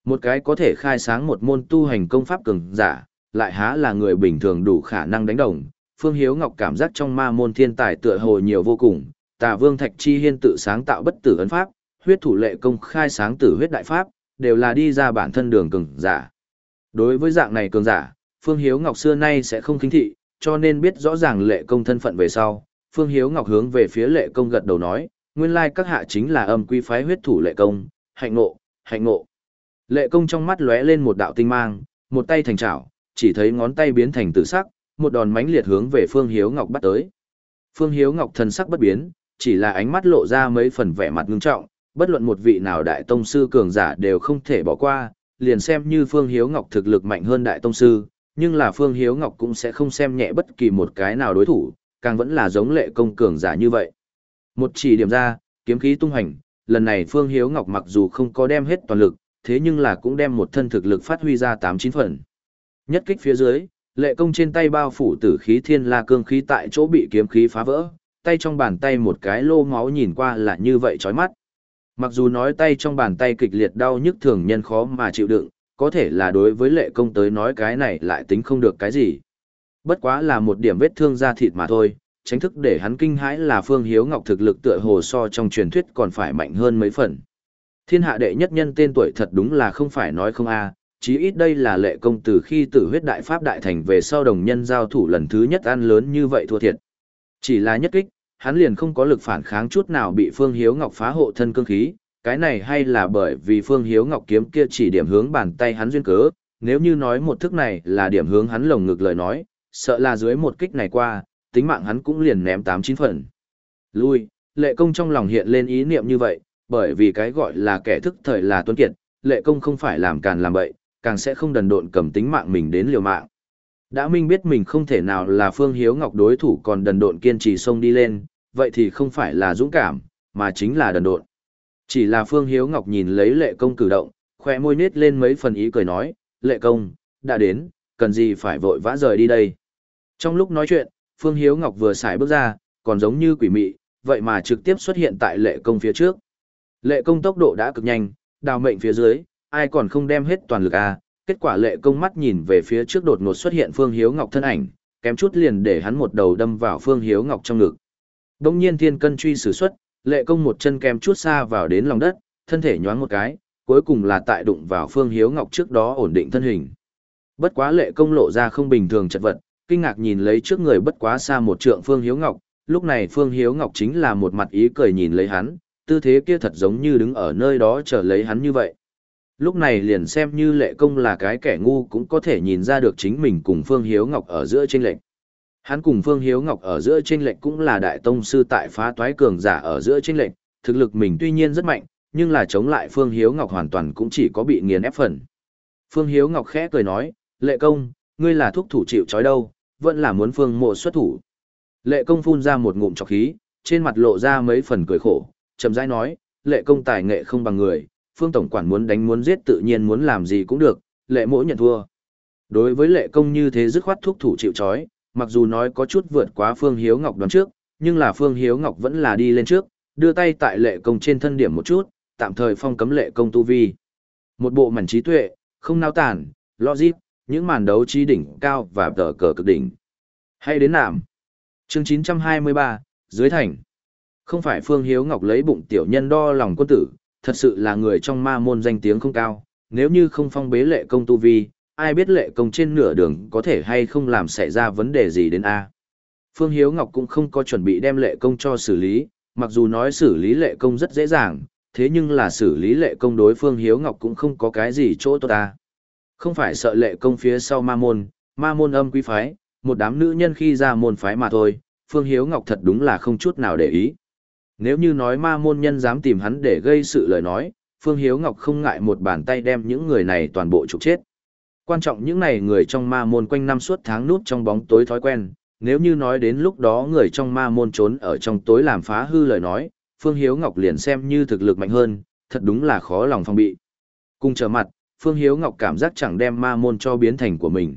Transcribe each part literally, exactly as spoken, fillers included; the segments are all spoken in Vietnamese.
Một cái có thể khai sáng một môn tu hành công pháp cường giả, lại há là người bình thường đủ khả năng đánh đồng. Phương Hiếu Ngọc cảm giác trong ma môn thiên tài tựa hồ nhiều vô cùng, Tà Vương Thạch Chi Hiên tự sáng tạo bất tử ấn pháp, huyết thủ lệ công khai sáng tử huyết đại pháp, đều là đi ra bản thân đường cường giả. Đối với dạng này cường giả, Phương Hiếu Ngọc xưa nay sẽ không khinh thị, cho nên biết rõ ràng lệ công thân phận về sau. Phương Hiếu Ngọc hướng về phía lệ công gật đầu nói, nguyên lai các hạ chính là âm quy phái huyết thủ lệ công, hạnh ngộ, hạnh ngộ. Lệ công trong mắt lóe lên một đạo tinh mang, một tay thành chảo, chỉ thấy ngón tay biến thành tử sắc, một đòn mãnh liệt hướng về Phương Hiếu Ngọc bắt tới. Phương Hiếu Ngọc thần sắc bất biến, chỉ là ánh mắt lộ ra mấy phần vẻ mặt ngưng trọng, bất luận một vị nào đại tông sư cường giả đều không thể bỏ qua, liền xem như Phương Hiếu Ngọc thực lực mạnh hơn đại tông sư, nhưng là Phương Hiếu Ngọc cũng sẽ không xem nhẹ bất kỳ một cái nào đối thủ, càng vẫn là giống lệ công cường giả như vậy. Một chỉ điểm ra, kiếm khí tung hành, lần này Phương Hiếu Ngọc mặc dù không có đem hết toàn lực, thế nhưng là cũng đem một thân thực lực phát huy ra tám chín phần. Nhất kích phía dưới, lệ công trên tay bao phủ tử khí thiên la cương khí tại chỗ bị kiếm khí phá vỡ, tay trong bàn tay một cái lô máu nhìn qua là như vậy chói mắt. Mặc dù nói tay trong bàn tay kịch liệt đau nhức thường nhân khó mà chịu đựng, có thể là đối với lệ công tới nói cái này lại tính không được cái gì. Bất quá là một điểm vết thương da thịt mà thôi, tránh thức để hắn kinh hãi là Phương Hiếu Ngọc thực lực tựa hồ so trong truyền thuyết còn phải mạnh hơn mấy phần. Thiên hạ đệ nhất nhân tên tuổi thật đúng là không phải nói không a, chí ít đây là lệ công từ khi tử huyết đại pháp đại thành về sau đồng nhân giao thủ lần thứ nhất ăn lớn như vậy thua thiệt. Chỉ là nhất kích, hắn liền không có lực phản kháng chút nào bị Phương Hiếu Ngọc phá hộ thân cương khí, cái này hay là bởi vì Phương Hiếu Ngọc kiếm kia chỉ điểm hướng bàn tay hắn duyên cớ, nếu như nói một thức này là điểm hướng hắn lồng ngực lời nói, sợ là dưới một kích này qua, tính mạng hắn cũng liền ném tám chín phần. Lui, lệ công trong lòng hiện lên ý niệm như vậy, bởi vì cái gọi là kẻ thức thời là tuấn kiệt, lệ công không phải làm càn làm bậy, càng sẽ không đần độn cầm tính mạng mình đến liều mạng. Đã minh biết mình không thể nào là Phương Hiếu Ngọc đối thủ còn đần độn kiên trì xông đi lên, vậy thì không phải là dũng cảm, mà chính là đần độn. Chỉ là Phương Hiếu Ngọc nhìn lấy lệ công cử động, khoe môi nết lên mấy phần ý cười nói, lệ công, đã đến, cần gì phải vội vã rời đi đây. Trong lúc nói chuyện, Phương Hiếu Ngọc vừa xài bước ra, còn giống như quỷ mị, vậy mà trực tiếp xuất hiện tại lệ công phía trước. Lệ công tốc độ đã cực nhanh, đào mệnh phía dưới, ai còn không đem hết toàn lực à, kết quả lệ công mắt nhìn về phía trước đột ngột xuất hiện Phương Hiếu Ngọc thân ảnh, kém chút liền để hắn một đầu đâm vào Phương Hiếu Ngọc trong ngực. Đông nhiên thiên cân truy sử xuất, lệ công một chân kém chút xa vào đến lòng đất, thân thể nhoáng một cái, cuối cùng là tại đụng vào Phương Hiếu Ngọc trước đó ổn định thân hình. Bất quá lệ công lộ ra không bình thường chật vật, kinh ngạc nhìn lấy trước người bất quá xa một trượng Phương Hiếu Ngọc, lúc này Phương Hiếu Ngọc chính là một mặt ý cười nhìn lấy hắn, tư thế kia thật giống như đứng ở nơi đó chờ lấy hắn như vậy. Lúc này liền xem như lệ công là cái kẻ ngu cũng có thể nhìn ra được chính mình cùng Phương Hiếu Ngọc ở giữa chênh lệch. Hắn cùng Phương Hiếu Ngọc ở giữa chênh lệch cũng là đại tông sư tại phá toái cường giả ở giữa chênh lệch, thực lực mình tuy nhiên rất mạnh, nhưng là chống lại Phương Hiếu Ngọc hoàn toàn cũng chỉ có bị nghiền ép phần. Phương Hiếu Ngọc khẽ cười nói, lệ công, ngươi là thúc thủ chịu trói đâu, vẫn là muốn Phương mộ xuất thủ. Lệ công phun ra một ngụm trọc khí, trên mặt lộ ra mấy phần cười khổ, chậm rãi nói, lệ công tài nghệ không bằng người, Phương tổng quản muốn đánh muốn giết tự nhiên muốn làm gì cũng được, lệ mỗ nhận thua. Đối với lệ công như thế dứt khoát thúc thủ chịu trói, mặc dù nói có chút vượt quá Phương Hiếu Ngọc đoán trước, nhưng là Phương Hiếu Ngọc vẫn là đi lên trước, đưa tay tại lệ công trên thân điểm một chút, tạm thời phong cấm lệ công tu vi. Một bộ mảnh trí tuệ, không nao tản, logic, những màn đấu trí đỉnh cao và tờ cờ cực đỉnh. Hay đến nạm. Chương chín trăm hai mươi ba, dưới thành. Không phải Phương Hiếu Ngọc lấy bụng tiểu nhân đo lòng quân tử, thật sự là người trong ma môn danh tiếng không cao, nếu như không phong bế lệ công tu vi, ai biết lệ công trên nửa đường có thể hay không làm xảy ra vấn đề gì đến A. Phương Hiếu Ngọc cũng không có chuẩn bị đem lệ công cho xử lý, mặc dù nói xử lý lệ công rất dễ dàng, thế nhưng là xử lý lệ công đối Phương Hiếu Ngọc cũng không có cái gì chỗ tốt ta. Không phải sợ lệ công phía sau ma môn, ma môn âm quý phái, một đám nữ nhân khi ra môn phái mà thôi, Phương Hiếu Ngọc thật đúng là không chút nào để ý. Nếu như nói ma môn nhân dám tìm hắn để gây sự lời nói, Phương Hiếu Ngọc không ngại một bàn tay đem những người này toàn bộ trục chết. Quan trọng những này người trong ma môn quanh năm suốt tháng nút trong bóng tối thói quen, nếu như nói đến lúc đó người trong ma môn trốn ở trong tối làm phá hư lời nói, Phương Hiếu Ngọc liền xem như thực lực mạnh hơn, thật đúng là khó lòng phòng bị. Cùng trở mặt, Phương Hiếu Ngọc cảm giác chẳng đem ma môn cho biến thành của mình.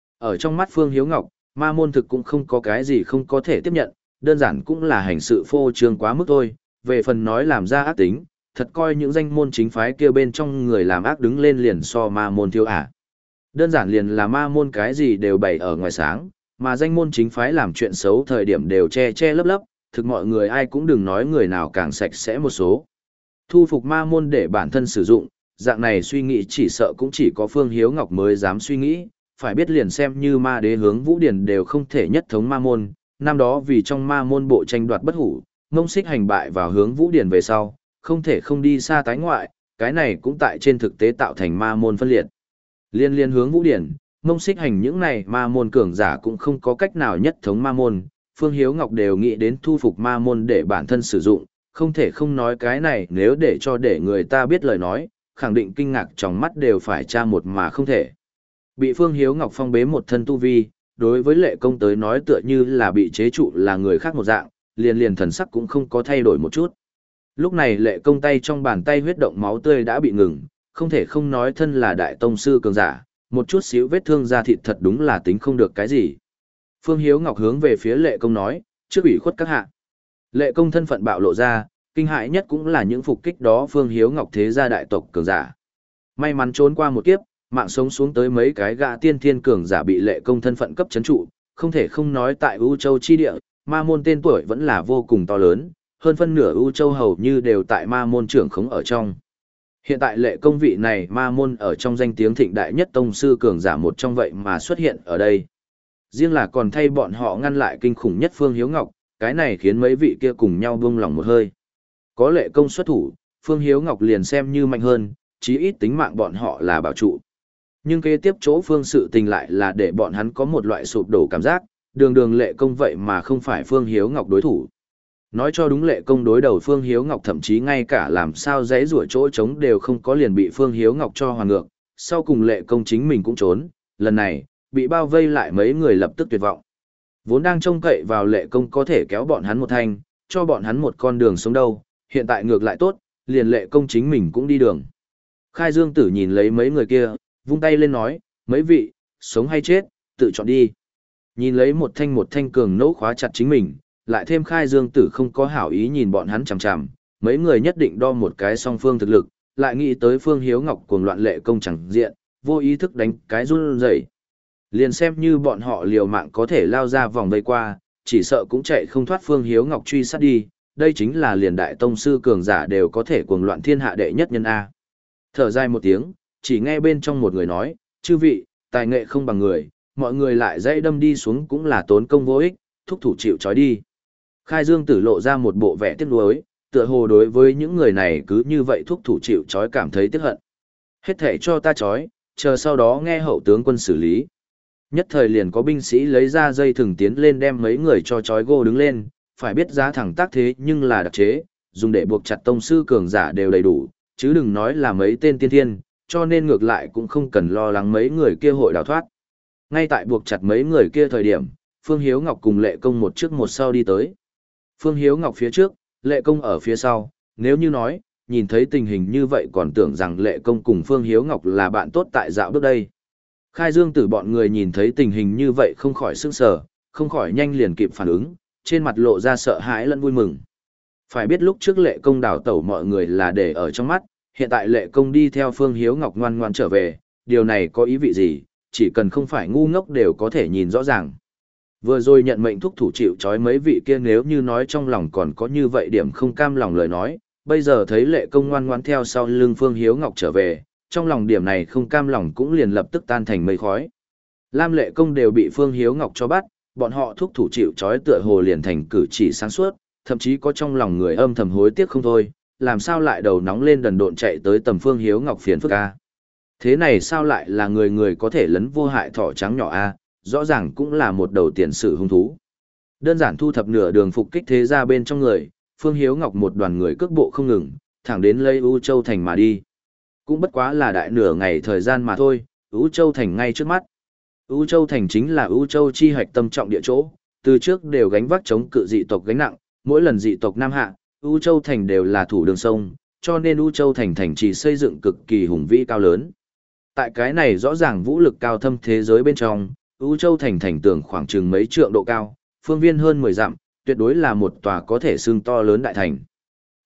Ở trong mắt Phương Hiếu Ngọc, ma môn thực cũng không có cái gì không có thể tiếp nhận, đơn giản cũng là hành sự phô trương quá mức thôi, về phần nói làm ra ác tính, thật coi những danh môn chính phái kia bên trong người làm ác đứng lên liền so ma môn thiếu à. Đơn giản liền là ma môn cái gì đều bày ở ngoài sáng, mà danh môn chính phái làm chuyện xấu thời điểm đều che che lấp lấp, thực mọi người ai cũng đừng nói người nào càng sạch sẽ một số. Thu phục ma môn để bản thân sử dụng, dạng này suy nghĩ chỉ sợ cũng chỉ có Phương Hiếu Ngọc mới dám suy nghĩ, phải biết liền xem như ma đế hướng Vũ Điển đều không thể nhất thống ma môn, năm đó vì trong ma môn bộ tranh đoạt bất hủ, Mông Xích hành bại vào hướng Vũ Điển về sau, không thể không đi xa tái ngoại, cái này cũng tại trên thực tế tạo thành ma môn phân liệt. Liên liên hướng Vũ Điển, Mông Xích hành những này ma môn cường giả cũng không có cách nào nhất thống ma môn, Phương Hiếu Ngọc đều nghĩ đến thu phục ma môn để bản thân sử dụng, không thể không nói cái này nếu để cho để người ta biết lời nói, khẳng định kinh ngạc trong mắt đều phải tra một mà không thể. Bị Phương Hiếu Ngọc phong bế một thân tu vi, đối với lệ công tới nói tựa như là bị chế trụ là người khác một dạng, liền liền thần sắc cũng không có thay đổi một chút. Lúc này lệ công tay trong bàn tay huyết động máu tươi đã bị ngừng, không thể không nói thân là đại tông sư cường giả, một chút xíu vết thương da thịt thật đúng là tính không được cái gì. Phương Hiếu Ngọc hướng về phía lệ công nói, trước ủy khuất các hạ. Lệ công thân phận bạo lộ ra, kinh hại nhất cũng là những phục kích đó Phương Hiếu Ngọc thế gia đại tộc cường giả. May mắn trốn qua một kiếp, mạng sống xuống tới mấy cái gã tiên thiên cường giả bị lệ công thân phận cấp chấn trụ, không thể không nói tại U Châu chi địa, ma môn tên tuổi vẫn là vô cùng to lớn, hơn phân nửa U Châu hầu như đều tại ma môn trưởng khống ở trong. Hiện tại lệ công vị này ma môn ở trong danh tiếng thịnh đại nhất tông sư cường giả một trong vậy mà xuất hiện ở đây. Riêng là còn thay bọn họ ngăn lại kinh khủng nhất Phương Hiếu Ngọc, cái này khiến mấy vị kia cùng nhau buông lòng một hơi. Có lệ công xuất thủ, Phương Hiếu Ngọc liền xem như mạnh hơn, chí ít tính mạng bọn họ là bảo trụ. Nhưng kế tiếp chỗ Phương sự tình lại là để bọn hắn có một loại sụp đổ cảm giác, đường đường lệ công vậy mà không phải Phương Hiếu Ngọc đối thủ. Nói cho đúng lệ công đối đầu Phương Hiếu Ngọc thậm chí ngay cả làm sao dãy rủa chỗ trống đều không có liền bị Phương Hiếu Ngọc cho hoàn ngược, sau cùng lệ công chính mình cũng trốn, lần này, bị bao vây lại mấy người lập tức tuyệt vọng. Vốn đang trông cậy vào lệ công có thể kéo bọn hắn một thanh, cho bọn hắn một con đường sống đâu, hiện tại ngược lại tốt, liền lệ công chính mình cũng đi đường. Khai Dương Tử nhìn lấy mấy người kia, vung tay lên nói, mấy vị, sống hay chết, tự chọn đi. Nhìn lấy một thanh một thanh cường nỗ khóa chặt chính mình, lại thêm Khai Dương Tử không có hảo ý nhìn bọn hắn chằm chằm, mấy người nhất định đo một cái song phương thực lực, lại nghĩ tới Phương Hiếu Ngọc cuồng loạn lệ công chẳng diện, vô ý thức đánh cái run rẩy. Liền xem như bọn họ liều mạng có thể lao ra vòng vây qua, chỉ sợ cũng chạy không thoát Phương Hiếu Ngọc truy sát đi, đây chính là liền đại tông sư cường giả đều có thể cuồng loạn thiên hạ đệ nhất nhân A. Thở dài một tiếng, chỉ nghe bên trong một người nói, chư vị, tài nghệ không bằng người, mọi người lại dây đâm đi xuống cũng là tốn công vô ích, thúc thủ chịu trói đi. Khai Dương Tử lộ ra một bộ vẻ tiếc nuối, tựa hồ đối với những người này cứ như vậy thúc thủ chịu trói cảm thấy tiếc hận. Hết thể cho ta trói, chờ sau đó nghe hậu tướng quân xử lý. Nhất thời liền có binh sĩ lấy ra dây thừng tiến lên đem mấy người cho trói gô đứng lên, phải biết giá thẳng tác thế nhưng là đặc chế, dùng để buộc chặt tông sư cường giả đều đầy đủ, chứ đừng nói là mấy tên tiên thiên, cho nên ngược lại cũng không cần lo lắng mấy người kia hội đào thoát. Ngay tại buộc chặt mấy người kia thời điểm, Phương Hiếu Ngọc cùng Lệ Công một trước một sau đi tới. Phương Hiếu Ngọc phía trước, Lệ Công ở phía sau, nếu như nói, nhìn thấy tình hình như vậy còn tưởng rằng Lệ Công cùng Phương Hiếu Ngọc là bạn tốt tại dạo bước đây. Khai Dương Tử bọn người nhìn thấy tình hình như vậy không khỏi sững sờ, không khỏi nhanh liền kịp phản ứng, trên mặt lộ ra sợ hãi lẫn vui mừng. Phải biết lúc trước Lệ Công đào tẩu mọi người là để ở trong mắt, hiện tại Lệ Công đi theo Phương Hiếu Ngọc ngoan ngoan trở về, điều này có ý vị gì, chỉ cần không phải ngu ngốc đều có thể nhìn rõ ràng. Vừa rồi nhận mệnh thúc thủ chịu trói mấy vị kia nếu như nói trong lòng còn có như vậy điểm không cam lòng lời nói, bây giờ thấy Lệ Công ngoan ngoan theo sau lưng Phương Hiếu Ngọc trở về, trong lòng điểm này không cam lòng cũng liền lập tức tan thành mây khói. Lam Lệ Công đều bị Phương Hiếu Ngọc cho bắt, bọn họ thúc thủ chịu trói tựa hồ liền thành cử chỉ sáng suốt, thậm chí có trong lòng người âm thầm hối tiếc không thôi, làm sao lại đầu nóng lên đần độn chạy tới tầm Phương Hiếu Ngọc phiền phức a. Thế này sao lại là người người có thể lấn vô hại thỏ trắng nhỏ a, rõ ràng cũng là một đầu tiền sử hung thú. Đơn giản thu thập nửa đường phục kích thế ra bên trong người, Phương Hiếu Ngọc một đoàn người cước bộ không ngừng, thẳng đến lấy U Châu Thành mà đi. Cũng bất quá là đại nửa ngày thời gian mà thôi, U Châu Thành ngay trước mắt. U Châu Thành chính là U Châu chi hạch tâm trọng địa chỗ, từ trước đều gánh vác chống cự dị tộc gánh nặng, mỗi lần dị tộc Nam Hạ, U Châu Thành đều là thủ đường sông, cho nên U Châu Thành thành trì xây dựng cực kỳ hùng vĩ cao lớn. Tại cái này rõ ràng vũ lực cao thâm thế giới bên trong, U Châu Thành thành tường khoảng chừng mấy trượng độ cao, phương viên hơn mười dặm, tuyệt đối là một tòa có thể xương to lớn đại thành.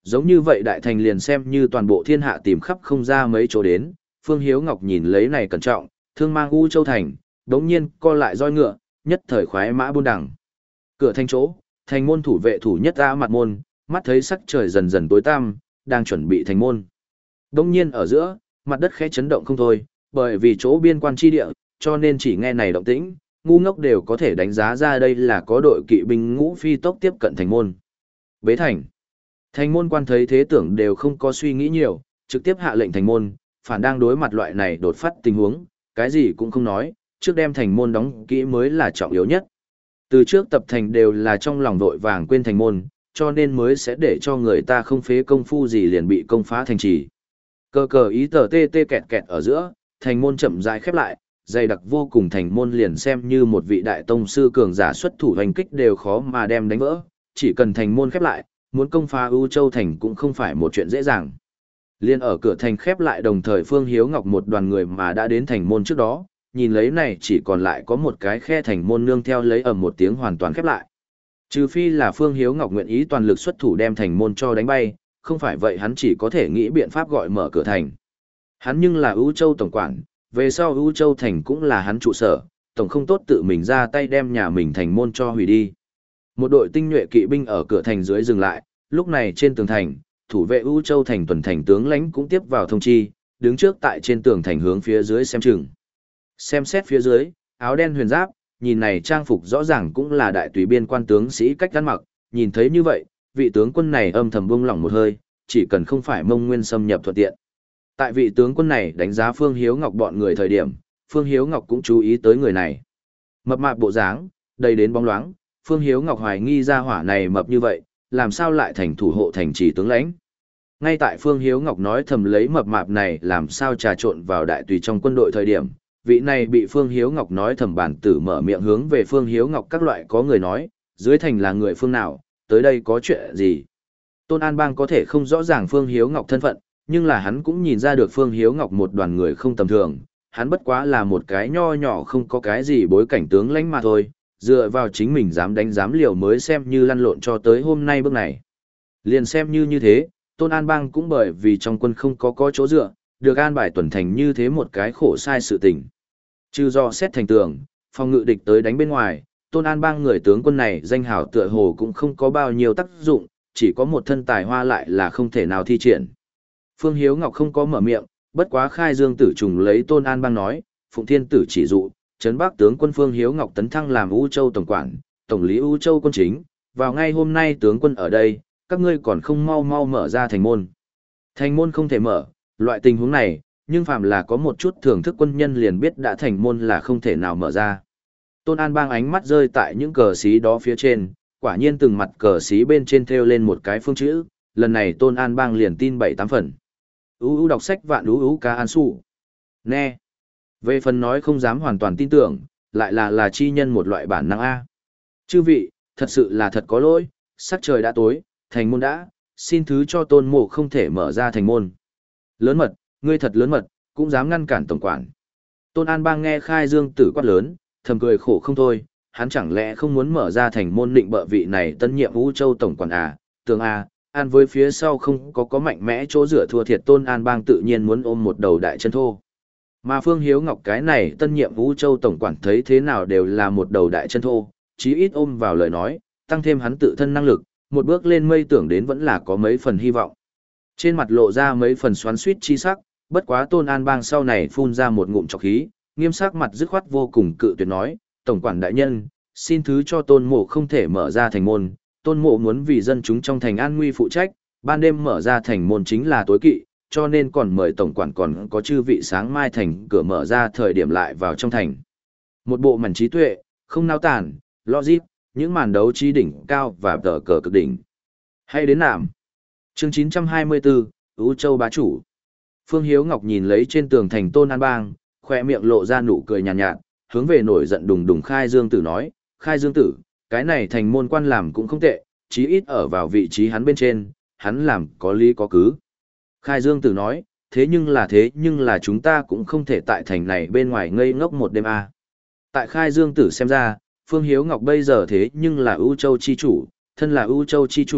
Giống như vậy đại thành liền xem như toàn bộ thiên hạ tìm khắp không ra mấy chỗ đến, Phương Hiếu Ngọc nhìn lấy này cẩn trọng, thương mang U Châu thành, đống nhiên co lại roi ngựa, nhất thời khoái mã buôn đằng. Cửa thành chỗ, thành môn thủ vệ thủ nhất ra mặt môn, mắt thấy sắc trời dần dần tối tăm, đang chuẩn bị thành môn. Đống nhiên ở giữa, mặt đất khẽ chấn động không thôi, bởi vì chỗ biên quan chi địa, cho nên chỉ nghe này động tĩnh, ngu ngốc đều có thể đánh giá ra đây là có đội kỵ binh ngũ phi tốc tiếp cận thành môn. Bế thành. Thành môn quan thấy thế tưởng đều không có suy nghĩ nhiều, trực tiếp hạ lệnh thành môn, phản đang đối mặt loại này đột phát tình huống, cái gì cũng không nói, trước đem thành môn đóng kỹ mới là trọng yếu nhất. Từ trước tập thành đều là trong lòng vội vàng quên thành môn, cho nên mới sẽ để cho người ta không phế công phu gì liền bị công phá thành trì. Cờ cờ ý tờ tê tê kẹt kẹt ở giữa, thành môn chậm rãi khép lại, dày đặc vô cùng thành môn liền xem như một vị đại tông sư cường giả xuất thủ hành kích đều khó mà đem đánh vỡ, chỉ cần thành môn khép lại, muốn công phá U Châu thành cũng không phải một chuyện dễ dàng. Liên ở cửa thành khép lại đồng thời Phương Hiếu Ngọc một đoàn người mà đã đến thành môn trước đó, nhìn lấy này chỉ còn lại có một cái khe thành môn nương theo lấy ầm một tiếng hoàn toàn khép lại. Trừ phi là Phương Hiếu Ngọc nguyện ý toàn lực xuất thủ đem thành môn cho đánh bay, không phải vậy hắn chỉ có thể nghĩ biện pháp gọi mở cửa thành. Hắn nhưng là U Châu tổng quản, về sau U Châu thành cũng là hắn trụ sở, tổng không tốt tự mình ra tay đem nhà mình thành môn cho hủy đi. Một đội tinh nhuệ kỵ binh ở cửa thành dưới dừng lại, lúc này trên tường thành, thủ vệ U Châu thành tuần thành tướng lãnh cũng tiếp vào thông chi, đứng trước tại trên tường thành hướng phía dưới xem chừng. Xem xét phía dưới, áo đen huyền giáp, nhìn này trang phục rõ ràng cũng là đại tùy biên quan tướng sĩ cách ăn mặc, nhìn thấy như vậy, vị tướng quân này âm thầm buông lỏng một hơi, chỉ cần không phải Mông Nguyên xâm nhập thuận tiện. Tại vị tướng quân này đánh giá Phương Hiếu Ngọc bọn người thời điểm, Phương Hiếu Ngọc cũng chú ý tới người này. Mập mạp bộ dáng, đầy đến bóng loáng, Phương Hiếu Ngọc hoài nghi ra hỏa này mập như vậy, làm sao lại thành thủ hộ thành trì tướng lãnh. Ngay tại Phương Hiếu Ngọc nói thầm lấy mập mạp này làm sao trà trộn vào đại tùy trong quân đội thời điểm, vị này bị Phương Hiếu Ngọc nói thầm bản tử mở miệng hướng về Phương Hiếu Ngọc các loại có người nói, dưới thành là người phương nào, tới đây có chuyện gì. Tôn An Bang có thể không rõ ràng Phương Hiếu Ngọc thân phận, nhưng là hắn cũng nhìn ra được Phương Hiếu Ngọc một đoàn người không tầm thường, hắn bất quá là một cái nho nhỏ không có cái gì bối cảnh tướng lãnh mà thôi, dựa vào chính mình dám đánh dám liều mới xem như lăn lộn cho tới hôm nay bước này. Liền xem như như thế, Tôn An Bang cũng bởi vì trong quân không có có chỗ dựa, được an bài tuần thành như thế một cái khổ sai sự tình. Trừ do xét thành tường, phòng ngự địch tới đánh bên ngoài, Tôn An Bang người tướng quân này danh hào tựa hồ cũng không có bao nhiêu tác dụng, chỉ có một thân tài hoa lại là không thể nào thi triển. Phương Hiếu Ngọc không có mở miệng, bất quá Khai Dương Tử trùng lấy Tôn An Bang nói, Phụng Thiên Tử chỉ dụ, trấn Bắc tướng quân Phương Hiếu Ngọc tấn thăng làm U Châu tổng quản, tổng lý U Châu quân chính, vào ngay hôm nay tướng quân ở đây, các ngươi còn không mau mau mở ra thành môn. Thành môn không thể mở, loại tình huống này, nhưng phàm là có một chút thưởng thức quân nhân liền biết đã thành môn là không thể nào mở ra. Tôn An Bang ánh mắt rơi tại những cờ xí đó phía trên, quả nhiên từng mặt cờ xí bên trên thêu lên một cái phương chữ, lần này Tôn An Bang liền tin bảy tám phần. Ú ú đọc sách vạn ú ú ca an su. Nè. Về phần nói không dám hoàn toàn tin tưởng, lại là là chi nhân một loại bản năng A. Chư vị, thật sự là thật có lỗi, sắc trời đã tối, thành môn đã, xin thứ cho Tôn Mộ không thể mở ra thành môn. Lớn mật, ngươi thật lớn mật, cũng dám ngăn cản tổng quản. Tôn An Bang nghe Khai Dương Tử quát lớn, thầm cười khổ không thôi, hắn chẳng lẽ không muốn mở ra thành môn định bợ vị này tân nhiệm U Châu tổng quản à, tường à, an với phía sau không có có mạnh mẽ chỗ rửa thua thiệt Tôn An Bang tự nhiên muốn ôm một đầu đại chân thô. Mà Phương Hiếu Ngọc cái này tân nhiệm U Châu tổng quản thấy thế nào đều là một đầu đại chân thô, chí ít ôm vào lời nói, tăng thêm hắn tự thân năng lực, một bước lên mây tưởng đến vẫn là có mấy phần hy vọng. Trên mặt lộ ra mấy phần xoắn xuýt chi sắc, bất quá Tôn An Bang sau này phun ra một ngụm trọc khí, nghiêm sắc mặt dứt khoát vô cùng cự tuyệt nói, tổng quản đại nhân, xin thứ cho Tôn Mộ không thể mở ra thành môn, Tôn Mộ muốn vì dân chúng trong thành an nguy phụ trách, ban đêm mở ra thành môn chính là tối kỵ, cho nên còn mời tổng quản còn có chư vị sáng mai thành cửa mở ra thời điểm lại vào trong thành. Một bộ mảnh trí tuệ, không nao tản, logic, những màn đấu trí đỉnh cao và tờ cờ cực đỉnh. Hay đến nạm. Chương chín trăm hai mươi bốn, U Châu bá chủ. Phương Hiếu Ngọc nhìn lấy trên tường thành Tôn An Bang, khoe miệng lộ ra nụ cười nhàn nhạt, nhạt, hướng về nổi giận đùng đùng Khai Dương Tử nói, Khai Dương Tử, cái này thành môn quan làm cũng không tệ, chí ít ở vào vị trí hắn bên trên, hắn làm có lý có cứ. Khai Dương Tử nói, thế nhưng là thế nhưng là chúng ta cũng không thể tại thành này bên ngoài ngây ngốc một đêm à. Tại Khai Dương Tử xem ra, Phương Hiếu Ngọc bây giờ thế nhưng là U Châu chi chủ, thân là U Châu chi chủ,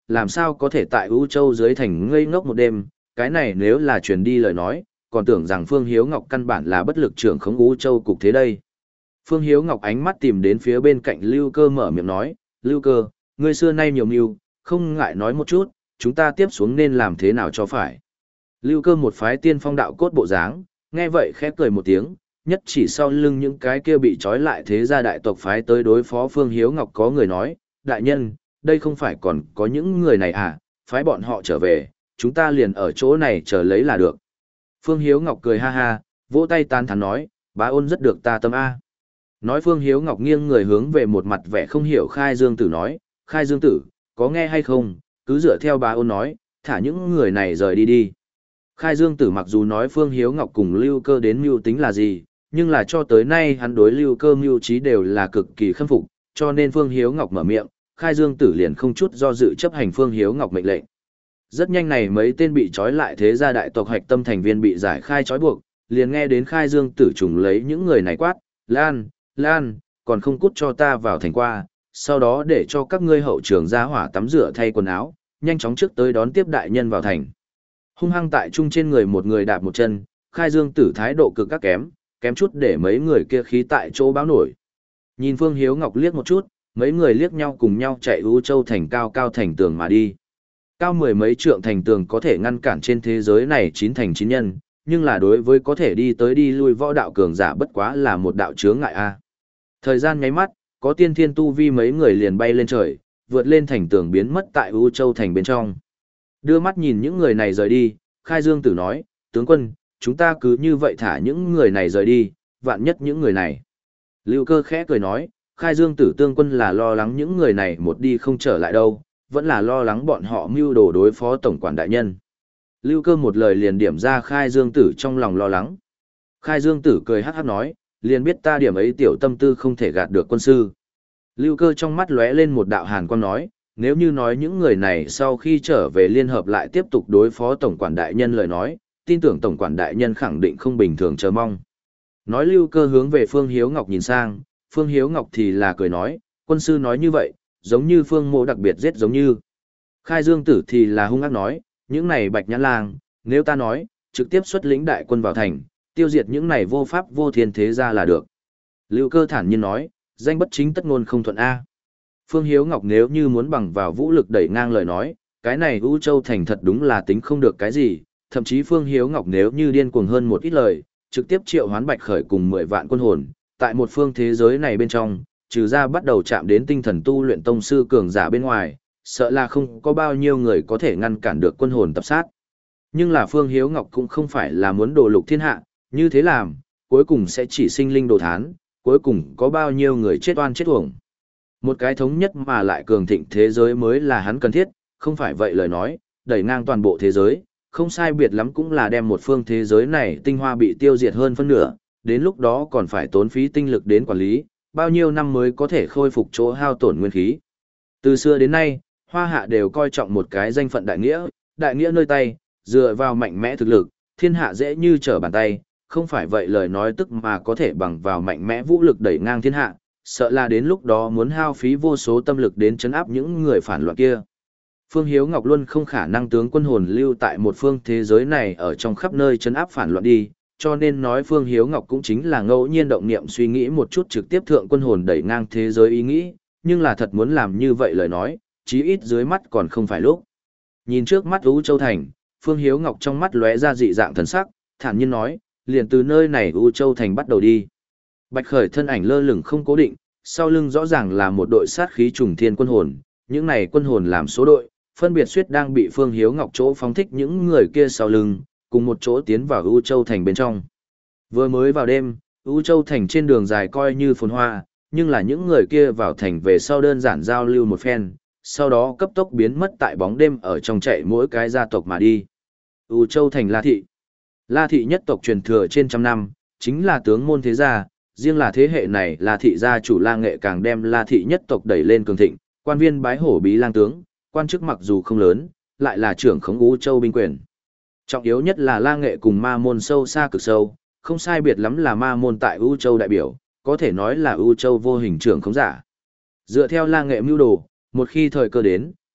làm sao có thể tại U Châu dưới thành ngây ngốc một đêm, cái này nếu là truyền đi lời nói, còn tưởng rằng Phương Hiếu Ngọc căn bản là bất lực trưởng khống U Châu cục thế đây. Phương Hiếu Ngọc ánh mắt tìm đến phía bên cạnh Lưu Cơ mở miệng nói, Lưu Cơ, ngươi xưa nay nhiều mưu, không ngại nói một chút, chúng ta tiếp xuống nên làm thế nào cho phải. Lưu Cơ một phái tiên phong đạo cốt bộ dáng, nghe vậy khẽ cười một tiếng, nhất chỉ sau lưng những cái kia bị trói lại thế gia đại tộc phái tới đối phó Phương Hiếu Ngọc có người nói, đại nhân, đây không phải còn có những người này à, phái bọn họ trở về, chúng ta liền ở chỗ này chờ lấy là được. Phương Hiếu Ngọc cười ha ha, vỗ tay tán thán nói, bá ôn rất được ta tâm A. Nói Phương Hiếu Ngọc nghiêng người hướng về một mặt vẻ không hiểu Khai Dương Tử nói, Khai Dương Tử, có nghe hay không, cứ dựa theo bá ôn nói, thả những người này rời đi đi. Khai Dương Tử mặc dù nói Phương Hiếu Ngọc cùng Lưu Cơ đến mưu tính là gì, nhưng là cho tới nay hắn đối Lưu Cơ mưu trí đều là cực kỳ khâm phục, cho nên Phương Hiếu Ngọc mở miệng, Khai Dương Tử liền không chút do dự chấp hành Phương Hiếu Ngọc mệnh lệnh. Rất nhanh này mấy tên bị trói lại thế gia đại tộc hạch tâm thành viên bị giải khai trói buộc, liền nghe đến Khai Dương Tử trùng lấy những người này quát, Lan, Lan, còn không cút cho ta vào thành qua, sau đó để cho các ngươi hậu trường ra hỏa tắm rửa thay quần áo, nhanh chóng trước tới đón tiếp đại nhân vào thành. Hung hăng tại trung trên người một người đạp một chân, Khai Dương Tử thái độ cực các kém, kém chút để mấy người kia khí tại chỗ báo nổi. Nhìn Phương Hiếu Ngọc liếc một chút, mấy người liếc nhau cùng nhau chạy U Châu thành cao cao thành tường mà đi. Cao mười mấy trượng thành tường có thể ngăn cản trên thế giới này chín thành chín nhân, nhưng là đối với có thể đi tới đi lui võ đạo cường giả bất quá là một đạo chướng ngại a. Thời gian nháy mắt, có tiên thiên tu vi mấy người liền bay lên trời, vượt lên thành tường biến mất tại U Châu thành bên trong. Đưa mắt nhìn những người này rời đi, Khai Dương Tử nói, tướng quân, chúng ta cứ như vậy thả những người này rời đi, vạn nhất những người này. Lưu Cơ khẽ cười nói, Khai Dương Tử tướng quân là lo lắng những người này một đi không trở lại đâu, vẫn là lo lắng bọn họ mưu đồ đối phó tổng quản đại nhân. Lưu Cơ một lời liền điểm ra Khai Dương Tử trong lòng lo lắng. Khai Dương Tử cười hắc hắc nói, liền biết ta điểm ấy tiểu tâm tư không thể gạt được quân sư. Lưu Cơ trong mắt lóe lên một đạo hàn quang nói, nếu như nói những người này sau khi trở về liên hợp lại tiếp tục đối phó tổng quản đại nhân lời nói, tin tưởng tổng quản đại nhân khẳng định không bình thường chờ mong. Nói Lưu Cơ hướng về Phương Hiếu Ngọc nhìn sang, Phương Hiếu Ngọc thì là cười nói, quân sư nói như vậy, giống như Phương Mộ đặc biệt giết giống như. Khai Dương Tử thì là hung ác nói, những này bạch nhãn lang, nếu ta nói, trực tiếp xuất lĩnh đại quân vào thành, tiêu diệt những này vô pháp vô thiên thế ra là được. Lưu Cơ thản nhiên nói, danh bất chính tất ngôn không thuận A. Phương Hiếu Ngọc nếu như muốn bằng vào vũ lực đẩy ngang lời nói, cái này U Châu thành thật đúng là tính không được cái gì, thậm chí Phương Hiếu Ngọc nếu như điên cuồng hơn một ít lời, trực tiếp triệu hoán Bạch Khởi cùng mười vạn quân hồn, tại một phương thế giới này bên trong, trừ ra bắt đầu chạm đến tinh thần tu luyện tông sư cường giả bên ngoài, sợ là không có bao nhiêu người có thể ngăn cản được quân hồn tập sát. Nhưng là Phương Hiếu Ngọc cũng không phải là muốn đổ lục thiên hạ, như thế làm, cuối cùng sẽ chỉ sinh linh đồ thán, cuối cùng có bao nhiêu người chết oan chết uổng. Một cái thống nhất mà lại cường thịnh thế giới mới là hắn cần thiết, không phải vậy lời nói, đẩy ngang toàn bộ thế giới, không sai biệt lắm cũng là đem một phương thế giới này tinh hoa bị tiêu diệt hơn phân nửa, đến lúc đó còn phải tốn phí tinh lực đến quản lý, bao nhiêu năm mới có thể khôi phục chỗ hao tổn nguyên khí. Từ xưa đến nay, Hoa Hạ đều coi trọng một cái danh phận đại nghĩa, đại nghĩa nơi tay, dựa vào mạnh mẽ thực lực, thiên hạ dễ như trở bàn tay, không phải vậy lời nói tức mà có thể bằng vào mạnh mẽ vũ lực đẩy ngang thiên hạ, sợ là đến lúc đó muốn hao phí vô số tâm lực đến chấn áp những người phản loạn kia. Phương Hiếu Ngọc luôn không khả năng tướng quân hồn lưu tại một phương thế giới này ở trong khắp nơi chấn áp phản loạn đi, cho nên nói Phương Hiếu Ngọc cũng chính là ngẫu nhiên động niệm suy nghĩ một chút trực tiếp thượng quân hồn đẩy ngang thế giới ý nghĩ, nhưng là thật muốn làm như vậy lời nói, chí ít dưới mắt còn không phải lúc. Nhìn trước mắt U Châu Thành, Phương Hiếu Ngọc trong mắt lóe ra dị dạng thần sắc, thản nhiên nói, liền từ nơi này U Châu Thành bắt đầu đi. Bạch Khởi thân ảnh lơ lửng không cố định, sau lưng rõ ràng là một đội sát khí trùng thiên quân hồn, những này quân hồn làm số đội, phân biệt suýt đang bị Phương Hiếu Ngọc chỗ phóng thích những người kia sau lưng, cùng một chỗ tiến vào U Châu Thành bên trong. Vừa mới vào đêm, U Châu Thành trên đường dài coi như phồn hoa, nhưng là những người kia vào thành về sau đơn giản giao lưu một phen, sau đó cấp tốc biến mất tại bóng đêm ở trong chạy mỗi cái gia tộc mà đi. U Châu Thành La Thị. La Thị nhất tộc truyền thừa trên trăm năm, chính là tướng môn thế gia, riêng là thế hệ này La Thị gia chủ La Nghệ càng đem La Thị nhất tộc đẩy lên cường thịnh, quan viên bái hổ bí lang tướng, quan chức mặc dù không lớn, lại là trưởng khống U Châu binh quyền. Trọng yếu nhất là La Nghệ cùng ma môn sâu xa cực sâu, không sai biệt lắm là ma môn tại U Châu đại biểu, có thể nói là U Châu vô hình trưởng khống giả. Dựa theo La Nghệ mưu đồ, một khi thời cơ đến,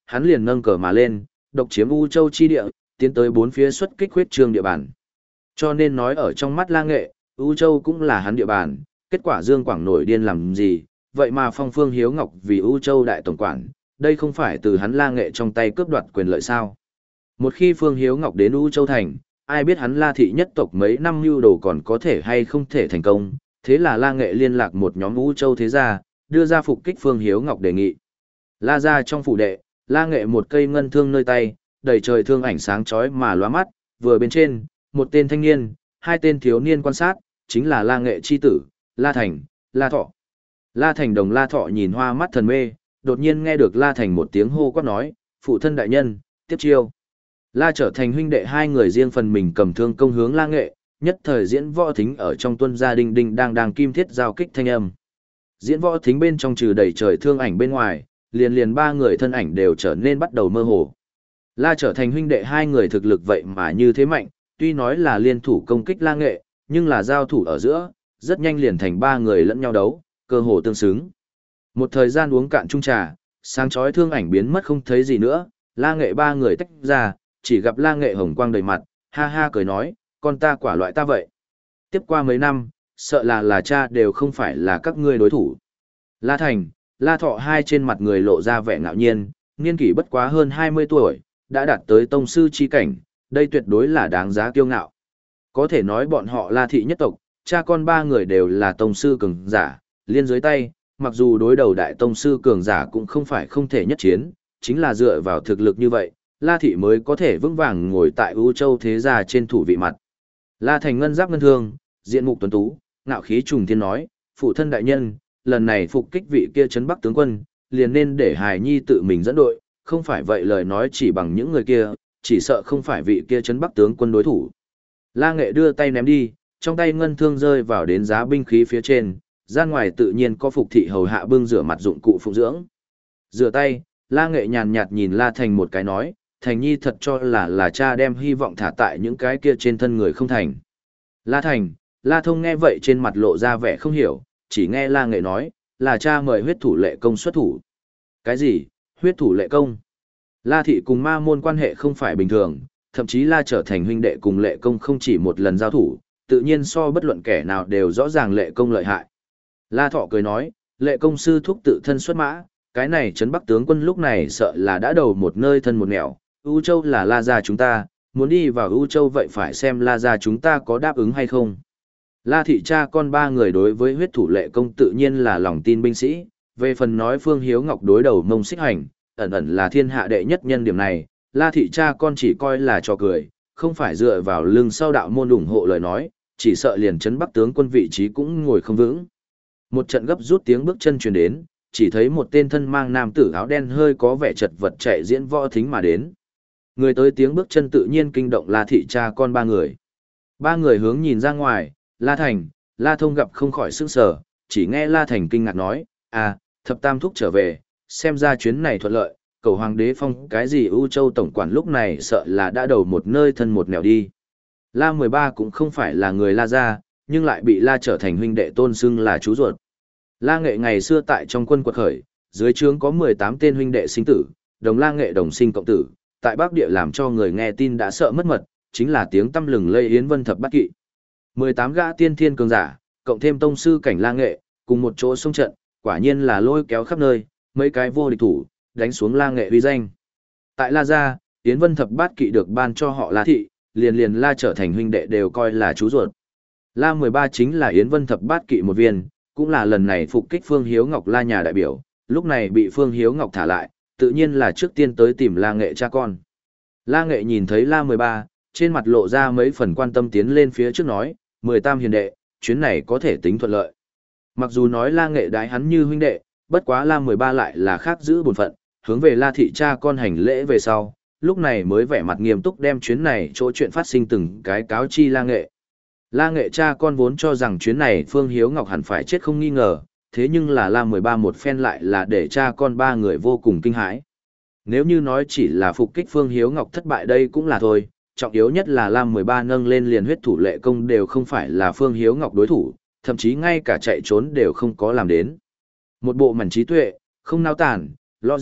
hắn liền nâng cờ mà lên, độc chiếm U Châu chi địa, tiến tới bốn phía xuất kích huyết trương địa bàn. Cho nên nói ở trong mắt La Nghệ, U Châu cũng là hắn địa bàn, kết quả Dương Quảng nổi điên làm gì, vậy mà phong Phương Hiếu Ngọc vì U Châu đại tổng quản, đây không phải từ hắn La Nghệ trong tay cướp đoạt quyền lợi sao. Một khi Phương Hiếu Ngọc đến U Châu thành, ai biết hắn La thị nhất tộc mấy năm mưu đồ còn có thể hay không thể thành công, thế là La Nghệ liên lạc một nhóm U Châu thế gia, đưa ra phục kích Phương Hiếu Ngọc đề nghị. La gia trong phủ đệ, La Nghệ một cây ngân thương nơi tay, đầy trời thương ảnh sáng chói mà lóa mắt, vừa bên trên, một tên thanh niên, hai tên thiếu niên quan sát, chính là La Nghệ chi tử, La Thành, La Thọ. La Thành đồng La Thọ nhìn hoa mắt thần mê, đột nhiên nghe được La Thành một tiếng hô quát nói, phụ thân đại nhân, tiếp chiêu. La trở thành huynh đệ hai người riêng phần mình cầm thương công hướng La Nghệ, nhất thời diễn võ thính ở trong tuân gia đinh đinh đang đang kim thiết giao kích thanh âm. Diễn võ thính bên trong trừ đầy trời thương ảnh bên ngoài, liền liền ba người thân ảnh đều trở nên bắt đầu mơ hồ. La trở thành huynh đệ hai người thực lực vậy mà như thế mạnh, tuy nói là liên thủ công kích La Nghệ, nhưng là giao thủ ở giữa, rất nhanh liền thành ba người lẫn nhau đấu, cơ hồ tương xứng. Một thời gian uống cạn chung trà, sáng chói thương ảnh biến mất không thấy gì nữa, La Nghệ ba người tách ra, chỉ gặp La Nghệ hồng quang đầy mặt, ha ha cười nói, con ta quả loại ta vậy. Tiếp qua mấy năm, sợ là là cha đều không phải là các ngươi đối thủ. La Thành, La Thọ hai trên mặt người lộ ra vẻ ngạo nhiên, niên kỷ bất quá hơn hai mươi tuổi, đã đạt tới tông sư chi cảnh, đây tuyệt đối là đáng giá kiêu ngạo. Có thể nói bọn họ La thị nhất tộc, cha con ba người đều là tông sư cường giả, liên dưới tay, mặc dù đối đầu đại tông sư cường giả cũng không phải không thể nhất chiến, chính là dựa vào thực lực như vậy, La thị mới có thể vững vàng ngồi tại U Châu thế gia trên thủ vị mặt. La Thành ngân giáp ngân thương, diện mục tuấn tú, ngạo khí trùng thiên nói, phụ thân đại nhân, lần này phục kích vị kia trấn Bắc tướng quân, liền nên để Hải Nhi tự mình dẫn đội, không phải vậy lời nói chỉ bằng những người kia, chỉ sợ không phải vị kia trấn Bắc tướng quân đối thủ. La Nghệ đưa tay ném đi, trong tay ngân thương rơi vào đến giá binh khí phía trên, gian ngoài tự nhiên có phục thị hầu hạ bưng rửa mặt dụng cụ phụng dưỡng. Rửa tay, La Nghệ nhàn nhạt nhìn La Thành một cái nói, Thành Nhi thật cho là là cha đem hy vọng thả tại những cái kia trên thân người không thành. La Thành, La Thông nghe vậy trên mặt lộ ra vẻ không hiểu, chỉ nghe La Nghệ nói, là cha mời huyết thủ lệ công xuất thủ. Cái gì, huyết thủ lệ công? La thị cùng ma môn quan hệ không phải bình thường, thậm chí La trở thành huynh đệ cùng lệ công không chỉ một lần giao thủ, tự nhiên so bất luận kẻ nào đều rõ ràng lệ công lợi hại. La Thọ cười nói, lệ công sư thúc tự thân xuất mã, cái này trấn Bắc tướng quân lúc này sợ là đã đầu một nơi thân một nẻo, U Châu là La gia chúng ta, muốn đi vào U Châu vậy phải xem La gia chúng ta có đáp ứng hay không. La thị cha con ba người đối với huyết thủ lệ công tự nhiên là lòng tin binh sĩ, về phần nói Phương Hiếu Ngọc đối đầu Mông Xích Hành, ẩn ẩn là thiên hạ đệ nhất nhân điểm này, La thị cha con chỉ coi là trò cười, không phải dựa vào lưng sau đạo môn ủng hộ lời nói, chỉ sợ liền trấn Bắc tướng quân vị trí cũng ngồi không vững. Một trận gấp rút tiếng bước chân truyền đến, chỉ thấy một tên thân mang nam tử áo đen hơi có vẻ chật vật chạy diễn võ thính mà đến. Người tới tiếng bước chân tự nhiên kinh động La thị cha con ba người. Ba người hướng nhìn ra ngoài, La Thành, La Thông gặp không khỏi sững sờ, chỉ nghe La Thành kinh ngạc nói, à, thập tam thúc trở về, xem ra chuyến này thuận lợi, cầu hoàng đế phong cái gì U Châu tổng quản lúc này sợ là đã đầu một nơi thân một nẻo đi. La mười ba cũng không phải là người La gia, nhưng lại bị La trở thành huynh đệ tôn xưng là chú ruột. La Nghệ ngày xưa tại trong quân quật khởi, dưới trướng có mười tám tên huynh đệ sinh tử, đồng La Nghệ đồng sinh cộng tử, tại Bắc Địa làm cho người nghe tin đã sợ mất mật, chính là tiếng tăm lừng lây Yến Vân thập bát kỵ. mười tám gã tiên thiên cường giả, cộng thêm tông sư cảnh La Nghệ, cùng một chỗ xông trận, quả nhiên là lôi kéo khắp nơi, mấy cái vô địch thủ, đánh xuống La Nghệ uy danh. Tại La gia, Yến Vân thập bát kỵ được ban cho họ La thị, liền liền La trở thành huynh đệ đều coi là chú ruột. La mười ba chính là Yến Vân thập bát kỵ một viên, cũng là lần này phục kích Phương Hiếu Ngọc La nhà đại biểu, lúc này bị Phương Hiếu Ngọc thả lại, tự nhiên là trước tiên tới tìm La Nghệ cha con. La Nghệ nhìn thấy La mười ba, trên mặt lộ ra mấy phần quan tâm tiến lên phía trước nói, mười tam hiền đệ, chuyến này có thể tính thuận lợi. Mặc dù nói La Nghệ đái hắn như huynh đệ, bất quá La mười ba lại là khác giữ bổn phận, hướng về La thị cha con hành lễ về sau, lúc này mới vẻ mặt nghiêm túc đem chuyến này chỗ chuyện phát sinh từng cái cáo chi La Nghệ. La Nghệ cha con vốn cho rằng chuyến này Phương Hiếu Ngọc hẳn phải chết không nghi ngờ, thế nhưng là La mười ba một phen lại là để cha con ba người vô cùng kinh hãi. Nếu như nói chỉ là phục kích Phương Hiếu Ngọc thất bại đây cũng là thôi, trọng yếu nhất là La mười ba nâng lên liền huyết thủ lệ công đều không phải là Phương Hiếu Ngọc đối thủ, thậm chí ngay cả chạy trốn đều không có làm đến. Một bộ mảnh trí tuệ, không nao tản, logic,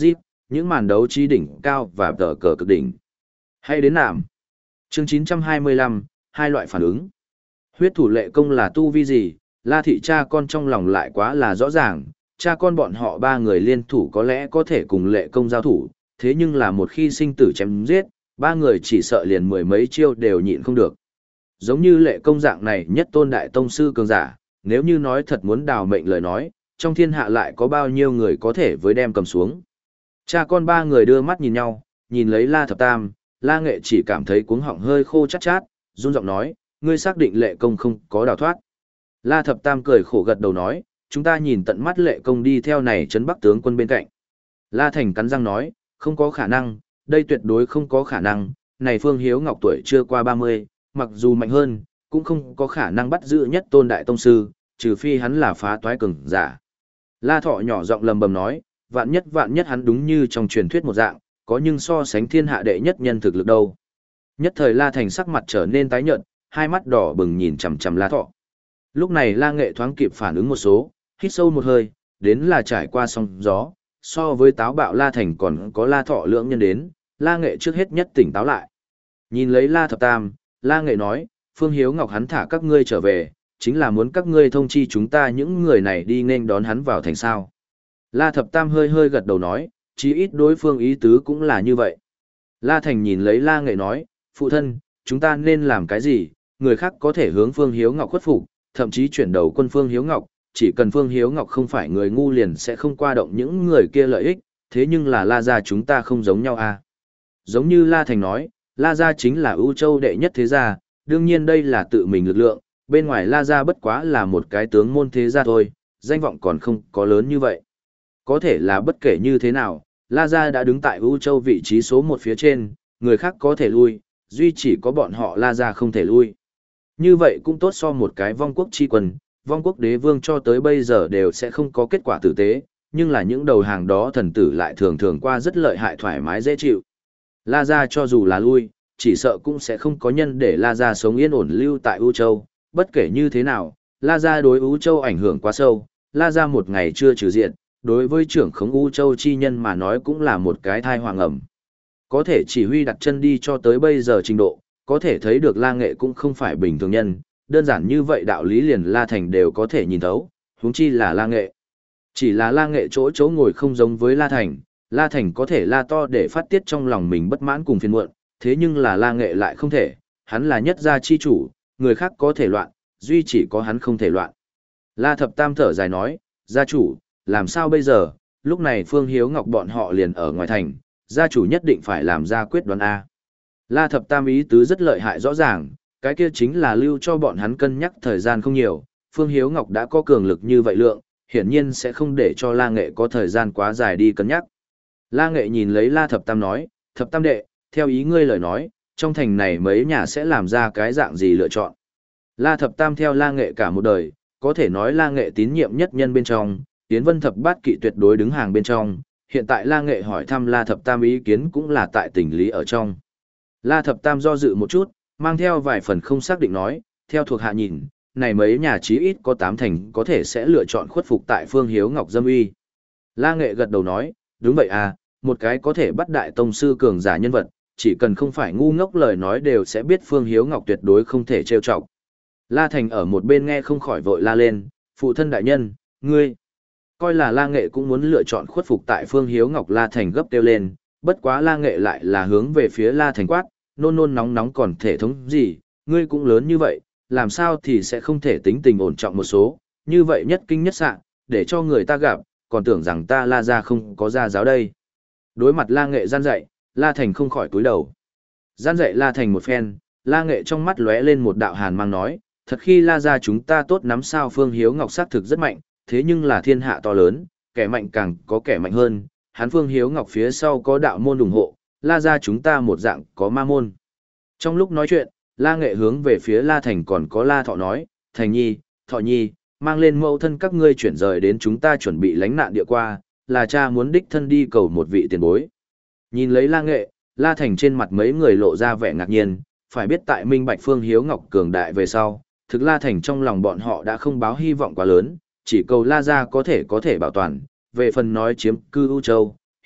những màn đấu trí đỉnh cao và tờ cờ cực đỉnh. Hay đến nạm. Chương chín trăm hai mươi lăm, hai loại phản ứng. Huyết thủ lệ công là tu vi gì, La Thị cha con trong lòng lại quá là rõ ràng, cha con bọn họ ba người liên thủ có lẽ có thể cùng lệ công giao thủ, thế nhưng là một khi sinh tử chém giết, ba người chỉ sợ liền mười mấy chiêu đều nhịn không được. Giống như lệ công dạng này nhất tôn đại tông sư cường giả, nếu như nói thật muốn đào mệnh lời nói, trong thiên hạ lại có bao nhiêu người có thể với đem cầm xuống. Cha con ba người đưa mắt nhìn nhau, nhìn lấy La Thập Tam, La Nghệ chỉ cảm thấy cuống họng hơi khô chát chát, run giọng nói, ngươi xác định lệ công không có đào thoát. La Thập Tam cười khổ gật đầu nói, chúng ta nhìn tận mắt lệ công đi theo này trấn Bắc tướng quân bên cạnh. La Thành cắn răng nói, không có khả năng, đây tuyệt đối không có khả năng, này Phương Hiếu Ngọc tuổi chưa qua ba mươi, mặc dù mạnh hơn, cũng không có khả năng bắt giữ nhất tôn đại tông sư, trừ phi hắn là phá toái cường giả. La Thọ nhỏ giọng lầm bầm nói, vạn nhất vạn nhất hắn đúng như trong truyền thuyết một dạng, có nhưng so sánh thiên hạ đệ nhất nhân thực lực đâu. Nhất thời La Thành sắc mặt trở nên tái nhợt, hai mắt đỏ bừng nhìn chằm chằm La Thọ. Lúc này La Nghệ thoáng kịp phản ứng một số, hít sâu một hơi, đến là trải qua sóng gió, so với táo bạo La Thành còn có La Thọ lưỡng nhân đến, La Nghệ trước hết nhất tỉnh táo lại. Nhìn lấy La Thập Tam, La Nghệ nói, Phương Hiếu Ngọc hắn thả các ngươi trở về, chính là muốn các ngươi thông chi chúng ta những người này đi nên đón hắn vào thành sao. La Thập Tam hơi hơi gật đầu nói, chí ít đối phương ý tứ cũng là như vậy. La Thành nhìn lấy La Nghệ nói, phụ thân, chúng ta nên làm cái gì, người khác có thể hướng Phương Hiếu Ngọc khuất phục, thậm chí chuyển đầu quân Phương Hiếu Ngọc, chỉ cần Phương Hiếu Ngọc không phải người ngu liền sẽ không qua động những người kia lợi ích, thế nhưng là La gia chúng ta không giống nhau à. Giống như La Thành nói, La gia chính là ưu châu đệ nhất thế gia, đương nhiên đây là tự mình lực lượng, bên ngoài La gia bất quá là một cái tướng môn thế gia thôi, danh vọng còn không có lớn như vậy. Có thể là bất kể như thế nào, La gia đã đứng tại ưu châu vị trí số một phía trên, người khác có thể lui, duy chỉ có bọn họ La gia không thể lui. Như vậy cũng tốt so một cái vong quốc chi quân, vong quốc đế vương cho tới bây giờ đều sẽ không có kết quả tử tế, nhưng là những đầu hàng đó thần tử lại thường thường qua rất lợi hại thoải mái dễ chịu. La gia cho dù là lui, chỉ sợ cũng sẽ không có nhân để La gia sống yên ổn lưu tại ưu châu, bất kể như thế nào, La gia đối ưu châu ảnh hưởng quá sâu, La gia một ngày chưa trừ diện, đối với trưởng khống ưu châu chi nhân mà nói cũng là một cái thai hoàng ẩm. Có thể chỉ huy đặt chân đi cho tới bây giờ trình độ, có thể thấy được La Nghệ cũng không phải bình thường nhân, đơn giản như vậy đạo lý liền La Thành đều có thể nhìn thấu, huống chi là La Nghệ. Chỉ là La Nghệ chỗ chỗ ngồi không giống với La Thành, La Thành có thể la to để phát tiết trong lòng mình bất mãn cùng phiền muộn, thế nhưng là La Nghệ lại không thể, hắn là nhất gia chi chủ, người khác có thể loạn, duy chỉ có hắn không thể loạn. La Thập Tam thở dài nói, gia chủ, làm sao bây giờ, lúc này Phương Hiếu Ngọc bọn họ liền ở ngoài thành, gia chủ nhất định phải làm ra quyết đoán A. La Thập Tam ý tứ rất lợi hại rõ ràng, cái kia chính là lưu cho bọn hắn cân nhắc thời gian không nhiều, Phương Hiếu Ngọc đã có cường lực như vậy lượng, hiển nhiên sẽ không để cho La Nghệ có thời gian quá dài đi cân nhắc. La Nghệ nhìn lấy La Thập Tam nói, Thập Tam đệ, theo ý ngươi lời nói, trong thành này mấy nhà sẽ làm ra cái dạng gì lựa chọn. La Thập Tam theo La Nghệ cả một đời, có thể nói La Nghệ tín nhiệm nhất nhân bên trong, Tiến Vân Thập Bát Kỵ tuyệt đối đứng hàng bên trong, hiện tại La Nghệ hỏi thăm La Thập Tam ý kiến cũng là tại tình lý ở trong. La Thập Tam do dự một chút, mang theo vài phần không xác định nói, theo thuộc hạ nhìn, này mấy nhà chí ít có tám thành có thể sẽ lựa chọn khuất phục tại Phương Hiếu Ngọc dâm uy. La Nghệ gật đầu nói, đúng vậy à, một cái có thể bắt đại tông sư cường giả nhân vật, chỉ cần không phải ngu ngốc lời nói đều sẽ biết Phương Hiếu Ngọc tuyệt đối không thể trêu chọc. La Thành ở một bên nghe không khỏi vội la lên, phụ thân đại nhân, ngươi. Coi là La Nghệ cũng muốn lựa chọn khuất phục tại Phương Hiếu Ngọc, La Thành gấp kêu lên, bất quá La Nghệ lại là hướng về phía La Thành quát, nôn nôn nóng nóng còn thể thống gì, ngươi cũng lớn như vậy, làm sao thì sẽ không thể tính tình ổn trọng một số, như vậy nhất kinh nhất sạng, để cho người ta gặp, còn tưởng rằng ta La gia không có gia giáo đây. Đối mặt La Nghệ gian dạy, La Thành không khỏi cúi đầu. Gian dạy La Thành một phen, La Nghệ trong mắt lóe lên một đạo hàn mang nói, thật khi La gia chúng ta tốt nắm sao Phương Hiếu Ngọc xác thực rất mạnh, thế nhưng là thiên hạ to lớn, kẻ mạnh càng có kẻ mạnh hơn, hắn Phương Hiếu Ngọc phía sau có đạo môn ủng hộ, La gia chúng ta một dạng có ma môn. Trong lúc nói chuyện, La Nghệ hướng về phía La Thành còn có La Thọ nói, Thành nhi, Thọ nhi, mang lên mẫu thân các ngươi chuyển rời đến chúng ta chuẩn bị lánh nạn địa qua, là cha muốn đích thân đi cầu một vị tiền bối. Nhìn lấy La Nghệ, La Thành trên mặt mấy người lộ ra vẻ ngạc nhiên, phải biết tại Minh Bạch Phương Hiếu Ngọc cường đại về sau, thực La Thành trong lòng bọn họ đã không báo hy vọng quá lớn, chỉ cầu La gia có thể có thể bảo toàn, về phần nói chiếm cư ưu châu,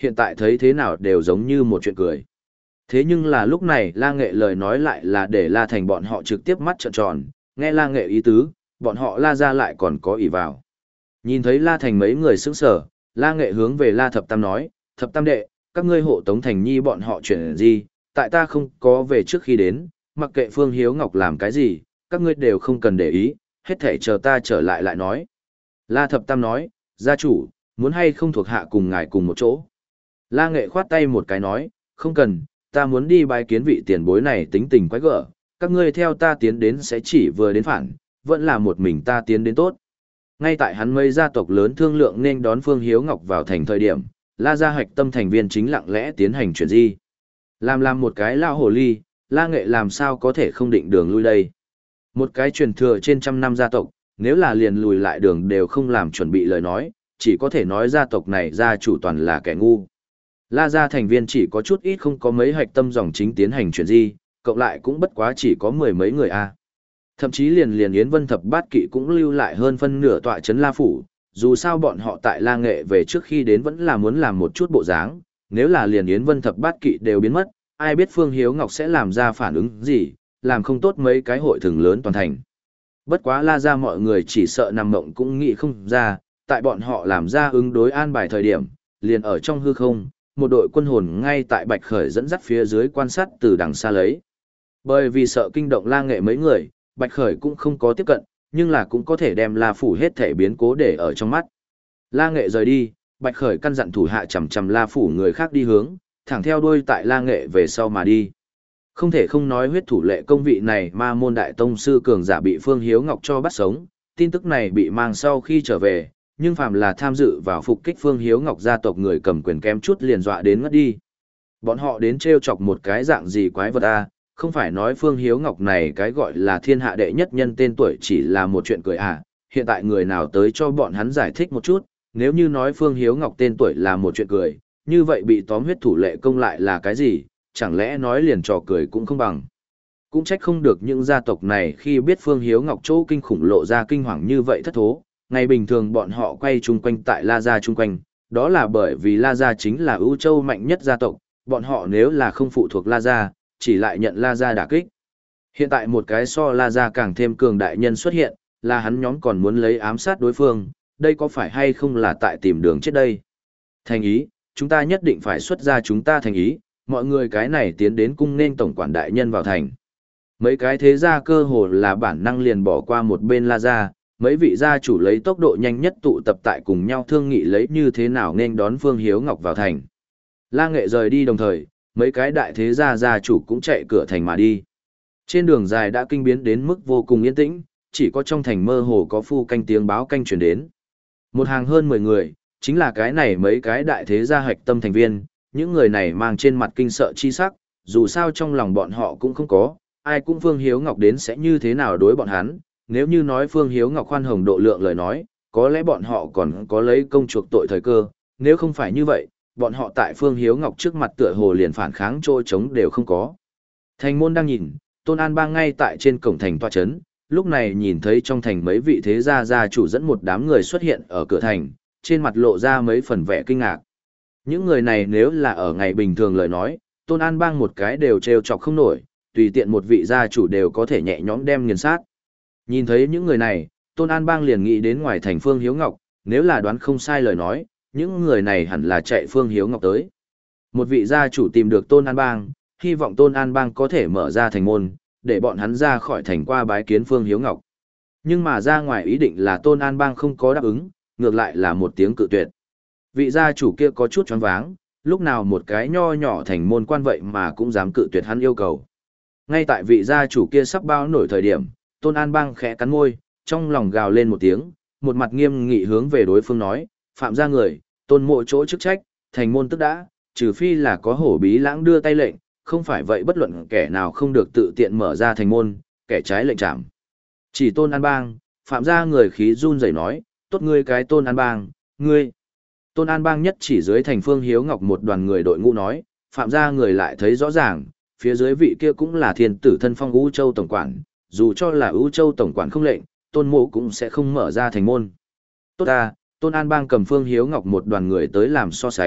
hiện tại thấy thế nào đều giống như một chuyện cười. Thế nhưng là lúc này La Nghệ lời nói lại là để La Thành bọn họ trực tiếp mắt trợn tròn, nghe La Nghệ ý tứ, bọn họ La ra lại còn có ỷ vào. Nhìn thấy La Thành mấy người sững sờ, La Nghệ hướng về La Thập Tam nói, Thập Tam đệ, các ngươi hộ tống Thành Nhi bọn họ chuyện gì, tại ta không có về trước khi đến, mặc kệ Phương Hiếu Ngọc làm cái gì, các ngươi đều không cần để ý, hết thể chờ ta trở lại lại nói. La Thập Tam nói, gia chủ, muốn hay không thuộc hạ cùng ngài cùng một chỗ. La Nghệ khoát tay một cái nói, không cần, ta muốn đi bái kiến vị tiền bối này tính tình quái gở, các ngươi theo ta tiến đến sẽ chỉ vừa đến phản, vẫn là một mình ta tiến đến tốt. Ngay tại hắn mấy gia tộc lớn thương lượng nên đón Phương Hiếu Ngọc vào thành thời điểm, La gia hạch tâm thành viên chính lặng lẽ tiến hành chuyển di. Làm làm một cái lao hồ ly, La Nghệ làm sao có thể không định đường lui đây. Một cái truyền thừa trên trăm năm gia tộc, nếu là liền lùi lại đường đều không làm chuẩn bị lời nói, chỉ có thể nói gia tộc này gia chủ toàn là kẻ ngu. La gia thành viên chỉ có chút ít không có mấy hạch tâm dòng chính tiến hành chuyển di, cộng lại cũng bất quá chỉ có mười mấy người a. Thậm chí liền liền Yến Vân Thập Bát Kỵ cũng lưu lại hơn phân nửa tọa trấn La phủ, dù sao bọn họ tại La Nghệ về trước khi đến vẫn là muốn làm một chút bộ dáng, nếu là liền Yến Vân Thập Bát Kỵ đều biến mất, ai biết Phương Hiếu Ngọc sẽ làm ra phản ứng gì, làm không tốt mấy cái hội thường lớn toàn thành. Bất quá La gia mọi người chỉ sợ nằm mộng cũng nghĩ không ra, tại bọn họ làm ra ứng đối an bài thời điểm, liền ở trong hư không, một đội quân hồn ngay tại Bạch Khởi dẫn dắt phía dưới quan sát từ đằng xa lấy. Bởi vì sợ kinh động La Nghệ mấy người, Bạch Khởi cũng không có tiếp cận, nhưng là cũng có thể đem La phủ hết thể biến cố để ở trong mắt. La Nghệ rời đi, Bạch Khởi căn dặn thủ hạ chằm chằm La phủ người khác đi hướng, thẳng theo đuôi tại La Nghệ về sau mà đi. Không thể không nói huyết thủ lệ công vị này ma môn đại tông sư cường giả bị Phương Hiếu Ngọc cho bắt sống, tin tức này bị mang sau khi trở về, nhưng phàm là tham dự vào phục kích Phương Hiếu Ngọc gia tộc người cầm quyền kém chút liền dọa đến ngất đi. Bọn họ đến trêu chọc một cái dạng gì quái vật a, không phải nói Phương Hiếu Ngọc này cái gọi là thiên hạ đệ nhất nhân tên tuổi chỉ là một chuyện cười à, hiện tại người nào tới cho bọn hắn giải thích một chút, nếu như nói Phương Hiếu Ngọc tên tuổi là một chuyện cười, như vậy bị tóm huyết thủ lệ công lại là cái gì, chẳng lẽ nói liền trò cười cũng không bằng. Cũng trách không được những gia tộc này khi biết Phương Hiếu Ngọc chỗ kinh khủng lộ ra kinh hoàng như vậy thất thố, ngày bình thường bọn họ quay chung quanh tại La Gia chung quanh, đó là bởi vì La Gia chính là ưu châu mạnh nhất gia tộc, bọn họ nếu là không phụ thuộc La Gia, chỉ lại nhận La Gia đả kích. Hiện tại một cái so La Gia càng thêm cường đại nhân xuất hiện, là hắn nhóm còn muốn lấy ám sát đối phương, đây có phải hay không là tại tìm đường chết đây? Thành ý, chúng ta nhất định phải xuất ra chúng ta thành ý, mọi người cái này tiến đến cung nên tổng quản đại nhân vào thành. Mấy cái thế gia cơ hồ là bản năng liền bỏ qua một bên La Gia, mấy vị gia chủ lấy tốc độ nhanh nhất tụ tập tại cùng nhau thương nghị lấy như thế nào nên đón Phương Hiếu Ngọc vào thành. La Nghệ rời đi đồng thời, mấy cái đại thế gia gia chủ cũng chạy cửa thành mà đi. Trên đường dài đã kinh biến đến mức vô cùng yên tĩnh, chỉ có trong thành mơ hồ có phu canh tiếng báo canh truyền đến. Một hàng hơn mười người, chính là cái này mấy cái đại thế gia hạch tâm thành viên, những người này mang trên mặt kinh sợ chi sắc, dù sao trong lòng bọn họ cũng không có, ai cũng Phương Hiếu Ngọc đến sẽ như thế nào đối bọn hắn, nếu như nói Phương Hiếu Ngọc khoan hồng độ lượng lời nói, có lẽ bọn họ còn có lấy công chuộc tội thời cơ, nếu không phải như vậy, bọn họ tại Phương Hiếu Ngọc trước mặt tựa hồ liền phản kháng trôi chống đều không có. Thành môn đang nhìn, Tôn An Bang ngay tại trên cổng thành tọa trấn, lúc này nhìn thấy trong thành mấy vị thế gia gia chủ dẫn một đám người xuất hiện ở cửa thành, trên mặt lộ ra mấy phần vẻ kinh ngạc. Những người này nếu là ở ngày bình thường lời nói, Tôn An Bang một cái đều trêu chọc không nổi, tùy tiện một vị gia chủ đều có thể nhẹ nhõm đem nghiền sát. Nhìn thấy những người này, Tôn An Bang liền nghĩ đến ngoài thành Phương Hiếu Ngọc, nếu là đoán không sai lời nói, những người này hẳn là chạy Phương Hiếu Ngọc tới. Một vị gia chủ tìm được Tôn An Bang, hy vọng Tôn An Bang có thể mở ra thành môn, để bọn hắn ra khỏi thành qua bái kiến Phương Hiếu Ngọc. Nhưng mà ra ngoài ý định là Tôn An Bang không có đáp ứng, ngược lại là một tiếng cự tuyệt. Vị gia chủ kia có chút choáng váng, lúc nào một cái nho nhỏ thành môn quan vậy mà cũng dám cự tuyệt hắn yêu cầu. Ngay tại vị gia chủ kia sắp bao nổi thời điểm, Tôn An Bang khẽ cắn môi, trong lòng gào lên một tiếng, một mặt nghiêm nghị hướng về đối phương nói, phạm gia người, Tôn mộ chỗ chức trách, thành môn tức đã, trừ phi là có hổ bí lãng đưa tay lệnh, không phải vậy bất luận kẻ nào không được tự tiện mở ra thành môn, kẻ trái lệnh trảm. Chỉ Tôn An Bang, phạm gia người khí run rẩy nói, tốt ngươi cái Tôn An Bang, ngươi. Tôn An Bang nhất chỉ dưới thành Phương Hiếu Ngọc một đoàn người đội ngũ nói, phạm gia người lại thấy rõ ràng, phía dưới vị kia cũng là thiên tử thân phong U Châu tổng quản, dù cho là U Châu tổng quản không lệnh, Tôn mộ cũng sẽ không mở ra thành môn. Tốt ta, Tôn An Bang cầm Phương Hiếu Ngọc một đoàn người tới làm so sánh,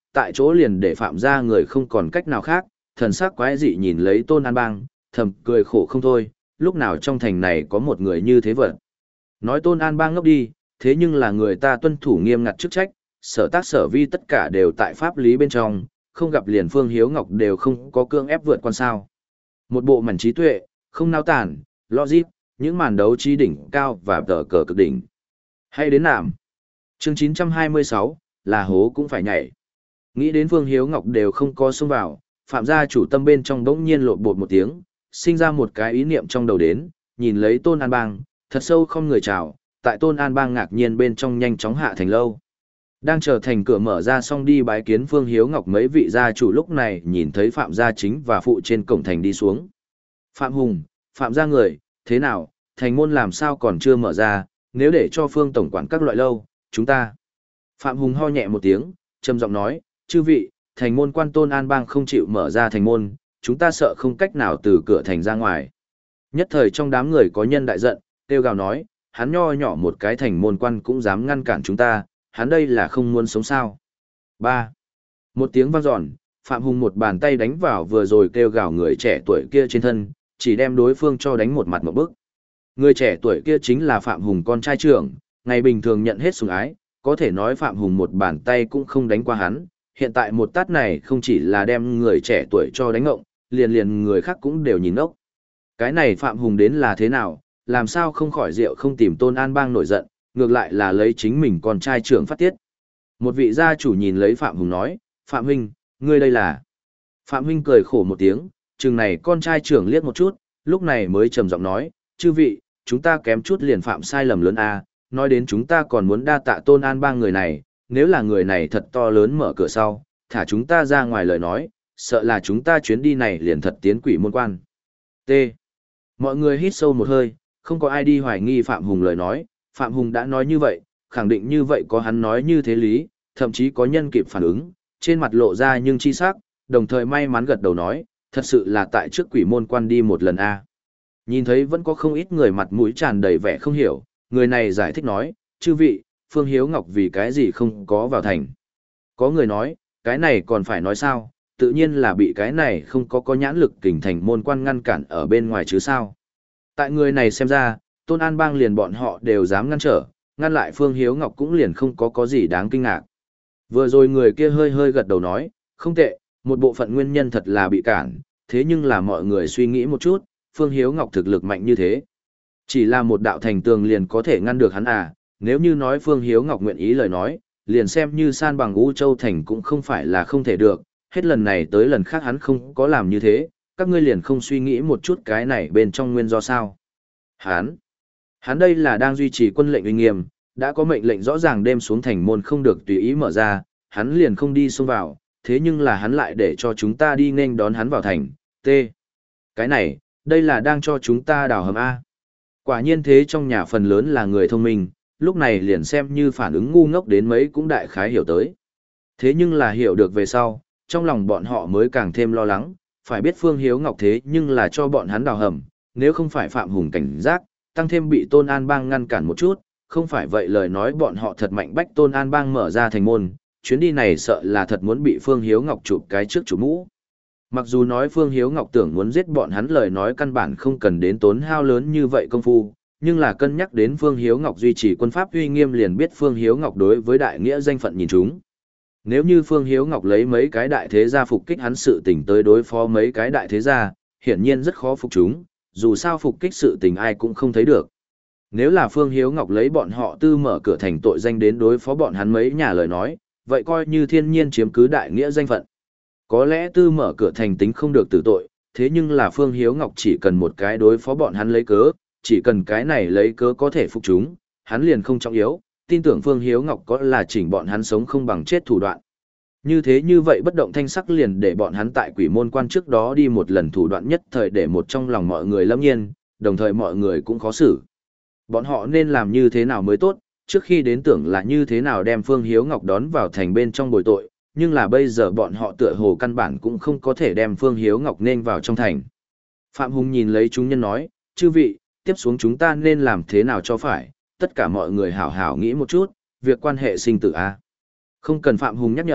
tại chỗ liền để Phạm gia người không còn cách nào khác, thần sắc quái dị nhìn lấy Tôn An Bang, thầm cười khổ không thôi, lúc nào trong thành này có một người như thế vật. Nói Tôn An Bang ngốc đi, thế nhưng là người ta tuân thủ nghiêm ngặt chức trách, sở tác sở vi tất cả đều tại pháp lý bên trong, không gặp liền Phương Hiếu Ngọc đều không có cương ép vượt quan sao. Một bộ mảnh trí tuệ, không nao tản, logic, những màn đấu trí đỉnh cao và tờ cờ cực đỉnh. Hay đến nạm. Chương chín trăm hai mươi sáu, là hố cũng phải nhảy. Nghĩ đến Phương Hiếu Ngọc đều không có xông vào, Phạm gia chủ tâm bên trong bỗng nhiên lộn bột một tiếng, sinh ra một cái ý niệm trong đầu đến, nhìn lấy Tôn An Bang, thật sâu không người chào, tại Tôn An Bang ngạc nhiên bên trong nhanh chóng hạ thành lâu. Đang chờ thành cửa mở ra xong đi bái kiến Phương Hiếu Ngọc mấy vị gia chủ lúc này nhìn thấy Phạm gia chính và phụ trên cổng thành đi xuống. Phạm Hùng, Phạm gia người, thế nào, thành môn làm sao còn chưa mở ra, nếu để cho Phương tổng quản các loại lâu, chúng ta. Phạm Hùng ho nhẹ một tiếng, trầm giọng nói, chư vị, thành môn quan Tôn An Bang không chịu mở ra thành môn, chúng ta sợ không cách nào từ cửa thành ra ngoài. Nhất thời trong đám người có nhân đại giận, kêu gào nói, hắn nho nhỏ một cái thành môn quan cũng dám ngăn cản chúng ta, hắn đây là không muốn sống sao. Ba. Một tiếng vang dọn, Phạm Hùng một bàn tay đánh vào vừa rồi kêu gào người trẻ tuổi kia trên thân, chỉ đem đối phương cho đánh một mặt một bức. Người trẻ tuổi kia chính là Phạm Hùng con trai trưởng, ngày bình thường nhận hết sủng ái, có thể nói Phạm Hùng một bàn tay cũng không đánh qua hắn, hiện tại một tát này không chỉ là đem người trẻ tuổi cho đánh ngộng, liền liền người khác cũng đều nhìn ốc. Cái này Phạm Hùng đến là thế nào, làm sao không khỏi rượu không tìm Tôn An Bang nổi giận, ngược lại là lấy chính mình con trai trưởng phát tiết. Một vị gia chủ nhìn lấy Phạm Hùng nói, Phạm Huynh, ngươi đây là. Phạm Huynh cười khổ một tiếng, chừng này con trai trưởng liếc một chút, lúc này mới trầm giọng nói, chư vị, chúng ta kém chút liền phạm sai lầm lớn a, nói đến chúng ta còn muốn đa tạ Tôn An Bang người này, nếu là người này thật to lớn mở cửa sau, thả chúng ta ra ngoài lời nói, sợ là chúng ta chuyến đi này liền thật tiến quỷ môn quan. T. Mọi người hít sâu một hơi, không có ai đi hoài nghi Phạm Hùng lời nói, Phạm Hùng đã nói như vậy, khẳng định như vậy có hắn nói như thế lý, thậm chí có nhân kịp phản ứng, trên mặt lộ ra nhưng chi sắc, đồng thời may mắn gật đầu nói, thật sự là tại trước quỷ môn quan đi một lần a. Nhìn thấy vẫn có không ít người mặt mũi tràn đầy vẻ không hiểu, người này giải thích nói, chư vị, Phương Hiếu Ngọc vì cái gì không có vào thành. Có người nói, cái này còn phải nói sao, tự nhiên là bị cái này không có có nhãn lực kình thành môn quan ngăn cản ở bên ngoài chứ sao. Tại người này xem ra, Tôn An Bang liền bọn họ đều dám ngăn trở, ngăn lại Phương Hiếu Ngọc cũng liền không có có gì đáng kinh ngạc. Vừa rồi người kia hơi hơi gật đầu nói, không tệ, một bộ phận nguyên nhân thật là bị cản, thế nhưng là mọi người suy nghĩ một chút, Phương Hiếu Ngọc thực lực mạnh như thế. Chỉ là một đạo thành tường liền có thể ngăn được hắn à, nếu như nói Phương Hiếu Ngọc nguyện ý lời nói, liền xem như san bằng U Châu Thành cũng không phải là không thể được, hết lần này tới lần khác hắn không có làm như thế, các ngươi liền không suy nghĩ một chút cái này bên trong nguyên do sao. Hắn, hắn đây là đang duy trì quân lệnh uy nghiêm, đã có mệnh lệnh rõ ràng đêm xuống thành môn không được tùy ý mở ra, hắn liền không đi xông vào, thế nhưng là hắn lại để cho chúng ta đi nên đón hắn vào thành, t. Cái này, đây là đang cho chúng ta đào hầm A. Quả nhiên thế trong nhà phần lớn là người thông minh, lúc này liền xem như phản ứng ngu ngốc đến mấy cũng đại khái hiểu tới. Thế nhưng là hiểu được về sau, trong lòng bọn họ mới càng thêm lo lắng, phải biết Phương Hiếu Ngọc thế nhưng là cho bọn hắn đào hầm, nếu không phải Phạm Hùng cảnh giác, tăng thêm bị Tôn An Bang ngăn cản một chút, không phải vậy lời nói bọn họ thật mạnh bách Tôn An Bang mở ra thành môn, chuyến đi này sợ là thật muốn bị Phương Hiếu Ngọc chụp cái trước chủ mũ. Mặc dù nói Phương Hiếu Ngọc tưởng muốn giết bọn hắn lời nói căn bản không cần đến tốn hao lớn như vậy công phu, nhưng là cân nhắc đến Phương Hiếu Ngọc duy trì quân pháp uy nghiêm liền biết Phương Hiếu Ngọc đối với đại nghĩa danh phận nhìn chúng. Nếu như Phương Hiếu Ngọc lấy mấy cái đại thế gia phục kích hắn sự tình tới đối phó mấy cái đại thế gia, hiển nhiên rất khó phục chúng, dù sao phục kích sự tình ai cũng không thấy được. Nếu là Phương Hiếu Ngọc lấy bọn họ tư mở cửa thành tội danh đến đối phó bọn hắn mấy nhà lời nói, vậy coi như thiên nhiên chiếm cứ đại nghĩa danh phận. Có lẽ tư mở cửa thành tính không được tử tội, thế nhưng là Phương Hiếu Ngọc chỉ cần một cái đối phó bọn hắn lấy cớ, chỉ cần cái này lấy cớ có thể phục chúng, hắn liền không trọng yếu, tin tưởng Phương Hiếu Ngọc có là chỉnh bọn hắn sống không bằng chết thủ đoạn. Như thế như vậy bất động thanh sắc liền để bọn hắn tại quỷ môn quan trước đó đi một lần thủ đoạn nhất thời để một trong lòng mọi người lâm nhiên, đồng thời mọi người cũng khó xử. Bọn họ nên làm như thế nào mới tốt, trước khi đến tưởng là như thế nào đem Phương Hiếu Ngọc đón vào thành bên trong bồi tội, nhưng là bây giờ bọn họ tựa hồ căn bản cũng không có thể đem Phương Hiếu Ngọc nên vào trong thành. Phạm Hùng nhìn lấy chúng nhân nói, chư vị, tiếp xuống chúng ta nên làm thế nào cho phải, tất cả mọi người hảo hảo nghĩ một chút, việc quan hệ sinh tử a. Không cần Phạm Hùng nhắc nhở,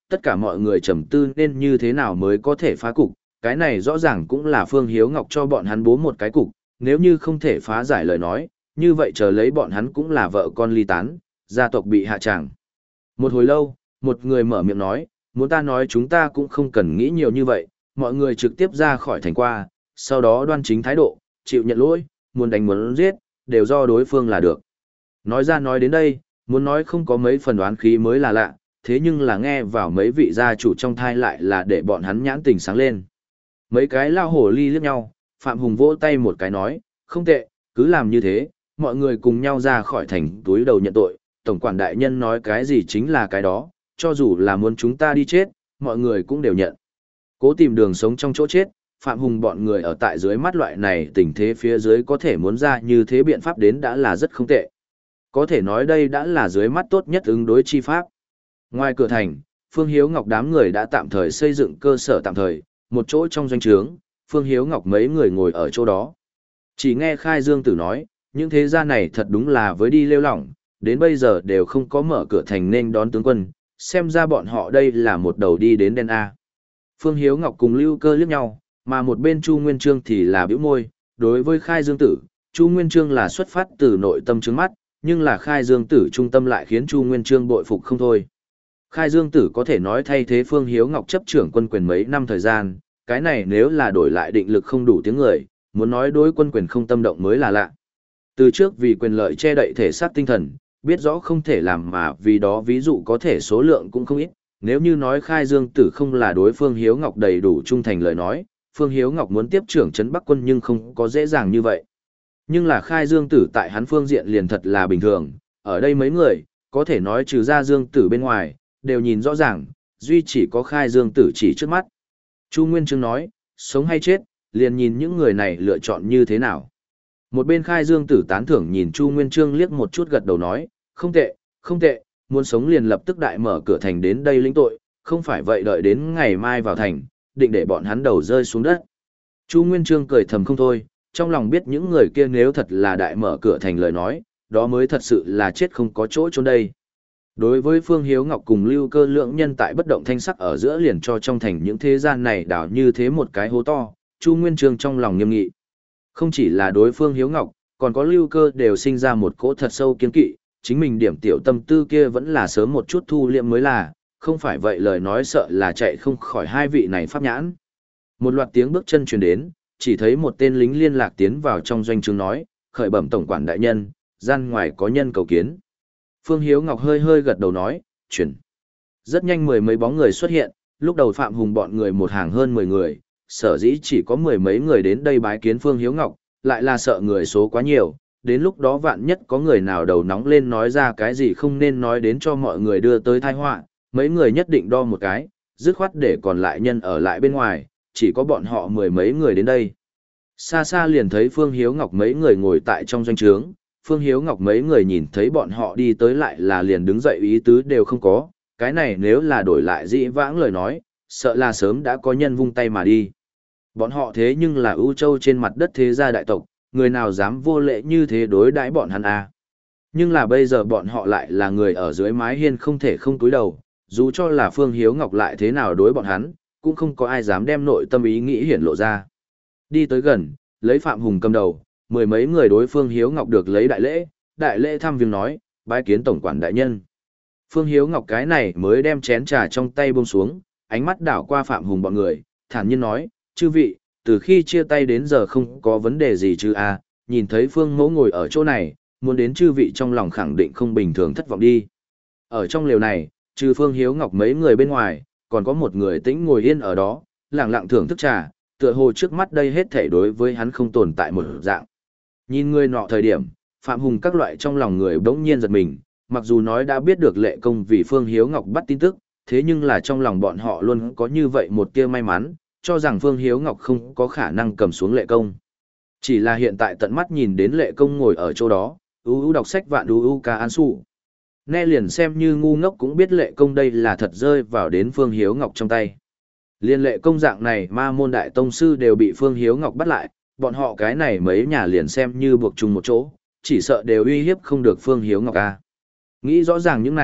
tất cả mọi người trầm tư nên như thế nào mới có thể phá cục, cái này rõ ràng cũng là Phương Hiếu Ngọc cho bọn hắn bố một cái cục, nếu như không thể phá giải lời nói, như vậy chờ lấy bọn hắn cũng là vợ con ly tán, gia tộc bị hạ tràng. Một hồi lâu, một người mở miệng nói, muốn ta nói chúng ta cũng không cần nghĩ nhiều như vậy, mọi người trực tiếp ra khỏi thành qua, sau đó đoan chính thái độ, chịu nhận lỗi, muốn đánh muốn giết, đều do đối phương là được. Nói ra nói đến đây, muốn nói không có mấy phần đoán khí mới là lạ, thế nhưng là nghe vào mấy vị gia chủ trong thai lại là để bọn hắn nhãn tình sáng lên. Mấy cái lao hổ ly liếc nhau, Phạm Hùng vỗ tay một cái nói, không tệ, cứ làm như thế, mọi người cùng nhau ra khỏi thành túi đầu nhận tội, tổng quản đại nhân nói cái gì chính là cái đó, cho dù là muốn chúng ta đi chết, mọi người cũng đều nhận. Cố tìm đường sống trong chỗ chết, Phạm Hùng bọn người ở tại dưới mắt loại này tình thế phía dưới có thể muốn ra như thế biện pháp đến đã là rất không tệ. Có thể nói đây đã là dưới mắt tốt nhất ứng đối chi pháp. Ngoài cửa thành, Phương Hiếu Ngọc đám người đã tạm thời xây dựng cơ sở tạm thời, một chỗ trong doanh trướng, Phương Hiếu Ngọc mấy người ngồi ở chỗ đó. Chỉ nghe Khai Dương Tử nói, những thế gia này thật đúng là với đi lêu lỏng, đến bây giờ đều không có mở cửa thành nên đón tướng quân, xem ra bọn họ đây là một đầu đi đến đen A. Phương Hiếu Ngọc cùng Lưu Cơ liếc nhau, mà một bên Chu Nguyên Chương thì là bĩu môi, đối với Khai Dương Tử, Chu Nguyên Chương là xuất phát từ nội tâm trứng mắt, nhưng là Khai Dương Tử trung tâm lại khiến Chu Nguyên Chương bội phục không thôi. Khai Dương Tử có thể nói thay thế Phương Hiếu Ngọc chấp trưởng quân quyền mấy năm thời gian, cái này nếu là đổi lại định lực không đủ tiếng người, muốn nói đối quân quyền không tâm động mới là lạ. Từ trước vì quyền lợi che đậy thể xác tinh thần, biết rõ không thể làm mà vì đó ví dụ có thể số lượng cũng không ít, nếu như nói Khai Dương Tử không là đối Phương Hiếu Ngọc đầy đủ trung thành lời nói, Phương Hiếu Ngọc muốn tiếp trưởng trấn Bắc quân nhưng không có dễ dàng như vậy. Nhưng là Khai Dương Tử tại hắn phương diện liền thật là bình thường, ở đây mấy người, có thể nói trừ ra Dương Tử bên ngoài, đều nhìn rõ ràng, duy chỉ có Khai Dương Tử chỉ trước mắt. Chu Nguyên Chương nói, sống hay chết, liền nhìn những người này lựa chọn như thế nào. Một bên Khai Dương Tử tán thưởng nhìn Chu Nguyên Chương liếc một chút gật đầu nói, không tệ, không tệ, muốn sống liền lập tức đại mở cửa thành đến đây lĩnh tội, không phải vậy đợi đến ngày mai vào thành, định để bọn hắn đầu rơi xuống đất. Chu Nguyên Chương cười thầm không thôi, trong lòng biết những người kia nếu thật là đại mở cửa thành lời nói, đó mới thật sự là chết không có chỗ trốn đây. Đối với Phương Hiếu Ngọc cùng Lưu Cơ lượng nhân tại bất động thanh sắc ở giữa liền cho trong thành những thế gian này đảo như thế một cái hố to, Chu Nguyên Chương trong lòng nghiêm nghị. Không chỉ là đối Phương Hiếu Ngọc, còn có Lưu Cơ đều sinh ra một cỗ thật sâu kiên kỵ, chính mình điểm tiểu tâm tư kia vẫn là sớm một chút thu liệm mới là, không phải vậy lời nói sợ là chạy không khỏi hai vị này pháp nhãn. Một loạt tiếng bước chân truyền đến, chỉ thấy một tên lính liên lạc tiến vào trong doanh trướng nói, khởi bẩm tổng quản đại nhân, gian ngoài có nhân cầu kiến. Phương Hiếu Ngọc hơi hơi gật đầu nói, chuyển. Rất nhanh mười mấy bóng người xuất hiện, lúc đầu Phạm Hùng bọn người một hàng hơn mười người, sở dĩ chỉ có mười mấy người đến đây bái kiến Phương Hiếu Ngọc, lại là sợ người số quá nhiều, đến lúc đó vạn nhất có người nào đầu nóng lên nói ra cái gì không nên nói đến cho mọi người đưa tới tai họa, mấy người nhất định đo một cái, dứt khoát để còn lại nhân ở lại bên ngoài, chỉ có bọn họ mười mấy người đến đây. Xa xa liền thấy Phương Hiếu Ngọc mấy người ngồi tại trong doanh trướng, Phương Hiếu Ngọc mấy người nhìn thấy bọn họ đi tới lại là liền đứng dậy ý tứ đều không có, cái này nếu là đổi lại dĩ vãng lời nói, sợ là sớm đã có nhân vung tay mà đi. Bọn họ thế nhưng là ưu châu trên mặt đất thế gia đại tộc, người nào dám vô lễ như thế đối đãi bọn hắn à. Nhưng là bây giờ bọn họ lại là người ở dưới mái hiên không thể không túi đầu, dù cho là Phương Hiếu Ngọc lại thế nào đối bọn hắn, cũng không có ai dám đem nội tâm ý nghĩ hiển lộ ra. Đi tới gần, lấy Phạm Hùng cầm đầu, mười mấy người đối Phương Hiếu Ngọc được lấy đại lễ, đại lễ thăm viếng nói, bái kiến tổng quản đại nhân. Phương Hiếu Ngọc cái này mới đem chén trà trong tay buông xuống, ánh mắt đảo qua Phạm Hùng bọn người, thản nhiên nói, chư vị, từ khi chia tay đến giờ không có vấn đề gì chứ à, nhìn thấy Phương Mẫu ngồi ở chỗ này, muốn đến chư vị trong lòng khẳng định không bình thường thất vọng đi. Ở trong lều này, trừ Phương Hiếu Ngọc mấy người bên ngoài, còn có một người tĩnh ngồi yên ở đó, lặng lặng thưởng thức trà, tựa hồ trước mắt đây hết thảy đối với hắn không tồn tại một dạng. Nhìn người nọ thời điểm, Phạm Hùng các loại trong lòng người bỗng nhiên giật mình, mặc dù nói đã biết được Lệ Công vì Phương Hiếu Ngọc bắt tin tức, thế nhưng là trong lòng bọn họ luôn có như vậy một tia may mắn, cho rằng Phương Hiếu Ngọc không có khả năng cầm xuống Lệ Công. Chỉ là hiện tại tận mắt nhìn đến Lệ Công ngồi ở chỗ đó, u u đọc sách vạn u u ca an su. Nghe liền xem như ngu ngốc cũng biết Lệ Công đây là thật rơi vào đến Phương Hiếu Ngọc trong tay. Liên Lệ Công dạng này ma môn đại tông sư đều bị Phương Hiếu Ngọc bắt lại, bọn họ cái này mấy nhà liền xem như buộc chung một chỗ, chỉ sợ đều uy hiếp không được Phương Hiếu Ngọc a. Nghĩ rõ ràng những này,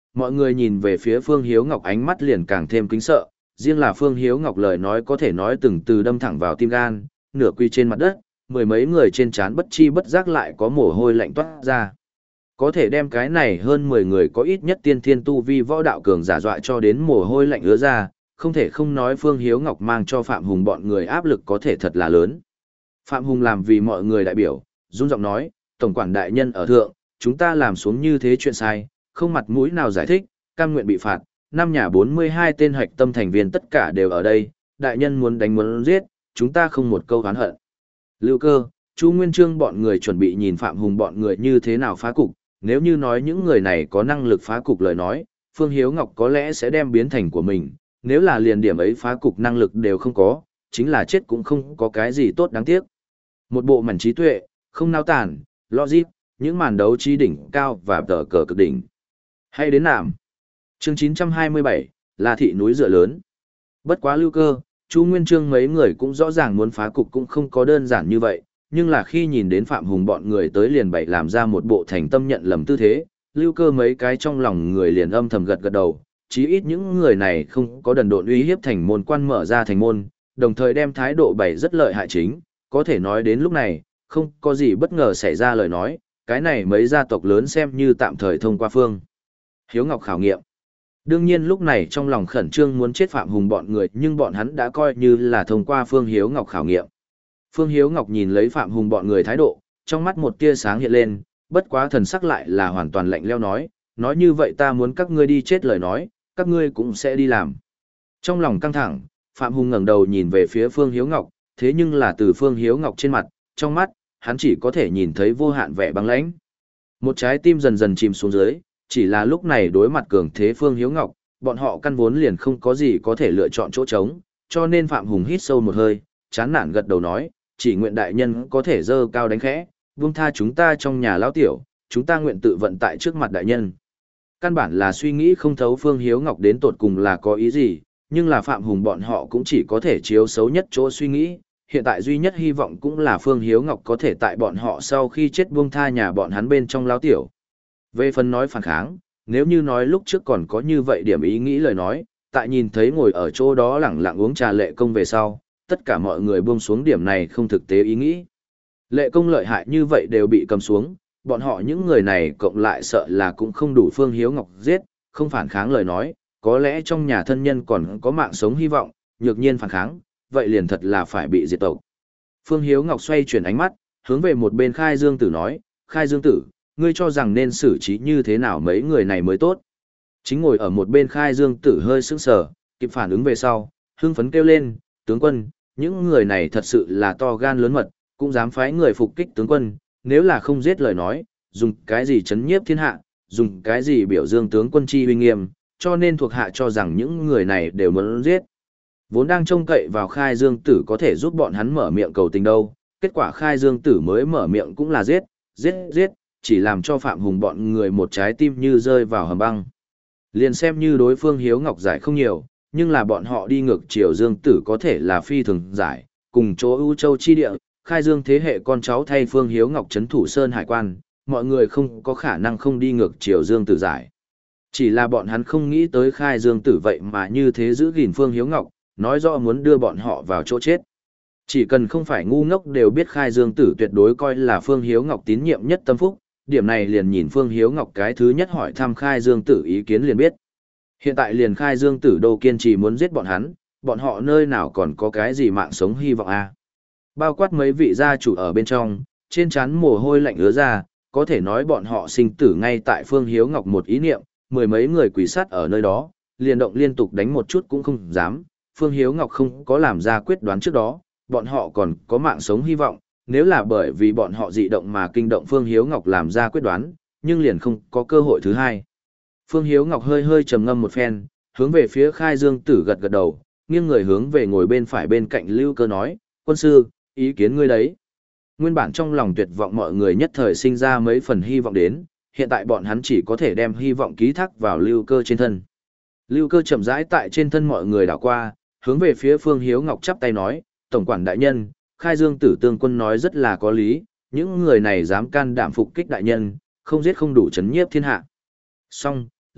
mọi người nhìn về phía Phương Hiếu Ngọc ánh mắt liền càng thêm kính sợ, riêng là Phương Hiếu Ngọc lời nói có thể nói từng từ đâm thẳng vào tim gan, nửa quy trên mặt đất, mười mấy người trên trán bất chi bất giác lại có mồ hôi lạnh toát ra. Có thể đem cái này hơn mười người có ít nhất tiên thiên tu vi võ đạo cường giả dọa cho đến mồ hôi lạnh ứa ra, không thể không nói Phương Hiếu Ngọc mang cho Phạm Hùng bọn người áp lực có thể thật là lớn. Phạm Hùng làm vì mọi người đại biểu, run giọng nói, tổng quản đại nhân ở thượng, chúng ta làm xuống như thế chuyện sai, không mặt mũi nào giải thích, cam nguyện bị phạt, năm nhà bốn mươi hai tên hạch tâm thành viên tất cả đều ở đây, đại nhân muốn đánh muốn giết, chúng ta không một câu oán hận. Lưu Cơ, Chu Nguyên Chương bọn người chuẩn bị nhìn Phạm Hùng bọn người như thế nào phá cục, nếu như nói những người này có năng lực phá cục lời nói, Phương Hiếu Ngọc có lẽ sẽ đem biến thành của mình, nếu là liền điểm ấy phá cục năng lực đều không có, chính là chết cũng không có cái gì tốt đáng tiếc. Một bộ mảnh trí tuệ, không nao tản, logic, những màn đấu trí đỉnh cao và tờ cờ cực đỉnh. Hay đến nạm. Chương chín trăm hai mươi bảy, là thị núi dựa lớn. Bất quá Lưu Cơ, Chu Nguyên Chương mấy người cũng rõ ràng muốn phá cục cũng không có đơn giản như vậy, nhưng là khi nhìn đến Phạm Hùng bọn người tới liền bày làm ra một bộ thành tâm nhận lầm tư thế, Lưu Cơ mấy cái trong lòng người liền âm thầm gật gật đầu, chí ít những người này không có đần độn uy hiếp thành môn quan mở ra thành môn, đồng thời đem thái độ bày rất lợi hại chính, có thể nói đến lúc này, không có gì bất ngờ xảy ra lời nói, cái này mấy gia tộc lớn xem như tạm thời thông qua Phương Hiếu Ngọc khảo nghiệm. Đương nhiên lúc này trong lòng khẩn trương muốn chết Phạm Hùng bọn người nhưng bọn hắn đã coi như là thông qua Phương Hiếu Ngọc khảo nghiệm. Phương Hiếu Ngọc nhìn lấy Phạm Hùng bọn người thái độ, trong mắt một tia sáng hiện lên, bất quá thần sắc lại là hoàn toàn lạnh lẽo nói, nói như vậy ta muốn các ngươi đi chết lời nói, các ngươi cũng sẽ đi làm. Trong lòng căng thẳng, Phạm Hùng ngẩng đầu nhìn về phía Phương Hiếu Ngọc, thế nhưng là từ Phương Hiếu Ngọc trên mặt, trong mắt, hắn chỉ có thể nhìn thấy vô hạn vẻ băng lãnh. Một trái tim dần dần chìm xuống dưới, chỉ là lúc này đối mặt cường thế Phương Hiếu Ngọc, bọn họ căn vốn liền không có gì có thể lựa chọn chỗ trống, cho nên Phạm Hùng hít sâu một hơi, chán nản gật đầu nói, chỉ nguyện đại nhân có thể dơ cao đánh khẽ, buông tha chúng ta trong nhà lão tiểu, chúng ta nguyện tự vận tại trước mặt đại nhân. Căn bản là suy nghĩ không thấu Phương Hiếu Ngọc đến tột cùng là có ý gì, nhưng là Phạm Hùng bọn họ cũng chỉ có thể chiếu xấu nhất chỗ suy nghĩ, hiện tại duy nhất hy vọng cũng là Phương Hiếu Ngọc có thể tại bọn họ sau khi chết buông tha nhà bọn hắn bên trong lão tiểu. Về phần nói phản kháng, nếu như nói lúc trước còn có như vậy điểm ý nghĩ lời nói, tại nhìn thấy ngồi ở chỗ đó lẳng lặng uống trà Lệ Công về sau, tất cả mọi người buông xuống điểm này không thực tế ý nghĩ. Lệ Công lợi hại như vậy đều bị cầm xuống, bọn họ những người này cộng lại sợ là cũng không đủ Phương Hiếu Ngọc giết, không phản kháng lời nói, có lẽ trong nhà thân nhân còn có mạng sống hy vọng, nhược nhiên phản kháng, vậy liền thật là phải bị diệt tộc. Phương Hiếu Ngọc xoay chuyển ánh mắt, hướng về một bên Khai Dương Tử nói, Khai Dương Tử, ngươi cho rằng nên xử trí như thế nào mấy người này mới tốt. Chính ngồi ở một bên Khai Dương Tử hơi sững sờ, kịp phản ứng về sau, hưng phấn kêu lên, tướng quân, những người này thật sự là to gan lớn mật, cũng dám phái người phục kích tướng quân, nếu là không giết lời nói, dùng cái gì chấn nhiếp thiên hạ, dùng cái gì biểu dương tướng quân chi uy nghiêm, cho nên thuộc hạ cho rằng những người này đều muốn giết. Vốn đang trông cậy vào Khai Dương Tử có thể giúp bọn hắn mở miệng cầu tình đâu, kết quả Khai Dương Tử mới mở miệng cũng là giết, giết, giết, chỉ làm cho Phạm Hùng bọn người một trái tim như rơi vào hầm băng. Liền xem như đối phương Hiếu Ngọc giải không nhiều, nhưng là bọn họ đi ngược chiều Dương Tử có thể là phi thường giải, cùng chỗ ưu châu chi địa, Khai Dương thế hệ con cháu thay phương Hiếu Ngọc trấn thủ Sơn Hải quan, mọi người không có khả năng không đi ngược chiều Dương Tử giải. Chỉ là bọn hắn không nghĩ tới Khai Dương Tử vậy mà như thế giữ gìn phương Hiếu Ngọc, nói rõ muốn đưa bọn họ vào chỗ chết. Chỉ cần không phải ngu ngốc đều biết Khai Dương Tử tuyệt đối coi là Phương Hiếu Ngọc tín nhiệm nhất tâm phúc, điểm này liền nhìn Phương Hiếu Ngọc cái thứ nhất hỏi thăm Khai Dương Tử ý kiến liền biết. Hiện tại liền Khai Dương Tử đâu kiên trì muốn giết bọn hắn, bọn họ nơi nào còn có cái gì mạng sống hy vọng a? À? Bao quát mấy vị gia chủ ở bên trong, trên trán mồ hôi lạnh ứa ra, có thể nói bọn họ sinh tử ngay tại Phương Hiếu Ngọc một ý niệm, mười mấy người quỷ sát ở nơi đó, liền động liên tục đánh một chút cũng không dám. Phương Hiếu Ngọc không có làm ra quyết đoán trước đó, bọn họ còn có mạng sống hy vọng, nếu là bởi vì bọn họ dị động mà kinh động Phương Hiếu Ngọc làm ra quyết đoán, nhưng liền không có cơ hội thứ hai. Phương Hiếu Ngọc hơi hơi trầm ngâm một phen, hướng về phía Khai Dương Tử gật gật đầu, nghiêng người hướng về ngồi bên phải bên cạnh Lưu Cơ nói, quân sư, ý kiến ngươi đấy. Nguyên bản trong lòng tuyệt vọng mọi người nhất thời sinh ra mấy phần hy vọng đến, hiện tại bọn hắn chỉ có thể đem hy vọng ký thác vào Lưu Cơ trên thân. Lưu Cơ chậm rãi tại trên thân mọi người đảo qua, hướng về phía Phương Hiếu Ngọc chắp tay nói, tổng quản đại nhân, Khai Dương Tử tương quân nói rất là có lý, những người này dám can đảm phục kích đại nhân, không giết không đủ chấn nhiếp thiên hạ. Xong,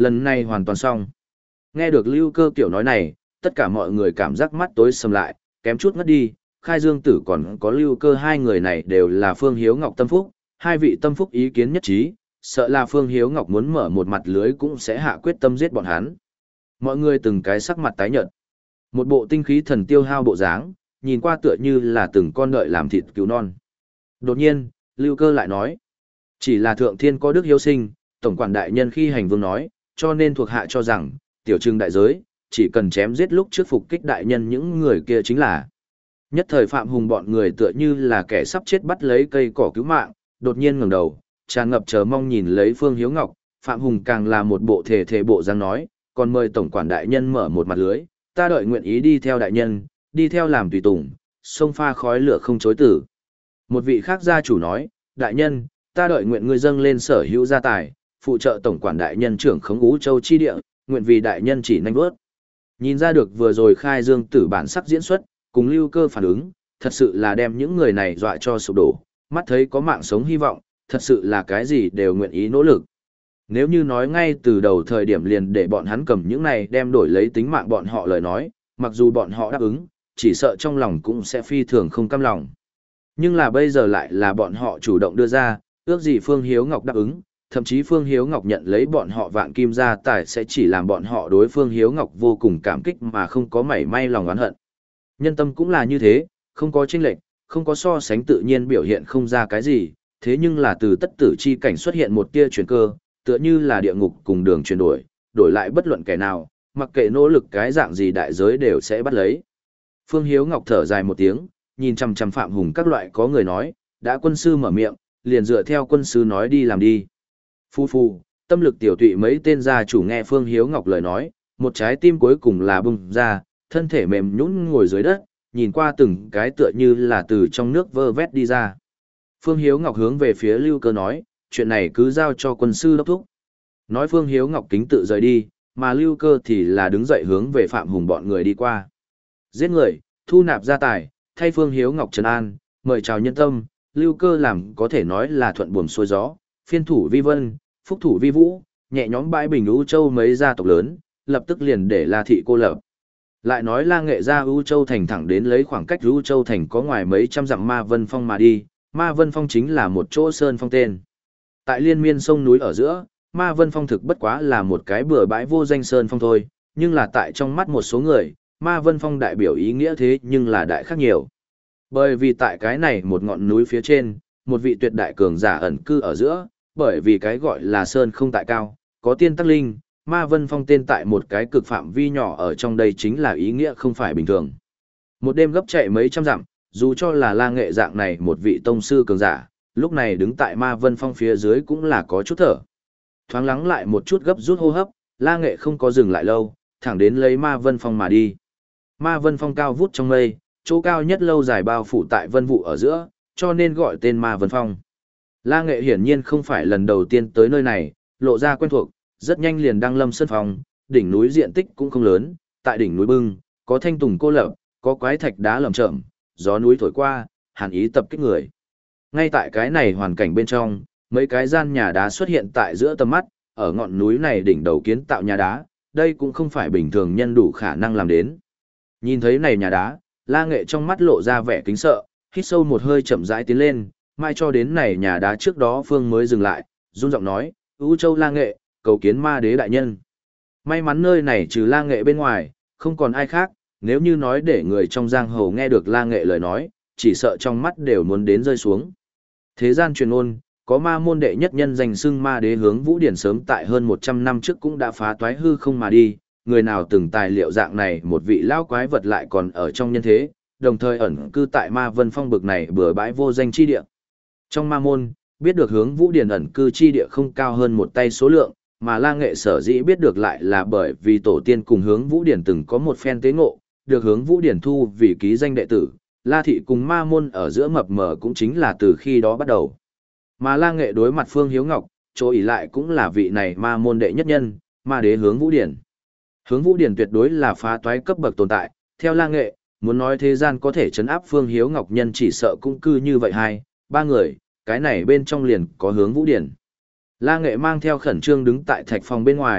Lần này hoàn toàn xong. Nghe được Lưu Cơ kiểu nói này, tất cả mọi người cảm giác mắt tối sầm lại, kém chút ngất đi. Khai Dương Tử còn có Lưu Cơ hai người này đều là Phương Hiếu Ngọc tâm phúc, hai vị tâm phúc ý kiến nhất trí, sợ là Phương Hiếu Ngọc muốn mở một mặt lưới cũng sẽ hạ quyết tâm giết bọn hắn. Mọi người từng cái sắc mặt tái nhợt. Một bộ tinh khí thần tiêu hao bộ dáng, nhìn qua tựa như là từng con đợi làm thịt cứu non. Đột nhiên, Lưu Cơ lại nói, chỉ là thượng thiên có đức hiếu sinh, tổng quản đại nhân khi hành vương nói, cho nên thuộc hạ cho rằng, tiểu trừng đại giới, chỉ cần chém giết lúc trước phục kích đại nhân những người kia chính là. Nhất thời Phạm Hùng bọn người tựa như là kẻ sắp chết bắt lấy cây cỏ cứu mạng, đột nhiên ngẩng đầu, tràn ngập chờ mong nhìn lấy Phương Hiếu Ngọc, Phạm Hùng càng là một bộ thể thể bộ dáng nói, còn mời tổng quản đại nhân mở một mặt lưới, ta đợi nguyện ý đi theo đại nhân, đi theo làm tùy tùng, sông pha khói lửa không chối tử. Một vị khác gia chủ nói, đại nhân, ta đợi nguyện ngươi dâng lên sở hữu gia tài, phụ trợ tổng quản đại nhân trưởng khống Ú Châu chi địa, nguyện vì đại nhân chỉ nanh bước. Nhìn ra được vừa rồi Khai Dương Tử bản sắc diễn xuất, cùng Lưu Cơ phản ứng, thật sự là đem những người này dọa cho sụp đổ, mắt thấy có mạng sống hy vọng, thật sự là cái gì đều nguyện ý nỗ lực. Nếu như nói ngay từ đầu thời điểm liền để bọn hắn cầm những này đem đổi lấy tính mạng bọn họ lời nói, mặc dù bọn họ đáp ứng, chỉ sợ trong lòng cũng sẽ phi thường không cam lòng. Nhưng là bây giờ lại là bọn họ chủ động đưa ra, ước gì Phương Hiếu Ngọc đáp ứng, thậm chí Phương Hiếu Ngọc nhận lấy bọn họ vạn kim gia tài sẽ chỉ làm bọn họ đối Phương Hiếu Ngọc vô cùng cảm kích mà không có mảy may lòng oán hận. Nhân tâm cũng là như thế, không có chênh lệch, không có so sánh tự nhiên biểu hiện không ra cái gì, thế nhưng là từ tất tử chi cảnh xuất hiện một tia chuyển cơ, tựa như là địa ngục cùng đường chuyển đổi, đổi lại bất luận kẻ nào, mặc kệ nỗ lực cái dạng gì đại giới đều sẽ bắt lấy. Phương Hiếu Ngọc thở dài một tiếng, nhìn chằm chằm Phạm Hùng các loại có người nói, đã quân sư mở miệng, liền dựa theo quân sư nói đi làm đi. Phu phu, tâm lực tiểu tụy mấy tên gia chủ nghe Phương Hiếu Ngọc lời nói, một trái tim cuối cùng là bung ra, thân thể mềm nhũn ngồi dưới đất, nhìn qua từng cái tựa như là từ trong nước vơ vét đi ra. Phương Hiếu Ngọc hướng về phía Lưu Cơ nói, chuyện này cứ giao cho quân sư đốc thúc. Nói Phương Hiếu Ngọc kính tự rời đi, mà Lưu Cơ thì là đứng dậy hướng về Phạm Hùng bọn người đi qua. Giết người, thu nạp gia tài, thay Phương Hiếu Ngọc trấn an, mời chào nhân tâm, Lưu Cơ làm có thể nói là thuận buồm xuôi gió, phiên thủ vi vân, phúc thủ vi vũ, nhẹ nhõm bãi bình U Châu mấy gia tộc lớn, lập tức liền để La thị cô lập. Lại nói La Nghệ ra U Châu thành thẳng đến lấy khoảng cách U Châu thành có ngoài mấy trăm dặm Ma Vân Phong mà đi, Ma Vân Phong chính là một chỗ sơn phong tên. Tại liên miên sông núi ở giữa, Ma Vân Phong thực bất quá là một cái bừa bãi vô danh sơn phong thôi, nhưng là tại trong mắt một số người, Ma Vân Phong đại biểu ý nghĩa thế nhưng là đại khác nhiều. Bởi vì tại cái này một ngọn núi phía trên, một vị tuyệt đại cường giả ẩn cư ở giữa, bởi vì cái gọi là sơn không tại cao, có tiên tắc linh, Ma Vân Phong tên tại một cái cực phạm vi nhỏ ở trong đây chính là ý nghĩa không phải bình thường. Một đêm gấp chạy mấy trăm dặm, dù cho là La Nghệ dạng này một vị tông sư cường giả, lúc này đứng tại Ma Vân Phong phía dưới cũng là có chút thở. Thoáng lắng lại một chút gấp rút hô hấp, La Nghệ không có dừng lại lâu, thẳng đến lấy Ma Vân Phong mà đi. Ma Vân Phong cao vút trong mây, chỗ cao nhất lâu dài bao phủ tại vân vụ ở giữa, cho nên gọi tên Ma Vân Phong. La Nghệ hiển nhiên không phải lần đầu tiên tới nơi này, lộ ra quen thuộc, rất nhanh liền đăng lâm sân phòng, đỉnh núi diện tích cũng không lớn, tại đỉnh núi bưng, có thanh tùng cô lập, có quái thạch đá lởm chởm, gió núi thổi qua, hàn ý tập kích người. Ngay tại cái này hoàn cảnh bên trong, mấy cái gian nhà đá xuất hiện tại giữa tầm mắt, ở ngọn núi này đỉnh đầu kiến tạo nhà đá, đây cũng không phải bình thường nhân đủ khả năng làm đến. Nhìn thấy này nhà đá, La Nghệ trong mắt lộ ra vẻ kính sợ, hít sâu một hơi chậm rãi tiến lên, mai cho đến này nhà đá trước đó Phương mới dừng lại, run giọng nói, "U Châu La Nghệ, cầu kiến Ma Đế đại nhân." May mắn nơi này trừ La Nghệ bên ngoài, không còn ai khác, nếu như nói để người trong giang hồ nghe được La Nghệ lời nói, chỉ sợ trong mắt đều muốn đến rơi xuống. Thế gian truyền ôn, có ma môn đệ nhất nhân danh xưng Ma Đế Hướng Vũ Điển sớm tại hơn một trăm năm trước cũng đã phá toái hư không mà đi, người nào từng tài liệu dạng này một vị lão quái vật lại còn ở trong nhân thế, đồng thời ẩn cư tại Ma Vân Phong bực này bừa bãi vô danh chi địa. Trong ma môn, biết được Hướng Vũ Điển ẩn cư chi địa không cao hơn một tay số lượng, mà La Nghệ sở dĩ biết được lại là bởi vì tổ tiên cùng Hướng Vũ Điển từng có một phen tế ngộ, được Hướng Vũ Điển thu vì ký danh đệ tử, La thị cùng ma môn ở giữa mập mờ cũng chính là từ khi đó bắt đầu. Mà La Nghệ đối mặt Phương Hiếu Ngọc, chỗ ỷ lại cũng là vị này ma môn đệ nhất nhân, Ma Đế Hướng Vũ Điển. Hướng Vũ Điển tuyệt đối là phá toái cấp bậc tồn tại, theo La Nghệ, muốn nói thế gian có thể chấn áp Phương Hiếu Ngọc nhân chỉ sợ cũng cư như vậy hai, ba người, cái này bên trong liền có Hướng Vũ Điển. La Nghệ mang theo khẩn trương đứng tại thạch phòng bên ngoài,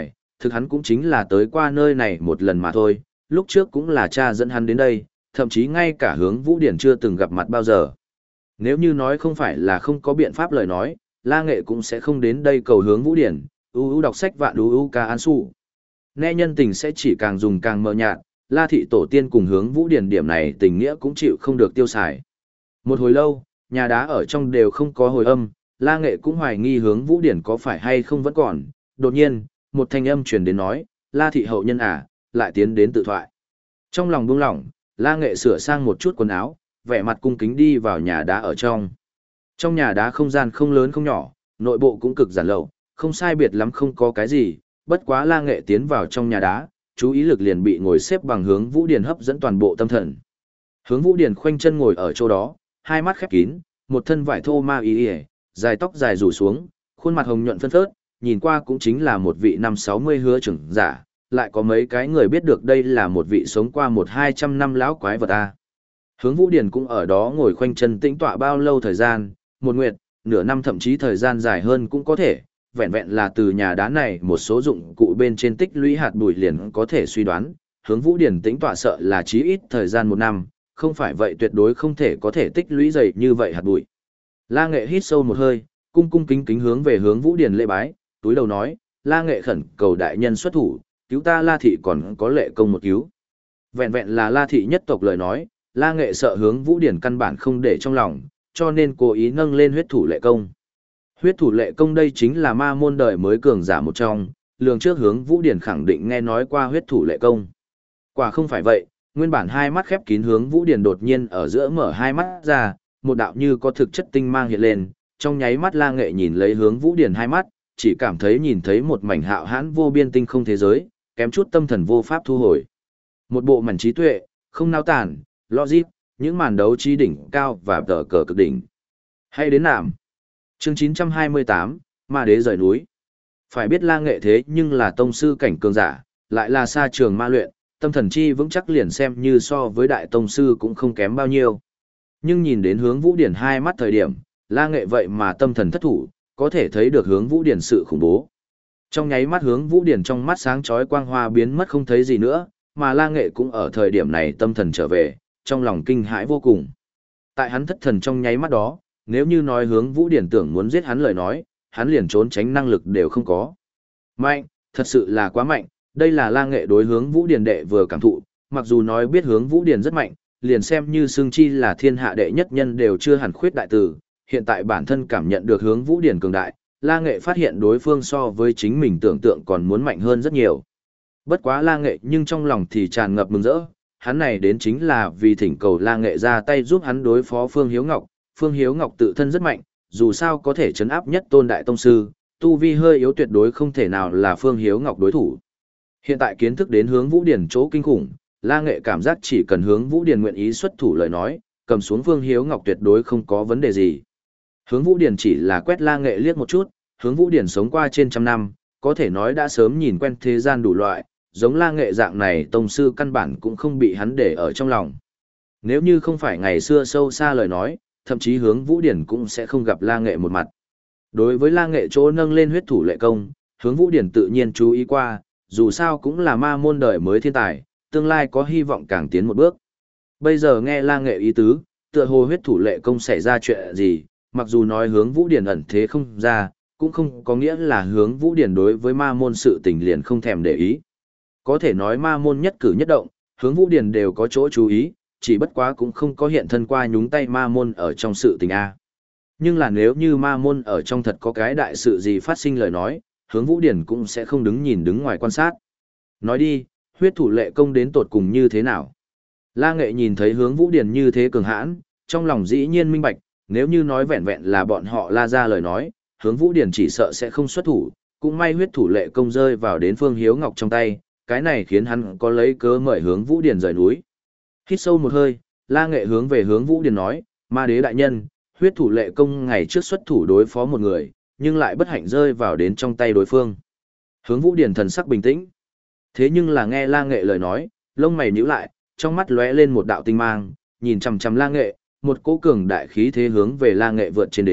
thực hắn cũng chính là tới qua nơi này một lần mà thôi, lúc trước cũng là cha dẫn hắn đến đây, thậm chí ngay cả Hướng Vũ Điển chưa từng gặp mặt bao giờ. Nếu như nói không phải là không có biện pháp lời nói, La Nghệ cũng sẽ không đến đây cầu Hướng Vũ Điển, u u đọc sách vạn u u ca an su. Nghe nhân tình sẽ chỉ càng dùng càng mờ nhạt, La thị tổ tiên cùng Hướng Vũ Điển điểm này tình nghĩa cũng chịu không được tiêu xài. Một hồi lâu, nhà đá ở trong đều không có hồi âm, La Nghệ cũng hoài nghi Hướng Vũ Điển có phải hay không vẫn còn, đột nhiên, một thanh âm truyền đến nói, La thị hậu nhân à, lại tiến đến tự thoại. Trong lòng buông lỏng, La Nghệ sửa sang một chút quần áo, vẻ mặt cung kính đi vào nhà đá ở trong. Trong nhà đá không gian không lớn không nhỏ, nội bộ cũng cực giản lậu, không sai biệt lắm không có cái gì, bất quá La Nghệ tiến vào trong nhà đá, chú ý lực liền bị ngồi xếp bằng Hướng Vũ Điển hấp dẫn toàn bộ tâm thần. Hướng Vũ Điển khoanh chân ngồi ở chỗ đó, hai mắt khép kín, một thân vải thô ma y y, dài tóc dài rủ xuống, khuôn mặt hồng nhuận phân phớt, nhìn qua cũng chính là một vị năm sáu mươi hứa trưởng giả, lại có mấy cái người biết được đây là một vị sống qua một hai trăm năm lão quái vật a. Hướng Vũ Điển cũng ở đó ngồi khoanh chân tĩnh tọa bao lâu thời gian, một nguyệt, nửa năm thậm chí thời gian dài hơn cũng có thể, vẹn vẹn là từ nhà đá này một số dụng cụ bên trên tích lũy hạt bụi liền có thể suy đoán, Hướng Vũ Điển tĩnh tọa sợ là chí ít thời gian một năm, không phải vậy tuyệt đối không thể có thể tích lũy dày như vậy hạt bụi. La Nghệ hít sâu một hơi, cung cung kính kính hướng về Hướng Vũ Điển lễ bái, túi đầu nói, La Nghệ khẩn cầu đại nhân xuất thủ, cứu ta La thị còn có lệ công một cứu. Vẹn vẹn là La thị nhất tộc lời nói, La Nghệ sợ Hướng Vũ Điển căn bản không để trong lòng, cho nên cố ý nâng lên huyết thủ lệ công. Huyết thủ lệ công đây chính là ma môn đời mới cường giả một trong, lường trước Hướng Vũ Điển khẳng định nghe nói qua huyết thủ lệ công. Quả không phải vậy, nguyên bản hai mắt khép kín Hướng Vũ Điển đột nhiên ở giữa mở hai mắt ra, một đạo như có thực chất tinh mang hiện lên, trong nháy mắt La Nghệ nhìn lấy Hướng Vũ Điển hai mắt, chỉ cảm thấy nhìn thấy một mảnh hạo hãn vô biên tinh không thế giới, kém chút tâm thần vô pháp thu hồi. Một bộ mảnh trí tuệ, không nao tản, logic, những màn đấu trí đỉnh cao và tờ cờ cực đỉnh. Hay đến nạm. Chương chín trăm hai mươi tám, Ma Đế rời núi. Phải biết La Nghệ thế nhưng là tông sư cảnh cường giả, lại là xa trường ma luyện, tâm thần chi vững chắc liền xem như so với đại tông sư cũng không kém bao nhiêu. Nhưng nhìn đến Hướng Vũ Điển hai mắt thời điểm, La Nghệ vậy mà tâm thần thất thủ, có thể thấy được Hướng Vũ Điển sự khủng bố. Trong nháy mắt Hướng Vũ Điển trong mắt sáng chói quang hoa biến mất không thấy gì nữa, mà La Nghệ cũng ở thời điểm này tâm thần trở về, trong lòng kinh hãi vô cùng. Tại hắn thất thần trong nháy mắt đó, nếu như nói Hướng Vũ Điển tưởng muốn giết hắn lời nói, hắn liền trốn tránh năng lực đều không có. Mạnh, thật sự là quá mạnh, đây là La Nghệ đối Hướng Vũ Điển đệ vừa cảm thụ, mặc dù nói biết Hướng Vũ Điển rất mạnh, liền xem như xương chi là thiên hạ đệ nhất nhân đều chưa hẳn khuyết đại từ, hiện tại bản thân cảm nhận được Hướng Vũ Điển cường đại, La Nghệ phát hiện đối phương so với chính mình tưởng tượng còn muốn mạnh hơn rất nhiều. Bất quá La Nghệ nhưng trong lòng thì tràn ngập mừng rỡ, hắn này đến chính là vì thỉnh cầu La Nghệ ra tay giúp hắn đối phó Phương Hiếu Ngọc. Phương Hiếu Ngọc tự thân rất mạnh, dù sao có thể chấn áp nhất tôn đại tông sư, tu vi hơi yếu tuyệt đối không thể nào là Phương Hiếu Ngọc đối thủ. Hiện tại kiến thức đến Hướng Vũ Điển chỗ kinh khủng, La Nghệ cảm giác chỉ cần Hướng Vũ Điển nguyện ý xuất thủ lời nói, cầm xuống Phương Hiếu Ngọc tuyệt đối không có vấn đề gì. Hướng Vũ Điển chỉ là quét La Nghệ liếc một chút, Hướng Vũ Điển sống qua trên trăm năm, có thể nói đã sớm nhìn quen thế gian đủ loại, giống La Nghệ dạng này tông sư căn bản cũng không bị hắn để ở trong lòng. Nếu như không phải ngày xưa sâu xa lời nói, thậm chí Hướng Vũ Điển cũng sẽ không gặp La Nghệ một mặt. Đối với La Nghệ chỗ nâng lên huyết thủ lệ công, Hướng Vũ Điển tự nhiên chú ý qua, dù sao cũng là ma môn đời mới thiên tài, tương lai có hy vọng càng tiến một bước. Bây giờ nghe La Nghệ ý tứ, tựa hồ huyết thủ lệ công xảy ra chuyện gì, mặc dù nói Hướng Vũ Điển ẩn thế không ra, cũng không có nghĩa là Hướng Vũ Điển đối với ma môn sự tình liền không thèm để ý. Có thể nói ma môn nhất cử nhất động, Hướng Vũ Điển đều có chỗ chú ý, chỉ bất quá cũng không có hiện thân qua nhúng tay ma môn ở trong sự tình A. Nhưng là nếu như ma môn ở trong thật có cái đại sự gì phát sinh lời nói, Hướng Vũ Điển cũng sẽ không đứng nhìn đứng ngoài quan sát. Nói đi, huyết thủ lệ công đến tột cùng như thế nào? La Nghệ nhìn thấy Hướng Vũ Điển như thế cường hãn, trong lòng dĩ nhiên minh bạch, nếu như nói vẹn vẹn là bọn họ La ra lời nói, Hướng Vũ Điển chỉ sợ sẽ không xuất thủ, cũng may huyết thủ lệ công rơi vào đến Phương Hiếu Ngọc trong tay, cái này khiến hắn có lấy cớ mời Hướng Vũ Điển rời núi. Hít sâu một hơi, La Nghệ hướng về Hướng Vũ Điển nói, Ma Đế đại nhân, huyết thủ lệ công ngày trước xuất thủ đối phó một người, nhưng lại bất hạnh rơi vào đến trong tay đối phương. Hướng Vũ Điển thần sắc bình tĩnh. Thế nhưng là nghe La Nghệ lời nói, lông mày nhíu lại, trong mắt lóe lên một đạo tinh mang, nhìn chằm chằm La Nghệ, một cỗ cường đại khí thế hướng về La Nghệ vượt trên đến,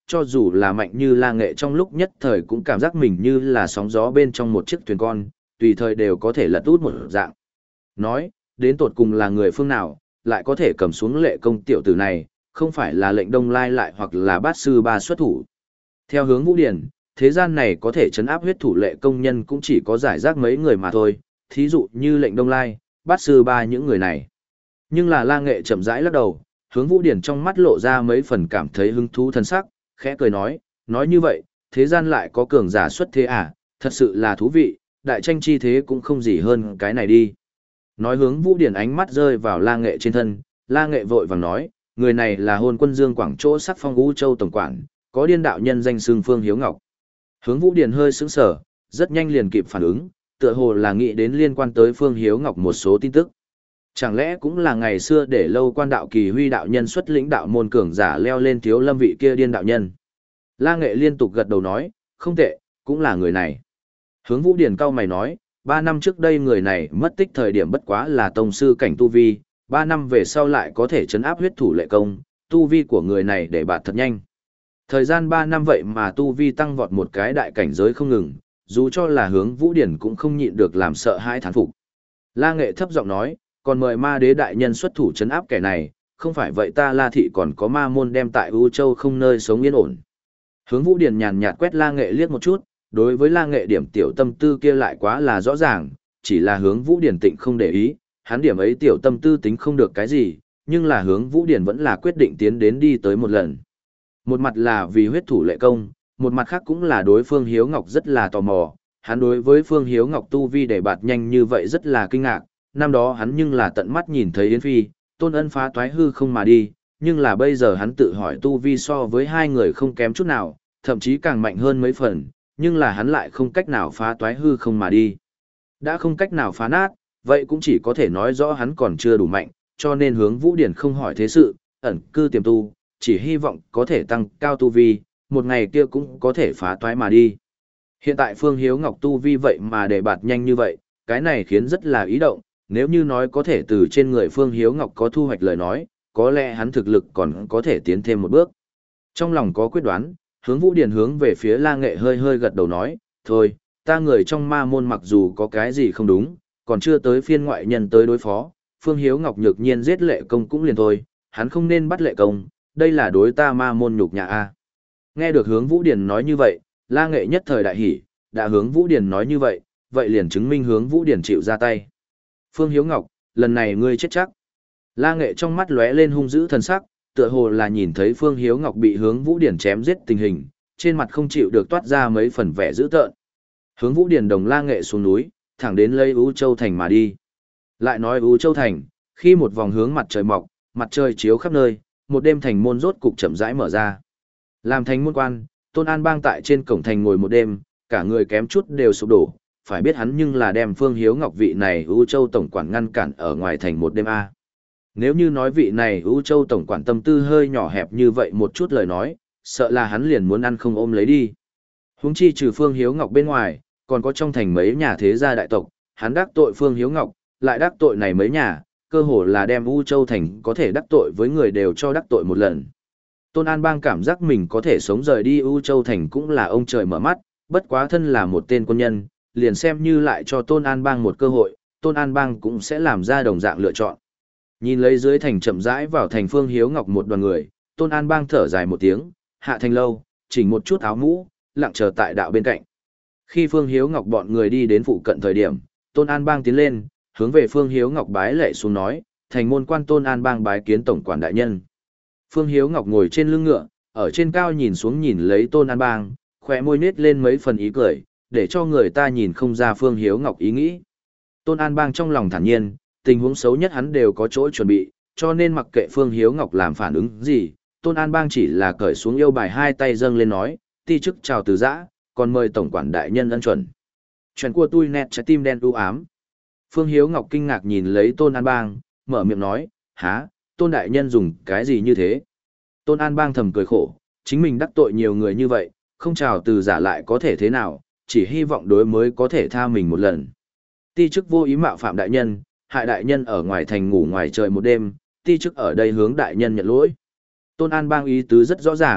cho dù là mạnh như La Nghệ trong lúc nhất thời cũng cảm giác mình như là sóng gió bên trong một chiếc thuyền con, tùy thời đều có thể lật út một dạng. Nói, đến tột cùng là người phương nào, lại có thể cầm xuống lệ công tiểu tử này, không phải là lệnh Đông Lai lại hoặc là bát sư ba xuất thủ. Theo hướng Vũ Điển, thế gian này có thể chấn áp huyết thủ lệ công nhân cũng chỉ có giải rác mấy người mà thôi, thí dụ như lệnh Đông Lai, bát sư ba những người này. Nhưng là La Nghệ chậm rãi lắc đầu, hướng Vũ Điển trong mắt lộ ra mấy phần cảm thấy hứng thú thân sắc, khẽ cười nói, nói như vậy, thế gian lại có cường giả xuất thế à, thật sự là thú vị, đại tranh chi thế cũng không gì hơn cái này đi. Nói hướng Vũ Điển ánh mắt rơi vào La Nghệ trên thân, La Nghệ vội vàng nói, người này là hôn quân Dương Quảng chỗ sắc phong U Châu Tổng Quản, có điên đạo nhân danh xưng Phương Hiếu Ngọc. Hướng Vũ Điển hơi sững sờ, rất nhanh liền kịp phản ứng, tựa hồ là nghĩ đến liên quan tới Phương Hiếu Ngọc một số tin tức. Chẳng lẽ cũng là ngày xưa để lâu quan đạo kỳ huy đạo nhân xuất lĩnh đạo môn cường giả leo lên thiếu lâm vị kia điên đạo nhân. La Nghệ liên tục gật đầu nói, không tệ, cũng là người này. Hướng Vũ Điển cau mày nói, ba năm trước đây người này mất tích thời điểm bất quá là tông sư cảnh tu vi, ba năm về sau lại có thể chấn áp huyết thủ lệ công, tu vi của người này để bạt thật nhanh. Thời gian ba năm vậy mà tu vi tăng vọt một cái đại cảnh giới không ngừng, dù cho là hướng Vũ Điển cũng không nhịn được làm sợ hãi thán phục. La Nghệ thấp giọng nói, còn mời ma đế đại nhân xuất thủ chấn áp kẻ này, không phải vậy ta La Thị còn có ma môn đem tại U Châu không nơi sống yên ổn. Hướng Vũ Điển nhàn nhạt quét La Nghệ liếc một chút, đối với La Nghệ điểm tiểu tâm tư kia lại quá là rõ ràng, chỉ là hướng Vũ Điển tịnh không để ý, hắn điểm ấy tiểu tâm tư tính không được cái gì, nhưng là hướng Vũ Điển vẫn là quyết định tiến đến đi tới một lần. Một mặt là vì huyết thủ lệ công, một mặt khác cũng là đối phương Hiếu Ngọc rất là tò mò, hắn đối với Phương Hiếu Ngọc tu vi để bạt nhanh như vậy rất là kinh ngạc, năm đó hắn nhưng là tận mắt nhìn thấy Yến Phi, Tôn Ân phá toái hư không mà đi, nhưng là bây giờ hắn tự hỏi tu vi so với hai người không kém chút nào, thậm chí càng mạnh hơn mấy phần, nhưng là hắn lại không cách nào phá toái hư không mà đi. Đã không cách nào phá nát, vậy cũng chỉ có thể nói rõ hắn còn chưa đủ mạnh, cho nên hướng Vũ Điển không hỏi thế sự, ẩn cư tiềm tu, chỉ hy vọng có thể tăng cao tu vi, một ngày kia cũng có thể phá toái mà đi. Hiện tại Phương Hiếu Ngọc tu vi vậy mà để bạt nhanh như vậy, cái này khiến rất là ý động, nếu như nói có thể từ trên người Phương Hiếu Ngọc có thu hoạch lời nói, có lẽ hắn thực lực còn có thể tiến thêm một bước. Trong lòng có quyết đoán, hướng Vũ Điển hướng về phía La Nghệ hơi hơi gật đầu nói, thôi, ta người trong ma môn mặc dù có cái gì không đúng, còn chưa tới phiên ngoại nhân tới đối phó, Phương Hiếu Ngọc nhược nhiên giết lệ công cũng liền thôi, hắn không nên bắt lệ công, đây là đối ta ma môn nhục nhã a. Nghe được hướng Vũ Điển nói như vậy, La Nghệ nhất thời đại hỉ, đã hướng Vũ Điển nói như vậy, vậy liền chứng minh hướng Vũ Điển chịu ra tay. Phương Hiếu Ngọc, lần này ngươi chết chắc. La Nghệ trong mắt lóe lên hung dữ thần sắc, tựa hồ là nhìn thấy Phương Hiếu Ngọc bị hướng Vũ Điển chém giết tình hình, trên mặt không chịu được toát ra mấy phần vẻ dữ tợn. Hướng Vũ Điển đồng La Nghệ xuống núi, thẳng đến lấy U Châu Thành mà đi. Lại nói U Châu Thành, khi một vòng hướng mặt trời mọc, mặt trời chiếu khắp nơi, một đêm thành môn rốt cục chậm rãi mở ra. Làm thành môn quan, Tôn An Bang tại trên cổng thành ngồi một đêm, cả người kém chút đều sụp đổ, phải biết hắn nhưng là đem Phương Hiếu Ngọc vị này U Châu tổng quản ngăn cản ở ngoài thành một đêm a. Nếu như nói vị này U Châu tổng quản tâm tư hơi nhỏ hẹp như vậy một chút lời nói, sợ là hắn liền muốn ăn không ôm lấy đi. Huống chi trừ Phương Hiếu Ngọc bên ngoài, còn có trong thành mấy nhà thế gia đại tộc, hắn đắc tội Phương Hiếu Ngọc, lại đắc tội này mấy nhà, cơ hồ là đem U Châu thành có thể đắc tội với người đều cho đắc tội một lần. Tôn An Bang cảm giác mình có thể sống rời đi U Châu thành cũng là ông trời mở mắt, bất quá thân là một tên quân nhân, liền xem như lại cho Tôn An Bang một cơ hội, Tôn An Bang cũng sẽ làm ra đồng dạng lựa chọn. Nhìn lấy dưới thành chậm rãi vào thành Phương Hiếu Ngọc một đoàn người, Tôn An Bang thở dài một tiếng, hạ thành lâu, chỉnh một chút áo mũ, lặng chờ tại đạo bên cạnh. Khi Phương Hiếu Ngọc bọn người đi đến phụ cận thời điểm, Tôn An Bang tiến lên, hướng về Phương Hiếu Ngọc bái lệ xuống nói, thành môn quan Tôn An Bang bái kiến tổng quản đại nhân. Phương Hiếu Ngọc ngồi trên lưng ngựa, ở trên cao nhìn xuống nhìn lấy Tôn An Bang, khóe môi nết lên mấy phần ý cười, để cho người ta nhìn không ra Phương Hiếu Ngọc ý nghĩ. Tôn An Bang trong lòng thản nhiên, tình huống xấu nhất hắn đều có chỗ chuẩn bị, cho nên mặc kệ Phương Hiếu Ngọc làm phản ứng gì, Tôn An Bang chỉ là cởi xuống yêu bài hai tay dâng lên nói, ti chức chào từ giã, còn mời tổng quản đại nhân ân chuẩn. Chuyện của tôi nét trái tim đen u ám. Phương Hiếu Ngọc kinh ngạc nhìn lấy Tôn An Bang, mở miệng nói, há, Tôn đại nhân dùng cái gì như thế? Tôn An Bang thầm cười khổ, chính mình đắc tội nhiều người như vậy, không chào từ giả lại có thể thế nào, chỉ hy vọng đối mới có thể tha mình một lần. Ti chức vô ý mạo phạm đại nhân, hại đại nhân ở ngoài thành ngủ ngoài trời một đêm, ti chức ở đây hướng đại nhân nhận lỗi. Tôn An Bang ý tứ rất rõ ràng,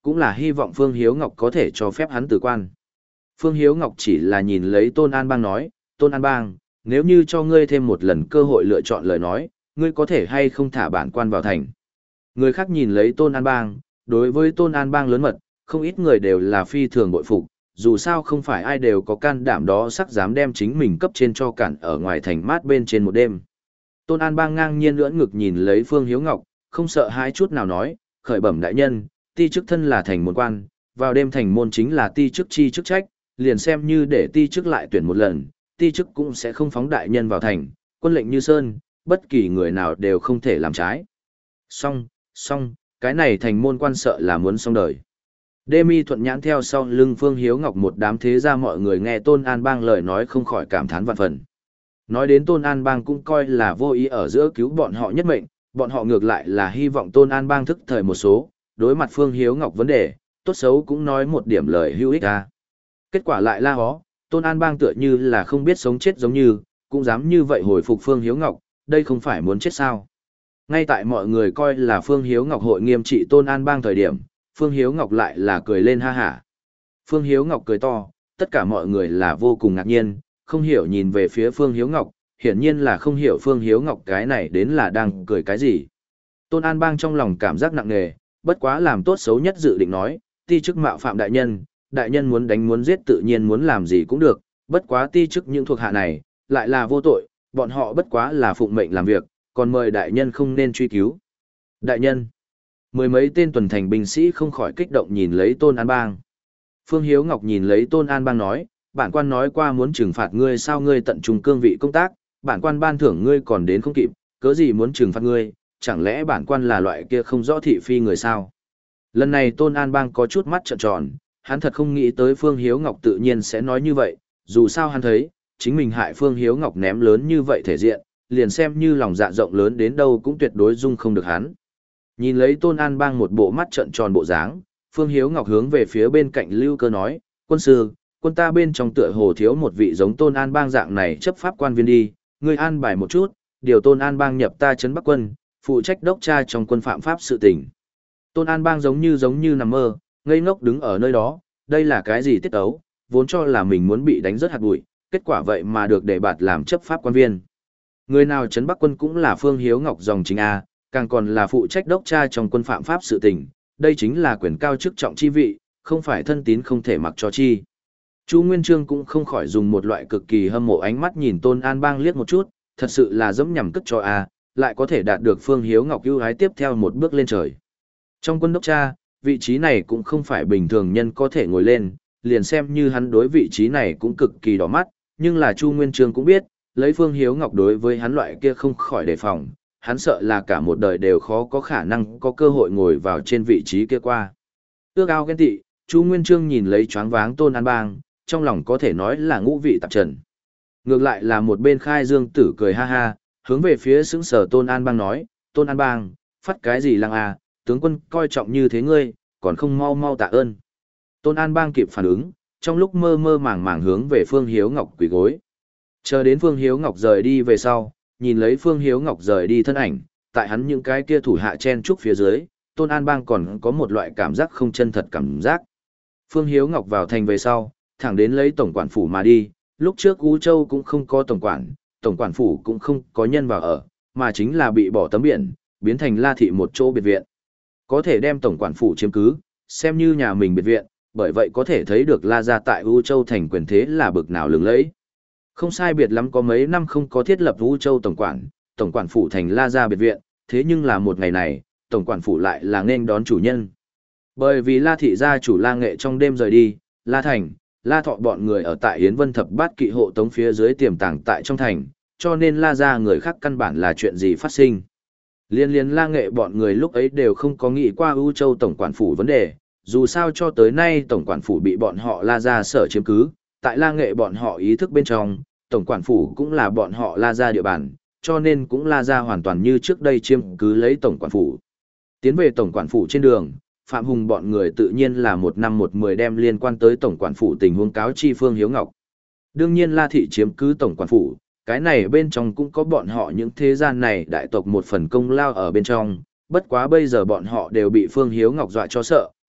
cũng là hy vọng Phương Hiếu Ngọc có thể cho phép hắn từ quan. Phương Hiếu Ngọc chỉ là nhìn lấy Tôn An Bang nói, Tôn An Bang, nếu như cho ngươi thêm một lần cơ hội lựa chọn lời nói, ngươi có thể hay không thả bản quan vào thành. Người khác nhìn lấy Tôn An Bang, đối với Tôn An Bang lớn mật, không ít người đều là phi thường bội phục, dù sao không phải ai đều có can đảm đó sắc dám đem chính mình cấp trên cho cản ở ngoài thành mát bên trên một đêm. Tôn An Bang ngang nhiên lưỡn ngực nhìn lấy Phương Hiếu Ngọc, không sợ hãi chút nào nói, khởi bẩm đại nhân, ti chức thân là thành môn quan, vào đêm thành môn chính là ti chức chi chức trách, liền xem như để ti chức lại tuyển một lần, ti chức cũng sẽ không phóng đại nhân vào thành, quân lệnh như sơn, bất kỳ người nào đều không thể làm trái. Xong, xong, cái này thành môn quan sợ là muốn xong đời. Đê Mi thuận nhãn theo sau lưng Phương Hiếu Ngọc một đám thế gia mọi người nghe Tôn An Bang lời nói không khỏi cảm thán vạn phần. Nói đến Tôn An Bang cũng coi là vô ý ở giữa cứu bọn họ nhất mệnh, bọn họ ngược lại là hy vọng Tôn An Bang thức thời một số, đối mặt Phương Hiếu Ngọc vấn đề, tốt xấu cũng nói một điểm lời hữu ích ra. Kết quả lại la hó, Tôn An Bang tựa như là không biết sống chết giống như, cũng dám như vậy hồi phục Phương Hiếu Ngọc, đây không phải muốn chết sao. Ngay tại mọi người coi là Phương Hiếu Ngọc hội nghiêm trị Tôn An Bang thời điểm, Phương Hiếu Ngọc lại là cười lên ha hả. Phương Hiếu Ngọc cười to, tất cả mọi người là vô cùng ngạc nhiên, không hiểu nhìn về phía Phương Hiếu Ngọc, hiển nhiên là không hiểu Phương Hiếu Ngọc cái này đến là đang cười cái gì. Tôn An Bang trong lòng cảm giác nặng nề, bất quá làm tốt xấu nhất dự định nói, ti chức mạo phạm đại nhân, đại nhân muốn đánh muốn giết tự nhiên muốn làm gì cũng được, bất quá ti chức những thuộc hạ này, lại là vô tội, bọn họ bất quá là phụng mệnh làm việc, còn mời đại nhân không nên truy cứu. Đại nhân, mười mấy tên tuần thành binh sĩ không khỏi kích động nhìn lấy Tôn An Bang. Phương Hiếu Ngọc nhìn lấy Tôn An Bang nói, bản quan nói qua muốn trừng phạt ngươi sao ngươi tận trung cương vị công tác, bản quan ban thưởng ngươi còn đến không kịp, cớ gì muốn trừng phạt ngươi, chẳng lẽ bản quan là loại kia không rõ thị phi người sao? Lần này Tôn An Bang có chút mắt trợn tròn, hắn thật không nghĩ tới Phương Hiếu Ngọc tự nhiên sẽ nói như vậy, dù sao hắn thấy, chính mình hại Phương Hiếu Ngọc ném lớn như vậy thể diện, liền xem như lòng dạ rộng lớn đến đâu cũng tuyệt đối dung không được hắn. Nhìn lấy Tôn An Bang một bộ mắt trợn tròn bộ dáng, Phương Hiếu Ngọc hướng về phía bên cạnh Lưu Cơ nói, quân sư, quân ta bên trong tựa hồ thiếu một vị giống Tôn An Bang dạng này chấp pháp quan viên đi, ngươi an bài một chút, điều Tôn An Bang nhập ta trấn Bắc quân, phụ trách đốc tra trong quân phạm pháp sự tình. Tôn An Bang giống như giống như nằm mơ, ngây ngốc đứng ở nơi đó, đây là cái gì tiết ấu, vốn cho là mình muốn bị đánh rất hạt bụi, kết quả vậy mà được đề bạt làm chấp pháp quan viên. Người nào trấn Bắc quân cũng là Phương Hiếu Ngọc dòng chính A, càng còn là phụ trách đốc tra trong quân phạm pháp sự tình, đây chính là quyền cao chức trọng chi vị, không phải thân tín không thể mặc cho chi. Chu Nguyên Chương cũng không khỏi dùng một loại cực kỳ hâm mộ ánh mắt nhìn Tôn An Bang liếc một chút, thật sự là dẫm nhằm cất cho A, lại có thể đạt được Phương Hiếu Ngọc ưu ái tiếp theo một bước lên trời. Trong quân đốc tra, vị trí này cũng không phải bình thường nhân có thể ngồi lên, liền xem như hắn đối vị trí này cũng cực kỳ đỏ mắt, nhưng là Chu Nguyên Chương cũng biết, lấy Phương Hiếu Ngọc đối với hắn loại kia không khỏi đề phòng, hắn sợ là cả một đời đều khó có khả năng có cơ hội ngồi vào trên vị trí kia qua. Ước ao ghen tị, Chu Nguyên Chương nhìn lấy choáng váng Tôn An Bang, trong lòng có thể nói là ngũ vị tạp trần. Ngược lại là một bên Khai Dương Tử cười ha ha, hướng về phía xứng sở Tôn An Bang nói, Tôn An Bang, phát cái gì lăng à, tướng quân coi trọng như thế ngươi, còn không mau mau tạ ơn. Tôn An Bang kịp phản ứng, trong lúc mơ mơ màng màng hướng về Phương Hiếu Ngọc quỳ gối. Chờ đến Phương Hiếu Ngọc rời đi về sau, nhìn lấy Phương Hiếu Ngọc rời đi thân ảnh, tại hắn những cái kia thủ hạ chen trúc phía dưới, Tôn An Bang còn có một loại cảm giác không chân thật cảm giác. Phương Hiếu Ngọc vào thành về sau, thẳng đến lấy tổng quản phủ mà đi, lúc trước Ú Châu cũng không có tổng quản, tổng quản phủ cũng không có nhân vào ở, mà chính là bị bỏ tấm biển, biến thành La Thị một chỗ biệt viện. Có thể đem tổng quản phủ chiếm cứ, xem như nhà mình biệt viện, bởi vậy có thể thấy được La gia tại U Châu thành quyền thế là bực nào lừng lẫy. Không sai biệt lắm có mấy năm không có thiết lập U Châu tổng quản, tổng quản phủ thành La gia biệt viện, thế nhưng là một ngày này, tổng quản phủ lại là nên đón chủ nhân. Bởi vì La thị gia chủ La Nghệ trong đêm rời đi, La Thành, La Thọ bọn người ở tại Yến Vân Thập Bát Kỵ hộ tống phía dưới tiềm tàng tại trong thành, cho nên La gia người khác căn bản là chuyện gì phát sinh. Liên liên La Nghệ bọn người lúc ấy đều không có nghĩ qua U Châu tổng quản phủ vấn đề, dù sao cho tới nay tổng quản phủ bị bọn họ La gia sở chiếm cứ, tại La Nghệ bọn họ ý thức bên trong, tổng quản phủ cũng là bọn họ La gia địa bàn, cho nên cũng La gia hoàn toàn như trước đây chiếm cứ lấy tổng quản phủ. Tiến về tổng quản phủ trên đường, Phạm Hùng bọn người tự nhiên là một năm một mười đem liên quan tới tổng quản phủ tình huống cáo chi Phương Hiếu Ngọc. Đương nhiên La thị chiếm cứ tổng quản phủ, cái này bên trong cũng có bọn họ những thế gian này đại tộc một phần công lao ở bên trong, bất quá bây giờ bọn họ đều bị Phương Hiếu Ngọc dọa cho sợ,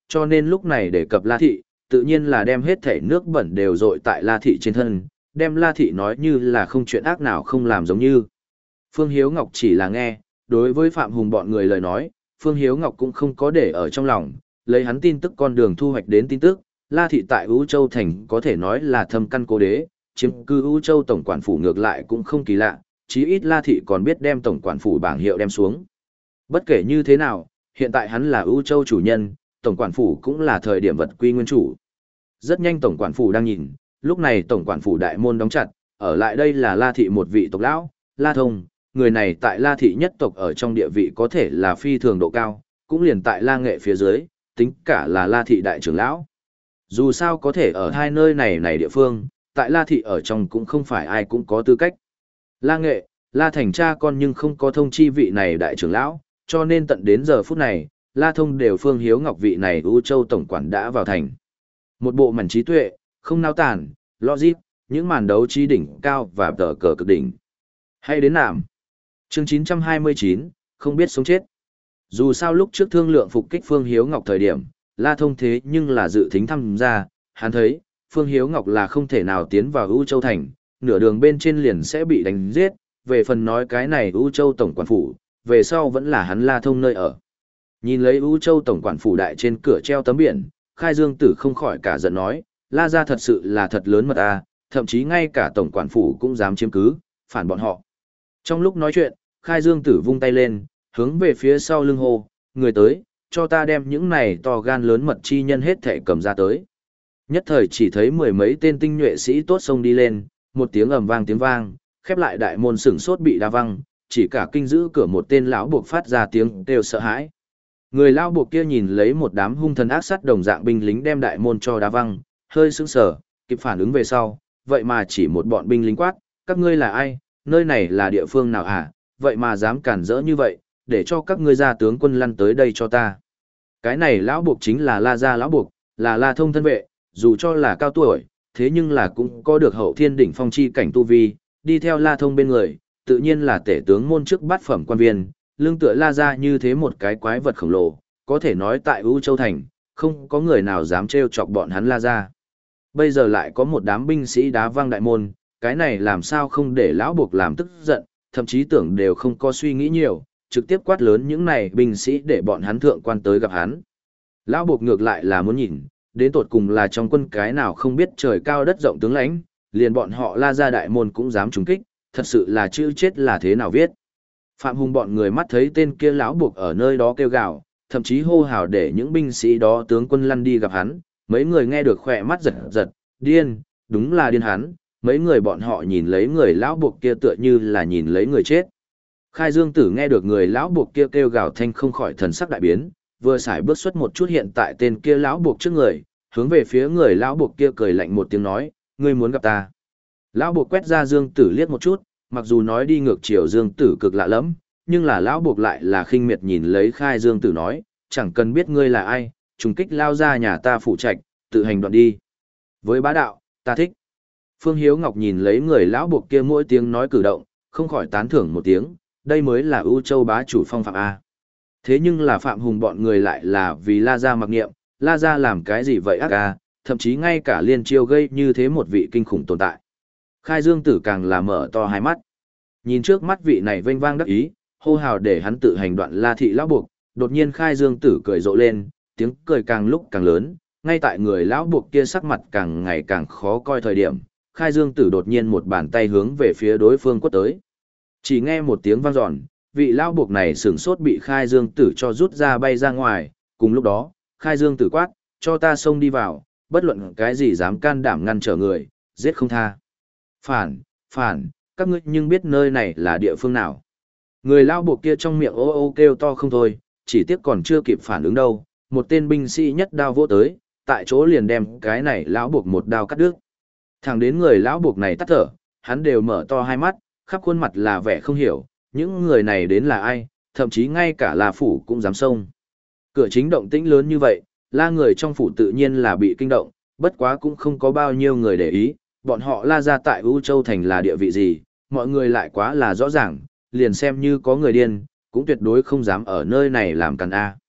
cho nên lúc này đề cập La Thị, tự nhiên là đem hết thể nước bẩn đều dội tại La Thị trên thân, đem La Thị nói như là không chuyện ác nào không làm giống như. Phương Hiếu Ngọc chỉ là nghe, đối với Phạm Hùng bọn người lời nói, Phương Hiếu Ngọc cũng không có để ở trong lòng, lấy hắn tin tức con đường thu hoạch đến tin tức, La Thị tại Ú Châu Thành có thể nói là thâm căn cố đế, chiếm cư Ú Châu Tổng quản phủ ngược lại cũng không kỳ lạ, chí ít La Thị còn biết đem Tổng quản phủ bảng hiệu đem xuống. Bất kể như thế nào, hiện tại hắn là Ú Châu chủ nhân, Tổng quản phủ cũng là thời điểm vật quy nguyên chủ. Rất nhanh Tổng quản phủ đang nhìn, lúc này Tổng quản phủ đại môn đóng chặt, ở lại đây là La Thị một vị tộc lão, La Thông, người này tại La Thị nhất tộc ở trong địa vị có thể là phi thường độ cao, cũng liền tại La Nghệ phía dưới, tính cả là La Thị đại trưởng lão. Dù sao có thể ở hai nơi này này địa phương, tại La Thị ở trong cũng không phải ai cũng có tư cách. La Nghệ, La Thành cha con nhưng không có thông chi vị này đại trưởng lão, cho nên tận đến giờ phút này, La Thông đều Phương Hiếu Ngọc vị này U Châu tổng quản đã vào thành. Một bộ mảnh trí tuệ, không nao tản, logic, những màn đấu trí đỉnh cao và tờ cờ cực đỉnh. Hay đến nạm. Chương chín trăm hai mươi chín, không biết sống chết. Dù sao lúc trước thương lượng phục kích Phương Hiếu Ngọc thời điểm, La Thông thế nhưng là dự thính tham gia, hắn thấy, Phương Hiếu Ngọc là không thể nào tiến vào U Châu Thành, nửa đường bên trên liền sẽ bị đánh giết, về phần nói cái này U Châu Tổng quản phủ, về sau vẫn là hắn La Thông nơi ở. Nhìn lấy U Châu Tổng quản phủ đại trên cửa treo tấm biển, Khai Dương Tử không khỏi cả giận nói, La gia thật sự là thật lớn mật à, thậm chí ngay cả Tổng quản phủ cũng dám chiếm cứ, phản bọn họ. Trong lúc nói chuyện, Khai Dương Tử vung tay lên, hướng về phía sau lưng hô, người tới, cho ta đem những này to gan lớn mật chi nhân hết thể cầm ra tới. Nhất thời chỉ thấy mười mấy tên tinh nhuệ sĩ tốt xông đi lên, một tiếng ầm vang tiếng vang, khép lại đại môn sửng sốt bị đá văng, chỉ cả kinh giữ cửa một tên lão buộc phát ra tiếng kêu sợ hãi. Người lão buộc kia nhìn lấy một đám hung thần ác sát đồng dạng binh lính đem đại môn cho đá văng, hơi sững sờ, kịp phản ứng về sau, vậy mà chỉ một bọn binh lính quát, các ngươi là ai, nơi này là địa phương nào hả, vậy mà dám cản rỡ như vậy, để cho các ngươi ra tướng quân lăn tới đây cho ta. Cái này lão buộc chính là La gia lão buộc, là La Thông thân vệ, dù cho là cao tuổi, thế nhưng là cũng có được hậu thiên đỉnh phong chi cảnh tu vi, đi theo La Thông bên người, tự nhiên là tể tướng môn chức bát phẩm quan viên, lương tựa La gia như thế một cái quái vật khổng lồ, có thể nói tại U Châu Thành, không có người nào dám trêu chọc bọn hắn La gia. Bây giờ lại có một đám binh sĩ đá văng đại môn, cái này làm sao không để lão buộc làm tức giận, thậm chí tưởng đều không có suy nghĩ nhiều, trực tiếp quát lớn những này binh sĩ để bọn hắn thượng quan tới gặp hắn. Lão buộc ngược lại là muốn nhìn, đến tột cùng là trong quân cái nào không biết trời cao đất rộng tướng lãnh, liền bọn họ La gia đại môn cũng dám trúng kích, thật sự là chữ chết là thế nào viết. Phạm Hùng bọn người mắt thấy tên kia lão buộc ở nơi đó kêu gào, thậm chí hô hào để những binh sĩ đó tướng quân lăn đi gặp hắn, mấy người nghe được khỏe mắt giật giật, điên, đúng là điên hắn, mấy người bọn họ nhìn lấy người lão buộc kia tựa như là nhìn lấy người chết. Khai Dương Tử nghe được người lão buộc kia kêu gào thanh không khỏi thần sắc đại biến, vừa xài bước xuất một chút hiện tại tên kia lão buộc trước người, hướng về phía người lão buộc kia cười lạnh một tiếng nói, ngươi muốn gặp ta. Lão buộc quét ra Dương Tử liếc một chút, mặc dù nói đi ngược chiều Dương Tử cực lạ lắm, nhưng là lão buộc lại là khinh miệt nhìn lấy Khai Dương Tử nói, chẳng cần biết ngươi là ai, trùng kích lao ra nhà ta phụ trạch, tự hành đoạn đi. Với bá đạo, ta thích. Phương Hiếu Ngọc nhìn lấy người lão buộc kia mỗi tiếng nói cử động, không khỏi tán thưởng một tiếng, đây mới là ưu châu bá chủ phong phạm A. Thế nhưng là Phạm Hùng bọn người lại là vì La Gia mặc niệm, La Gia làm cái gì vậy ác A, thậm chí ngay cả liên chiêu gây như thế một vị kinh khủng tồn tại. Khai Dương Tử càng là mở to hai mắt. Nhìn trước mắt vị này vênh vang đắc ý, hô hào để hắn tự hành đoạn La Thị lão buộc, đột nhiên Khai Dương Tử cười rộ lên, tiếng cười càng lúc càng lớn, ngay tại người lão buộc kia sắc mặt càng ngày càng khó coi thời điểm, Khai Dương Tử đột nhiên một bàn tay hướng về phía đối phương quất tới. Chỉ nghe một tiếng vang dọn, vị lão buộc này sửng sốt bị Khai Dương Tử cho rút ra bay ra ngoài, cùng lúc đó, Khai Dương Tử quát, cho ta xông đi vào, bất luận cái gì dám can đảm ngăn trở người, giết không tha. Phản, phản, các ngươi nhưng biết nơi này là địa phương nào. Người lão buộc kia trong miệng ô ô kêu to không thôi, chỉ tiếc còn chưa kịp phản ứng đâu, một tên binh sĩ nhất đao vỗ tới, tại chỗ liền đem cái này lão buộc một đao cắt đứt. Thẳng đến người lão buộc này tắt thở, hắn đều mở to hai mắt, khắp khuôn mặt là vẻ không hiểu, những người này đến là ai, thậm chí ngay cả La phủ cũng dám xông. Cửa chính động tĩnh lớn như vậy, La người trong phủ tự nhiên là bị kinh động, bất quá cũng không có bao nhiêu người để ý, bọn họ La gia tại U Châu Thành là địa vị gì, mọi người lại quá là rõ ràng, liền xem như có người điên, cũng tuyệt đối không dám ở nơi này làm càn A.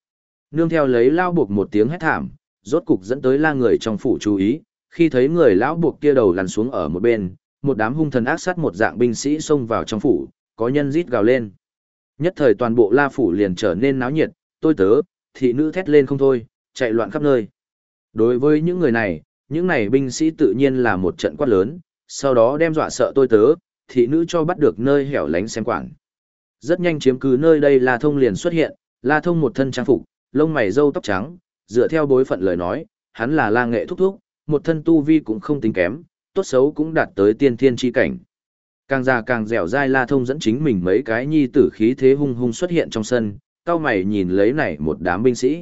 Nương theo lấy lao buộc một tiếng hét thảm, rốt cục dẫn tới la người trong phủ chú ý, khi thấy người lão buộc kia đầu lăn xuống ở một bên, một đám hung thần ác sát một dạng binh sĩ xông vào trong phủ, có nhân rít gào lên. Nhất thời toàn bộ la phủ liền trở nên náo nhiệt, tôi tớ, thị nữ thét lên không thôi, chạy loạn khắp nơi. Đối với những người này, những này binh sĩ tự nhiên là một trận quát lớn, sau đó đem dọa sợ tôi tớ, thị nữ cho bắt được nơi hẻo lánh xem quản. Rất nhanh chiếm cứ nơi đây La Thông liền xuất hiện, La Thông một thân trang phục, lông mày râu tóc trắng, dựa theo bối phận lời nói, hắn là La Nghệ thúc thúc, một thân tu vi cũng không tính kém, tốt xấu cũng đạt tới tiên thiên chi cảnh. Càng già càng dẻo dai La Thông dẫn chính mình mấy cái nhi tử khí thế hung hung xuất hiện trong sân, cao mày nhìn lấy này một đám binh sĩ.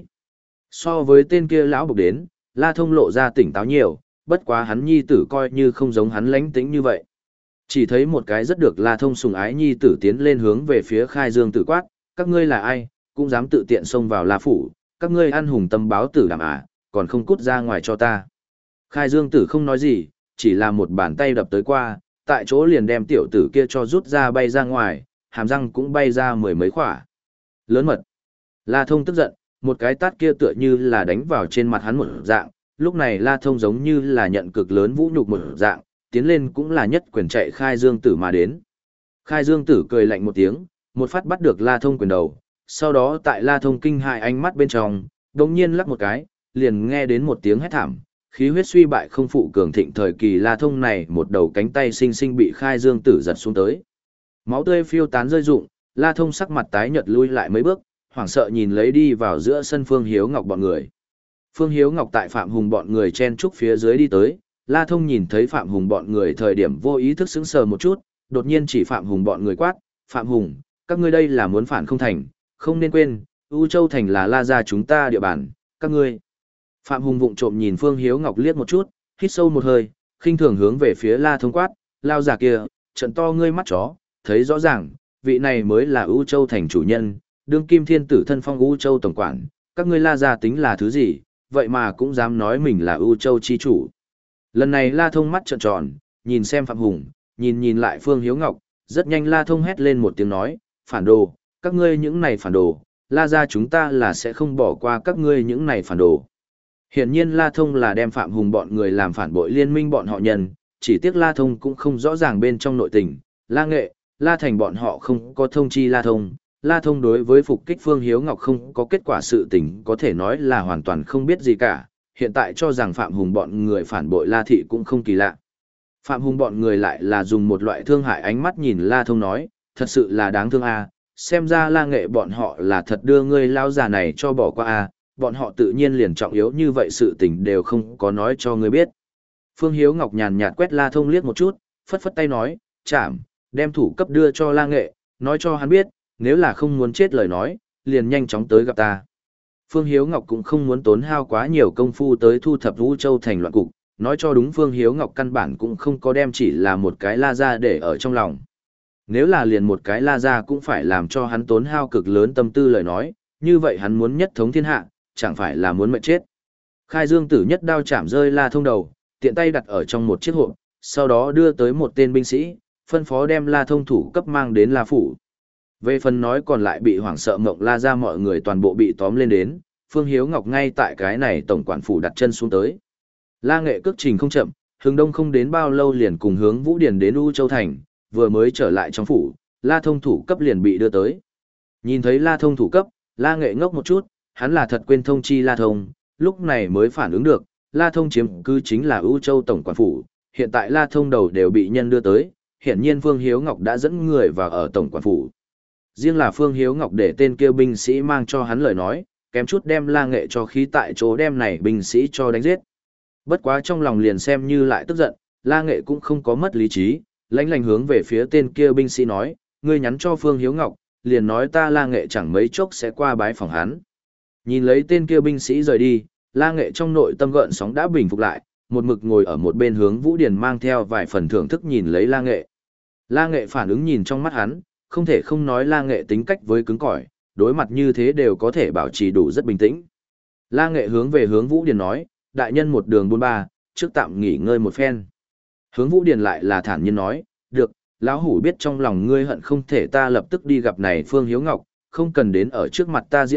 So với tên kia lão bục đến, La Thông lộ ra tỉnh táo nhiều, bất quá hắn nhi tử coi như không giống hắn lánh tĩnh như vậy. Chỉ thấy một cái rất được La Thông sùng ái nhi tử tiến lên hướng về phía Khai Dương tử quát, các ngươi là ai, cũng dám tự tiện xông vào La Phủ, các ngươi ăn hùng tâm báo tử đảm à, còn không cút ra ngoài cho ta. Khai Dương tử không nói gì, chỉ là một bàn tay đập tới qua, tại chỗ liền đem tiểu tử kia cho rút ra bay ra ngoài, hàm răng cũng bay ra mười mấy khỏa. Lớn mật. La Thông tức giận, một cái tát kia tựa như là đánh vào trên mặt hắn một dạng, lúc này La Thông giống như là nhận cực lớn vũ nhục một dạng, tiến lên cũng là nhất quyền chạy Khai Dương tử mà đến. Khai Dương tử cười lạnh một tiếng, một phát bắt được La Thông quyền đầu, sau đó tại La Thông kinh hại ánh mắt bên trong, đột nhiên lắc một cái, liền nghe đến một tiếng hét thảm, khí huyết suy bại không phụ cường thịnh thời kỳ La Thông này một đầu cánh tay sinh sinh bị Khai Dương tử giật xuống tới. Máu tươi phiêu tán rơi rụng, La Thông sắc mặt tái nhợt lui lại mấy bước, hoảng sợ nhìn lấy đi vào giữa sân Phương Hiếu Ngọc bọn người. Phương Hiếu Ngọc tại Phạm Hùng bọn người chen trúc phía dưới đi tới, La Thông nhìn thấy Phạm Hùng bọn người thời điểm vô ý thức sững sờ một chút, đột nhiên chỉ Phạm Hùng bọn người quát, Phạm Hùng, các ngươi đây là muốn phản không thành, không nên quên, U Châu Thành là La gia chúng ta địa bàn, các ngươi. Phạm Hùng vụng trộm nhìn Phương Hiếu Ngọc liếc một chút, hít sâu một hơi, khinh thường hướng về phía La Thông quát, lao giả kia, trận to ngươi mắt chó, thấy rõ ràng, vị này mới là U Châu Thành chủ nhân, đương kim thiên tử thân phong U Châu tổng quản, các ngươi La gia tính là thứ gì, vậy mà cũng dám nói mình là U Châu chi chủ. Lần này La Thông mắt trợn tròn, nhìn xem Phạm Hùng, nhìn nhìn lại Phương Hiếu Ngọc, rất nhanh La Thông hét lên một tiếng nói, phản đồ, các ngươi những này phản đồ, La gia chúng ta là sẽ không bỏ qua các ngươi những này phản đồ. Hiển nhiên La Thông là đem Phạm Hùng bọn người làm phản bội liên minh bọn họ nhân, chỉ tiếc La Thông cũng không rõ ràng bên trong nội tình, La Nghệ, La Thành bọn họ không có thông chi La Thông. La Thông đối với phục kích Phương Hiếu Ngọc không có kết quả sự tình có thể nói là hoàn toàn không biết gì cả, hiện tại cho rằng Phạm Hùng bọn người phản bội La Thị cũng không kỳ lạ. Phạm Hùng bọn người lại là dùng một loại thương hại ánh mắt nhìn La Thông nói, thật sự là đáng thương a, xem ra La Nghệ bọn họ là thật đưa ngươi lao già này cho bỏ qua a, bọn họ tự nhiên liền trọng yếu như vậy sự tình đều không có nói cho ngươi biết. Phương Hiếu Ngọc nhàn nhạt quét La Thông liếc một chút, phất phất tay nói, chảm, đem thủ cấp đưa cho La Nghệ, nói cho hắn biết, nếu là không muốn chết lời nói, liền nhanh chóng tới gặp ta. Phương Hiếu Ngọc cũng không muốn tốn hao quá nhiều công phu tới thu thập Vũ Châu thành loạn cục, nói cho đúng Phương Hiếu Ngọc căn bản cũng không có đem chỉ là một cái La Gia để ở trong lòng. Nếu là liền một cái La Gia cũng phải làm cho hắn tốn hao cực lớn tâm tư lời nói, như vậy hắn muốn nhất thống thiên hạ, chẳng phải là muốn mệnh chết. Khai Dương tử nhất đao chạm rơi La Thông đầu, tiện tay đặt ở trong một chiếc hộp, sau đó đưa tới một tên binh sĩ, phân phó đem La Thông thủ cấp mang đến La Phủ. Về phần nói còn lại bị hoảng sợ Mộng La Gia mọi người toàn bộ bị tóm lên đến, Phương Hiếu Ngọc ngay tại cái này tổng quản phủ đặt chân xuống tới. La Nghệ cước trình không chậm, hướng đông không đến bao lâu liền cùng hướng Vũ Điền đến U Châu Thành, vừa mới trở lại trong phủ, La Thông thủ cấp liền bị đưa tới. Nhìn thấy La Thông thủ cấp, La Nghệ ngốc một chút, hắn là thật quên thông chi La Thông, lúc này mới phản ứng được, La Thông chiếm cư chính là U Châu tổng quản phủ, hiện tại La Thông đầu đều bị nhân đưa tới, hiển nhiên Phương Hiếu Ngọc đã dẫn người vào ở tổng quản phủ. Riêng là Phương Hiếu Ngọc để tên kêu binh sĩ mang cho hắn lời nói, kém chút đem La Nghệ cho khí tại chỗ đem này binh sĩ cho đánh giết. Bất quá trong lòng liền xem như lại tức giận, La Nghệ cũng không có mất lý trí, lãnh lành hướng về phía tên kia binh sĩ nói, ngươi nhắn cho Phương Hiếu Ngọc, liền nói ta La Nghệ chẳng mấy chốc sẽ qua bái phòng hắn. Nhìn lấy tên kia binh sĩ rời đi, La Nghệ trong nội tâm gợn sóng đã bình phục lại, một mực ngồi ở một bên hướng Vũ Điền mang theo vài phần thưởng thức nhìn lấy La Nghệ. La Nghệ phản ứng nhìn trong mắt hắn, không thể không nói La Nghệ tính cách với cứng cỏi, đối mặt như thế đều có thể bảo trì đủ rất bình tĩnh. La Nghệ hướng về hướng Vũ Điền nói, đại nhân một đường buôn ba, trước tạm nghỉ ngơi một phen. Hướng Vũ Điền lại là thản nhiên nói, được, lão hủ biết trong lòng ngươi hận không thể ta lập tức đi gặp này Phương Hiếu Ngọc, không cần đến ở trước mặt ta diễn kịch,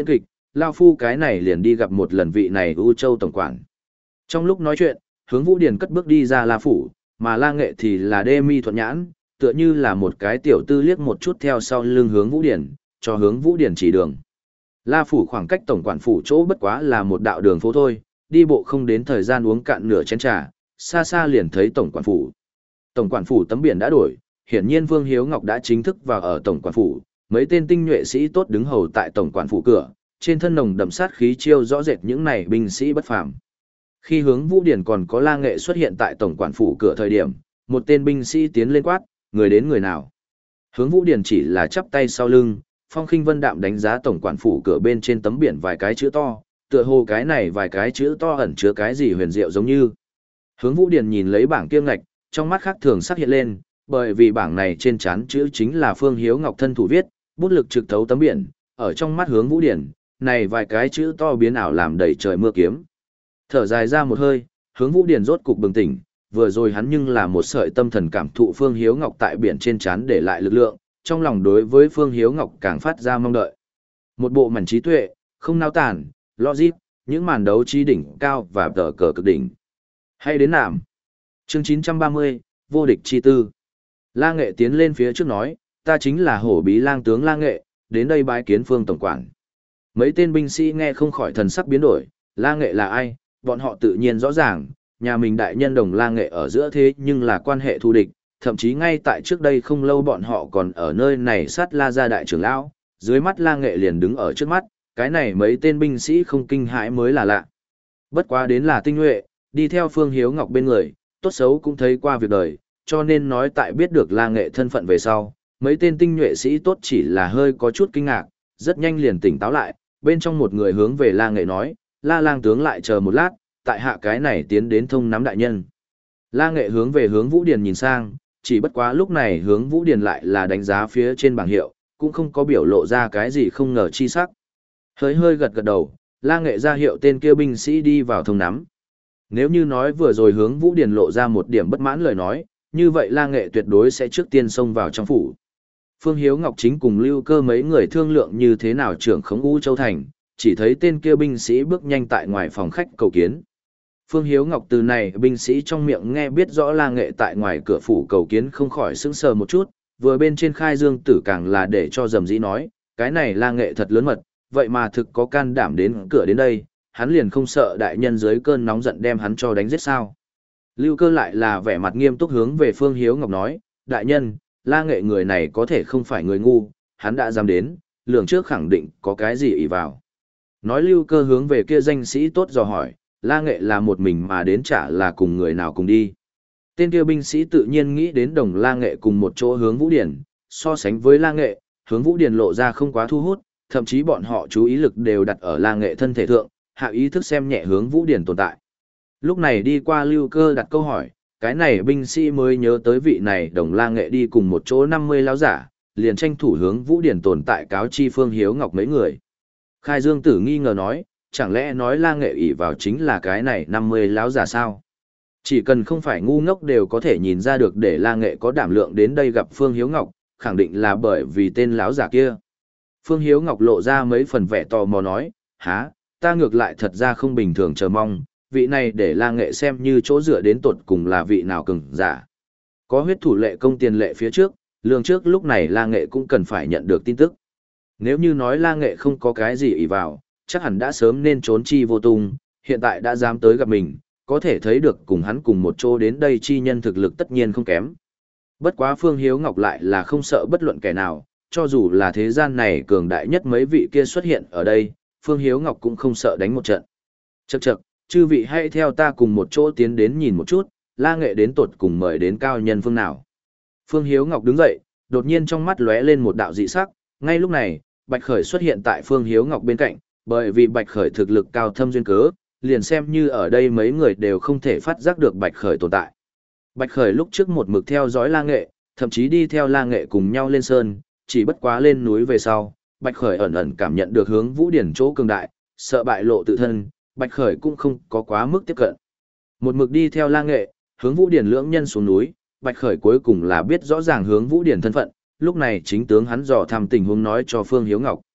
lao phu cái này liền đi gặp một lần vị này U Châu tổng quản. Trong lúc nói chuyện, Hướng Vũ Điền cất bước đi ra La phủ, mà La Nghệ thì là đê mi thuận nhãn, tựa như là một cái tiểu tư liếc một chút theo sau lưng Hướng Vũ Điền, cho Hướng Vũ Điền chỉ đường. La phủ khoảng cách tổng quản phủ chỗ bất quá là một đạo đường phố thôi, đi bộ không đến thời gian uống cạn nửa chén trà, xa xa liền thấy tổng quản phủ. Tổng quản phủ tấm biển đã đổi, hiển nhiên Vương Hiếu Ngọc đã chính thức vào ở tổng quản phủ, mấy tên tinh nhuệ sĩ tốt đứng hầu tại tổng quản phủ cửa, trên thân nồng đậm sát khí chiêu rõ rệt những này binh sĩ bất phàm. Khi Hướng Vũ Điển còn có La Nghệ xuất hiện tại tổng quản phủ cửa thời điểm, một tên binh sĩ tiến lên quát, người đến người nào? Hướng Vũ Điển chỉ là chắp tay sau lưng, Phong Khinh Vân đạm đánh giá tổng quản phủ cửa bên trên tấm biển vài cái chữ to, tựa hồ cái này vài cái chữ to ẩn chứa cái gì huyền diệu giống như. Hướng Vũ Điển nhìn lấy bảng kiêng ngạch, trong mắt khác thường sắc hiện lên, bởi vì bảng này trên trán chữ chính là Phương Hiếu Ngọc thân thủ viết, bút lực trực thấu tấm biển, ở trong mắt Hướng Vũ Điển, này vài cái chữ to biến ảo làm đầy trời mưa kiếm. Thở dài ra một hơi, Hướng Vũ Điển rốt cục bừng tỉnh, vừa rồi hắn nhưng là một sợi tâm thần cảm thụ Phương Hiếu Ngọc tại biển trên trán để lại lực lượng, trong lòng đối với Phương Hiếu Ngọc càng phát ra mong đợi. Một bộ mảnh trí tuệ, không nao tản, logic, những màn đấu trí đỉnh cao và tờ cờ cực đỉnh. Hay đến nạm. Chương chín trăm ba mươi, vô địch chi tư. La Nghệ tiến lên phía trước nói, ta chính là hổ bí lang tướng La Nghệ, đến đây bái kiến Phương tổng quản. Mấy tên binh sĩ nghe không khỏi thần sắc biến đổi, La Nghệ là ai, bọn họ tự nhiên rõ ràng, nhà mình đại nhân đồng La Nghệ ở giữa thế nhưng là quan hệ thù địch, thậm chí ngay tại trước đây không lâu bọn họ còn ở nơi này sát La gia đại trưởng lão, dưới mắt La Nghệ liền đứng ở trước mắt, cái này mấy tên binh sĩ không kinh hãi mới là lạ. Bất quá đến là tinh nhuệ, đi theo Phương Hiếu Ngọc bên người, tốt xấu cũng thấy qua việc đời, cho nên nói tại biết được La Nghệ thân phận về sau, mấy tên tinh nhuệ sĩ tốt chỉ là hơi có chút kinh ngạc, rất nhanh liền tỉnh táo lại, bên trong một người hướng về La Nghệ nói, La lang tướng lại chờ một lát, tại hạ cái này tiến đến thông nắm đại nhân. La Nghệ hướng về Hướng Vũ Điền nhìn sang, chỉ bất quá lúc này Hướng Vũ Điền lại là đánh giá phía trên bảng hiệu, cũng không có biểu lộ ra cái gì không ngờ chi sắc. Hơi hơi gật gật đầu, La Nghệ ra hiệu tên kia binh sĩ đi vào thông nắm. Nếu như nói vừa rồi Hướng Vũ Điền lộ ra một điểm bất mãn lời nói, như vậy La Nghệ tuyệt đối sẽ trước tiên xông vào trong phủ. Phương Hiếu Ngọc chính cùng Lưu Cơ mấy người thương lượng như thế nào trưởng khống U Châu Thành, chỉ thấy tên kia binh sĩ bước nhanh tại ngoài phòng khách cầu kiến. Phương Hiếu Ngọc từ này binh sĩ trong miệng nghe biết rõ La Nghệ tại ngoài cửa phủ cầu kiến không khỏi sững sờ một chút, vừa bên trên khai dương tử càng là để cho dầm dĩ nói, cái này La Nghệ thật lớn mật, vậy mà thực có can đảm đến cửa đến đây, hắn liền không sợ đại nhân dưới cơn nóng giận đem hắn cho đánh giết sao. Lưu Cơ lại là vẻ mặt nghiêm túc hướng về Phương Hiếu Ngọc nói, đại nhân, La Nghệ người này có thể không phải người ngu, hắn đã dám đến, lường trước khẳng định có cái gì ỷ vào. Nói Lưu Cơ hướng về kia danh sĩ tốt dò hỏi, La Nghệ là một mình mà đến chả là cùng người nào cùng đi. Tên kia binh sĩ tự nhiên nghĩ đến đồng La Nghệ cùng một chỗ hướng Vũ Điển, so sánh với La Nghệ, hướng Vũ Điển lộ ra không quá thu hút, thậm chí bọn họ chú ý lực đều đặt ở La Nghệ thân thể thượng, hạ ý thức xem nhẹ hướng Vũ Điển tồn tại. Lúc này đi qua Lưu Cơ đặt câu hỏi, cái này binh sĩ mới nhớ tới vị này đồng La Nghệ đi cùng một chỗ năm mươi lão giả, liền tranh thủ hướng Vũ Điển tồn tại cáo chi Phương Hiếu Ngọc mấy người. Khai Dương Tử nghi ngờ nói, chẳng lẽ nói La Nghệ ỷ vào chính là cái này năm mươi lão giả sao? Chỉ cần không phải ngu ngốc đều có thể nhìn ra được để La Nghệ có đảm lượng đến đây gặp Phương Hiếu Ngọc, khẳng định là bởi vì tên lão giả kia. Phương Hiếu Ngọc lộ ra mấy phần vẻ tò mò nói, há, ta ngược lại thật ra không bình thường chờ mong, vị này để La Nghệ xem như chỗ dựa đến tột cùng là vị nào cường giả. Có huyết thủ lệ công tiền lệ phía trước, lường trước lúc này La Nghệ cũng cần phải nhận được tin tức. Nếu như nói La Nghệ không có cái gì ỷ vào, chắc hẳn đã sớm nên trốn chi vô tung, hiện tại đã dám tới gặp mình, có thể thấy được cùng hắn cùng một chỗ đến đây chi nhân thực lực tất nhiên không kém. Bất quá Phương Hiếu Ngọc lại là không sợ bất luận kẻ nào, cho dù là thế gian này cường đại nhất mấy vị kia xuất hiện ở đây, Phương Hiếu Ngọc cũng không sợ đánh một trận. Chậc chậc, chư vị hãy theo ta cùng một chỗ tiến đến nhìn một chút, La Nghệ đến tột cùng mời đến cao nhân phương nào. Phương Hiếu Ngọc đứng dậy, đột nhiên trong mắt lóe lên một đạo dị sắc, ngay lúc này, Bạch Khởi xuất hiện tại Phương Hiếu Ngọc bên cạnh, bởi vì Bạch Khởi thực lực cao thâm duyên cớ, liền xem như ở đây mấy người đều không thể phát giác được Bạch Khởi tồn tại. Bạch Khởi lúc trước một mực theo dõi La Nghệ, thậm chí đi theo La Nghệ cùng nhau lên sơn, chỉ bất quá lên núi về sau, Bạch Khởi ẩn ẩn cảm nhận được hướng Vũ Điển chỗ cường đại, sợ bại lộ tự thân, Bạch Khởi cũng không có quá mức tiếp cận. Một mực đi theo La Nghệ, hướng Vũ Điển lưỡng nhân xuống núi, Bạch Khởi cuối cùng là biết rõ ràng hướng Vũ Điển thân phận, lúc này chính tướng hắn dò thăm tình huống nói cho Phương Hiếu Ngọc.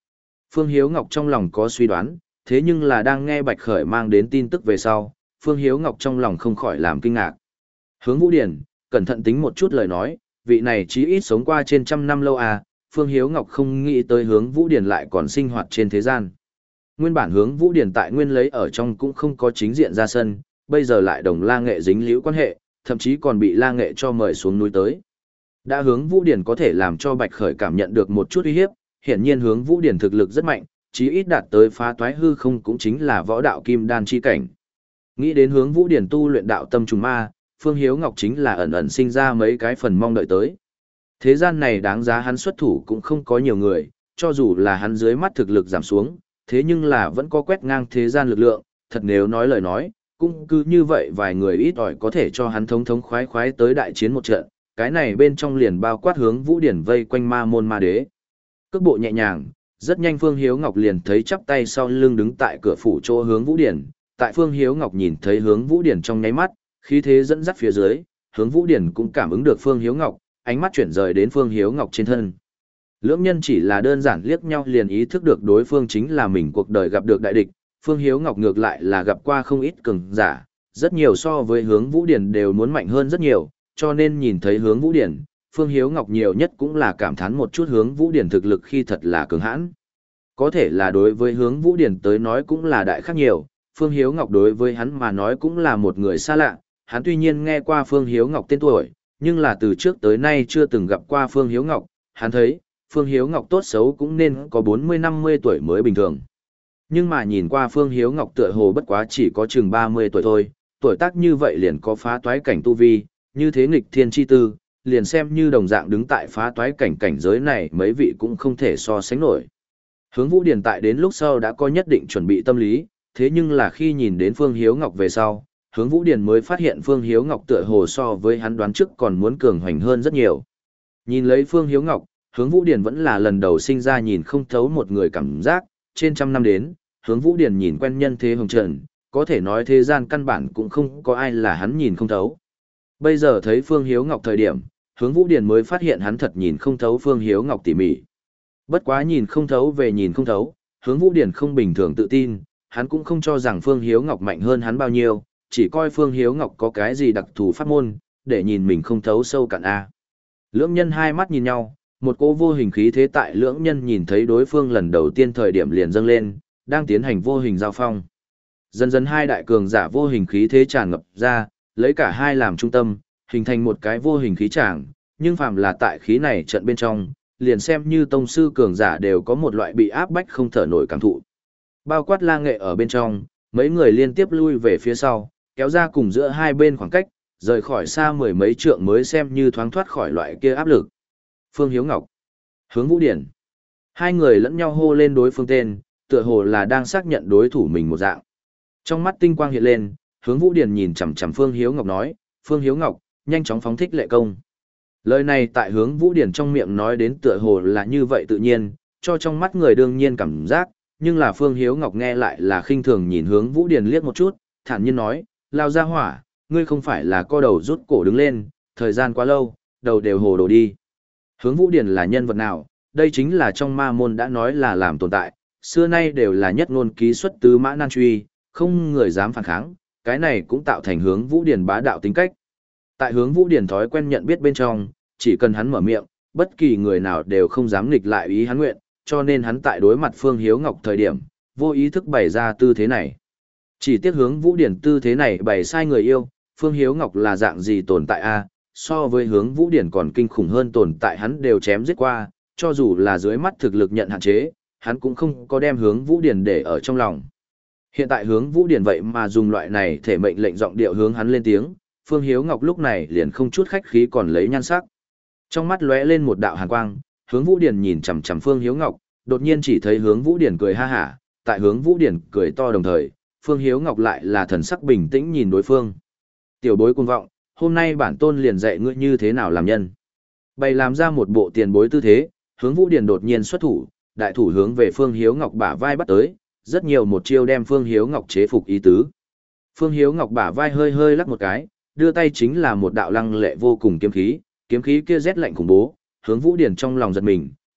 Phương Hiếu Ngọc trong lòng có suy đoán, thế nhưng là đang nghe Bạch Khởi mang đến tin tức về sau, Phương Hiếu Ngọc trong lòng không khỏi làm kinh ngạc. Hướng Vũ Điển, cẩn thận tính một chút lời nói, vị này chí ít sống qua trên trăm năm lâu à, Phương Hiếu Ngọc không nghĩ tới Hướng Vũ Điển lại còn sinh hoạt trên thế gian. Nguyên bản Hướng Vũ Điển tại nguyên lấy ở trong cũng không có chính diện ra sân, bây giờ lại đồng La Nghệ dính liễu quan hệ, thậm chí còn bị La Nghệ cho mời xuống núi tới. Đã Hướng Vũ Điển có thể làm cho Bạch Khởi cảm nhận được một chút uy hiếp, hiển nhiên Hướng Vũ Điển thực lực rất mạnh, chí ít đạt tới phá toái hư không cũng chính là võ đạo kim đan chi cảnh. Nghĩ đến Hướng Vũ Điển tu luyện đạo tâm trùng ma, Phương Hiếu Ngọc chính là ẩn ẩn sinh ra mấy cái phần mong đợi tới. Thế gian này đáng giá hắn xuất thủ cũng không có nhiều người, cho dù là hắn dưới mắt thực lực giảm xuống, thế nhưng là vẫn có quét ngang thế gian lực lượng, thật nếu nói lời nói, cũng cứ như vậy vài người ít ỏi có thể cho hắn thống thống khoái khoái tới đại chiến một trận, cái này bên trong liền bao quát Hướng Vũ Điển vây quanh ma môn ma đế. Cước bộ nhẹ nhàng, rất nhanh Phương Hiếu Ngọc liền thấy chắp tay sau lưng đứng tại cửa phủ chỗ Hướng Vũ Điển, tại Phương Hiếu Ngọc nhìn thấy Hướng Vũ Điển trong nháy mắt, khí thế dẫn dắt phía dưới, Hướng Vũ Điển cũng cảm ứng được Phương Hiếu Ngọc, ánh mắt chuyển rời đến Phương Hiếu Ngọc trên thân. Lưỡng nhân chỉ là đơn giản liếc nhau liền ý thức được đối phương chính là mình cuộc đời gặp được đại địch, Phương Hiếu Ngọc ngược lại là gặp qua không ít cường giả, rất nhiều so với Hướng Vũ Điển đều muốn mạnh hơn rất nhiều, cho nên nhìn thấy Hướng Vũ Điển, Phương Hiếu Ngọc nhiều nhất cũng là cảm thán một chút Hướng Vũ Điển thực lực khi thật là cường hãn. Có thể là đối với Hướng Vũ Điển tới nói cũng là đại khác nhiều, Phương Hiếu Ngọc đối với hắn mà nói cũng là một người xa lạ, hắn tuy nhiên nghe qua Phương Hiếu Ngọc tên tuổi, nhưng là từ trước tới nay chưa từng gặp qua Phương Hiếu Ngọc, hắn thấy, Phương Hiếu Ngọc tốt xấu cũng nên có bốn mươi năm mươi tuổi mới bình thường. Nhưng mà nhìn qua Phương Hiếu Ngọc tựa hồ bất quá chỉ có chừng ba mươi tuổi thôi, tuổi tác như vậy liền có phá toái cảnh tu vi, như thế nghịch thiên chi tư, liền xem như đồng dạng đứng tại phá toái cảnh cảnh giới này mấy vị cũng không thể so sánh nổi. Hướng Vũ Điển tại đến lúc sau đã có nhất định chuẩn bị tâm lý, thế nhưng là khi nhìn đến Phương Hiếu Ngọc về sau, Hướng Vũ Điển mới phát hiện Phương Hiếu Ngọc tựa hồ so với hắn đoán trước còn muốn cường hoành hơn rất nhiều. Nhìn lấy Phương Hiếu Ngọc, Hướng Vũ Điển vẫn là lần đầu sinh ra nhìn không thấu một người cảm giác, trên trăm năm đến, Hướng Vũ Điển nhìn quen nhân thế hồng trần, có thể nói thế gian căn bản cũng không có ai là hắn nhìn không thấu. Bây giờ thấy Phương Hiếu Ngọc thời điểm, Hướng Vũ Điển mới phát hiện hắn thật nhìn không thấu Phương Hiếu Ngọc tỉ mỉ. Bất quá nhìn không thấu về nhìn không thấu, Hướng Vũ Điển không bình thường tự tin, hắn cũng không cho rằng Phương Hiếu Ngọc mạnh hơn hắn bao nhiêu, chỉ coi Phương Hiếu Ngọc có cái gì đặc thù pháp môn, để nhìn mình không thấu sâu cạn a. Lưỡng nhân hai mắt nhìn nhau, một cỗ vô hình khí thế tại lưỡng nhân nhìn thấy đối phương lần đầu tiên thời điểm liền dâng lên, đang tiến hành vô hình giao phong. Dần dần hai đại cường giả vô hình khí thế tràn ngập ra, lấy cả hai làm trung tâm, hình thành một cái vô hình khí tràng, nhưng phàm là tại khí này trận bên trong, liền xem như tông sư cường giả đều có một loại bị áp bách không thở nổi cảm thụ. Bao quát La Nghệ ở bên trong, mấy người liên tiếp lui về phía sau, kéo ra cùng giữa hai bên khoảng cách, rời khỏi xa mười mấy trượng mới xem như thoáng thoát khỏi loại kia áp lực. Phương Hiếu Ngọc, Hướng Vũ Điển. Hai người lẫn nhau hô lên đối phương tên, tựa hồ là đang xác nhận đối thủ mình một dạng. Trong mắt tinh quang hiện lên, Hướng Vũ Điển nhìn chằm chằm Phương Hiếu Ngọc nói, Phương Hiếu Ngọc, nhanh chóng phóng thích lệ công. Lời này tại Hướng Vũ Điển trong miệng nói đến tựa hồ là như vậy tự nhiên, cho trong mắt người đương nhiên cảm giác, nhưng là Phương Hiếu Ngọc nghe lại là khinh thường nhìn Hướng Vũ Điển liếc một chút, thản nhiên nói, lao ra hỏa, ngươi không phải là co đầu rút cổ đứng lên, thời gian quá lâu, đầu đều hồ đồ đi. Hướng Vũ Điển là nhân vật nào, đây chính là trong ma môn đã nói là làm tồn tại, xưa nay đều là nhất ngôn ký xuất tứ mã nan truy, không người dám phản kháng, cái này cũng tạo thành Hướng Vũ Điển bá đạo tính cách. Tại Hướng Vũ Điển thói quen nhận biết bên trong, chỉ cần hắn mở miệng, bất kỳ người nào đều không dám nghịch lại ý hắn nguyện, cho nên hắn tại đối mặt Phương Hiếu Ngọc thời điểm, vô ý thức bày ra tư thế này. Chỉ tiếc Hướng Vũ Điển tư thế này bày sai người yêu, Phương Hiếu Ngọc là dạng gì tồn tại a? So với Hướng Vũ Điển còn kinh khủng hơn tồn tại hắn đều chém giết qua, cho dù là dưới mắt thực lực nhận hạn chế, hắn cũng không có đem Hướng Vũ Điển để ở trong lòng. Hiện tại Hướng Vũ Điển vậy mà dùng loại này thể mệnh lệnh giọng điệu hướng hắn lên tiếng, Phương Hiếu Ngọc lúc này liền không chút khách khí còn lấy nhan sắc. Trong mắt lóe lên một đạo hàn quang, Hướng Vũ Điển nhìn chằm chằm Phương Hiếu Ngọc, đột nhiên chỉ thấy Hướng Vũ Điển cười ha hả, tại Hướng Vũ Điển cười to đồng thời, Phương Hiếu Ngọc lại là thần sắc bình tĩnh nhìn đối phương. Tiểu bối cuồng vọng, hôm nay bản tôn liền dạy ngươi như thế nào làm nhân. Bày làm ra một bộ tiền bối tư thế, Hướng Vũ Điển đột nhiên xuất thủ, đại thủ hướng về Phương Hiếu Ngọc bả vai bắt tới, rất nhiều một chiêu đem Phương Hiếu Ngọc chế phục ý tứ. Phương Hiếu Ngọc bả vai hơi hơi lắc một cái, đưa tay chính là một đạo lăng lệ vô cùng kiếm khí, kiếm khí kia rét lạnh khủng bố, Hướng Vũ Điển trong lòng giật mình,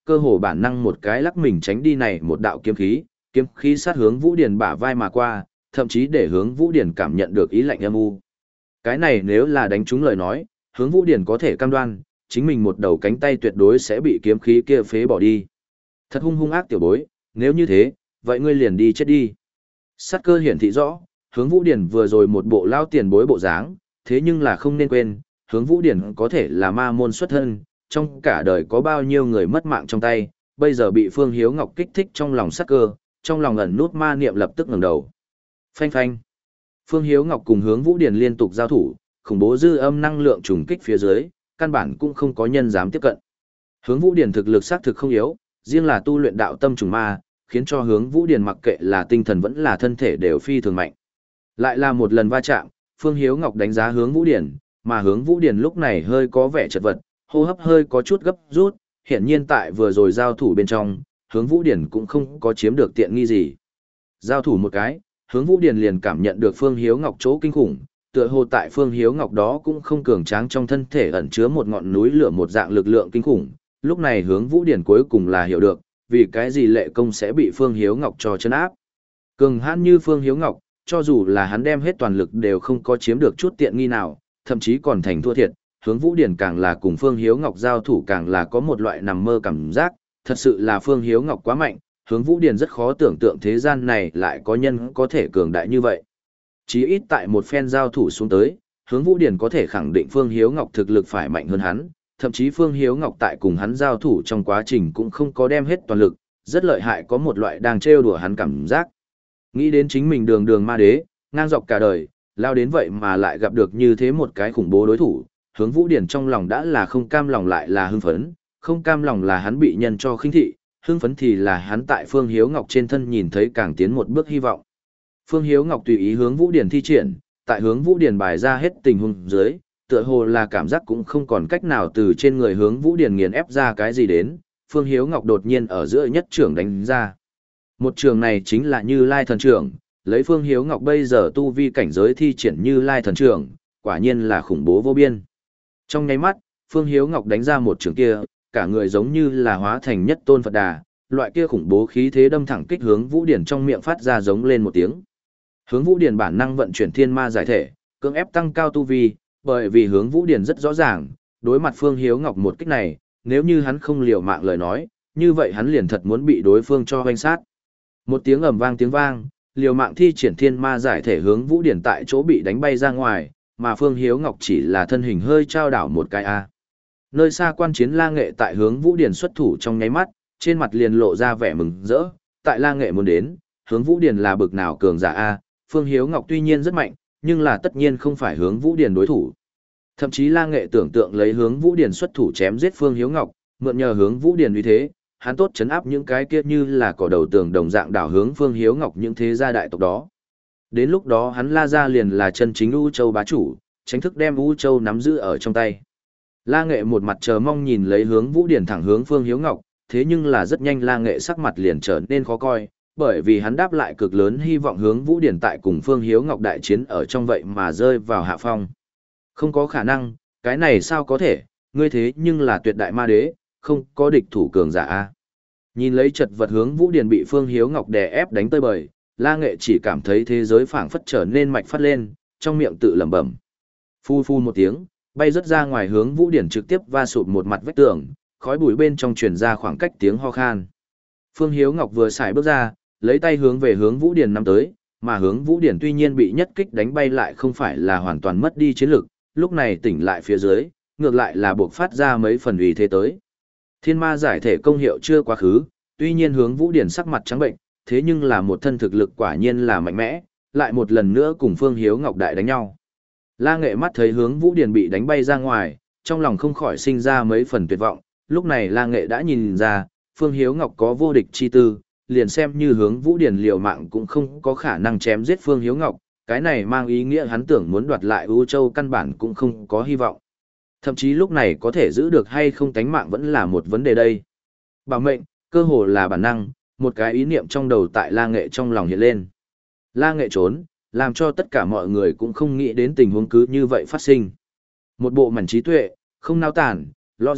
cơ hồ bản năng một cái lắc mình tránh đi này một đạo kiếm khí, kiếm khí sát hướng Vũ Điển bả vai mà qua, thậm chí để hướng Vũ Điển cảm nhận được ý lạnh âm u. Cái này nếu là đánh trúng lời nói, hướng Vũ Điển có thể cam đoan, chính mình một đầu cánh tay tuyệt đối sẽ bị kiếm khí kia phế bỏ đi. Thật hung hung ác tiểu bối, nếu như thế, vậy ngươi liền đi chết đi. Sát cơ hiển thị rõ, hướng Vũ Điển vừa rồi một bộ lao tiền bối bộ dáng, thế nhưng là không nên quên, hướng Vũ Điển có thể là ma môn xuất thân, trong cả đời có bao nhiêu người mất mạng trong tay, bây giờ bị Phương Hiếu Ngọc kích thích trong lòng sát cơ, trong lòng ẩn nút ma niệm lập tức ngẩng đầu. Phanh phanh. Phương Hiếu Ngọc cùng hướng Vũ Điển liên tục giao thủ, khủng bố dư âm năng lượng trùng kích phía dưới, căn bản cũng không có nhân dám tiếp cận. Hướng Vũ Điển thực lực xác thực không yếu, riêng là tu luyện đạo tâm trùng ma, khiến cho hướng Vũ Điển mặc kệ là tinh thần vẫn là thân thể đều phi thường mạnh. Lại là một lần va chạm, Phương Hiếu Ngọc đánh giá hướng Vũ Điển, mà hướng Vũ Điển lúc này hơi có vẻ chật vật, hô hấp hơi có chút gấp rút, hiển nhiên tại vừa rồi giao thủ bên trong, hướng Vũ Điển cũng không có chiếm được tiện nghi gì. Giao thủ một cái, hướng Vũ Điển liền cảm nhận được Phương Hiếu Ngọc chỗ kinh khủng, tựa hồ tại Phương Hiếu Ngọc đó cũng không cường tráng trong thân thể ẩn chứa một ngọn núi lửa một dạng lực lượng kinh khủng. Lúc này hướng Vũ Điển cuối cùng là hiểu được, vì cái gì Lệ Công sẽ bị Phương Hiếu Ngọc cho chân áp. Cường hãn như Phương Hiếu Ngọc, cho dù là hắn đem hết toàn lực đều không có chiếm được chút tiện nghi nào, thậm chí còn thành thua thiệt, hướng Vũ Điển càng là cùng Phương Hiếu Ngọc giao thủ càng là có một loại nằm mơ cảm giác, thật sự là Phương Hiếu Ngọc quá mạnh, hướng Vũ Điển rất khó tưởng tượng thế gian này lại có nhân có thể cường đại như vậy. Chí ít tại một phen giao thủ xuống tới, hướng Vũ Điển có thể khẳng định Phương Hiếu Ngọc thực lực phải mạnh hơn hắn, thậm chí Phương Hiếu Ngọc tại cùng hắn giao thủ trong quá trình cũng không có đem hết toàn lực, rất lợi hại có một loại đang trêu đùa hắn cảm giác. Nghĩ đến chính mình đường đường ma đế, ngang dọc cả đời, lao đến vậy mà lại gặp được như thế một cái khủng bố đối thủ, hướng Vũ Điển trong lòng đã là không cam lòng lại là hưng phấn, không cam lòng là hắn bị nhân cho khinh thị, hưng phấn thì là hắn tại Phương Hiếu Ngọc trên thân nhìn thấy càng tiến một bước hy vọng. Phương Hiếu Ngọc tùy ý hướng Vũ Điển thi triển, tại hướng Vũ Điển bài ra hết tình huống dưới, tựa hồ là cảm giác cũng không còn cách nào từ trên người hướng Vũ Điển nghiền ép ra cái gì đến, Phương Hiếu Ngọc đột nhiên ở giữa nhất trưởng đánh ra. Một trường này chính là Như Lai thần trưởng, lấy Phương Hiếu Ngọc bây giờ tu vi cảnh giới thi triển Như Lai thần trưởng, quả nhiên là khủng bố vô biên. Trong nháy mắt, Phương Hiếu Ngọc đánh ra một trường kia, cả người giống như là hóa thành nhất tôn Phật Đà, loại kia khủng bố khí thế đâm thẳng kích hướng Vũ Điển trong miệng phát ra giống lên một tiếng. Hướng Vũ Điển bản năng vận chuyển thiên ma giải thể, cưỡng ép tăng cao tu vi, bởi vì hướng Vũ Điển rất rõ ràng, đối mặt Phương Hiếu Ngọc một kích này, nếu như hắn không liều mạng lời nói, như vậy hắn liền thật muốn bị đối phương cho hoành sát. Một tiếng ầm vang tiếng vang, liều mạng thi triển thiên ma giải thể hướng Vũ Điển tại chỗ bị đánh bay ra ngoài, mà Phương Hiếu Ngọc chỉ là thân hình hơi trao đảo một cái a. Nơi xa quan chiến La Nghệ tại hướng Vũ Điển xuất thủ trong nháy mắt, trên mặt liền lộ ra vẻ mừng rỡ, tại La Nghệ muốn đến, hướng Vũ Điển là bực nào cường giả a, Phương Hiếu Ngọc tuy nhiên rất mạnh, nhưng là tất nhiên không phải hướng Vũ Điển đối thủ. Thậm chí La Nghệ tưởng tượng lấy hướng Vũ Điển xuất thủ chém giết Phương Hiếu Ngọc, mượn nhờ hướng Vũ Điển uy thế, hắn tốt chấn áp những cái kia như là cỏ đầu tường đồng dạng đảo hướng Phương Hiếu Ngọc những thế gia đại tộc đó. Đến lúc đó hắn La gia liền là chân chính U Châu bá chủ, chính thức đem U Châu nắm giữ ở trong tay. La Nghệ một mặt chờ mong nhìn lấy hướng Vũ Điển thẳng hướng Phương Hiếu Ngọc, thế nhưng là rất nhanh La Nghệ sắc mặt liền trở nên khó coi, bởi vì hắn đáp lại cực lớn hy vọng hướng Vũ Điển tại cùng Phương Hiếu Ngọc đại chiến ở trong vậy mà rơi vào hạ phong. Không có khả năng, cái này sao có thể, ngươi thế nhưng là tuyệt đại ma đế, không có địch thủ cường giả a. Nhìn lấy chật vật hướng Vũ Điển bị Phương Hiếu Ngọc đè ép đánh tơi bời, La Nghệ chỉ cảm thấy thế giới phảng phất trở nên mạch phát lên, trong miệng tự lẩm bẩm. Phu phu một tiếng, bay rất ra ngoài hướng Vũ Điển trực tiếp va sụp một mặt vách tường, khói bụi bên trong truyền ra khoảng cách tiếng ho khan. Phương Hiếu Ngọc vừa xài bước ra, lấy tay hướng về hướng Vũ Điển nắm tới, mà hướng Vũ Điển tuy nhiên bị nhất kích đánh bay lại không phải là hoàn toàn mất đi chiến lực, lúc này tỉnh lại phía dưới, ngược lại là buộc phát ra mấy phần uy thế tới. Thiên ma giải thể công hiệu chưa quá khứ, tuy nhiên hướng Vũ Điển sắc mặt trắng bệnh, thế nhưng là một thân thực lực quả nhiên là mạnh mẽ, lại một lần nữa cùng Phương Hiếu Ngọc đại đánh nhau. La Nghệ mắt thấy hướng Vũ Điển bị đánh bay ra ngoài, trong lòng không khỏi sinh ra mấy phần tuyệt vọng, lúc này La Nghệ đã nhìn ra, Phương Hiếu Ngọc có vô địch chi tư, liền xem như hướng Vũ Điển liều mạng cũng không có khả năng chém giết Phương Hiếu Ngọc, cái này mang ý nghĩa hắn tưởng muốn đoạt lại U Châu căn bản cũng không có hy vọng. Thậm chí lúc này có thể giữ được hay không tánh mạng vẫn là một vấn đề đây. Bảo mệnh, cơ hồ là bản năng, một cái ý niệm trong đầu tại La Nghệ trong lòng hiện lên. La Nghệ trốn, làm cho tất cả mọi người cũng không nghĩ đến tình huống cứ như vậy phát sinh. Một bộ mảnh trí tuệ, không nao tản, logic,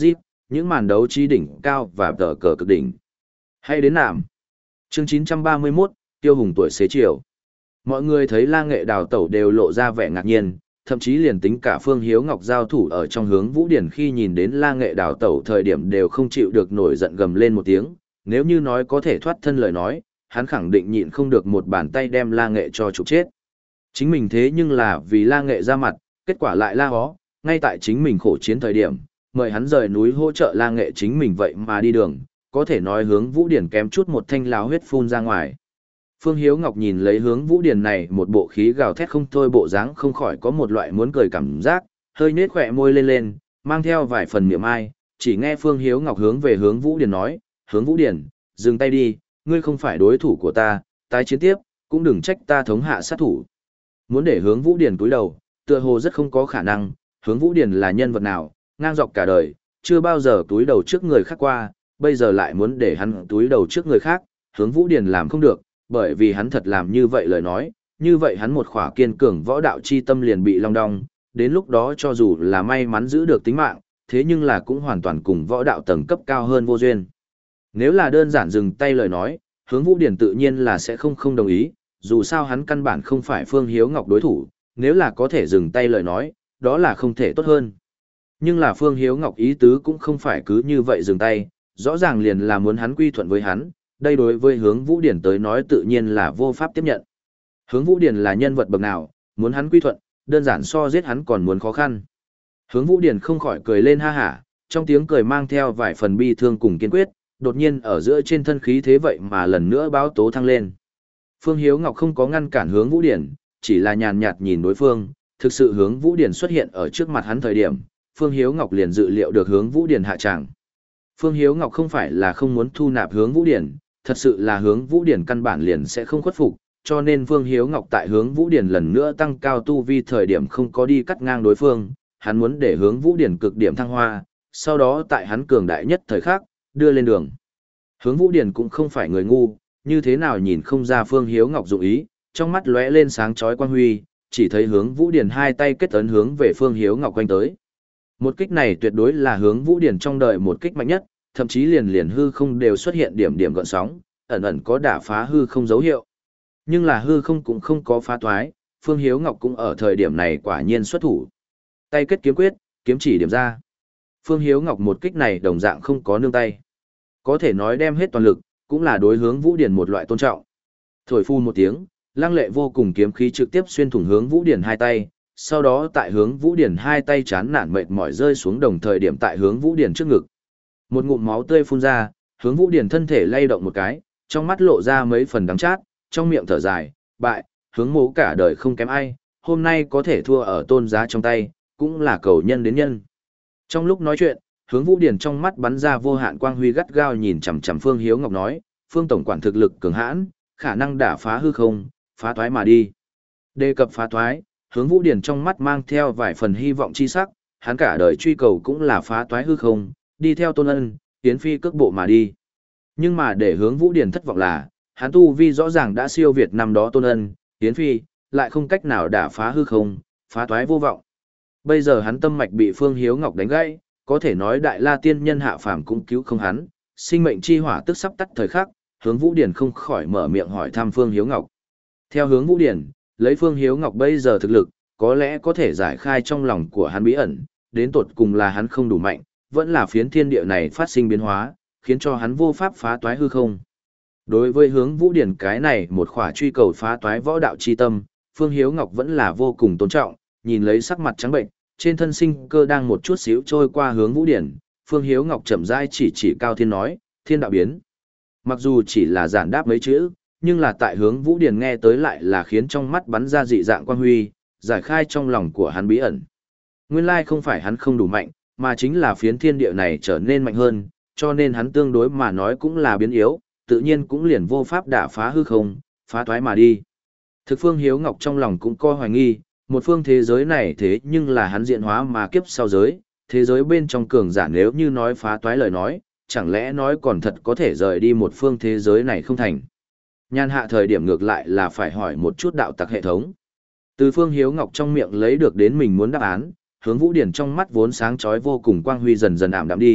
những màn đấu trí đỉnh cao và tờ cờ cực đỉnh. Hay đến nạm. Chương chín trăm ba mươi mốt, Tiêu Hùng tuổi xế chiều. Mọi người thấy La Nghệ đào tẩu đều lộ ra vẻ ngạc nhiên, thậm chí liền tính cả Phương Hiếu Ngọc giao thủ ở trong hướng Vũ Điển khi nhìn đến La Nghệ đào tẩu thời điểm đều không chịu được nổi giận gầm lên một tiếng, nếu như nói có thể thoát thân lời nói, hắn khẳng định nhịn không được một bàn tay đem La Nghệ cho trục chết. Chính mình thế nhưng là vì La Nghệ ra mặt, kết quả lại la hó, ngay tại chính mình khổ chiến thời điểm, mời hắn rời núi hỗ trợ La Nghệ chính mình vậy mà đi đường, có thể nói hướng Vũ Điển kém chút một thanh láo huyết phun ra ngoài. Phương Hiếu Ngọc nhìn lấy hướng Vũ Điển này một bộ khí gào thét không thôi bộ dáng không khỏi có một loại muốn cười cảm giác, hơi nết khỏe môi lên lên, mang theo vài phần miệng ai, chỉ nghe Phương Hiếu Ngọc hướng về hướng Vũ Điển nói, hướng Vũ Điển, dừng tay đi, ngươi không phải đối thủ của ta, tái chiến tiếp, cũng đừng trách ta thống hạ sát thủ. Muốn để hướng Vũ Điển cúi đầu, tựa hồ rất không có khả năng, hướng Vũ Điển là nhân vật nào, ngang dọc cả đời, chưa bao giờ túi đầu trước người khác qua, bây giờ lại muốn để hắn túi đầu trước người khác, hướng Vũ Điển làm không được, bởi vì hắn thật làm như vậy lời nói, như vậy hắn một khỏa kiên cường võ đạo chi tâm liền bị long đong, đến lúc đó cho dù là may mắn giữ được tính mạng, thế nhưng là cũng hoàn toàn cùng võ đạo tầng cấp cao hơn vô duyên. Nếu là đơn giản dừng tay lời nói, hướng Vũ Điển tự nhiên là sẽ không không đồng ý, dù sao hắn căn bản không phải Phương Hiếu Ngọc đối thủ, nếu là có thể dừng tay lời nói, đó là không thể tốt hơn. Nhưng là Phương Hiếu Ngọc ý tứ cũng không phải cứ như vậy dừng tay, rõ ràng liền là muốn hắn quy thuận với hắn, đây đối với hướng Vũ Điển tới nói tự nhiên là vô pháp tiếp nhận. Hướng Vũ Điển là nhân vật bậc nào, muốn hắn quy thuận, đơn giản so giết hắn còn muốn khó khăn. Hướng Vũ Điển không khỏi cười lên ha hả, trong tiếng cười mang theo vài phần bi thương cùng kiên quyết, đột nhiên ở giữa trên thân khí thế vậy mà lần nữa báo tố thăng lên. Phương Hiếu Ngọc không có ngăn cản hướng Vũ Điển, chỉ là nhàn nhạt nhìn đối phương, thực sự hướng Vũ Điển xuất hiện ở trước mặt hắn thời điểm, Phương Hiếu Ngọc liền dự liệu được hướng Vũ Điển hạ tràng. Phương Hiếu Ngọc không phải là không muốn thu nạp hướng Vũ Điển, thật sự là hướng Vũ Điển căn bản liền sẽ không khuất phục, cho nên Phương Hiếu Ngọc tại hướng Vũ Điển lần nữa tăng cao tu vi thời điểm không có đi cắt ngang đối phương, hắn muốn để hướng Vũ Điển cực điểm thăng hoa, sau đó tại hắn cường đại nhất thời khắc, đưa lên đường. Hướng Vũ Điển cũng không phải người ngu, như thế nào nhìn không ra Phương Hiếu Ngọc dụng ý, trong mắt lóe lên sáng chói quang huy, chỉ thấy hướng Vũ Điển hai tay kết ấn hướng về Phương Hiếu Ngọc quanh tới. Một kích này tuyệt đối là hướng Vũ Điển trong đời một kích mạnh nhất, thậm chí liền liền hư không đều xuất hiện điểm điểm gợn sóng, ẩn ẩn có đả phá hư không dấu hiệu. Nhưng là hư không cũng không có phá toái, Phương Hiếu Ngọc cũng ở thời điểm này quả nhiên xuất thủ. Tay kết kiếm quyết, kiếm chỉ điểm ra. Phương Hiếu Ngọc một kích này đồng dạng không có nương tay. Có thể nói đem hết toàn lực, cũng là đối hướng Vũ Điển một loại tôn trọng. Thổi phu một tiếng, lăng lệ vô cùng kiếm khí trực tiếp xuyên thủng hướng Vũ Điển hai tay, sau đó tại hướng Vũ Điển hai tay chán nản mệt mỏi rơi xuống đồng thời điểm tại hướng Vũ Điển trước ngực. Một ngụm máu tươi phun ra, hướng Vũ Điển thân thể lay động một cái, trong mắt lộ ra mấy phần đắng chát, trong miệng thở dài, bại, hướng mố cả đời không kém ai, hôm nay có thể thua ở tôn giá trong tay, cũng là cầu nhân đến nhân. Trong lúc nói chuyện, hướng Vũ Điển trong mắt bắn ra vô hạn quang huy gắt gao nhìn chằm chằm Phương Hiếu Ngọc nói, Phương tổng quản thực lực cường hãn, khả năng đả phá hư không, phá thoái mà đi. Đề cập phá thoái, hướng Vũ Điển trong mắt mang theo vài phần hy vọng chi sắc, hắn cả đời truy cầu cũng là phá thoái hư không, đi theo Tôn Ân, tiến phi cước bộ mà đi. Nhưng mà để hướng Vũ Điển thất vọng là, hắn tu vi rõ ràng đã siêu việt năm đó Tôn Ân, tiến phi, lại không cách nào đả phá hư không, phá thoái vô vọng. Bây giờ hắn tâm mạch bị Phương Hiếu Ngọc đánh gãy, có thể nói đại la tiên nhân hạ phàm cũng cứu không hắn, sinh mệnh chi hỏa tức sắp tắt thời khắc, hướng Vũ Điển không khỏi mở miệng hỏi thăm Phương Hiếu Ngọc. Theo hướng Vũ Điển, lấy Phương Hiếu Ngọc bây giờ thực lực, có lẽ có thể giải khai trong lòng của hắn bí ẩn, đến tột cùng là hắn không đủ mạnh, vẫn là phiến thiên địa này phát sinh biến hóa, khiến cho hắn vô pháp phá toái hư không. Đối với hướng Vũ Điển cái này một khỏa truy cầu phá toái võ đạo chi tâm, Phương Hiếu Ngọc vẫn là vô cùng tôn trọng, nhìn lấy sắc mặt trắng bệnh, trên thân sinh cơ đang một chút xíu trôi qua hướng Vũ Điển, Phương Hiếu Ngọc chậm rãi chỉ chỉ Cao Thiên nói, thiên đạo biến. Mặc dù chỉ là giản đáp mấy chữ, nhưng là tại hướng Vũ Điển nghe tới lại là khiến trong mắt bắn ra dị dạng quan huy, giải khai trong lòng của hắn bí ẩn. Nguyên lai không phải hắn không đủ mạnh, mà chính là phiến thiên địa này trở nên mạnh hơn, cho nên hắn tương đối mà nói cũng là biến yếu, tự nhiên cũng liền vô pháp đả phá hư không, phá toái mà đi. Thực Phương Hiếu Ngọc trong lòng cũng coi hoài nghi, một phương thế giới này thế nhưng là hắn diện hóa mà kiếp sau giới, thế giới bên trong cường giả nếu như nói phá toái lời nói, chẳng lẽ nói còn thật có thể rời đi một phương thế giới này không thành. Nhan hạ thời điểm ngược lại là phải hỏi một chút đạo tặc hệ thống. Từ Phương Hiếu Ngọc trong miệng lấy được đến mình muốn đáp án, hướng Vũ Điển trong mắt vốn sáng chói vô cùng quang huy dần dần ảm đạm đi,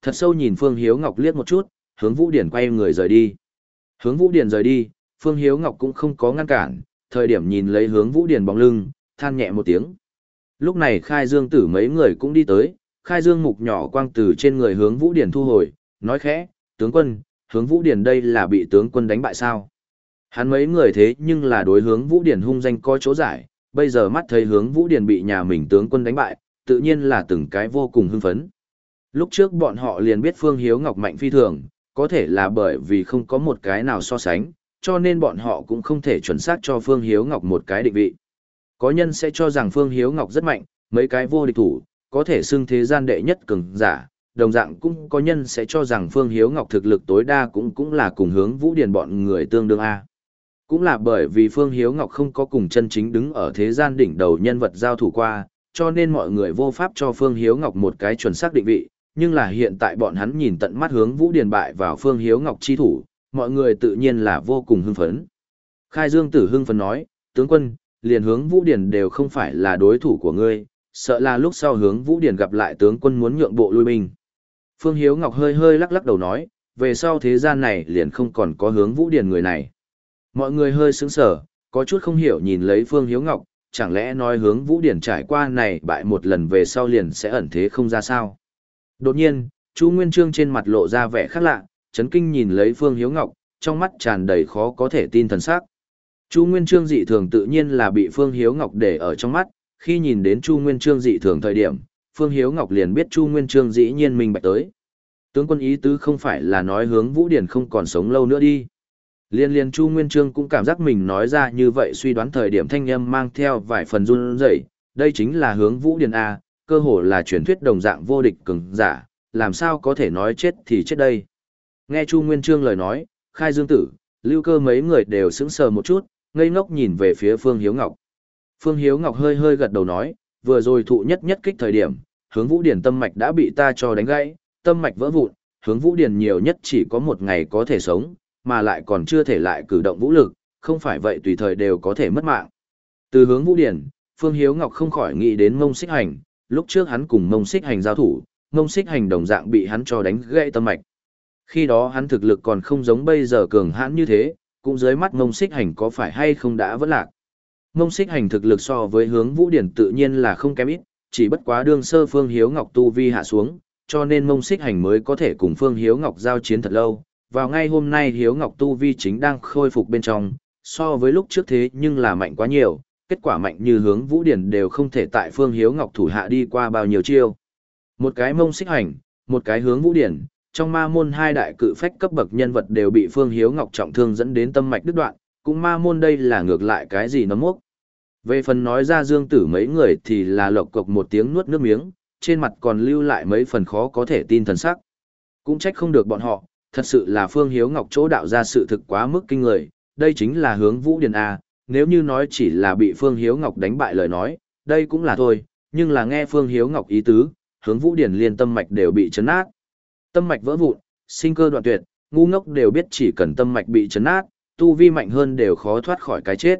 Thật sâu nhìn Phương Hiếu Ngọc liếc một chút, hướng Vũ Điển quay người rời đi. Hướng Vũ Điển rời đi, Phương Hiếu Ngọc cũng không có ngăn cản, thời điểm nhìn lấy hướng Vũ Điển bóng lưng, than nhẹ một tiếng. Lúc này Khai Dương Tử mấy người cũng đi tới, Khai Dương mục nhỏ quang từ trên người hướng Vũ Điển thu hồi, nói khẽ, tướng quân, hướng Vũ Điển đây là bị tướng quân đánh bại sao? Hắn mấy người thế nhưng là đối hướng Vũ Điển hung danh có chỗ giải, bây giờ mắt thấy hướng Vũ Điển bị nhà mình tướng quân đánh bại, tự nhiên là từng cái vô cùng hưng phấn. Lúc trước bọn họ liền biết Phương Hiếu Ngọc mạnh phi thường, có thể là bởi vì không có một cái nào so sánh, cho nên bọn họ cũng không thể chuẩn xác cho Phương Hiếu Ngọc một cái định vị. Có nhân sẽ cho rằng Phương Hiếu Ngọc rất mạnh, mấy cái vô địch thủ, có thể xưng thế gian đệ nhất cường giả, đồng dạng cũng có nhân sẽ cho rằng Phương Hiếu Ngọc thực lực tối đa cũng cũng là cùng hướng Vũ Điển bọn người tương đương A. Cũng là bởi vì Phương Hiếu Ngọc không có cùng chân chính đứng ở thế gian đỉnh đầu nhân vật giao thủ qua, cho nên mọi người vô pháp cho Phương Hiếu Ngọc một cái chuẩn xác định vị, nhưng là hiện tại bọn hắn nhìn tận mắt hướng Vũ Điển bại vào Phương Hiếu Ngọc chi thủ, mọi người tự nhiên là vô cùng hưng phấn. Khai Dương Tử hưng phấn nói, tướng quân, liền hướng Vũ Điển đều không phải là đối thủ của ngươi, sợ là lúc sau hướng Vũ Điển gặp lại tướng quân muốn nhượng bộ lui binh. Phương Hiếu Ngọc hơi hơi lắc lắc đầu nói, về sau thế gian này liền không còn có hướng Vũ Điển người này. Mọi người hơi sững sờ, có chút không hiểu nhìn lấy Phương Hiếu Ngọc, chẳng lẽ nói hướng Vũ Điển trải qua này bại một lần về sau liền sẽ ẩn thế không ra sao. Đột nhiên, Chu Nguyên Chương trên mặt lộ ra vẻ khác lạ, chấn kinh nhìn lấy Phương Hiếu Ngọc, trong mắt tràn đầy khó có thể tin thần sắc. Chu Nguyên Chương dị thường tự nhiên là bị Phương Hiếu Ngọc để ở trong mắt, khi nhìn đến Chu Nguyên Chương dị thường thời điểm, Phương Hiếu Ngọc liền biết Chu Nguyên Chương dĩ nhiên minh bạch tới. Tướng quân ý tứ không phải là nói hướng Vũ Điển không còn sống lâu nữa đi. Liên liên Chu Nguyên Chương cũng cảm giác mình nói ra như vậy suy đoán thời điểm thanh âm mang theo vài phần run rẩy, đây chính là hướng Vũ Điển A, cơ hồ là truyền thuyết đồng dạng vô địch cường giả, làm sao có thể nói chết thì chết đây. Nghe Chu Nguyên Chương lời nói, Khai Dương Tử, Lưu Cơ mấy người đều sững sờ một chút, ngây ngốc nhìn về phía Phương Hiếu Ngọc. Phương Hiếu Ngọc hơi hơi gật đầu nói, vừa rồi thụ nhất nhất kích thời điểm, hướng Vũ Điển tâm mạch đã bị ta cho đánh gãy, tâm mạch vỡ vụn, hướng Vũ Điển nhiều nhất chỉ có một ngày có thể sống, mà lại còn chưa thể lại cử động vũ lực, không phải vậy tùy thời đều có thể mất mạng. Từ hướng Vũ Điển, Phương Hiếu Ngọc không khỏi nghĩ đến Mông Xích Hành, lúc trước hắn cùng Mông Xích Hành giao thủ, Mông Xích Hành đồng dạng bị hắn cho đánh gãy tâm mạch. Khi đó hắn thực lực còn không giống bây giờ cường hãn như thế, cũng dưới mắt Mông Xích Hành có phải hay không đã vẫn lạc. Mông Xích Hành thực lực so với hướng Vũ Điển tự nhiên là không kém ít, chỉ bất quá đương sơ Phương Hiếu Ngọc tu vi hạ xuống, cho nên Mông Xích Hành mới có thể cùng Phương Hiếu Ngọc giao chiến thật lâu. Vào ngay hôm nay Hiếu Ngọc tu vi chính đang khôi phục bên trong, so với lúc trước thế nhưng là mạnh quá nhiều, kết quả mạnh như hướng Vũ Điển đều không thể tại Phương Hiếu Ngọc thủ hạ đi qua bao nhiêu chiêu. Một cái Mông Xích Hành, một cái hướng Vũ Điển, trong ma môn hai đại cự phách cấp bậc nhân vật đều bị Phương Hiếu Ngọc trọng thương dẫn đến tâm mạch đứt đoạn, cũng ma môn đây là ngược lại cái gì nó mốc. Về phần nói ra Dương Tử mấy người thì là lộc cộc một tiếng nuốt nước miếng, trên mặt còn lưu lại mấy phần khó có thể tin thần sắc. Cũng trách không được bọn họ, thật sự là Phương Hiếu Ngọc chỗ đạo ra sự thực quá mức kinh người, đây chính là hướng Vũ Điển A, nếu như nói chỉ là bị Phương Hiếu Ngọc đánh bại lời nói, đây cũng là thôi, nhưng là nghe Phương Hiếu Ngọc ý tứ, hướng Vũ Điển liên tâm mạch đều bị chấn nát. Tâm mạch vỡ vụn, sinh cơ đoạn tuyệt, ngu ngốc đều biết chỉ cần tâm mạch bị chấn nát, tu vi mạnh hơn đều khó thoát khỏi cái chết.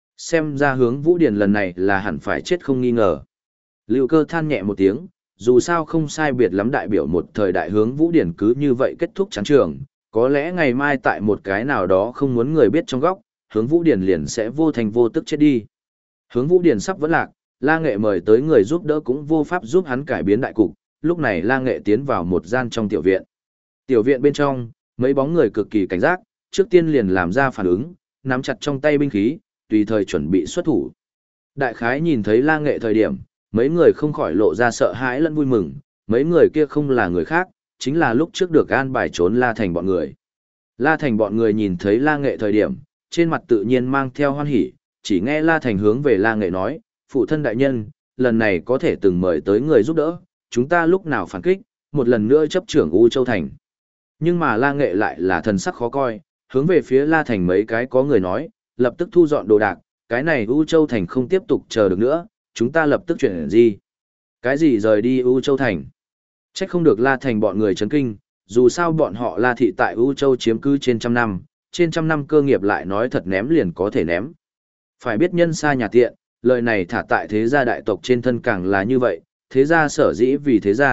Xem ra hướng Vũ Điển lần này là hẳn phải chết không nghi ngờ. Lưu Cơ than nhẹ một tiếng, dù sao không sai biệt lắm đại biểu một thời đại hướng Vũ Điển cứ như vậy kết thúc trắng trường, có lẽ ngày mai tại một cái nào đó không muốn người biết trong góc, hướng Vũ Điển liền sẽ vô thành vô tức chết đi. Hướng Vũ Điển sắp vẫn lạc, La Nghệ mời tới người giúp đỡ cũng vô pháp giúp hắn cải biến đại cục, lúc này La Nghệ tiến vào một gian trong tiểu viện. Tiểu viện bên trong, mấy bóng người cực kỳ cảnh giác, trước tiên liền làm ra phản ứng, nắm chặt trong tay binh khí, tùy thời chuẩn bị xuất thủ. Đại khái nhìn thấy La Nghệ thời điểm, mấy người không khỏi lộ ra sợ hãi lẫn vui mừng, mấy người kia không là người khác, chính là lúc trước được an bài trốn La Thành bọn người. La Thành bọn người nhìn thấy La Nghệ thời điểm, trên mặt tự nhiên mang theo hoan hỉ, chỉ nghe La Thành hướng về La Nghệ nói, phụ thân đại nhân, lần này có thể từng mời tới người giúp đỡ, chúng ta lúc nào phản kích, một lần nữa chấp trưởng U Châu Thành. Nhưng mà La Nghệ lại là thần sắc khó coi, hướng về phía La Thành mấy cái có người nói, lập tức thu dọn đồ đạc, cái này U Châu Thành không tiếp tục chờ được nữa, chúng ta lập tức chuyển gì? Cái gì rời đi U Châu Thành? Trách không được La Thành bọn người chấn kinh, dù sao bọn họ La Thị tại U Châu chiếm cứ trên trăm năm, trên trăm năm cơ nghiệp lại nói thật ném liền có thể ném. Phải biết nhân xa nhà tiện, lời này thả tại thế gia đại tộc trên thân càng là như vậy, thế gia sở dĩ vì thế gia,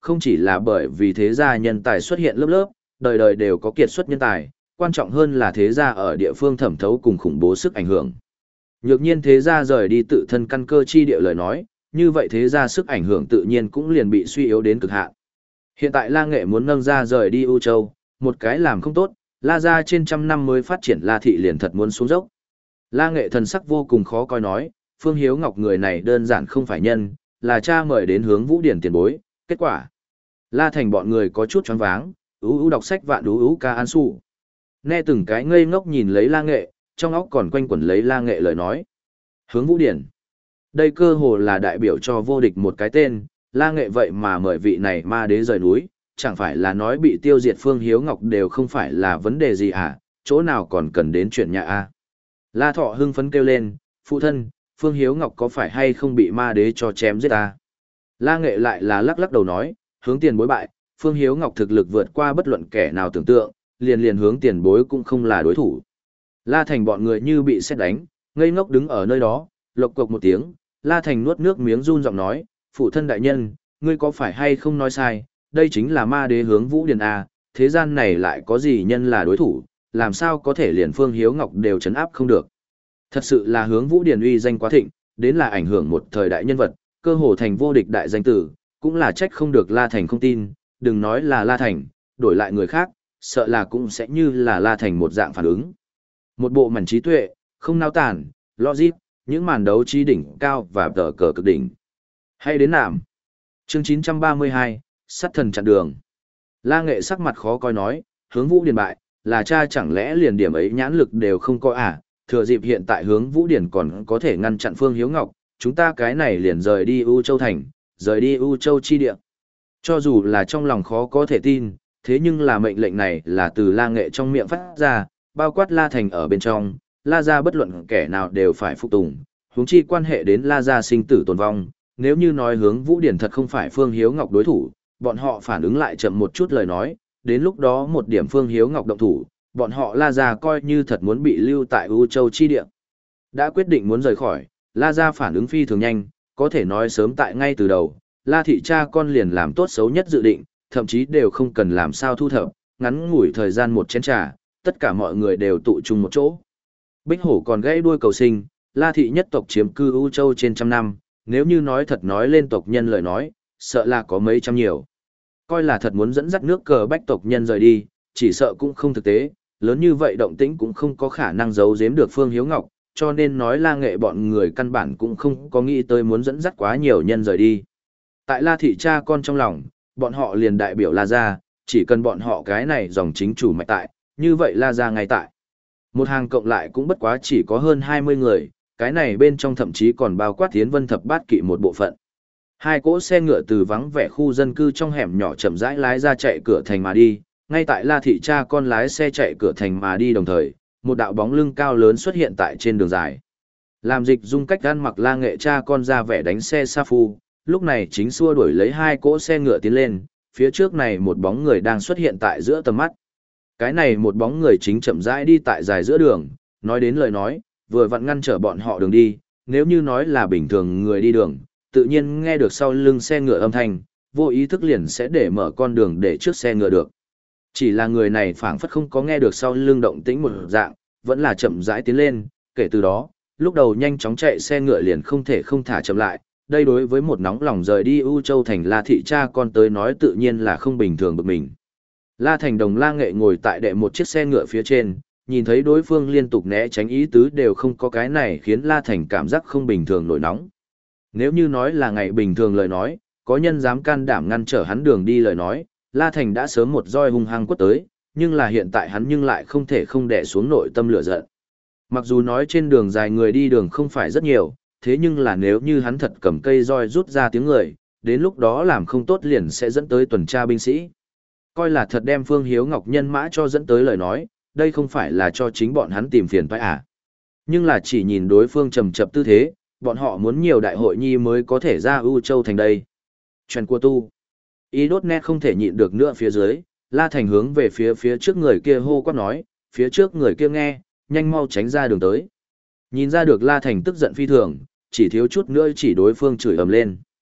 không chỉ là bởi vì thế gia nhân tài xuất hiện lớp lớp, đời đời đều có kiệt xuất nhân tài, quan trọng hơn là thế gia ở địa phương thẩm thấu cùng khủng bố sức ảnh hưởng. Nhược nhiên thế gia rời đi tự thân căn cơ chi địa lời nói, như vậy thế gia sức ảnh hưởng tự nhiên cũng liền bị suy yếu đến cực hạn. Hiện tại La Nghệ muốn nâng ra rời đi U Châu, một cái làm không tốt, La gia trên trăm năm mới phát triển La thị liền thật muốn xuống dốc. La Nghệ thần sắc vô cùng khó coi nói, Phương Hiếu Ngọc người này đơn giản không phải nhân, là cha mời đến hướng Vũ Điển tiền bối, kết quả. La Thành bọn người có chút choáng váng, ú ú đọc sách vạn ú ú ca an su. Nghe từng cái ngây ngốc nhìn lấy La Nghệ, trong óc còn quanh quẩn lấy La Nghệ lời nói. Hướng Vũ Điển. Đây cơ hồ là đại biểu cho vô địch một cái tên, La Nghệ vậy mà mời vị này ma đế rời núi, chẳng phải là nói bị tiêu diệt Phương Hiếu Ngọc đều không phải là vấn đề gì à, chỗ nào còn cần đến chuyện nhà a. La Thọ hưng phấn kêu lên, phụ thân, Phương Hiếu Ngọc có phải hay không bị ma đế cho chém giết ta? La Nghệ lại là lắc lắc đầu nói, hướng tiền bối bại, Phương Hiếu Ngọc thực lực vượt qua bất luận kẻ nào tưởng tượng, liền liền hướng tiền bối cũng không là đối thủ. La Thành bọn người như bị sét đánh, ngây ngốc đứng ở nơi đó, lộc cộc một tiếng, La Thành nuốt nước miếng run giọng nói, phụ thân đại nhân, ngươi có phải hay không nói sai, đây chính là ma đế hướng Vũ Điển A, thế gian này lại có gì nhân là đối thủ, làm sao có thể liền Phương Hiếu Ngọc đều chấn áp không được. Thật sự là hướng Vũ Điển uy danh quá thịnh, đến là ảnh hưởng một thời đại nhân vật, cơ hồ thành vô địch đại danh tử, cũng là trách không được La Thành không tin, đừng nói là La Thành, đổi lại người khác, sợ là cũng sẽ như là La Thành một dạng phản ứng. Một bộ mảnh trí tuệ, không nao tản, logic, những màn đấu trí đỉnh cao và tờ cờ cực đỉnh. Hay đến nạm. Chương chín trăm ba mươi hai, sát thần chặn đường. La Nghệ sắc mặt khó coi nói, hướng Vũ Điển bại, là cha chẳng lẽ liền điểm ấy nhãn lực đều không có à, thừa dịp hiện tại hướng Vũ Điển còn có thể ngăn chặn Phương Hiếu Ngọc, chúng ta cái này liền rời đi U Châu Thành, rời đi U Châu chi địa. Cho dù là trong lòng khó có thể tin, thế nhưng là mệnh lệnh này là từ La Nghệ trong miệng phát ra, bao quát La Thành ở bên trong, La gia bất luận kẻ nào đều phải phục tùng, huống chi quan hệ đến La gia sinh tử tồn vong, nếu như nói hướng Vũ Điển thật không phải Phương Hiếu Ngọc đối thủ, bọn họ phản ứng lại chậm một chút lời nói, đến lúc đó một điểm Phương Hiếu Ngọc động thủ, bọn họ La gia coi như thật muốn bị lưu tại U Châu chi địa. Đã quyết định muốn rời khỏi, La gia phản ứng phi thường nhanh, có thể nói sớm tại ngay từ đầu, La thị cha con liền làm tốt xấu nhất dự định, thậm chí đều không cần làm sao thu thập, ngắn ngủi thời gian một chén trà, tất cả mọi người đều tụ chung một chỗ. Bích Hổ còn gãy đuôi cầu sinh, La thị nhất tộc chiếm cư U Châu trên trăm năm, nếu như nói thật nói lên tộc nhân lời nói, sợ là có mấy trăm nhiều. Coi là thật muốn dẫn dắt nước cờ bách tộc nhân rời đi, chỉ sợ cũng không thực tế, lớn như vậy động tĩnh cũng không có khả năng giấu giếm được Phương Hiếu Ngọc, cho nên nói La Nghệ bọn người căn bản cũng không có nghĩ tới muốn dẫn dắt quá nhiều nhân rời đi. Tại La thị cha con trong lòng, bọn họ liền đại biểu La gia, chỉ cần bọn họ cái này dòng chính chủ mạch tại, như vậy La gia ngay tại. Một hàng cộng lại cũng bất quá chỉ có hơn hai mươi người, cái này bên trong thậm chí còn bao quát Thiến Vân thập bát kỵ một bộ phận. Hai cỗ xe ngựa từ vắng vẻ khu dân cư trong hẻm nhỏ chậm rãi lái ra chạy cửa thành mà đi, ngay tại La thị cha con lái xe chạy cửa thành mà đi đồng thời, một đạo bóng lưng cao lớn xuất hiện tại trên đường dài. Làm Dịch Dung cách ăn mặc La Nghệ cha con ra vẻ đánh xe sa phu, lúc này chính xua đuổi lấy hai cỗ xe ngựa tiến lên, phía trước này một bóng người đang xuất hiện tại giữa tầm mắt. Cái này một bóng người chính chậm rãi đi tại dài giữa đường, nói đến lời nói, vừa vặn ngăn trở bọn họ đường đi, nếu như nói là bình thường người đi đường, tự nhiên nghe được sau lưng xe ngựa âm thanh, vô ý thức liền sẽ để mở con đường để trước xe ngựa được. Chỉ là người này phảng phất không có nghe được sau lưng động tĩnh một dạng, vẫn là chậm rãi tiến lên, kể từ đó, lúc đầu nhanh chóng chạy xe ngựa liền không thể không thả chậm lại, đây đối với một nóng lòng rời đi U Châu thành La thị cha con tới nói tự nhiên là không bình thường bực mình. La Thành Đồng La Nghệ ngồi tại đệ một chiếc xe ngựa phía trên, nhìn thấy đối phương liên tục né tránh ý tứ đều không có, cái này khiến La Thành cảm giác không bình thường nổi nóng. Nếu như nói là ngày bình thường lời nói, có nhân dám can đảm ngăn trở hắn đường đi lời nói, La Thành đã sớm một roi hung hăng quất tới, nhưng là hiện tại hắn nhưng lại không thể không đè xuống nội tâm lửa giận. Mặc dù nói trên đường dài người đi đường không phải rất nhiều, thế nhưng là nếu như hắn thật cầm cây roi rút ra tiếng người, đến lúc đó làm không tốt liền sẽ dẫn tới tuần tra binh sĩ. Coi là thật đem Phương Hiếu Ngọc nhân mã cho dẫn tới lời nói, đây không phải là cho chính bọn hắn tìm phiền phải à. Nhưng là chỉ nhìn đối phương trầm chập tư thế, bọn họ muốn nhiều đại hội nhi mới có thể ra U Châu thành đây. Chuyện của tu. Ý đốt nét không thể nhịn được nữa phía dưới, La Thành hướng về phía phía trước người kia hô quát nói, phía trước người kia nghe, nhanh mau tránh ra đường tới. Nhìn ra được La Thành tức giận phi thường, chỉ thiếu chút nữa chỉ đối phương chửi ầm lên.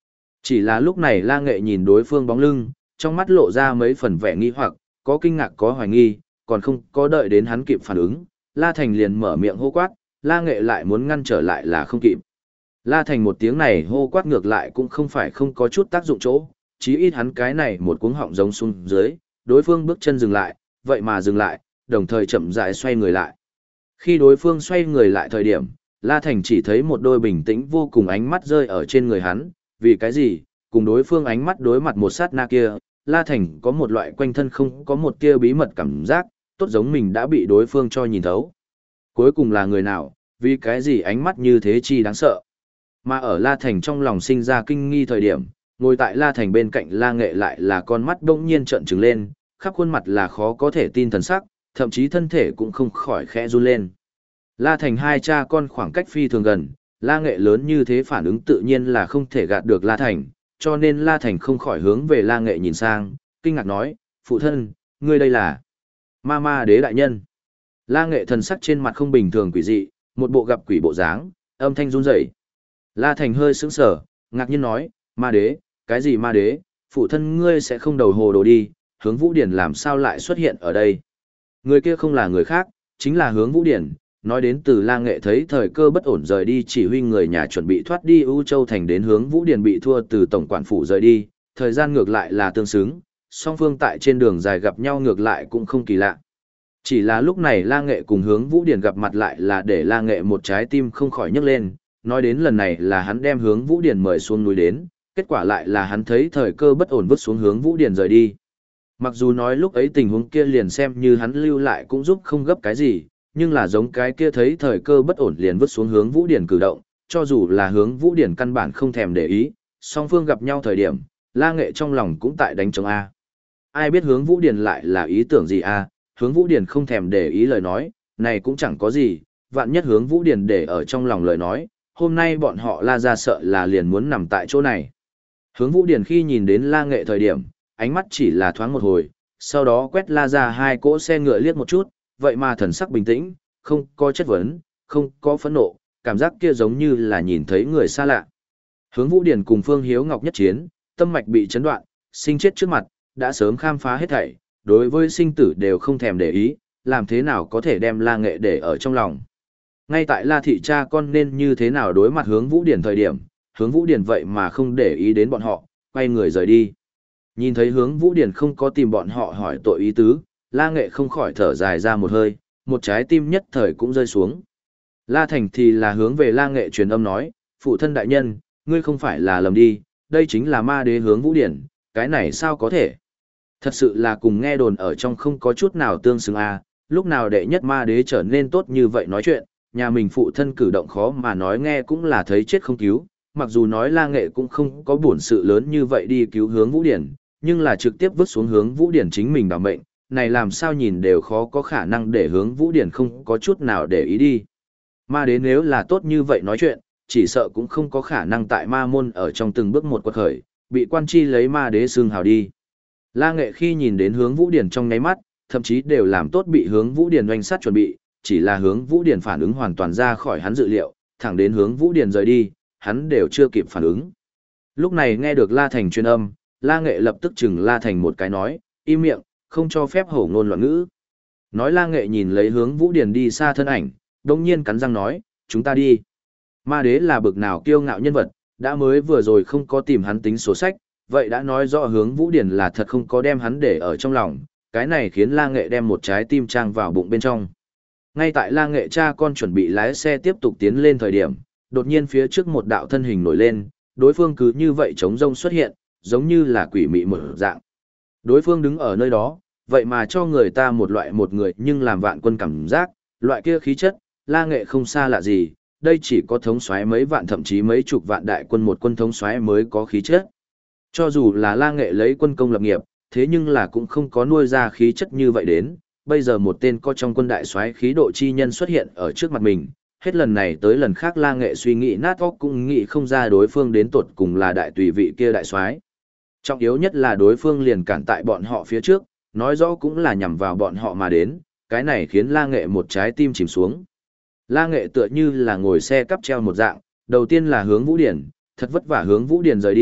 Chỉ là lúc này La Nghệ nhìn đối phương bóng lưng, trong mắt lộ ra mấy phần vẻ nghi hoặc, có kinh ngạc có hoài nghi, còn không có đợi đến hắn kịp phản ứng, La Thành liền mở miệng hô quát, La Nghệ lại muốn ngăn trở lại là không kịp. La Thành một tiếng này hô quát ngược lại cũng không phải không có chút tác dụng chỗ, chí ít hắn cái này một cuống họng giống xuống dưới, đối phương bước chân dừng lại, vậy mà dừng lại, đồng thời chậm rãi xoay người lại. Khi đối phương xoay người lại thời điểm, La Thành chỉ thấy một đôi bình tĩnh vô cùng ánh mắt rơi ở trên người hắn, vì cái gì, cùng đối phương ánh mắt đối mặt một sát na kia, La Thành có một loại quanh thân không có một tia bí mật cảm giác, tốt giống mình đã bị đối phương cho nhìn thấu. Cuối cùng là người nào, vì cái gì ánh mắt như thế chi đáng sợ. Mà ở La Thành trong lòng sinh ra kinh nghi thời điểm, ngồi tại La Thành bên cạnh La Nghệ lại là con mắt bỗng nhiên trợn trừng lên, khắp khuôn mặt là khó có thể tin thần sắc, thậm chí thân thể cũng không khỏi khẽ run lên. La Thành hai cha con khoảng cách phi thường gần, La Nghệ lớn như thế phản ứng tự nhiên là không thể gạt được La Thành, cho nên La Thành không khỏi hướng về La Nghệ nhìn sang, kinh ngạc nói, phụ thân, ngươi đây là Ma Ma Đế đại nhân. La Nghệ thần sắc trên mặt không bình thường quỷ dị, một bộ gặp quỷ bộ dáng, âm thanh run rẩy. La Thành hơi sững sờ, ngạc nhiên nói, Ma Đế, cái gì Ma Đế, phụ thân ngươi sẽ không đầu hồ đồ đi, Hướng Vũ Điển làm sao lại xuất hiện ở đây. Người kia không là người khác, chính là Hướng Vũ Điển. Nói đến từ La Nghệ thấy thời cơ bất ổn rời đi chỉ huy người nhà chuẩn bị thoát đi U Châu Thành đến Hướng Vũ Điền bị thua từ tổng quản phủ rời đi, thời gian ngược lại là tương xứng, song phương tại trên đường dài gặp nhau ngược lại cũng không kỳ lạ. Chỉ là lúc này La Nghệ cùng Hướng Vũ Điền gặp mặt lại là để La Nghệ một trái tim không khỏi nhấc lên, nói đến lần này là hắn đem Hướng Vũ Điền mời xuống núi đến, kết quả lại là hắn thấy thời cơ bất ổn vứt xuống Hướng Vũ Điền rời đi. Mặc dù nói lúc ấy tình huống kia liền xem như hắn lưu lại cũng giúp không gấp cái gì, nhưng là giống cái kia thấy thời cơ bất ổn liền vứt xuống Hướng Vũ Điển cử động, cho dù là Hướng Vũ Điển căn bản không thèm để ý, song phương gặp nhau thời điểm, La Nghệ trong lòng cũng tại đánh trống A. Ai biết Hướng Vũ Điển lại là ý tưởng gì A, Hướng Vũ Điển không thèm để ý lời nói, này cũng chẳng có gì, vạn nhất Hướng Vũ Điển để ở trong lòng lời nói, hôm nay bọn họ La ra sợ là liền muốn nằm tại chỗ này. Hướng Vũ Điển khi nhìn đến La Nghệ thời điểm, ánh mắt chỉ là thoáng một hồi, sau đó quét La ra hai cỗ xe ngựa liếc một chút, vậy mà thần sắc bình tĩnh, không có chất vấn, không có phẫn nộ, cảm giác kia giống như là nhìn thấy người xa lạ. Hướng Vũ Điển cùng Phương Hiếu Ngọc nhất chiến, tâm mạch bị chấn đoạn, sinh chết trước mặt, đã sớm khám phá hết thảy, đối với sinh tử đều không thèm để ý, làm thế nào có thể đem La Nghệ để ở trong lòng. Ngay tại La thị cha con nên như thế nào đối mặt Hướng Vũ Điển thời điểm, Hướng Vũ Điển vậy mà không để ý đến bọn họ, quay người rời đi. Nhìn thấy Hướng Vũ Điển không có tìm bọn họ hỏi tội ý tứ, La Nghệ không khỏi thở dài ra một hơi, một trái tim nhất thời cũng rơi xuống. La Thành thì là hướng về La Nghệ truyền âm nói, phụ thân đại nhân, ngươi không phải là lầm đi, đây chính là Ma Đế Hướng Vũ Điển, cái này sao có thể? Thật sự là cùng nghe đồn ở trong không có chút nào tương xứng à, lúc nào đệ nhất Ma Đế trở nên tốt như vậy nói chuyện, nhà mình phụ thân cử động khó mà nói nghe cũng là thấy chết không cứu, mặc dù nói La Nghệ cũng không có buồn sự lớn như vậy đi cứu Hướng Vũ Điển, nhưng là trực tiếp vứt xuống Hướng Vũ Điển chính mình đảm mệnh, này làm sao nhìn đều khó có khả năng để Hướng Vũ Điển không có chút nào để ý đi. Ma Đế nếu là tốt như vậy nói chuyện, chỉ sợ cũng không có khả năng tại ma môn ở trong từng bước một quật khởi, bị quan chi lấy Ma Đế xương hào đi. La Nghệ khi nhìn đến Hướng Vũ Điển trong nháy mắt, thậm chí đều làm tốt bị Hướng Vũ Điển oanh sát chuẩn bị, chỉ là Hướng Vũ Điển phản ứng hoàn toàn ra khỏi hắn dự liệu, thẳng đến Hướng Vũ Điển rời đi, hắn đều chưa kịp phản ứng. Lúc này nghe được La Thành truyền âm, La Nghệ lập tức chừng La Thành một cái nói, im miệng, không cho phép hổ ngôn loạn ngữ. Nói La Nghệ nhìn lấy Hướng Vũ Điển đi xa thân ảnh, đông nhiên cắn răng nói, chúng ta đi. Ma Đế là bực nào kiêu ngạo nhân vật, đã mới vừa rồi không có tìm hắn tính sổ sách, vậy đã nói rõ Hướng Vũ Điển là thật không có đem hắn để ở trong lòng, cái này khiến La Nghệ đem một trái tim trang vào bụng bên trong. Ngay tại La Nghệ cha con chuẩn bị lái xe tiếp tục tiến lên thời điểm, đột nhiên phía trước một đạo thân hình nổi lên, đối phương cứ như vậy trống rông xuất hiện, giống như là quỷ mị một dạng. Đối phương đứng ở nơi đó, vậy mà cho người ta một loại một người nhưng làm vạn quân cảm giác, loại kia khí chất, La Nghệ không xa lạ gì, đây chỉ có thống soái mấy vạn thậm chí mấy chục vạn đại quân một quân thống soái mới có khí chất. Cho dù là La Nghệ lấy quân công lập nghiệp, thế nhưng là cũng không có nuôi ra khí chất như vậy đến, bây giờ một tên có trong quân đại soái khí độ chi nhân xuất hiện ở trước mặt mình, hết lần này tới lần khác La Nghệ suy nghĩ nát óc cũng nghĩ không ra đối phương đến tột cùng là đại tùy vị kia đại soái. Trọng yếu nhất là đối phương liền cản tại bọn họ phía trước, nói rõ cũng là nhằm vào bọn họ mà đến, cái này khiến La Nghệ một trái tim chìm xuống. La Nghệ tựa như là ngồi xe cắp treo một dạng, đầu tiên là Hướng Vũ Điển, thật vất vả Hướng Vũ Điển rời đi,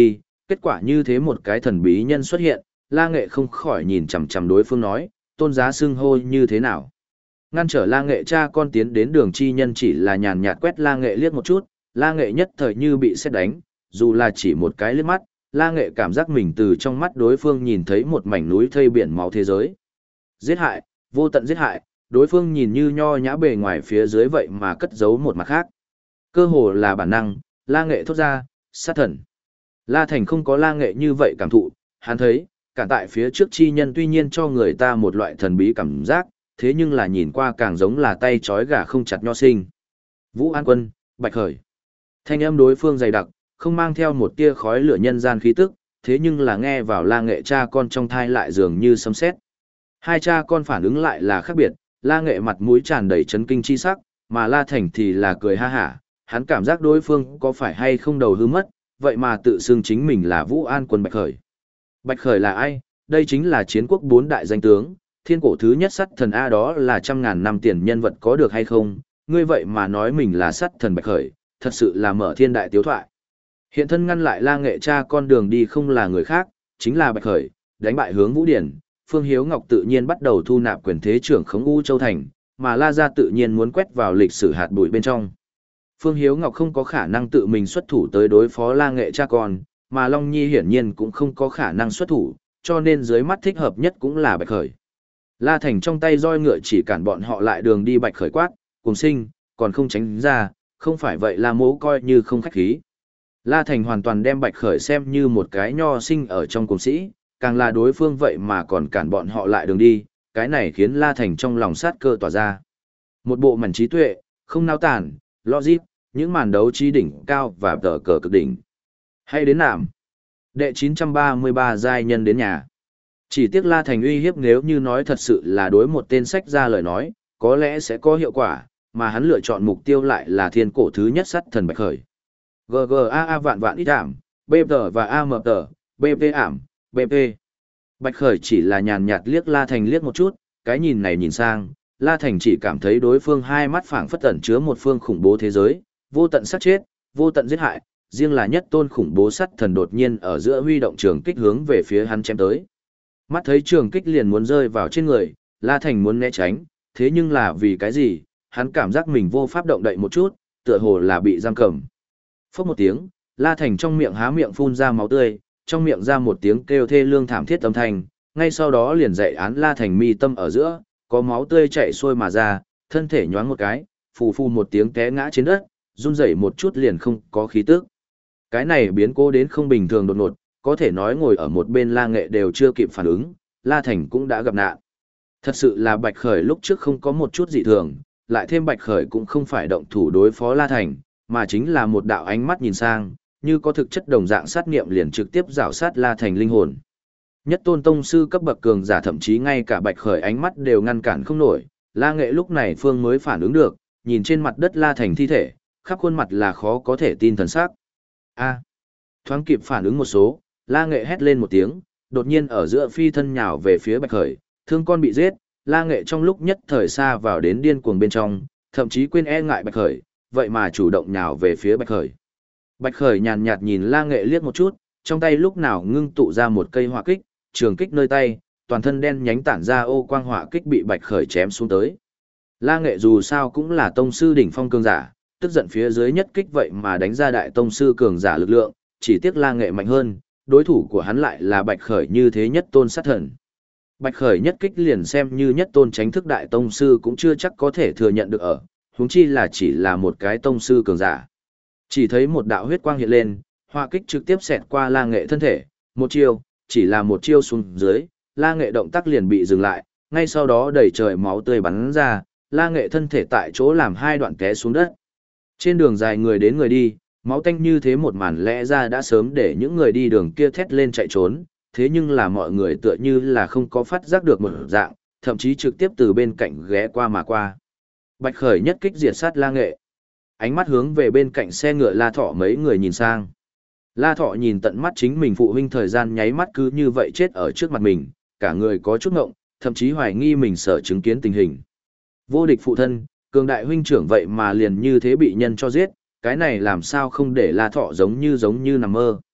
Kết quả như thế một cái thần bí nhân xuất hiện, La Nghệ không khỏi nhìn chằm chằm đối phương nói, tôn giá xưng hô như thế nào. Ngăn trở La Nghệ cha con tiến đến đường chi nhân chỉ là nhàn nhạt quét La Nghệ liếc một chút, La Nghệ nhất thời như bị sét đánh, dù là chỉ một cái liếc mắt, La Nghệ cảm giác mình từ trong mắt đối phương nhìn thấy một mảnh núi thây biển máu thế giới. Giết hại, vô tận giết hại, đối phương nhìn như nho nhã bề ngoài phía dưới vậy mà cất giấu một mặt khác. Cơ hồ là bản năng, La Nghệ thốt ra, sát thần. La Thành không có La Nghệ như vậy cảm thụ, hắn thấy, cả tại phía trước chi nhân tuy nhiên cho người ta một loại thần bí cảm giác, thế nhưng là nhìn qua càng giống là tay trói gà không chặt nho sinh. Vũ An Quân, Bạch Khởi. Thanh âm đối phương dày đặc, không mang theo một tia khói lửa nhân gian khí tức, thế nhưng là nghe vào La Nghệ cha con trong thai lại dường như sấm sét. Hai cha con phản ứng lại là khác biệt, La Nghệ mặt mũi tràn đầy chấn kinh chi sắc, mà La Thành thì là cười ha hả, hắn cảm giác đối phương có phải hay không đầu hư mất, vậy mà tự xưng chính mình là Vũ An Quân Bạch Khởi. Bạch Khởi là ai? Đây chính là chiến quốc bốn đại danh tướng, thiên cổ thứ nhất sắt thần A, đó là trăm ngàn năm tiền nhân vật có được hay không? Ngươi vậy mà nói mình là sắt thần Bạch Khởi, thật sự là mở thiên đại tiếu thoại. Hiện thân ngăn lại La Nghệ cha con đường đi không là người khác, chính là Bạch Khởi, đánh bại Hướng Vũ Điển, Phương Hiếu Ngọc tự nhiên bắt đầu thu nạp quyền thế trưởng khống U Châu Thành, mà La gia tự nhiên muốn quét vào lịch sử hạt bụi bên trong. Phương Hiếu Ngọc không có khả năng tự mình xuất thủ tới đối phó La Nghệ cha con, mà Long Nhi hiển nhiên cũng không có khả năng xuất thủ, cho nên dưới mắt thích hợp nhất cũng là Bạch Khởi. La Thành trong tay roi ngựa chỉ cản bọn họ lại đường đi. Bạch Khởi quát, cùng sinh, còn không tránh ra, không phải vậy La Mỗ coi như không khách khí. La Thành hoàn toàn đem Bạch Khởi xem như một cái nho sinh ở trong cùng sĩ, càng là đối phương vậy mà còn cản bọn họ lại đường đi, cái này khiến La Thành trong lòng sát cơ tỏa ra. Một bộ mảnh trí tuệ, không nao tản, logic, những màn đấu trí đỉnh cao và tờ cờ cực đỉnh. Hay đến nạm. Đệ chín trăm ba mươi ba giai nhân đến nhà. Chỉ tiếc La Thành uy hiếp nếu như nói thật sự là đối một tên sách ra lời nói, có lẽ sẽ có hiệu quả, mà hắn lựa chọn mục tiêu lại là thiên cổ thứ nhất sắt thần Bạch Khởi. giê giê a a vạn vạn ít ảm, bê tờ và a em tờ, bê pê ảm, bê pê. Bạch Khởi chỉ là nhàn nhạt liếc La Thành liếc một chút, cái nhìn này nhìn sang, La Thành chỉ cảm thấy đối phương hai mắt phảng phất tẩn chứa một phương khủng bố thế giới, vô tận sát chết, vô tận giết hại, riêng là nhất tôn khủng bố sắt thần đột nhiên ở giữa huy động trường kích hướng về phía hắn chém tới. Mắt thấy trường kích liền muốn rơi vào trên người, La Thành muốn né tránh, thế nhưng là vì cái gì, hắn cảm giác mình vô pháp động đậy một chút, tựa hồ là bị giam cầm. Phốc một tiếng, La Thành trong miệng há miệng phun ra máu tươi, trong miệng ra một tiếng kêu thê lương thảm thiết âm thanh, ngay sau đó liền dậy án La Thành mi tâm ở giữa, có máu tươi chảy xuôi mà ra, thân thể nhoáng một cái, phù phù một tiếng té ngã trên đất, run rẩy một chút liền không có khí tức. Cái này biến cố đến không bình thường đột ngột, có thể nói ngồi ở một bên La Nghệ đều chưa kịp phản ứng, La Thành cũng đã gặp nạn. Thật sự là Bạch Khởi lúc trước không có một chút dị thường, lại thêm Bạch Khởi cũng không phải động thủ đối phó La Thành, mà chính là một đạo ánh mắt nhìn sang, như có thực chất đồng dạng sát nghiệm liền trực tiếp rảo sát La Thành linh hồn. Nhất tôn tông sư cấp bậc cường giả thậm chí ngay cả Bạch Khởi ánh mắt đều ngăn cản không nổi, La Nghệ lúc này phương mới phản ứng được, nhìn trên mặt đất La Thành thi thể, khắp khuôn mặt là khó có thể tin thần sắc. A. Thoáng kịp phản ứng một số, La Nghệ hét lên một tiếng, đột nhiên ở giữa phi thân nhào về phía Bạch Khởi, thương con bị giết, La Nghệ trong lúc nhất thời xa vào đến điên cuồng bên trong, thậm chí quên e ngại Bạch Khởi, vậy mà chủ động nhào về phía Bạch Khởi. Bạch Khởi nhàn nhạt nhìn La Nghệ liếc một chút, trong tay lúc nào ngưng tụ ra một cây hỏa kích, trường kích nơi tay, toàn thân đen nhánh tản ra ô quang hỏa kích bị Bạch Khởi chém xuống tới. La Nghệ dù sao cũng là tông sư đỉnh phong cường giả, tức giận phía dưới nhất kích vậy mà đánh ra đại tông sư cường giả lực lượng, chỉ tiếc La Nghệ mạnh hơn, đối thủ của hắn lại là Bạch Khởi như thế nhất tôn sát thần. Bạch Khởi nhất kích liền xem như nhất tôn tránh thức đại tông sư cũng chưa chắc có thể thừa nhận được ở, huống chi là chỉ là một cái tông sư cường giả. Chỉ thấy một đạo huyết quang hiện lên, hỏa kích trực tiếp xẹt qua La Nghệ thân thể, một chiêu, chỉ là một chiêu xuống dưới, La Nghệ động tác liền bị dừng lại, ngay sau đó đầy trời máu tươi bắn ra, La Nghệ thân thể tại chỗ làm hai đoạn té xuống đất. Trên đường dài người đến người đi, máu tanh như thế một màn lẽ ra đã sớm để những người đi đường kia thét lên chạy trốn, thế nhưng là mọi người tựa như là không có phát giác được một dạng, thậm chí trực tiếp từ bên cạnh ghé qua mà qua. Bạch Khởi nhất kích diệt sát La Nghệ. Ánh mắt hướng về bên cạnh xe ngựa La Thọ mấy người nhìn sang. La Thọ nhìn tận mắt chính mình phụ huynh thời gian nháy mắt cứ như vậy chết ở trước mặt mình, cả người có chút ngộng, thậm chí hoài nghi mình sợ chứng kiến tình hình. Vô địch phụ thân, cường đại huynh trưởng vậy mà liền như thế bị nhân cho giết, cái này làm sao không để La Thọ giống như giống như nằm mơ.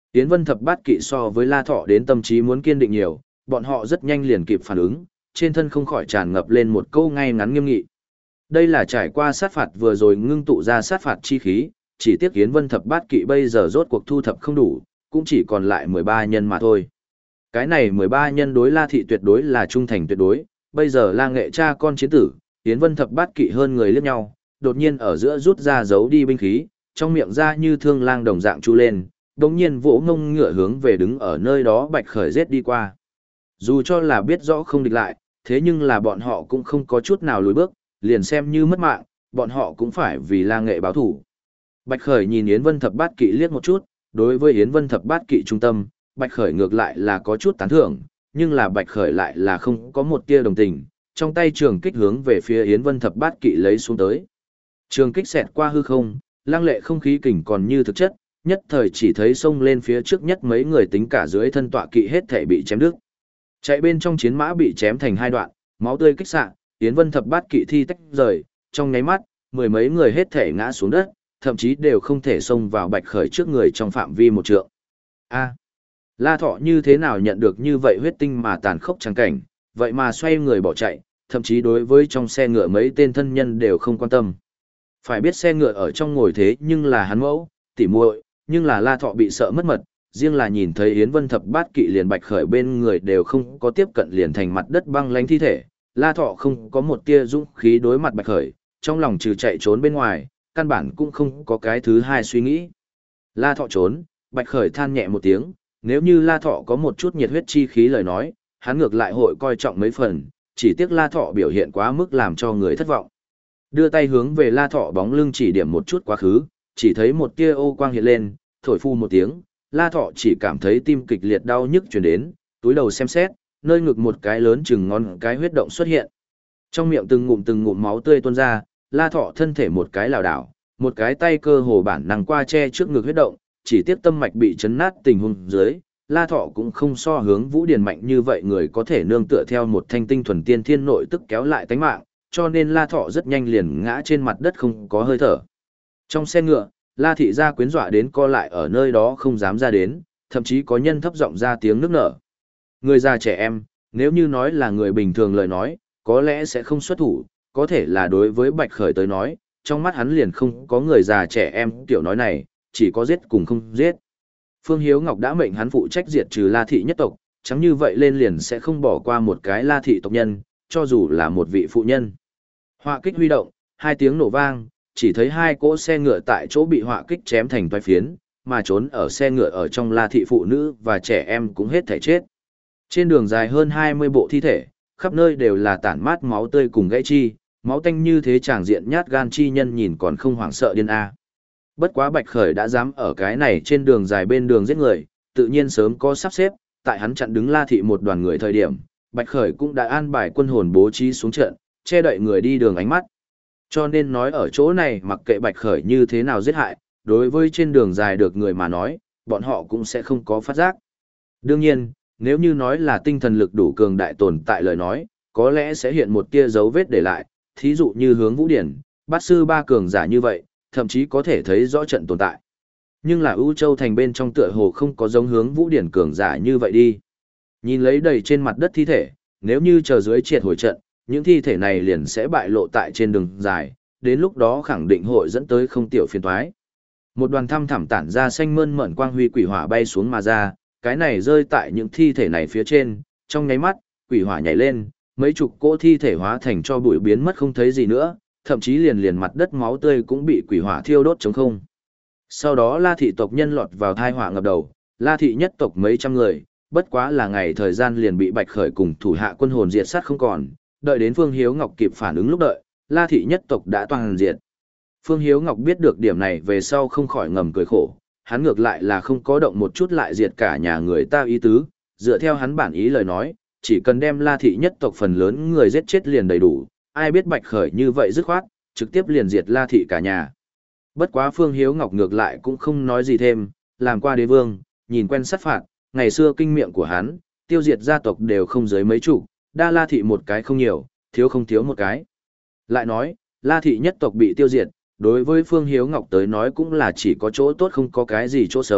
Yến Vân Thập Bát Kỵ so với La Thọ đến tâm trí muốn kiên định nhiều, bọn họ rất nhanh liền kịp phản ứng, trên thân không khỏi tràn ngập lên một câu ngay ngắn nghiêm nghị. Đây là trải qua sát phạt vừa rồi ngưng tụ ra sát phạt chi khí, chỉ tiếc Yến Vân Thập Bát Kỵ bây giờ rốt cuộc thu thập không đủ, cũng chỉ còn lại mười ba nhân mà thôi. Cái này mười ba nhân đối La Thị tuyệt đối là trung thành tuyệt đối, bây giờ La Nghệ cha con chiến tử, Yến Vân Thập Bát Kỵ hơn người liếc nhau, đột nhiên ở giữa rút ra giấu đi binh khí, trong miệng ra như thương lang đồng dạng chu lên, đồng nhiên vỗ ngông ngựa hướng về đứng ở nơi đó Bạch Khởi giết đi qua. Dù cho là biết rõ không địch lại, thế nhưng là bọn họ cũng không có chút nào lùi bước, liền xem như mất mạng, bọn họ cũng phải vì La Nghệ báo thủ. Bạch Khởi nhìn Yến Vân Thập Bát Kỵ liếc một chút, đối với Yến Vân Thập Bát Kỵ trung tâm, Bạch Khởi ngược lại là có chút tán thưởng, nhưng là Bạch Khởi lại là không có một tia đồng tình, trong tay trường kích hướng về phía Yến Vân Thập Bát Kỵ lấy xuống tới. Trường kích xẹt qua hư không, lăng lệ không khí kình còn như thực chất, nhất thời chỉ thấy xông lên phía trước nhất mấy người tính cả dưới thân tọa kỵ hết thể bị chém đứt. Chạy bên trong chiến mã bị chém thành hai đoạn, máu tươi kích xạ, Yến Vân Thập Bát Kỵ thi tách rời, trong nháy mắt, mười mấy người hết thể ngã xuống đất, thậm chí đều không thể xông vào Bạch Khởi trước người trong phạm vi một trượng. A, La Thọ như thế nào nhận được như vậy huyết tinh mà tàn khốc chẳng cảnh, vậy mà xoay người bỏ chạy, thậm chí đối với trong xe ngựa mấy tên thân nhân đều không quan tâm. Phải biết xe ngựa ở trong ngồi thế nhưng là hắn mẫu, tỉ muội, nhưng là La Thọ bị sợ mất mật, riêng là nhìn thấy Yến Vân Thập Bát Kỵ liền Bạch Khởi bên người đều không có tiếp cận liền thành mặt đất băng lánh thi thể, La Thọ không có một tia dũng khí đối mặt Bạch Khởi, trong lòng trừ chạy trốn bên ngoài, căn bản cũng không có cái thứ hai suy nghĩ. La Thọ trốn, Bạch Khởi than nhẹ một tiếng, nếu như La Thọ có một chút nhiệt huyết chi khí lời nói, hắn ngược lại hội coi trọng mấy phần, chỉ tiếc La Thọ biểu hiện quá mức làm cho người thất vọng. Đưa tay hướng về La Thọ bóng lưng chỉ điểm một chút quá khứ, chỉ thấy một tia ô quang hiện lên, thổi phu một tiếng, La Thọ chỉ cảm thấy tim kịch liệt đau nhức truyền đến, túi đầu xem xét, nơi ngực một cái lớn chừng ngón cái huyết động xuất hiện. Trong miệng từng ngụm từng ngụm máu tươi tuôn ra, La Thọ thân thể một cái lảo đảo, một cái tay cơ hồ bản năng qua che trước ngực huyết động, chỉ tiếc tâm mạch bị chấn nát tình huống dưới, La Thọ cũng không so hướng Vũ Điền mạnh như vậy người có thể nương tựa theo một thanh tinh thuần tiên thiên nội tức kéo lại tánh mạng, cho nên La Thọ rất nhanh liền ngã trên mặt đất không có hơi thở. Trong xe ngựa, La Thị gia quyến dọa đến co lại ở nơi đó không dám ra đến, thậm chí có nhân thấp giọng ra tiếng nức nở. Người già trẻ em, nếu như nói là người bình thường lời nói, có lẽ sẽ không xuất thủ, có thể là đối với Bạch Khởi tới nói, trong mắt hắn liền không có người già trẻ em tiểu nói này, chỉ có giết cùng không giết. Phương Hiếu Ngọc đã mệnh hắn phụ trách diệt trừ La Thị nhất tộc, chẳng như vậy lên liền sẽ không bỏ qua một cái La Thị tộc nhân, cho dù là một vị phụ nhân. Họa kích huy động, hai tiếng nổ vang, chỉ thấy hai cỗ xe ngựa tại chỗ bị họa kích chém thành toái phiến, mà trốn ở xe ngựa ở trong La Thị phụ nữ và trẻ em cũng hết thảy chết. Trên đường dài hơn hai mươi bộ thi thể, khắp nơi đều là tản mát máu tươi cùng gãy chi, máu tanh như thế tràng diện nhát gan chi nhân nhìn còn không hoảng sợ điên a. Bất quá Bạch Khởi đã dám ở cái này trên đường dài bên đường giết người, tự nhiên sớm có sắp xếp, tại hắn chặn đứng La Thị một đoàn người thời điểm, Bạch Khởi cũng đã an bài quân hồn bố trí xuống trận, che đậy người đi đường ánh mắt. Cho nên nói ở chỗ này mặc kệ Bạch Khởi như thế nào giết hại, đối với trên đường dài được người mà nói, bọn họ cũng sẽ không có phát giác. Đương nhiên, nếu như nói là tinh thần lực đủ cường đại tồn tại lời nói, có lẽ sẽ hiện một tia dấu vết để lại, thí dụ như hướng Vũ Điển, bát sư ba cường giả như vậy, thậm chí có thể thấy rõ trận tồn tại. Nhưng là ưu châu thành bên trong tựa hồ không có giống hướng Vũ Điển cường giả như vậy đi. Nhìn lấy đầy trên mặt đất thi thể, nếu như chờ dưới triệt hồi trận, những thi thể này liền sẽ bại lộ tại trên đường dài, đến lúc đó khẳng định hội dẫn tới không tiểu phiền toái. Một đoàn thăm thẳm tản ra xanh mơn mởn quang huy quỷ hỏa bay xuống mà ra, cái này rơi tại những thi thể này phía trên, trong nháy mắt, quỷ hỏa nhảy lên, mấy chục cỗ thi thể hóa thành cho bụi biến mất không thấy gì nữa, thậm chí liền liền mặt đất máu tươi cũng bị quỷ hỏa thiêu đốt trống không. Sau đó La Thị tộc nhân lọt vào thai họa ngập đầu, La Thị nhất tộc mấy trăm người, bất quá là ngày thời gian liền bị Bạch Khởi cùng thủ hạ quân hồn diệt sát không còn, đợi đến Phương Hiếu Ngọc kịp phản ứng lúc đợi, La Thị nhất tộc đã toàn diệt. Phương Hiếu Ngọc biết được điểm này về sau không khỏi ngầm cười khổ, hắn ngược lại là không có động một chút lại diệt cả nhà người ta ý tứ, dựa theo hắn bản ý lời nói, chỉ cần đem La Thị nhất tộc phần lớn người giết chết liền đầy đủ, ai biết Bạch Khởi như vậy dứt khoát, trực tiếp liền diệt La Thị cả nhà. Bất quá Phương Hiếu Ngọc ngược lại cũng không nói gì thêm, làm qua đế vương, nhìn quen sát phạt, ngày xưa kinh miệng của hắn, tiêu diệt gia tộc đều không dưới mấy chục, đa La Thị một cái không nhiều, thiếu không thiếu một cái. Lại nói, La Thị nhất tộc bị tiêu diệt, đối với Phương Hiếu Ngọc tới nói cũng là chỉ có chỗ tốt không có cái gì chỗ xấu,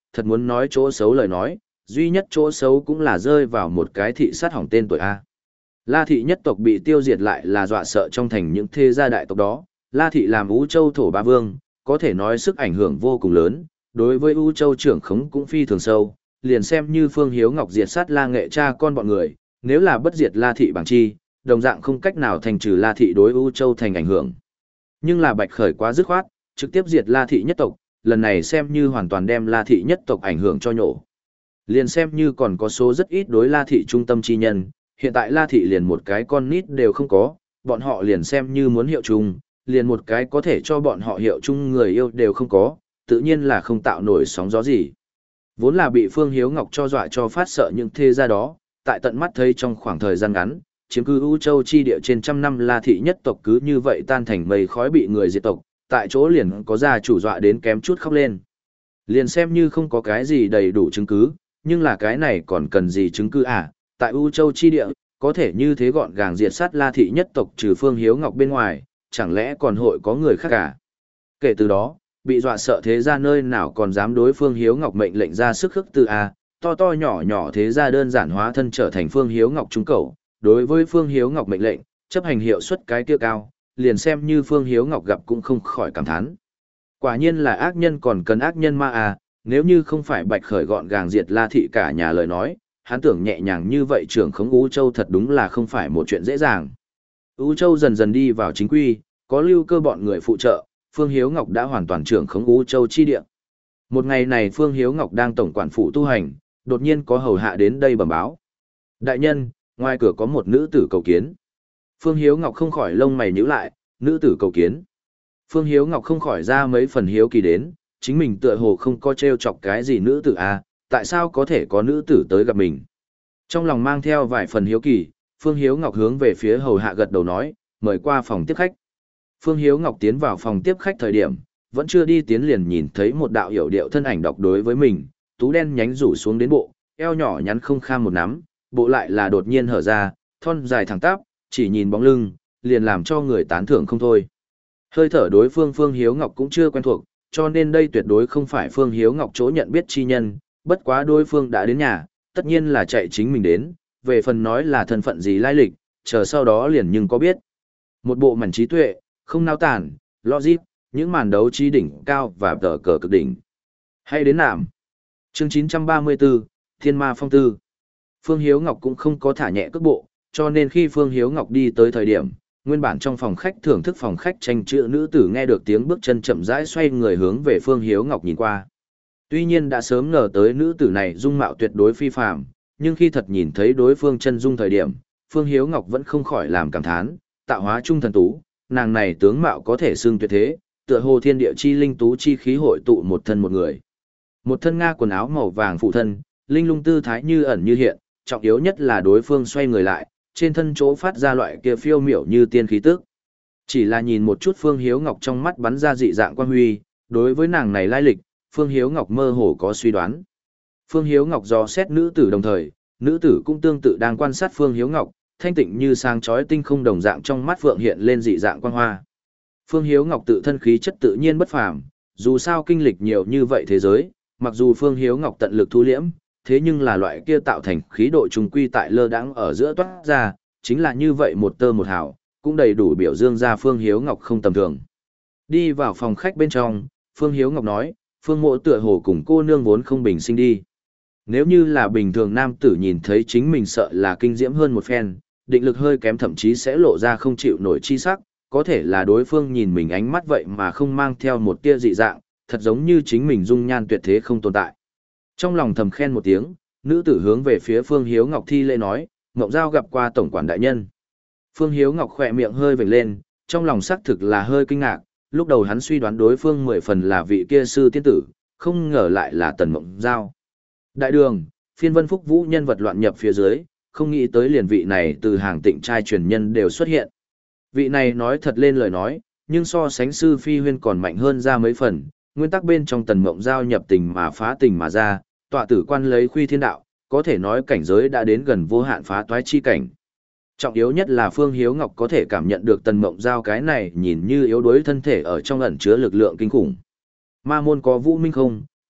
thật muốn nói chỗ xấu lời nói, duy nhất chỗ xấu cũng là rơi vào một cái thị sát hỏng tên tuổi A. La thị nhất tộc bị tiêu diệt lại là dọa sợ trong thành những thế gia đại tộc đó, La thị làm Ú Châu thổ ba vương, có thể nói sức ảnh hưởng vô cùng lớn, đối với Ú Châu trưởng khống cũng phi thường sâu, liền xem như Phương Hiếu Ngọc diệt sát La Nghệ cha con bọn người, nếu là bất diệt La thị bằng chi, đồng dạng không cách nào thành trừ La thị đối Ú Châu thành ảnh hưởng. Nhưng là Bạch Khởi quá dứt khoát, trực tiếp diệt La thị nhất tộc, lần này xem như hoàn toàn đem La thị nhất tộc ảnh hưởng cho nhổ. Liền xem như còn có số rất ít đối La thị trung tâm chi nhân, hiện tại La thị liền một cái con nít đều không có, bọn họ liền xem như muốn hiệu chung, liền một cái có thể cho bọn họ hiệu chung người yêu đều không có, tự nhiên là không tạo nổi sóng gió gì. Vốn là bị Phương Hiếu Ngọc cho dọa cho phát sợ những thế gia đó, tại tận mắt thấy trong khoảng thời gian ngắn, chiếm cứ U Châu chi địa trên trăm năm La thị nhất tộc cứ như vậy tan thành mây khói bị người diệt tộc, tại chỗ liền có gia chủ dọa đến kém chút khóc lên. Liền xem như không có cái gì đầy đủ chứng cứ, nhưng là cái này còn cần gì chứng cứ à, tại U Châu chi địa, có thể như thế gọn gàng diệt sát La thị nhất tộc trừ Phương Hiếu Ngọc bên ngoài, chẳng lẽ còn hội có người khác cả. Kể từ đó, bị dọa sợ thế gia nơi nào còn dám đối Phương Hiếu Ngọc mệnh lệnh ra sức khước từ a, to to nhỏ nhỏ thế gia đơn giản hóa thân trở thành Phương Hiếu Ngọc trung cầu, đối với Phương Hiếu Ngọc mệnh lệnh, chấp hành hiệu suất cái kia cao, liền xem như Phương Hiếu Ngọc gặp cũng không khỏi cảm thán. Quả nhiên là ác nhân còn cần ác nhân ma à, nếu như không phải Bạch Khởi gọn gàng diệt La thị cả nhà lời nói, hắn tưởng nhẹ nhàng như vậy trưởng khống Ú Châu thật đúng là không phải một chuyện dễ dàng. Ú Châu dần dần đi vào chính quy, có Lưu Cơ bọn người phụ trợ, Phương Hiếu Ngọc đã hoàn toàn trưởng khống Ú Châu chi địa. Một ngày này Phương Hiếu Ngọc đang tổng quản phụ tu hành, đột nhiên có hầu hạ đến đây bẩm báo. Đại nhân, ngoài cửa có một nữ tử cầu kiến. Phương Hiếu Ngọc không khỏi lông mày nhíu lại, nữ tử cầu kiến. Phương Hiếu Ngọc không khỏi ra mấy phần hiếu kỳ đến, chính mình tựa hồ không có trêu chọc cái gì nữ tử à, tại sao có thể có nữ tử tới gặp mình. Trong lòng mang theo vài phần hiếu kỳ, Phương Hiếu Ngọc hướng về phía hầu hạ gật đầu nói, mời qua phòng tiếp khách. Phương Hiếu Ngọc tiến vào phòng tiếp khách thời điểm, vẫn chưa đi tiến liền nhìn thấy một đạo hiểu điệu thân ảnh đọc đối với mình, tú đen nhánh rủ xuống đến bộ, eo nhỏ nhắn không kham một nắm, bộ lại là đột nhiên hở ra, thon dài thẳng tắp, chỉ nhìn bóng lưng, liền làm cho người tán thưởng không thôi. Hơi thở đối phương Phương Hiếu Ngọc cũng chưa quen thuộc, cho nên đây tuyệt đối không phải Phương Hiếu Ngọc chỗ nhận biết chi nhân, bất quá đối phương đã đến nhà, tất nhiên là chạy chính mình đến, về phần nói là thân phận gì lai lịch, chờ sau đó liền nhưng có biết. Một bộ mảnh trí tuệ, không nao tản, logic, những màn đấu trí đỉnh cao và tờ cờ cực đỉnh. Hay đến nạm. Chương chín trăm ba mươi tư, Thiên Ma Phong Tư. Phương Hiếu Ngọc cũng không có thả nhẹ cước bộ, cho nên khi Phương Hiếu Ngọc đi tới thời điểm, nguyên bản trong phòng khách thưởng thức phòng khách tranh chữ nữ tử nghe được tiếng bước chân chậm rãi xoay người hướng về Phương Hiếu Ngọc nhìn qua. Tuy nhiên đã sớm ngờ tới nữ tử này dung mạo tuyệt đối phi phàm, nhưng khi thật nhìn thấy đối phương chân dung thời điểm, Phương Hiếu Ngọc vẫn không khỏi làm cảm thán, tạo hóa trung thần tú, nàng này tướng mạo có thể xưng tuyệt thế, tựa hồ thiên địa chi linh tú chi khí hội tụ một thân một người. Một thân nga quần áo màu vàng phụ thân, linh lung tư thái như ẩn như hiện, trọng yếu nhất là đối phương xoay người lại, trên thân chỗ phát ra loại kia phiêu miểu như tiên khí tức. Chỉ là nhìn một chút Phương Hiếu Ngọc trong mắt bắn ra dị dạng quan huy, đối với nàng này lai lịch, Phương Hiếu Ngọc mơ hồ có suy đoán. Phương Hiếu Ngọc dò xét nữ tử đồng thời, nữ tử cũng tương tự đang quan sát Phương Hiếu Ngọc, thanh tịnh như sáng chói tinh không đồng dạng trong mắt phượng hiện lên dị dạng quang hoa. Phương Hiếu Ngọc tự thân khí chất tự nhiên bất phàm, dù sao kinh lịch nhiều như vậy thế giới, mặc dù Phương Hiếu Ngọc tận lực thu liễm, thế nhưng là loại kia tạo thành khí độ trùng quy tại lơ đãng ở giữa toát ra, chính là như vậy một tơ một hào, cũng đầy đủ biểu dương ra Phương Hiếu Ngọc không tầm thường. Đi vào phòng khách bên trong, Phương Hiếu Ngọc nói, Phương Mộ tựa hồ cùng cô nương vốn không bình sinh đi. Nếu như là bình thường nam tử nhìn thấy chính mình sợ là kinh diễm hơn một phen, định lực hơi kém thậm chí sẽ lộ ra không chịu nổi chi sắc, có thể là đối phương nhìn mình ánh mắt vậy mà không mang theo một tia dị dạng, thật giống như chính mình dung nhan tuyệt thế không tồn tại. Trong lòng thầm khen một tiếng, nữ tử hướng về phía Phương Hiếu Ngọc thi lễ nói, Ngộng Giao gặp qua tổng quản đại nhân. Phương Hiếu Ngọc khỏe miệng hơi vểnh lên, trong lòng xác thực là hơi kinh ngạc, lúc đầu hắn suy đoán đối phương mười phần là vị kia sư tiên tử, không ngờ lại là Tần Ngộng Giao. Đại đường, phiên vân phúc vũ nhân vật loạn nhập phía dưới, không nghĩ tới liền vị này từ hàng tịnh trai truyền nhân đều xuất hiện. Vị này nói thật lên lời nói, nhưng so sánh sư phi huyên còn mạnh hơn ra mấy phần, nguyên tắc bên trong Tần Mộng Giao nhập tình mà phá tình mà ra, tọa tử quan lấy khuy thiên đạo, có thể nói cảnh giới đã đến gần vô hạn phá toái chi cảnh. Trọng yếu nhất là Phương Hiếu Ngọc có thể cảm nhận được Tần Mộng Giao cái này nhìn như yếu đuối thân thể ở trong ẩn chứa lực lượng kinh khủng. Ma môn có vũ minh không,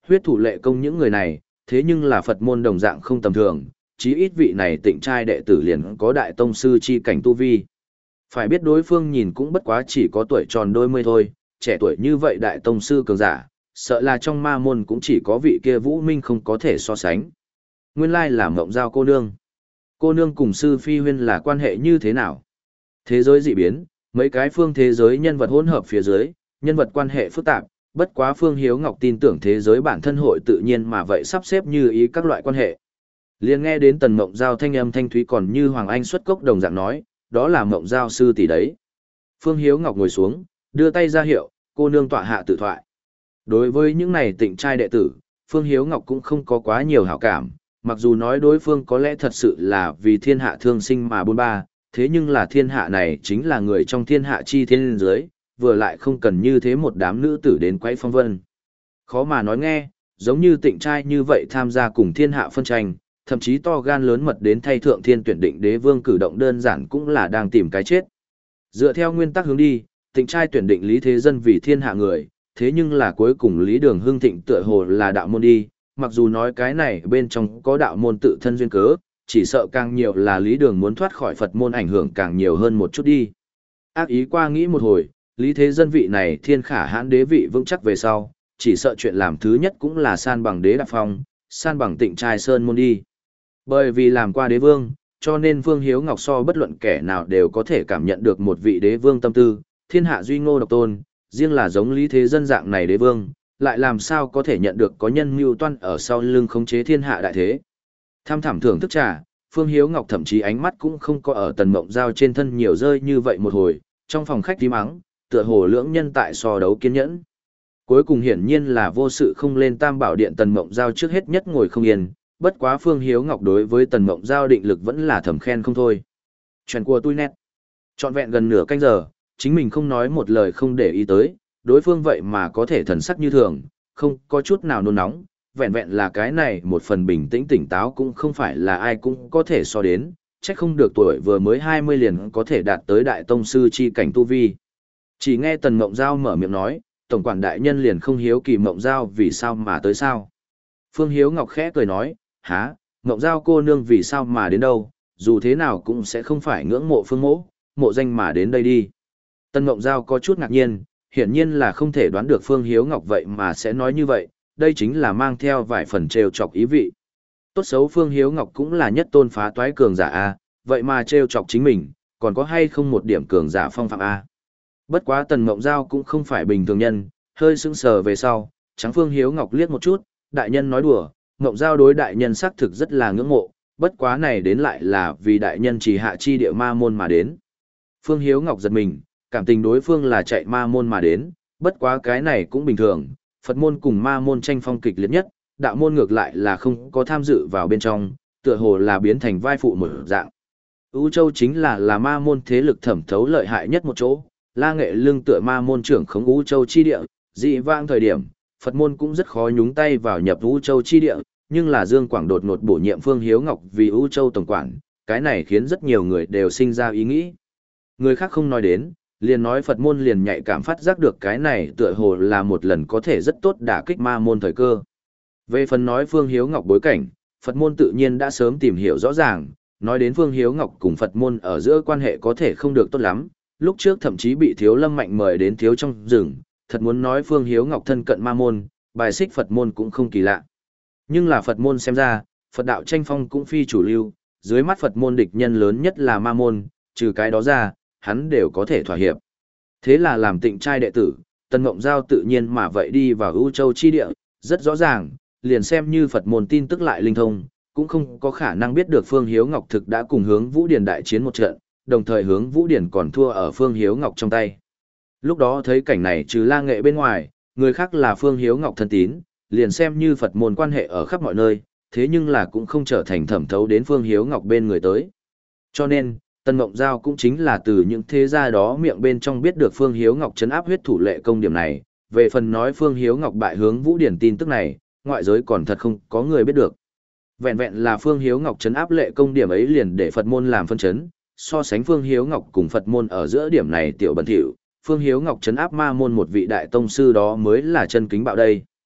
Huyết thủ lệ công những người này, thế nhưng là Phật môn đồng dạng không tầm thường, chí ít vị này tịnh trai đệ tử liền có đại tông sư chi cảnh tu vi. Phải biết đối phương nhìn cũng bất quá chỉ có tuổi tròn đôi mươi thôi, trẻ tuổi như vậy đại tông sư cường giả, sợ là trong ma môn cũng chỉ có vị kia Vũ Minh không có thể so sánh. Nguyên lai là Mộng Giao cô nương. Cô nương cùng sư Phi Huyên là quan hệ như thế nào? Thế giới dị biến, mấy cái phương thế giới nhân vật hỗn hợp phía dưới, nhân vật quan hệ phức tạp, bất quá Phương Hiếu Ngọc tin tưởng thế giới bản thân hội tự nhiên mà vậy sắp xếp như ý các loại quan hệ. Liền nghe đến Tần Mộng Giao thanh âm thanh thúy còn như Hoàng Anh xuất cốc đồng dạng nói, đó là Mộng Giao sư tỷ đấy. Phương Hiếu Ngọc ngồi xuống, đưa tay ra hiệu, cô nương tọa hạ tự thoại. Đối với những này tịnh trai đệ tử, Phương Hiếu Ngọc cũng không có quá nhiều hảo cảm, mặc dù nói đối phương có lẽ thật sự là vì thiên hạ thương sinh mà bôn ba, thế nhưng là thiên hạ này chính là người trong thiên hạ chi thiên giới, vừa lại không cần như thế một đám nữ tử đến quấy phong vân. Khó mà nói nghe, giống như tịnh trai như vậy tham gia cùng thiên hạ phân tranh, thậm chí to gan lớn mật đến thay thượng thiên tuyển định đế vương cử động đơn giản cũng là đang tìm cái chết. Dựa theo nguyên tắc hướng đi, tịnh trai tuyển định Lý Thế Dân vì thiên hạ người, thế nhưng là cuối cùng Lý Đường Hưng Thịnh tựa hồ là đạo môn đi, mặc dù nói cái này bên trong có đạo môn tự thân duyên cớ, chỉ sợ càng nhiều là Lý Đường muốn thoát khỏi Phật môn ảnh hưởng càng nhiều hơn một chút đi. Ác ý qua nghĩ một hồi, Lý Thế Dân vị này thiên khả hãn đế vị vững chắc về sau, chỉ sợ chuyện làm thứ nhất cũng là san bằng đế đạp phong, san bằng tịnh trai sơn môn đi. Bởi vì làm qua đế vương, cho nên Phương Hiếu Ngọc so bất luận kẻ nào đều có thể cảm nhận được một vị đế vương tâm tư, thiên hạ duy ngô độc tôn, riêng là giống Lý Thế Dân dạng này đế vương, lại làm sao có thể nhận được có nhân mưu toan ở sau lưng khống chế thiên hạ đại thế. Tham thảm thưởng thức trà, Phương Hiếu Ngọc thậm chí ánh mắt cũng không có ở Tần Mộng Giao trên thân nhiều rơi như vậy một hồi, trong phòng khách tí mắng, tựa hồ lưỡng nhân tại so đấu kiên nhẫn. Cuối cùng hiển nhiên là vô sự không lên Tam Bảo Điện, Tần Mộng Giao trước hết nhất ngồi không yên, bất quá Phương Hiếu Ngọc đối với Tần Mộng Giao định lực vẫn là thầm khen không thôi. Chuyện của tôi nét. Trọn vẹn gần nửa canh giờ, chính mình không nói một lời không để ý tới, đối phương vậy mà có thể thần sắc như thường, không có chút nào nôn nóng, vẹn vẹn là cái này một phần bình tĩnh tỉnh táo cũng không phải là ai cũng có thể so đến, chắc không được tuổi vừa mới hai mươi liền có thể đạt tới đại tông sư chi cảnh tu vi. Chỉ nghe Tần Mộng Giao mở miệng nói, tổng quản đại nhân liền không hiếu kỳ Mộng Giao vì sao mà tới sao. Phương Hiếu Ngọc khẽ cười nói, há, Mộng Giao cô nương vì sao mà đến đâu, dù thế nào cũng sẽ không phải ngưỡng mộ Phương mỗ, mộ danh mà đến đây đi. Tần Mộng Giao có chút ngạc nhiên, hiển nhiên là không thể đoán được Phương Hiếu Ngọc vậy mà sẽ nói như vậy, đây chính là mang theo vài phần trêu chọc ý vị. Tốt xấu Phương Hiếu Ngọc cũng là nhất tôn phá toái cường giả A, vậy mà trêu chọc chính mình, còn có hay không một điểm cường giả phong phạm A. Bất quá Tần Mộng Giao cũng không phải bình thường nhân, hơi sững sờ về sau, trắng Phương Hiếu Ngọc liếc một chút, đại nhân nói đùa, Mộng Giao đối đại nhân xác thực rất là ngưỡng mộ, bất quá này đến lại là vì đại nhân chỉ hạ chi địa ma môn mà đến. Phương Hiếu Ngọc giật mình, cảm tình đối phương là chạy ma môn mà đến, bất quá cái này cũng bình thường, Phật môn cùng ma môn tranh phong kịch liệt nhất, đạo môn ngược lại là không có tham dự vào bên trong, tựa hồ là biến thành vai phụ một dạng. U Châu chính là là ma môn thế lực thẩm thấu lợi hại nhất một chỗ, La Nghệ lương tựa ma môn trưởng khống U Châu chi địa, dị vãng thời điểm, Phật môn cũng rất khó nhúng tay vào nhập U Châu chi địa, nhưng là Dương Quảng đột ngột bổ nhiệm Phương Hiếu Ngọc vì U Châu tổng quản, cái này khiến rất nhiều người đều sinh ra ý nghĩ. Người khác không nói đến, liền nói Phật môn liền nhạy cảm phát giác được cái này tựa hồ là một lần có thể rất tốt đả kích ma môn thời cơ. Về phần nói Phương Hiếu Ngọc bối cảnh, Phật môn tự nhiên đã sớm tìm hiểu rõ ràng, nói đến Phương Hiếu Ngọc cùng Phật môn ở giữa quan hệ có thể không được tốt lắm, lúc trước thậm chí bị Thiếu Lâm Mạnh mời đến thiếu trong rừng, thật muốn nói Phương Hiếu Ngọc thân cận ma môn, bài xích Phật môn cũng không kỳ lạ. Nhưng là Phật môn xem ra, Phật đạo tranh phong cũng phi chủ lưu, dưới mắt Phật môn địch nhân lớn nhất là ma môn, trừ cái đó ra, hắn đều có thể thỏa hiệp. Thế là làm tịnh trai đệ tử, Tần Mộng Giao tự nhiên mà vậy đi vào U Châu chi địa, rất rõ ràng, liền xem như Phật môn tin tức lại linh thông, cũng không có khả năng biết được Phương Hiếu Ngọc thực đã cùng Hướng Vũ Điển đại chiến một trận, đồng thời Hướng Vũ Điển còn thua ở Phương Hiếu Ngọc trong tay. Lúc đó thấy cảnh này trừ La Nghệ bên ngoài, người khác là Phương Hiếu Ngọc thân tín, liền xem như Phật môn quan hệ ở khắp mọi nơi, thế nhưng là cũng không trở thành thẩm thấu đến Phương Hiếu Ngọc bên người tới. Cho nên, Tần Mộng Giao cũng chính là từ những thế gia đó miệng bên trong biết được Phương Hiếu Ngọc trấn áp huyết thủ lệ công điểm này, về phần nói Phương Hiếu Ngọc bại Hướng Vũ Điển tin tức này, ngoại giới còn thật không có người biết được. Vẹn vẹn là Phương Hiếu Ngọc trấn áp lệ công điểm ấy liền để Phật môn làm phân chấn, so sánh Phương Hiếu Ngọc cùng Phật môn ở giữa điểm này tiểu bẩn thỉu, Phương Hiếu Ngọc trấn áp ma môn một vị đại tông sư đó mới là chân kính bạo đây.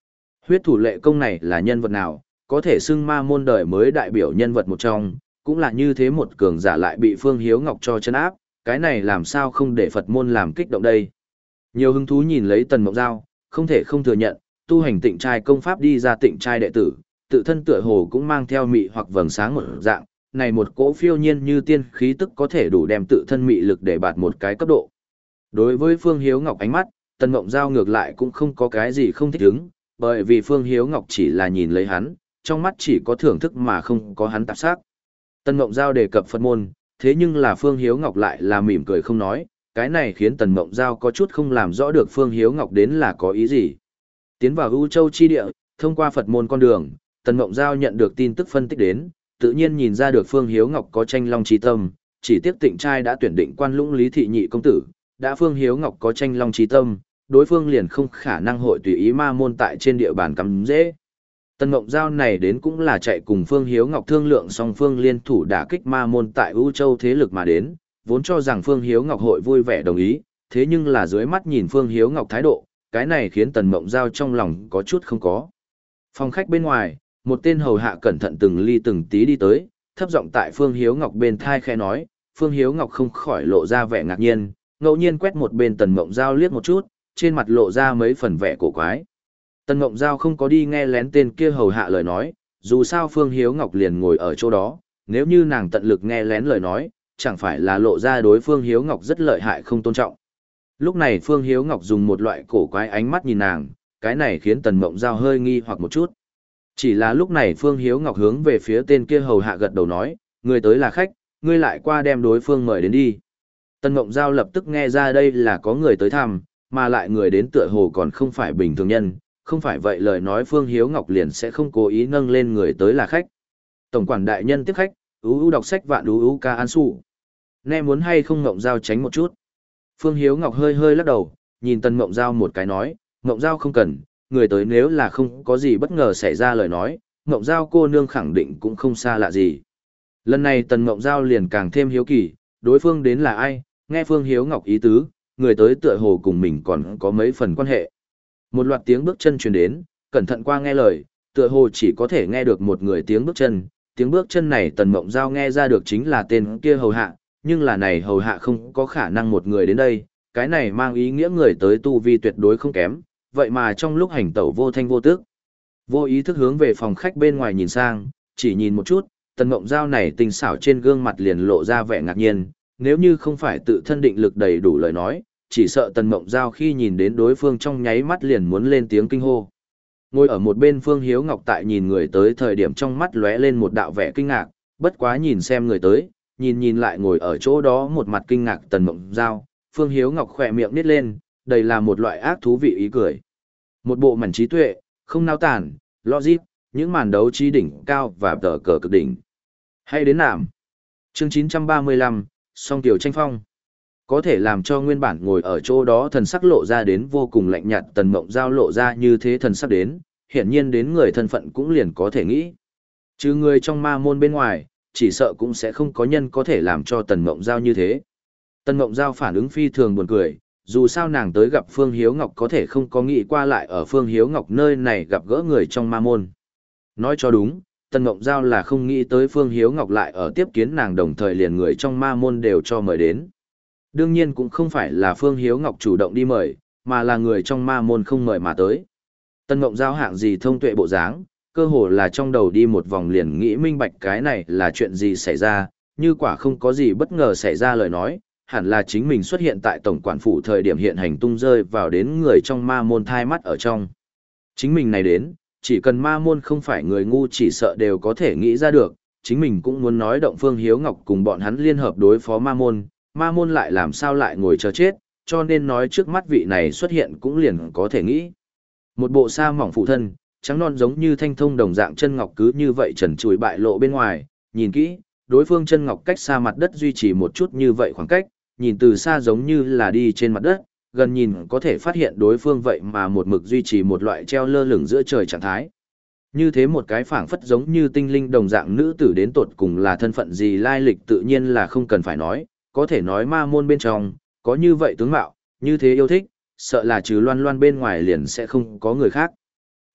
Huyết thủ lệ công này là nhân vật nào, có thể xưng ma môn đời mới đại biểu nhân vật một trong, cũng là như thế một cường giả lại bị Phương Hiếu Ngọc cho chân áp, cái này làm sao không để Phật môn làm kích động đây. Nhiều hứng thú nhìn lấy Tần Mộng Giao, không thể không thừa nhận, tu hành tịnh trai công pháp đi ra tịnh trai đệ tử, tự thân tựa hồ cũng mang theo mị hoặc vầng sáng một dạng, này một cỗ phiêu nhiên như tiên khí tức có thể đủ đem tự thân mị lực để bạt một cái cấp độ. Đối với Phương Hiếu Ngọc ánh mắt, Tần Mộng Giao ngược lại cũng không có cái gì không thích ứng, bởi vì Phương Hiếu Ngọc chỉ là nhìn lấy hắn, trong mắt chỉ có thưởng thức mà không có hắn tạp sắc. Tần Mộng Giao đề cập Phật môn, thế nhưng là Phương Hiếu Ngọc lại là mỉm cười không nói, cái này khiến Tần Mộng Giao có chút không làm rõ được Phương Hiếu Ngọc đến là có ý gì. Tiến vào U Châu chi địa, thông qua Phật môn con đường, Tần Mộng Giao nhận được tin tức phân tích đến, tự nhiên nhìn ra được Phương Hiếu Ngọc có tranh long chi tâm, chỉ tiếc Tịnh trai đã tuyển định Quan Lũng Lý thị nhị công tử, đã Phương Hiếu Ngọc có tranh long chi tâm, đối phương liền không khả năng hội tùy ý ma môn tại trên địa bàn cắm dễ. Tần Mộng Giao này đến cũng là chạy cùng Phương Hiếu Ngọc thương lượng song phương liên thủ đả kích ma môn tại U Châu thế lực mà đến, vốn cho rằng Phương Hiếu Ngọc hội vui vẻ đồng ý, thế nhưng là dưới mắt nhìn Phương Hiếu Ngọc thái độ, cái này khiến Tần Mộng Giao trong lòng có chút không có. Phòng khách bên ngoài, một tên hầu hạ cẩn thận từng ly từng tí đi tới, thấp giọng tại Phương Hiếu Ngọc bên thai khẽ nói, Phương Hiếu Ngọc không khỏi lộ ra vẻ ngạc nhiên, ngẫu nhiên quét một bên Tần Mộng Giao liếc một chút, trên mặt lộ ra mấy phần vẻ cổ quái. Tần Mộng Giao không có đi nghe lén tên kia hầu hạ lời nói, dù sao Phương Hiếu Ngọc liền ngồi ở chỗ đó, nếu như nàng tận lực nghe lén lời nói, chẳng phải là lộ ra đối Phương Hiếu Ngọc rất lợi hại không tôn trọng. Lúc này Phương Hiếu Ngọc dùng một loại cổ quái ánh mắt nhìn nàng, cái này khiến Tần Mộng Giao hơi nghi hoặc một chút. Chỉ là lúc này Phương Hiếu Ngọc hướng về phía tên kia hầu hạ gật đầu nói, người tới là khách, ngươi lại qua đem đối phương mời đến đi. Tần Mộng Giao lập tức nghe ra đây là có người tới thăm, mà lại người đến tựa hồ còn không phải bình thường nhân, không phải vậy lời nói Phương Hiếu Ngọc liền sẽ không cố ý nâng lên người tới là khách. Tổng quản đại nhân tiếp khách, ú ú đọc sách vạn ú ú ca an su. Nghe muốn hay không Mộng Giao tránh một chút. Phương Hiếu Ngọc hơi hơi lắc đầu, nhìn Tần Mộng Giao một cái nói, Mộng Giao không cần, người tới nếu là không có gì bất ngờ xảy ra lời nói, Mộng Giao cô nương khẳng định cũng không xa lạ gì. Lần này Tần Mộng Giao liền càng thêm hiếu kỳ, đối phương đến là ai, nghe Phương Hiếu Ngọc ý tứ, người tới tựa hồ cùng mình còn có mấy phần quan hệ. Một loạt tiếng bước chân truyền đến, cẩn thận qua nghe lời, tựa hồ chỉ có thể nghe được một người tiếng bước chân, tiếng bước chân này Tần Mộng Giao nghe ra được chính là tên kia hầu hạ, nhưng là này hầu hạ không có khả năng một người đến đây, cái này mang ý nghĩa người tới tu vi tuyệt đối không kém, vậy mà trong lúc hành tẩu vô thanh vô tức, vô ý thức hướng về phòng khách bên ngoài nhìn sang, chỉ nhìn một chút, Tần Mộng Giao này tinh xảo trên gương mặt liền lộ ra vẻ ngạc nhiên, nếu như không phải tự thân định lực đầy đủ lời nói, chỉ sợ Tần Mộng Giao khi nhìn đến đối phương trong nháy mắt liền muốn lên tiếng kinh hô. Ngồi ở một bên Phương Hiếu Ngọc tại nhìn người tới thời điểm trong mắt lóe lên một đạo vẻ kinh ngạc, bất quá nhìn xem người tới, nhìn nhìn lại ngồi ở chỗ đó một mặt kinh ngạc Tần Mộng Giao, Phương Hiếu Ngọc khỏe miệng nít lên, đây là một loại ác thú vị ý cười. Một bộ mảnh trí tuệ, không nao tản, logic, những màn đấu trí đỉnh cao và tờ cờ cực đỉnh. Hay đến nạm. Chương chín trăm ba mươi lăm, song tiểu tranh phong. Có thể làm cho nguyên bản ngồi ở chỗ đó thần sắc lộ ra đến vô cùng lạnh nhạt Tần Mộng Giao lộ ra như thế thần sắc đến, hiển nhiên đến người thân phận cũng liền có thể nghĩ. Chứ người trong ma môn bên ngoài, chỉ sợ cũng sẽ không có nhân có thể làm cho Tần Mộng Giao như thế. Tần Mộng Giao phản ứng phi thường buồn cười, dù sao nàng tới gặp Phương Hiếu Ngọc có thể không có nghĩ qua lại ở Phương Hiếu Ngọc nơi này gặp gỡ người trong ma môn. Nói cho đúng, Tần Mộng Giao là không nghĩ tới Phương Hiếu Ngọc lại ở tiếp kiến nàng đồng thời liền người trong ma môn đều cho mời đến. Đương nhiên cũng không phải là Phương Hiếu Ngọc chủ động đi mời, mà là người trong ma môn không mời mà tới. Tần Mộng Giao hạng gì thông tuệ bộ dáng, cơ hồ là trong đầu đi một vòng liền nghĩ minh bạch cái này là chuyện gì xảy ra, như quả không có gì bất ngờ xảy ra lời nói, hẳn là chính mình xuất hiện tại tổng quản phủ thời điểm hiện hành tung rơi vào đến người trong ma môn thai mắt ở trong. Chính mình này đến, chỉ cần ma môn không phải người ngu chỉ sợ đều có thể nghĩ ra được, chính mình cũng muốn nói động Phương Hiếu Ngọc cùng bọn hắn liên hợp đối phó ma môn, ma môn lại làm sao lại ngồi chờ chết, cho nên nói trước mắt vị này xuất hiện cũng liền có thể nghĩ. Một bộ sa mỏng phụ thân, trắng non giống như thanh thông đồng dạng chân ngọc cứ như vậy trần trụi bại lộ bên ngoài, nhìn kỹ, đối phương chân ngọc cách xa mặt đất duy trì một chút như vậy khoảng cách, nhìn từ xa giống như là đi trên mặt đất, gần nhìn có thể phát hiện đối phương vậy mà một mực duy trì một loại treo lơ lửng giữa trời trạng thái. Như thế một cái phảng phất giống như tinh linh đồng dạng nữ tử đến tột cùng là thân phận gì lai lịch tự nhiên là không cần phải nói, có thể nói ma môn bên trong, có như vậy tướng mạo, như thế yêu thích, sợ là trừ loan loan bên ngoài liền sẽ không có người khác.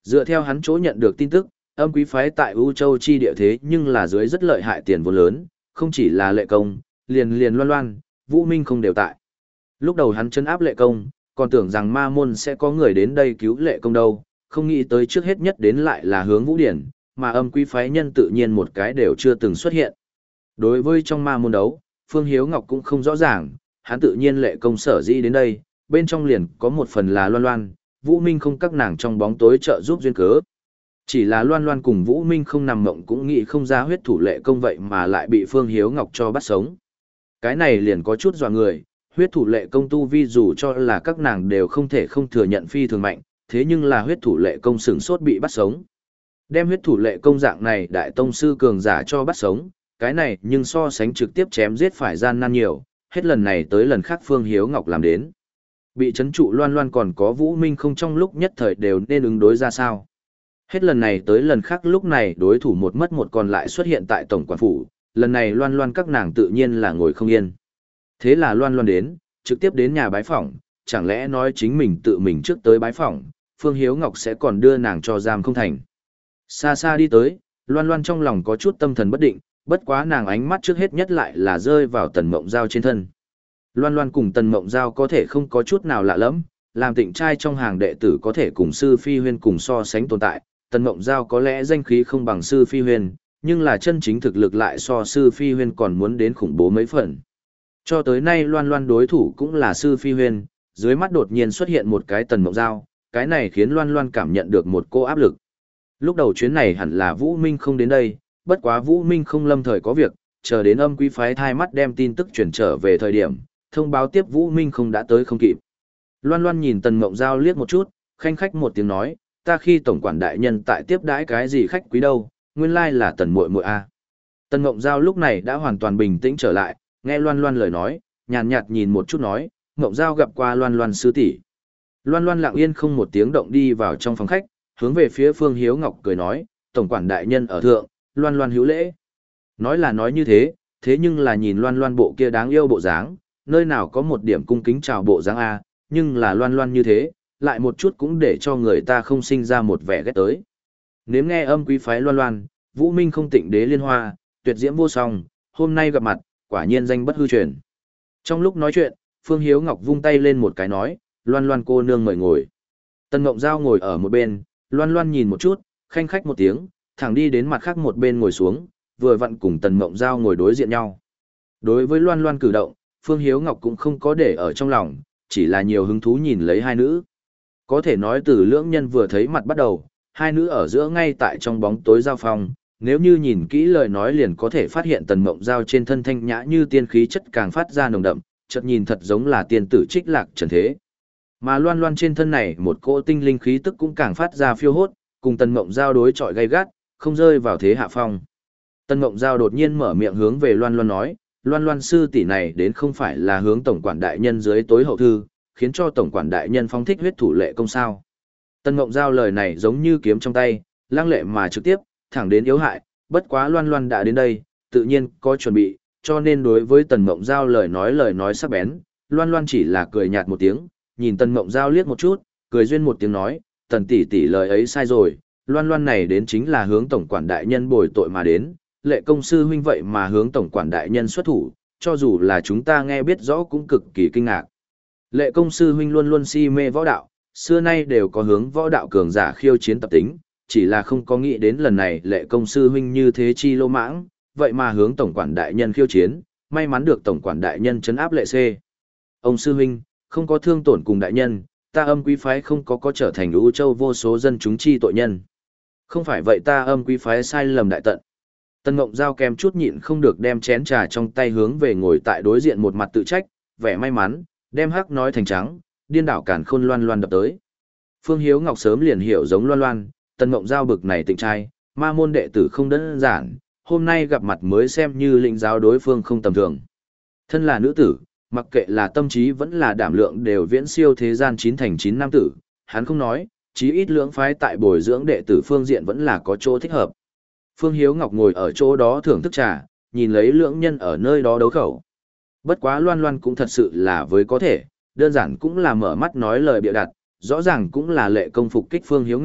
Dựa theo hắn chỗ nhận được tin tức, âm quý phái tại U Châu chi địa thế nhưng là dưới rất lợi hại tiền vốn lớn, không chỉ là Lệ Công, liền liền Loan Loan, Vũ Minh không đều tại. Lúc đầu hắn trấn áp Lệ Công, còn tưởng rằng ma môn sẽ có người đến đây cứu Lệ Công đâu, không nghĩ tới trước hết nhất đến lại là Hướng Vũ Điển, mà âm quý phái nhân tự nhiên một cái đều chưa từng xuất hiện. Đối với trong ma môn đấu, Phương Hiếu Ngọc cũng không rõ ràng, hắn tự nhiên Lệ Công sở dĩ đến đây, bên trong liền có một phần là Loan Loan, Vũ Minh không các nàng trong bóng tối trợ giúp duyên cớ. Chỉ là Loan Loan cùng Vũ Minh không nằm mộng cũng nghĩ không ra huyết thủ Lệ Công vậy mà lại bị Phương Hiếu Ngọc cho bắt sống. Cái này liền có chút dọa người, huyết thủ Lệ Công tu vi dù cho là các nàng đều không thể không thừa nhận phi thường mạnh, thế nhưng là huyết thủ Lệ Công sửng sốt bị bắt sống. Đem huyết thủ Lệ Công dạng này đại tông sư cường giả cho bắt sống, cái này nhưng so sánh trực tiếp chém giết phải gian nan nhiều, hết lần này tới lần khác Phương Hiếu Ngọc làm đến. Bị chấn trụ Loan Loan còn có Vũ Minh không trong lúc nhất thời đều nên ứng đối ra sao. Hết lần này tới lần khác lúc này đối thủ một mất một còn lại xuất hiện tại tổng quản phủ, lần này Loan Loan các nàng tự nhiên là ngồi không yên. Thế là Loan Loan đến, trực tiếp đến nhà bái phỏng, chẳng lẽ nói chính mình tự mình trước tới bái phỏng, Phương Hiếu Ngọc sẽ còn đưa nàng cho giam không thành. Xa xa đi tới, Loan Loan trong lòng có chút tâm thần bất định, bất quá nàng ánh mắt trước hết nhất lại là rơi vào Tần Mộng Giao trên thân. Loan Loan cùng Tần Mộng Giao có thể không có chút nào lạ lẫm, làm tịnh trai trong hàng đệ tử có thể cùng Sư Phi Huyên cùng so sánh tồn tại, Tần Mộng Giao có lẽ danh khí không bằng Sư Phi Huyên, nhưng là chân chính thực lực lại so Sư Phi Huyên còn muốn đến khủng bố mấy phần. Cho tới nay Loan Loan đối thủ cũng là Sư Phi Huyên, dưới mắt đột nhiên xuất hiện một cái Tần Mộng Giao, cái này khiến Loan Loan cảm nhận được một cô áp lực. Lúc đầu chuyến này hẳn là Vũ Minh không đến đây, bất quá Vũ Minh không lâm thời có việc, chờ đến âm quý phái thai mắt đem tin tức chuyển trở về thời điểm, thông báo tiếp Vũ Minh không đã tới không kịp. Loan Loan nhìn Tần Mộng Giao liếc một chút, khanh khách một tiếng nói, ta khi tổng quản đại nhân tại tiếp đãi cái gì khách quý đâu, nguyên lai là Tần muội muội a. Tần Mộng Giao lúc này đã hoàn toàn bình tĩnh trở lại, nghe Loan Loan lời nói, nhàn nhạt nhìn một chút nói, Mộng Giao gặp qua Loan Loan sư tỷ. Loan Loan lặng yên không một tiếng động đi vào trong phòng khách, hướng về phía Phương Hiếu Ngọc cười nói, tổng quản đại nhân ở thượng, Loan Loan hữu lễ. Nói là nói như thế, thế nhưng là nhìn Loan Loan bộ kia đáng yêu bộ dáng, nơi nào có một điểm cung kính chào bộ dáng a, nhưng là Loan Loan như thế, lại một chút cũng để cho người ta không sinh ra một vẻ ghét tới. Nếu nghe âm quý phái Loan Loan, Vũ Minh không tịnh đế liên hoa, tuyệt diễm vô song, hôm nay gặp mặt, quả nhiên danh bất hư truyền. Trong lúc nói chuyện, Phương Hiếu Ngọc vung tay lên một cái nói, Loan Loan cô nương mời ngồi. Tần Mộng Giao ngồi ở một bên, Loan Loan nhìn một chút, khanh khách một tiếng, thẳng đi đến mặt khác một bên ngồi xuống, vừa vặn cùng Tần Mộng Giao ngồi đối diện nhau. Đối với Loan Loan cử động, Phương Hiếu Ngọc cũng không có để ở trong lòng, chỉ là nhiều hứng thú nhìn lấy hai nữ. Có thể nói từ lưỡng nhân vừa thấy mặt bắt đầu, hai nữ ở giữa ngay tại trong bóng tối giao phong, nếu như nhìn kỹ lời nói liền có thể phát hiện Tần Mộng Giao trên thân thanh nhã như tiên khí chất càng phát ra nồng đậm, chợt nhìn thật giống là tiên tử trích lạc trần thế. Mà Loan Loan trên thân này một cỗ tinh linh khí tức cũng càng phát ra phiêu hốt, cùng Tần Mộng Giao đối chọi gay gắt, không rơi vào thế hạ phong. Tần Mộng Giao đột nhiên mở miệng hướng về Loan Loan nói, Loan Loan sư tỷ này đến không phải là hướng tổng quản đại nhân dưới tối hậu thư, khiến cho tổng quản đại nhân phóng thích huyết thủ Lệ Công sao. Tần Mộng Giao lời này giống như kiếm trong tay, lăng lệ mà trực tiếp, thẳng đến yếu hại, bất quá Loan Loan đã đến đây, tự nhiên có chuẩn bị, cho nên đối với Tần Mộng Giao lời nói lời nói sắc bén, Loan Loan chỉ là cười nhạt một tiếng, nhìn Tần Mộng Giao liếc một chút, cười duyên một tiếng nói, Tần tỷ tỷ lời ấy sai rồi, Loan Loan này đến chính là hướng tổng quản đại nhân bồi tội mà đến, Lệ Công sư huynh vậy mà hướng tổng quản đại nhân xuất thủ, cho dù là chúng ta nghe biết rõ cũng cực kỳ kinh ngạc. Lệ Công sư huynh luôn luôn si mê võ đạo, xưa nay đều có hướng võ đạo cường giả khiêu chiến tập tính, chỉ là không có nghĩ đến lần này Lệ Công sư huynh như thế chi lô mãng, vậy mà hướng tổng quản đại nhân khiêu chiến, may mắn được tổng quản đại nhân trấn áp Lệ C. Ông sư huynh, không có thương tổn cùng đại nhân, ta âm quý phái không có có trở thành U Châu vô số dân chúng chi tội nhân. Không phải vậy ta âm quý phái sai lầm đại tận. Tần Mộng Giao kèm chút nhịn không được đem chén trà trong tay hướng về ngồi tại đối diện một mặt tự trách, vẻ may mắn, đem hắc nói thành trắng, điên đảo cản khôn Loan Loan đập tới. Phương Hiếu Ngọc sớm liền hiểu giống Loan Loan, Tần Mộng Giao bực này tịnh trai, ma môn đệ tử không đơn giản, hôm nay gặp mặt mới xem như lĩnh giáo đối phương không tầm thường. Thân là nữ tử, mặc kệ là tâm trí vẫn là đảm lượng đều viễn siêu thế gian chín thành chín nam tử, hắn không nói, chí ít lưỡng phái tại bồi dưỡng đệ tử phương diện vẫn là có chỗ thích hợp. Phương Hiếu Ngọc ngồi ở chỗ đó thưởng thức trà, nhìn lấy lưỡng nhân ở nơi đó đấu khẩu. Bất quá Loan Loan cũng thật sự là với có thể, đơn giản cũng là mở mắt nói lời bịa đặt, rõ ràng cũng là Lệ Công phục kích Phương Hiếu Ngọc,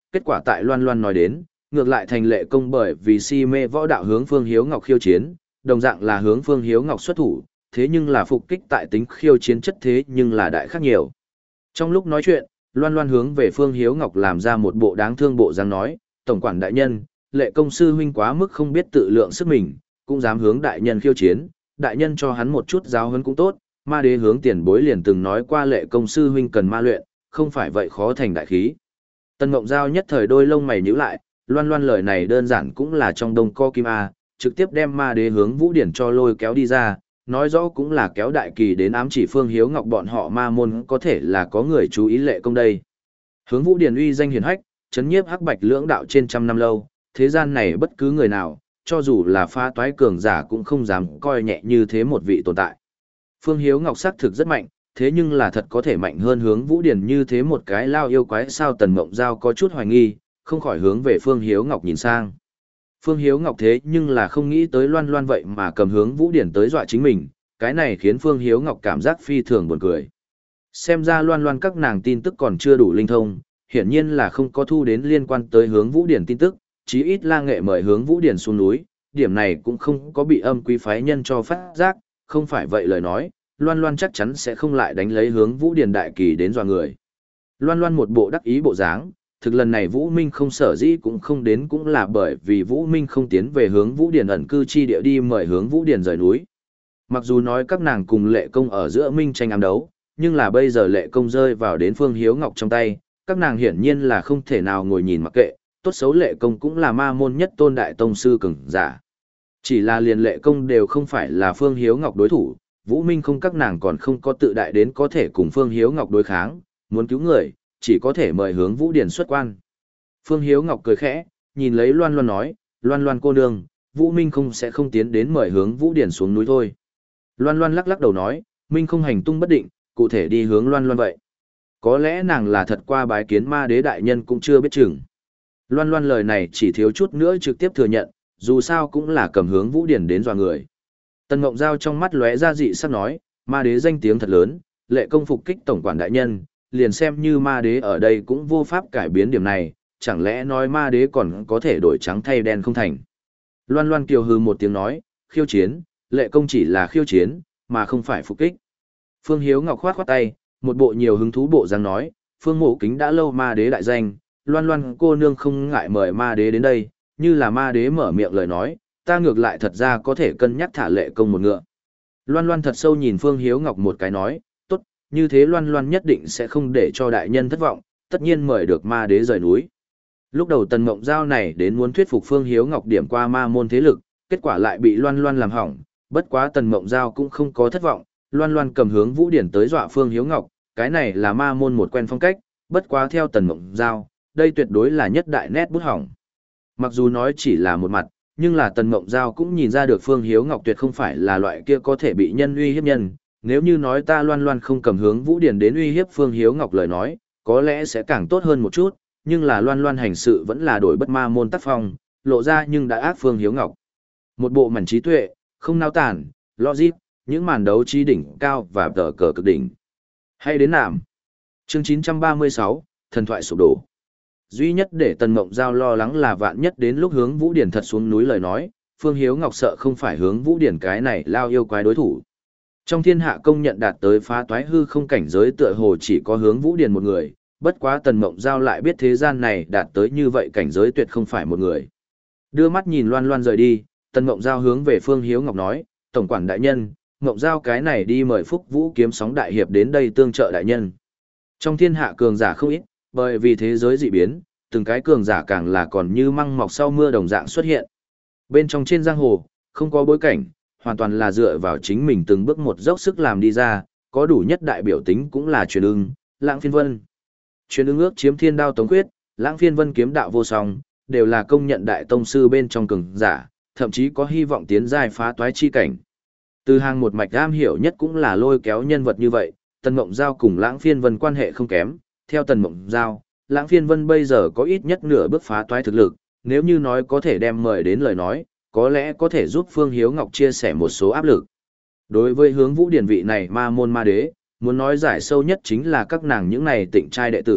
kết quả tại Loan Loan nói đến, ngược lại thành Lệ Công bởi vì si mê võ đạo hướng Phương Hiếu Ngọc khiêu chiến, đồng dạng là hướng Phương Hiếu Ngọc xuất thủ, thế nhưng là phục kích tại tính khiêu chiến chất thế nhưng là đại khác nhiều. Trong lúc nói chuyện, Loan Loan hướng về Phương Hiếu Ngọc làm ra một bộ đáng thương bộ dáng nói, tổng quản đại nhân, Lệ Công sư huynh quá mức không biết tự lượng sức mình, cũng dám hướng đại nhân khiêu chiến, đại nhân cho hắn một chút giáo huấn cũng tốt, ma đế hướng tiền bối liền từng nói qua Lệ Công sư huynh cần ma luyện, không phải vậy khó thành đại khí. Tần Mộng Giao nhất thời đôi lông mày nhíu lại, Loan Loan lời này đơn giản cũng là trong đông co kim A, trực tiếp đem ma đế hướng Vũ Điển cho lôi kéo đi ra, nói rõ cũng là kéo đại kỳ đến ám chỉ Phương Hiếu Ngọc bọn họ ma môn có thể là có người chú ý Lệ Công đây. Hướng Vũ Điển uy danh hiển hách, chấn nhiếp hắc bạch lưỡng đạo trên trăm năm lâu, thế gian này bất cứ người nào, cho dù là pha toái cường giả cũng không dám coi nhẹ như thế một vị tồn tại. Phương Hiếu Ngọc xác thực rất mạnh, thế nhưng là thật có thể mạnh hơn Hướng Vũ Điển như thế một cái lao yêu quái sao? Tần Mộng Giao có chút hoài nghi, không khỏi hướng về Phương Hiếu Ngọc nhìn sang. Phương Hiếu Ngọc thế nhưng là không nghĩ tới Loan Loan vậy mà cầm Hướng Vũ Điển tới dọa chính mình, cái này khiến Phương Hiếu Ngọc cảm giác phi thường buồn cười. Xem ra Loan Loan các nàng tin tức còn chưa đủ linh thông, hiển nhiên là không có thu đến liên quan tới Hướng Vũ Điển tin tức, chí ít La Nghệ mời Hướng Vũ Điển xuống núi, điểm này cũng không có bị âm quý phái nhân cho phát giác, không phải vậy lời nói, Loan Loan chắc chắn sẽ không lại đánh lấy Hướng Vũ Điển đại kỳ đến dọa người. Loan Loan một bộ đắc ý bộ dáng, thực lần này Vũ Minh không sở dĩ cũng không đến cũng là bởi vì Vũ Minh không tiến về Hướng Vũ Điển ẩn cư chi địa đi mời Hướng Vũ Điển rời núi. Mặc dù nói các nàng cùng Lệ Công ở giữa minh tranh ám đấu, nhưng là bây giờ Lệ Công rơi vào đến Phương Hiếu Ngọc trong tay, các nàng hiển nhiên là không thể nào ngồi nhìn mặc kệ, tốt xấu Lệ Công cũng là ma môn nhất tôn đại tông sư cường giả. Chỉ là liền Lệ Công đều không phải là Phương Hiếu Ngọc đối thủ, Vũ Minh không các nàng còn không có tự đại đến có thể cùng Phương Hiếu Ngọc đối kháng, muốn cứu người, chỉ có thể mời Hướng Vũ Điển xuất quan. Phương Hiếu Ngọc cười khẽ, nhìn lấy Loan Loan nói, Loan Loan cô nương, Vũ Minh không sẽ không tiến đến mời Hướng Vũ Điển xuống núi thôi. Loan Loan lắc lắc đầu nói, Minh không hành tung bất định, cụ thể đi hướng Loan Loan vậy. Có lẽ nàng là thật qua bái kiến ma đế đại nhân cũng chưa biết chừng. Loan Loan lời này chỉ thiếu chút nữa trực tiếp thừa nhận, dù sao cũng là cầm Hướng Vũ Điển đến dọa người. Tần Mộng Giao trong mắt lóe ra dị sắc nói, ma đế danh tiếng thật lớn, Lệ Công phục kích tổng quản đại nhân, liền xem như ma đế ở đây cũng vô pháp cải biến điểm này, chẳng lẽ nói ma đế còn có thể đổi trắng thay đen không thành. Loan Loan kiều hừ một tiếng nói, khiêu chiến, Lệ Công chỉ là khiêu chiến, mà không phải phục kích. Phương Hiếu Ngọc khoát khoát tay, một bộ nhiều hứng thú bộ dáng nói, Phương Mộ Kính đã lâu ma đế đại danh, Loan Loan cô nương không ngại mời ma đế đến đây, như là ma đế mở miệng lời nói, ta ngược lại thật ra có thể cân nhắc thả Lệ Công một ngựa. Loan Loan thật sâu nhìn Phương Hiếu Ngọc một cái nói, tốt, như thế Loan Loan nhất định sẽ không để cho đại nhân thất vọng, tất nhiên mời được ma đế rời núi. Lúc đầu Tần Mộng Giao này đến muốn thuyết phục Phương Hiếu Ngọc điểm qua ma môn thế lực, kết quả lại bị Loan Loan làm hỏng, bất quá Tần Mộng Giao cũng không có thất vọng, Loan Loan cầm Hướng Vũ Điển tới dọa Phương Hiếu Ngọc, cái này là ma môn một quen phong cách, bất quá theo Tần Mộng Giao, đây tuyệt đối là nhất đại nét bút hỏng. Mặc dù nói chỉ là một mặt, nhưng là Tần Mộng Giao cũng nhìn ra được Phương Hiếu Ngọc tuyệt không phải là loại kia có thể bị nhân uy hiếp nhân, nếu như nói ta Loan Loan không cầm Hướng Vũ Điển đến uy hiếp Phương Hiếu Ngọc lời nói, có lẽ sẽ càng tốt hơn một chút, nhưng là Loan Loan hành sự vẫn là đổi bất ma môn tác phong, lộ ra nhưng đã ác Phương Hiếu Ngọc. Một bộ mảnh trí tuệ, không nao tản, logic, những màn đấu trí đỉnh cao và tờ cờ cực đỉnh. Hay đến nạm. Chương chín trăm ba mươi sáu, thần thoại sụp đổ. Duy nhất để Tần Mộng Giao lo lắng là vạn nhất đến lúc Hướng Vũ Điển thật xuống núi lời nói, Phương Hiếu Ngọc sợ không phải Hướng Vũ Điển cái này lao yêu quái đối thủ. Trong thiên hạ công nhận đạt tới phá toái hư không cảnh giới tựa hồ chỉ có Hướng Vũ Điển một người, bất quá Tần Mộng Giao lại biết thế gian này đạt tới như vậy cảnh giới tuyệt không phải một người. Đưa mắt nhìn Loan Loan rời đi, Tần Mộng Giao hướng về Phương Hiếu Ngọc nói, tổng quản đại nhân, Mộng Giao cái này đi mời Phúc Vũ kiếm sóng đại hiệp đến đây tương trợ đại nhân. Trong thiên hạ cường giả không ít, bởi vì thế giới dị biến, từng cái cường giả càng là còn như măng mọc sau mưa đồng dạng xuất hiện. Bên trong trên giang hồ, không có bối cảnh, hoàn toàn là dựa vào chính mình từng bước một dốc sức làm đi ra, có đủ nhất đại biểu tính cũng là Truyền Ưng, Lãng Phiên Vân. Truyền Ưng ước chiếm Thiên Đao Tống Quyết, Lãng Phiên Vân kiếm đạo vô song, đều là công nhận đại tông sư bên trong cường giả, thậm chí có hy vọng tiến giai phá toái chi cảnh. Từ hàng một mạch am hiểu nhất cũng là lôi kéo nhân vật như vậy, Tần Mộng Giao cùng Lãng Phiên Vân quan hệ không kém, theo Tần Mộng Giao, Lãng Phiên Vân bây giờ có ít nhất nửa bước phá toái thực lực, nếu như nói có thể đem mời đến lời nói, có lẽ có thể giúp Phương Hiếu Ngọc chia sẻ một số áp lực. Đối với Hướng Vũ Điển vị này ma môn ma đế, muốn nói giải sâu nhất chính là các nàng những này tịnh trai đệ tử,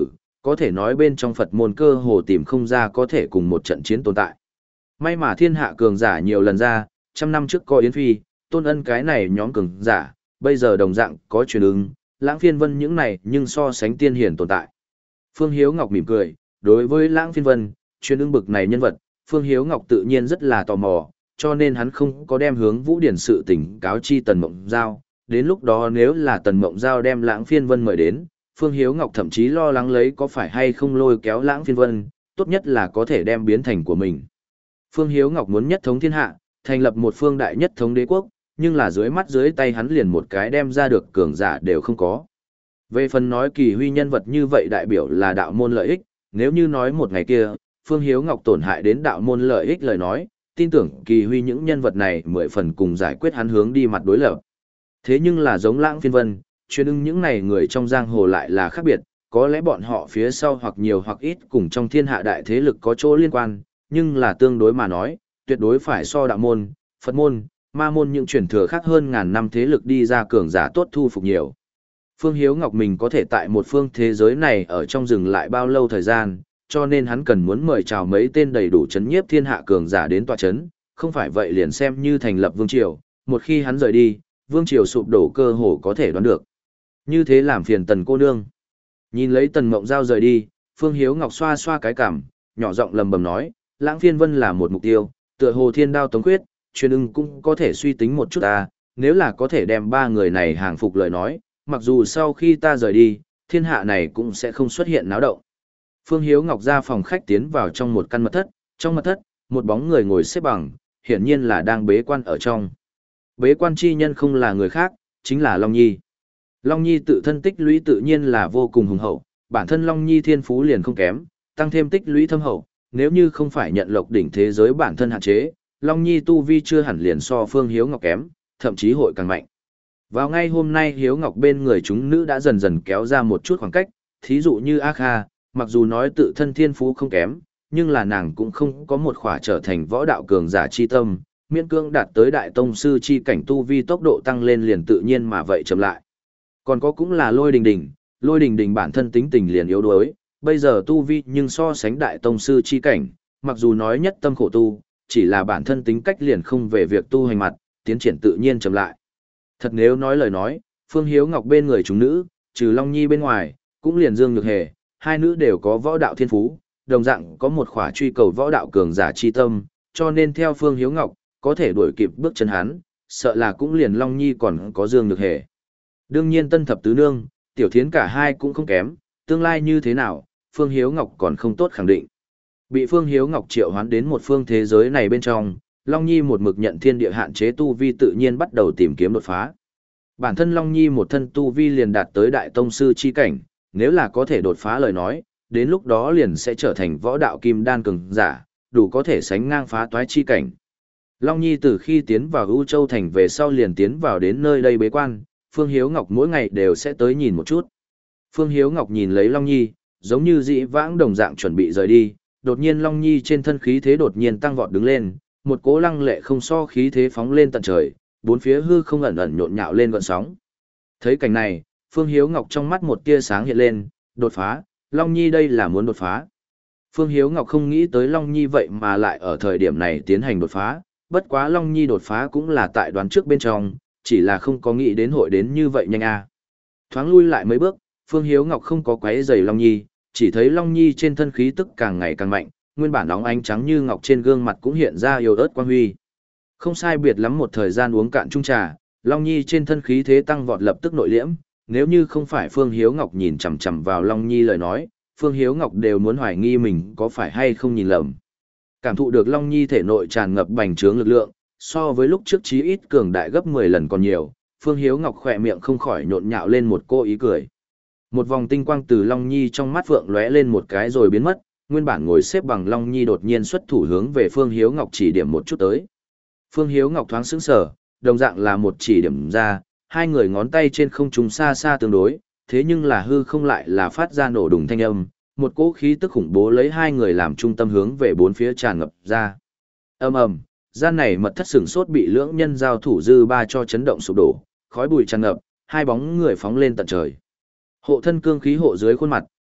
có thể nói bên trong Phật môn cơ hồ tìm không ra có thể cùng một trận chiến tồn tại. May mà thiên hạ cường giả nhiều lần ra, trăm năm trước có Yến Phi, Tôn Ân cái này nhóm cường giả, bây giờ đồng dạng có truyền ứng, Lãng Phiên Vân những này nhưng so sánh tiên hiển tồn tại. Phương Hiếu Ngọc mỉm cười, đối với Lãng Phiên Vân, truyền ứng bực này nhân vật, Phương Hiếu Ngọc tự nhiên rất là tò mò, cho nên hắn không có đem hướng Vũ Điển sự tình cáo chi Tần Mộng Giao. Đến lúc đó nếu là Tần Mộng Giao đem Lãng Phiên Vân mời đến, Phương Hiếu Ngọc thậm chí lo lắng lấy có phải hay không lôi kéo Lãng Phiên Vân, tốt nhất là có thể đem biến thành của mình. Phương Hiếu Ngọc muốn nhất thống thiên hạ, thành lập một phương đại nhất thống đế quốc, nhưng là dưới mắt dưới tay hắn liền một cái đem ra được cường giả đều không có. Về phần nói Kỳ Huy nhân vật như vậy đại biểu là đạo môn lợi ích, nếu như nói một ngày kia, Phương Hiếu Ngọc tổn hại đến đạo môn lợi ích lời nói, tin tưởng Kỳ Huy những nhân vật này mười phần cùng giải quyết hắn hướng đi mặt đối lập. Thế nhưng là giống Lãng Phiên Vân, chuyên ưng những này người trong giang hồ lại là khác biệt, có lẽ bọn họ phía sau hoặc nhiều hoặc ít cùng trong thiên hạ đại thế lực có chỗ liên quan, nhưng là tương đối mà nói, tuyệt đối phải so đạo môn, Phật môn, ma môn những truyền thừa khác hơn ngàn năm thế lực đi ra cường giả tốt thu phục nhiều. Phương Hiếu Ngọc mình có thể tại một phương thế giới này ở trong rừng lại bao lâu thời gian, cho nên hắn cần muốn mời chào mấy tên đầy đủ chấn nhiếp thiên hạ cường giả đến tọa chấn, không phải vậy liền xem như thành lập vương triều, một khi hắn rời đi, vương triều sụp đổ cơ hồ có thể đoán được. Như thế làm phiền Tần cô nương. Nhìn lấy Tần Mộng Giao rời đi, Phương Hiếu Ngọc xoa xoa cái cằm, nhỏ giọng lầm bầm nói, Lãng Phiên Vân là một mục tiêu, tựa hồ thiên đao tống quyết, truyền ưng cũng có thể suy tính một chút ta, nếu là có thể đem ba người này hàng phục lời nói, mặc dù sau khi ta rời đi, thiên hạ này cũng sẽ không xuất hiện náo động. Phương Hiếu Ngọc ra phòng khách tiến vào trong một căn mật thất, trong mật thất, một bóng người ngồi xếp bằng, hiển nhiên là đang bế quan ở trong. Bế quan chi nhân không là người khác, chính là Long Nhi. Long Nhi tự thân tích lũy tự nhiên là vô cùng hùng hậu, bản thân Long Nhi thiên phú liền không kém, tăng thêm tích lũy thâm hậu, nếu như không phải nhận lộc đỉnh thế giới bản thân hạn chế, Long Nhi tu vi chưa hẳn liền so Phương Hiếu Ngọc kém, thậm chí hội càng mạnh. Vào ngay hôm nay Hiếu Ngọc bên người chúng nữ đã dần dần kéo ra một chút khoảng cách, thí dụ như A Kha, mặc dù nói tự thân thiên phú không kém, nhưng là nàng cũng không có một khỏa trở thành võ đạo cường giả chi tâm, miễn cưỡng đạt tới đại tông sư chi cảnh tu vi tốc độ tăng lên liền tự nhiên mà vậy chậm lại. Còn có cũng là Lôi Đình Đình, Lôi Đình Đình bản thân tính tình liền yếu đuối, bây giờ tu vi nhưng so sánh đại tông sư chi cảnh, mặc dù nói nhất tâm khổ tu, chỉ là bản thân tính cách liền không về việc tu hành mặt, tiến triển tự nhiên chậm lại. Thật nếu nói lời nói, Phương Hiếu Ngọc bên người chúng nữ, trừ Long Nhi bên ngoài, cũng liền Dương Nhược Hề, hai nữ đều có võ đạo thiên phú, đồng dạng có một khỏa truy cầu võ đạo cường giả chi tâm, cho nên theo Phương Hiếu Ngọc, có thể đuổi kịp bước chân hắn, sợ là cũng liền Long Nhi còn có Dương Nhược Hề. Đương nhiên Tân Thập Tứ Nương, Tiểu Thiến cả hai cũng không kém, tương lai như thế nào, Phương Hiếu Ngọc còn không tốt khẳng định. Bị Phương Hiếu Ngọc triệu hoán đến một phương thế giới này bên trong, Long Nhi một mực nhận thiên địa hạn chế tu vi tự nhiên bắt đầu tìm kiếm đột phá. Bản thân Long Nhi một thân tu vi liền đạt tới đại tông sư chi cảnh, nếu là có thể đột phá lời nói, đến lúc đó liền sẽ trở thành võ đạo kim đan cường giả, đủ có thể sánh ngang phá toái chi cảnh. Long Nhi từ khi tiến vào U Châu Thành về sau liền tiến vào đến nơi đây bế quan, Phương Hiếu Ngọc mỗi ngày đều sẽ tới nhìn một chút. Phương Hiếu Ngọc nhìn lấy Long Nhi, giống như dĩ vãng đồng dạng chuẩn bị rời đi, đột nhiên Long Nhi trên thân khí thế đột nhiên tăng vọt đứng lên, một cỗ lăng lệ không so khí thế phóng lên tận trời, bốn phía hư không ẩn ẩn nhộn nhạo lên gợn sóng. Thấy cảnh này, Phương Hiếu Ngọc trong mắt một tia sáng hiện lên, đột phá, Long Nhi đây là muốn đột phá. Phương Hiếu Ngọc không nghĩ tới Long Nhi vậy mà lại ở thời điểm này tiến hành đột phá, bất quá Long Nhi đột phá cũng là tại đoán trước bên trong, chỉ là không có nghĩ đến hội đến như vậy nhanh a. Thoáng lui lại mấy bước, Phương Hiếu Ngọc không có quấy rầy Long Nhi, chỉ thấy Long Nhi trên thân khí tức càng ngày càng mạnh, nguyên bản óng ánh trắng như ngọc trên gương mặt cũng hiện ra yêu ớt quang huy. Không sai biệt lắm một thời gian uống cạn chung trà, Long Nhi trên thân khí thế tăng vọt lập tức nội liễm, nếu như không phải Phương Hiếu Ngọc nhìn chằm chằm vào Long Nhi lời nói, Phương Hiếu Ngọc đều muốn hoài nghi mình có phải hay không nhìn lầm. Cảm thụ được Long Nhi thể nội tràn ngập bành trướng lực lượng, so với lúc trước chí ít cường đại gấp mười lần còn nhiều, Phương Hiếu Ngọc khỏe miệng không khỏi nhộn nhạo lên một cô ý cười. Một vòng tinh quang từ Long Nhi trong mắt phượng lóe lên một cái rồi biến mất, nguyên bản ngồi xếp bằng Long Nhi đột nhiên xuất thủ hướng về Phương Hiếu Ngọc chỉ điểm một chút tới. Phương Hiếu Ngọc thoáng sững sờ, đồng dạng là một chỉ điểm ra, hai người ngón tay trên không trung xa xa tương đối, thế nhưng là hư không lại là phát ra nổ đùng thanh âm, một cỗ khí tức khủng bố lấy hai người làm trung tâm hướng về bốn phía tràn ngập ra. Ầm ầm, gian này mật thất sửng sốt bị lưỡng nhân giao thủ dư ba cho chấn động sụp đổ, khói bụi tràn ngập, hai bóng người phóng lên tận trời. Hộ thân cương khí hộ dưới khuôn mặt,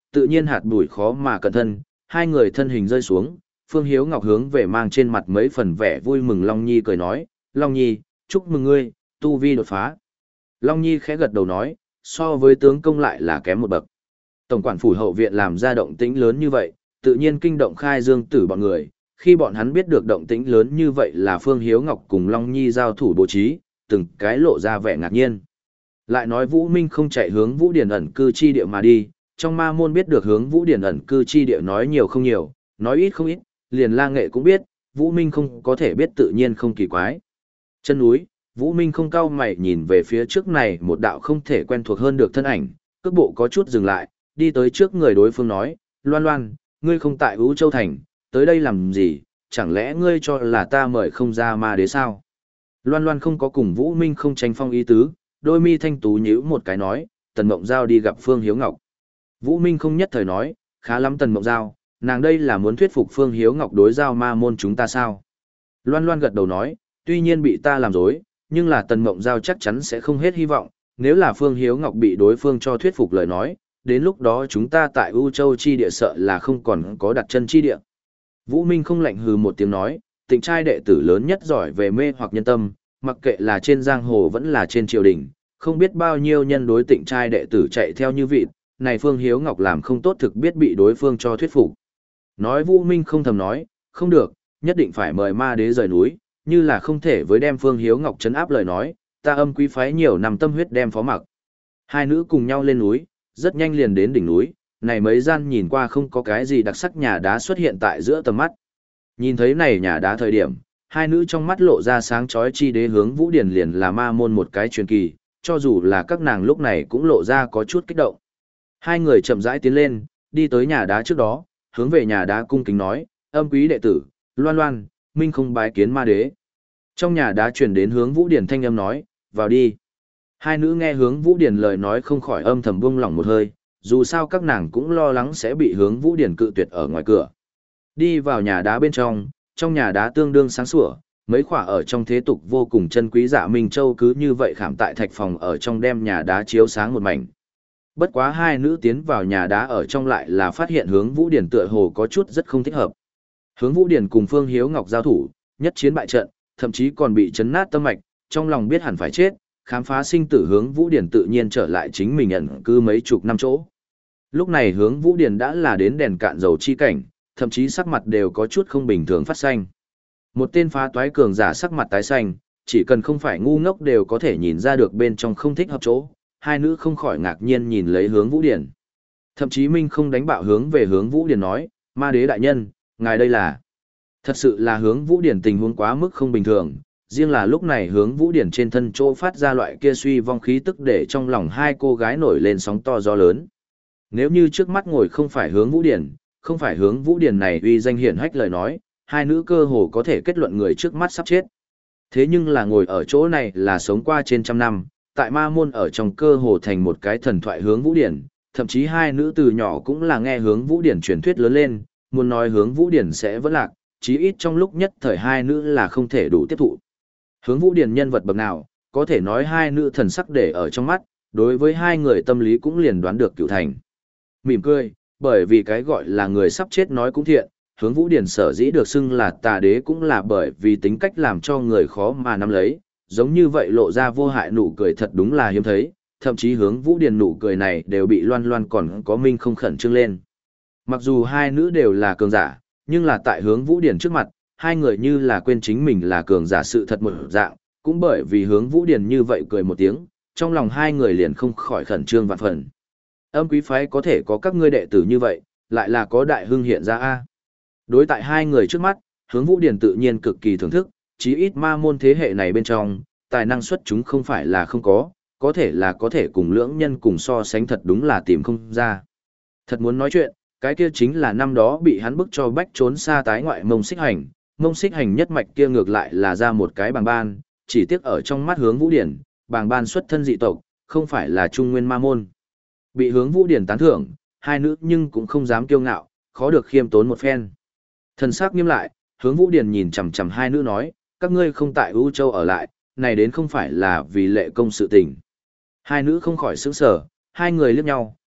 tự nhiên hạt bụi khó mà cẩn thân, hai người thân hình rơi xuống, Phương Hiếu Ngọc hướng về mang trên mặt mấy phần vẻ vui mừng Long Nhi cười nói, Long Nhi, chúc mừng ngươi, tu vi đột phá. Long Nhi khẽ gật đầu nói, so với tướng công lại là kém một bậc. Tổng quản phủ hậu viện làm ra động tĩnh lớn như vậy, tự nhiên kinh động Khai Dương Tử bọn người, khi bọn hắn biết được động tĩnh lớn như vậy là Phương Hiếu Ngọc cùng Long Nhi giao thủ bố trí, từng cái lộ ra vẻ ngạc nhiên. Lại nói Vũ Minh không chạy hướng Vũ Điển ẩn cư chi địa mà đi, trong ma môn biết được hướng Vũ Điển ẩn cư chi địa nói nhiều không nhiều, nói ít không ít, liền La Nghệ cũng biết, Vũ Minh không có thể biết tự nhiên không kỳ quái. Chân núi, Vũ Minh không cau mày nhìn về phía trước này một đạo không thể quen thuộc hơn được thân ảnh, cước bộ có chút dừng lại, đi tới trước người đối phương nói, Loan Loan, ngươi không tại Vũ Châu Thành, tới đây làm gì, chẳng lẽ ngươi cho là ta mời không ra ma đế sao? Loan Loan không có cùng Vũ Minh không tranh phong ý tứ, đôi mi thanh tú nhíu một cái nói, Tần Mộng Giao đi gặp Phương Hiếu Ngọc. Vũ Minh không nhất thời nói, khá lắm Tần Mộng Giao, nàng đây là muốn thuyết phục Phương Hiếu Ngọc đối giao ma môn chúng ta sao? Loan Loan gật đầu nói, tuy nhiên bị ta làm dối, nhưng là Tần Mộng Giao chắc chắn sẽ không hết hy vọng, nếu là Phương Hiếu Ngọc bị đối phương cho thuyết phục lời nói, đến lúc đó chúng ta tại U Châu chi địa sợ là không còn có đặt chân chi địa. Vũ Minh không lạnh hừ một tiếng nói, Tịnh trai đệ tử lớn nhất giỏi về mê hoặc nhân tâm, mặc kệ là trên giang hồ vẫn là trên triều đình, không biết bao nhiêu nhân đối Tịnh trai đệ tử chạy theo như vịt, này Phương Hiếu Ngọc làm không tốt thực biết bị đối phương cho thuyết phục. Nói Vũ Minh không thầm nói, không được, nhất định phải mời ma đế rời núi, như là không thể với đem Phương Hiếu Ngọc trấn áp lời nói, ta âm quý phái nhiều năm tâm huyết đem phó mặc. Hai nữ cùng nhau lên núi, rất nhanh liền đến đỉnh núi, này mấy gian nhìn qua không có cái gì đặc sắc nhà đá xuất hiện tại giữa tầm mắt. Nhìn thấy này nhà đá thời điểm, hai nữ trong mắt lộ ra sáng chói chi đế hướng Vũ Điển liền là ma môn một cái truyền kỳ, cho dù là các nàng lúc này cũng lộ ra có chút kích động. Hai người chậm rãi tiến lên, đi tới nhà đá trước đó, hướng về nhà đá cung kính nói, âm quý đệ tử, Loan Loan, Minh không bái kiến ma đế. Trong nhà đá truyền đến hướng Vũ Điển thanh âm nói, vào đi. Hai nữ nghe hướng Vũ Điển lời nói không khỏi âm thầm buông lỏng một hơi, dù sao các nàng cũng lo lắng sẽ bị hướng Vũ Điển cự tuyệt ở ngoài cửa. Đi vào nhà đá bên trong, trong nhà đá tương đương sáng sủa, mấy khỏa ở trong thế tục vô cùng chân quý dạ Minh Châu cứ như vậy khảm tại thạch phòng ở trong đem nhà đá chiếu sáng một mảnh. Bất quá hai nữ tiến vào nhà đá ở trong lại là phát hiện hướng Vũ Điển tựa hồ có chút rất không thích hợp. Hướng Vũ Điển cùng Phương Hiếu Ngọc giao thủ, nhất chiến bại trận, thậm chí còn bị chấn nát tâm mạch, trong lòng biết hẳn phải chết, khám phá sinh tử hướng Vũ Điển tự nhiên trở lại chính mình ẩn cư mấy chục năm chỗ. Lúc này hướng Vũ Điển đã là đến đèn cạn dầu chi cảnh, thậm chí sắc mặt đều có chút không bình thường phát xanh. Một tên phá toái cường giả sắc mặt tái xanh, chỉ cần không phải ngu ngốc đều có thể nhìn ra được bên trong không thích hợp chỗ, hai nữ không khỏi ngạc nhiên nhìn lấy hướng Vũ Điển. Thậm chí Minh không đánh bạo hướng về hướng Vũ Điển nói, ma đế đại nhân, ngài đây là... Thật sự là hướng Vũ Điển tình huống quá mức không bình thường, riêng là lúc này hướng Vũ Điển trên thân chỗ phát ra loại kia suy vong khí tức để trong lòng hai cô gái nổi lên sóng to gió lớn. Nếu như trước mắt ngồi không phải hướng Vũ Điển, không phải hướng Vũ Điển này uy danh hiển hách lời nói, hai nữ cơ hồ có thể kết luận người trước mắt sắp chết. Thế nhưng là ngồi ở chỗ này là sống qua trên trăm năm, tại ma môn ở trong cơ hồ thành một cái thần thoại hướng Vũ Điển, thậm chí hai nữ từ nhỏ cũng là nghe hướng Vũ Điển truyền thuyết lớn lên, muốn nói hướng Vũ Điển sẽ vẫn lạc, chí ít trong lúc nhất thời hai nữ là không thể đủ tiếp thụ. Hướng Vũ Điển nhân vật bậc nào, có thể nói hai nữ thần sắc để ở trong mắt, đối với hai người tâm lý cũng liền đoán được cựu thành. Mỉm cười, bởi vì cái gọi là người sắp chết nói cũng thiện, hướng Vũ Điển sở dĩ được xưng là tà đế cũng là bởi vì tính cách làm cho người khó mà nắm lấy, giống như vậy lộ ra vô hại nụ cười thật đúng là hiếm thấy, thậm chí hướng Vũ Điển nụ cười này đều bị Loan Loan còn có Minh không khẩn trương lên. Mặc dù hai nữ đều là cường giả, nhưng là tại hướng Vũ Điển trước mặt, hai người như là quên chính mình là cường giả sự thật một dạng, cũng bởi vì hướng Vũ Điển như vậy cười một tiếng, trong lòng hai người liền không khỏi khẩn trương vạn phần. Âm quý phái có thể có các ngươi đệ tử như vậy, lại là có đại hưng hiện ra a. Đối tại hai người trước mắt, hướng Vũ Điển tự nhiên cực kỳ thưởng thức, chí ít ma môn thế hệ này bên trong, tài năng xuất chúng không phải là không có, có thể là có thể cùng lưỡng nhân cùng so sánh thật đúng là tìm không ra. Thật muốn nói chuyện, cái kia chính là năm đó bị hắn bức cho bách trốn xa tái ngoại Mông Xích Hành, Mông Xích Hành nhất mạch kia ngược lại là ra một cái bàng ban, chỉ tiếc ở trong mắt hướng Vũ Điển, bàng ban xuất thân dị tộc, không phải là trung nguyên ma môn. Bị hướng Vũ Điển tán thưởng, hai nữ nhưng cũng không dám kiêu ngạo, khó được khiêm tốn một phen. Thần sắc nghiêm lại, hướng Vũ Điển nhìn chằm chằm hai nữ nói, các ngươi không tại U Châu ở lại, này đến không phải là vì lệ công sự tình. Hai nữ không khỏi sững sờ, hai người liếc nhau,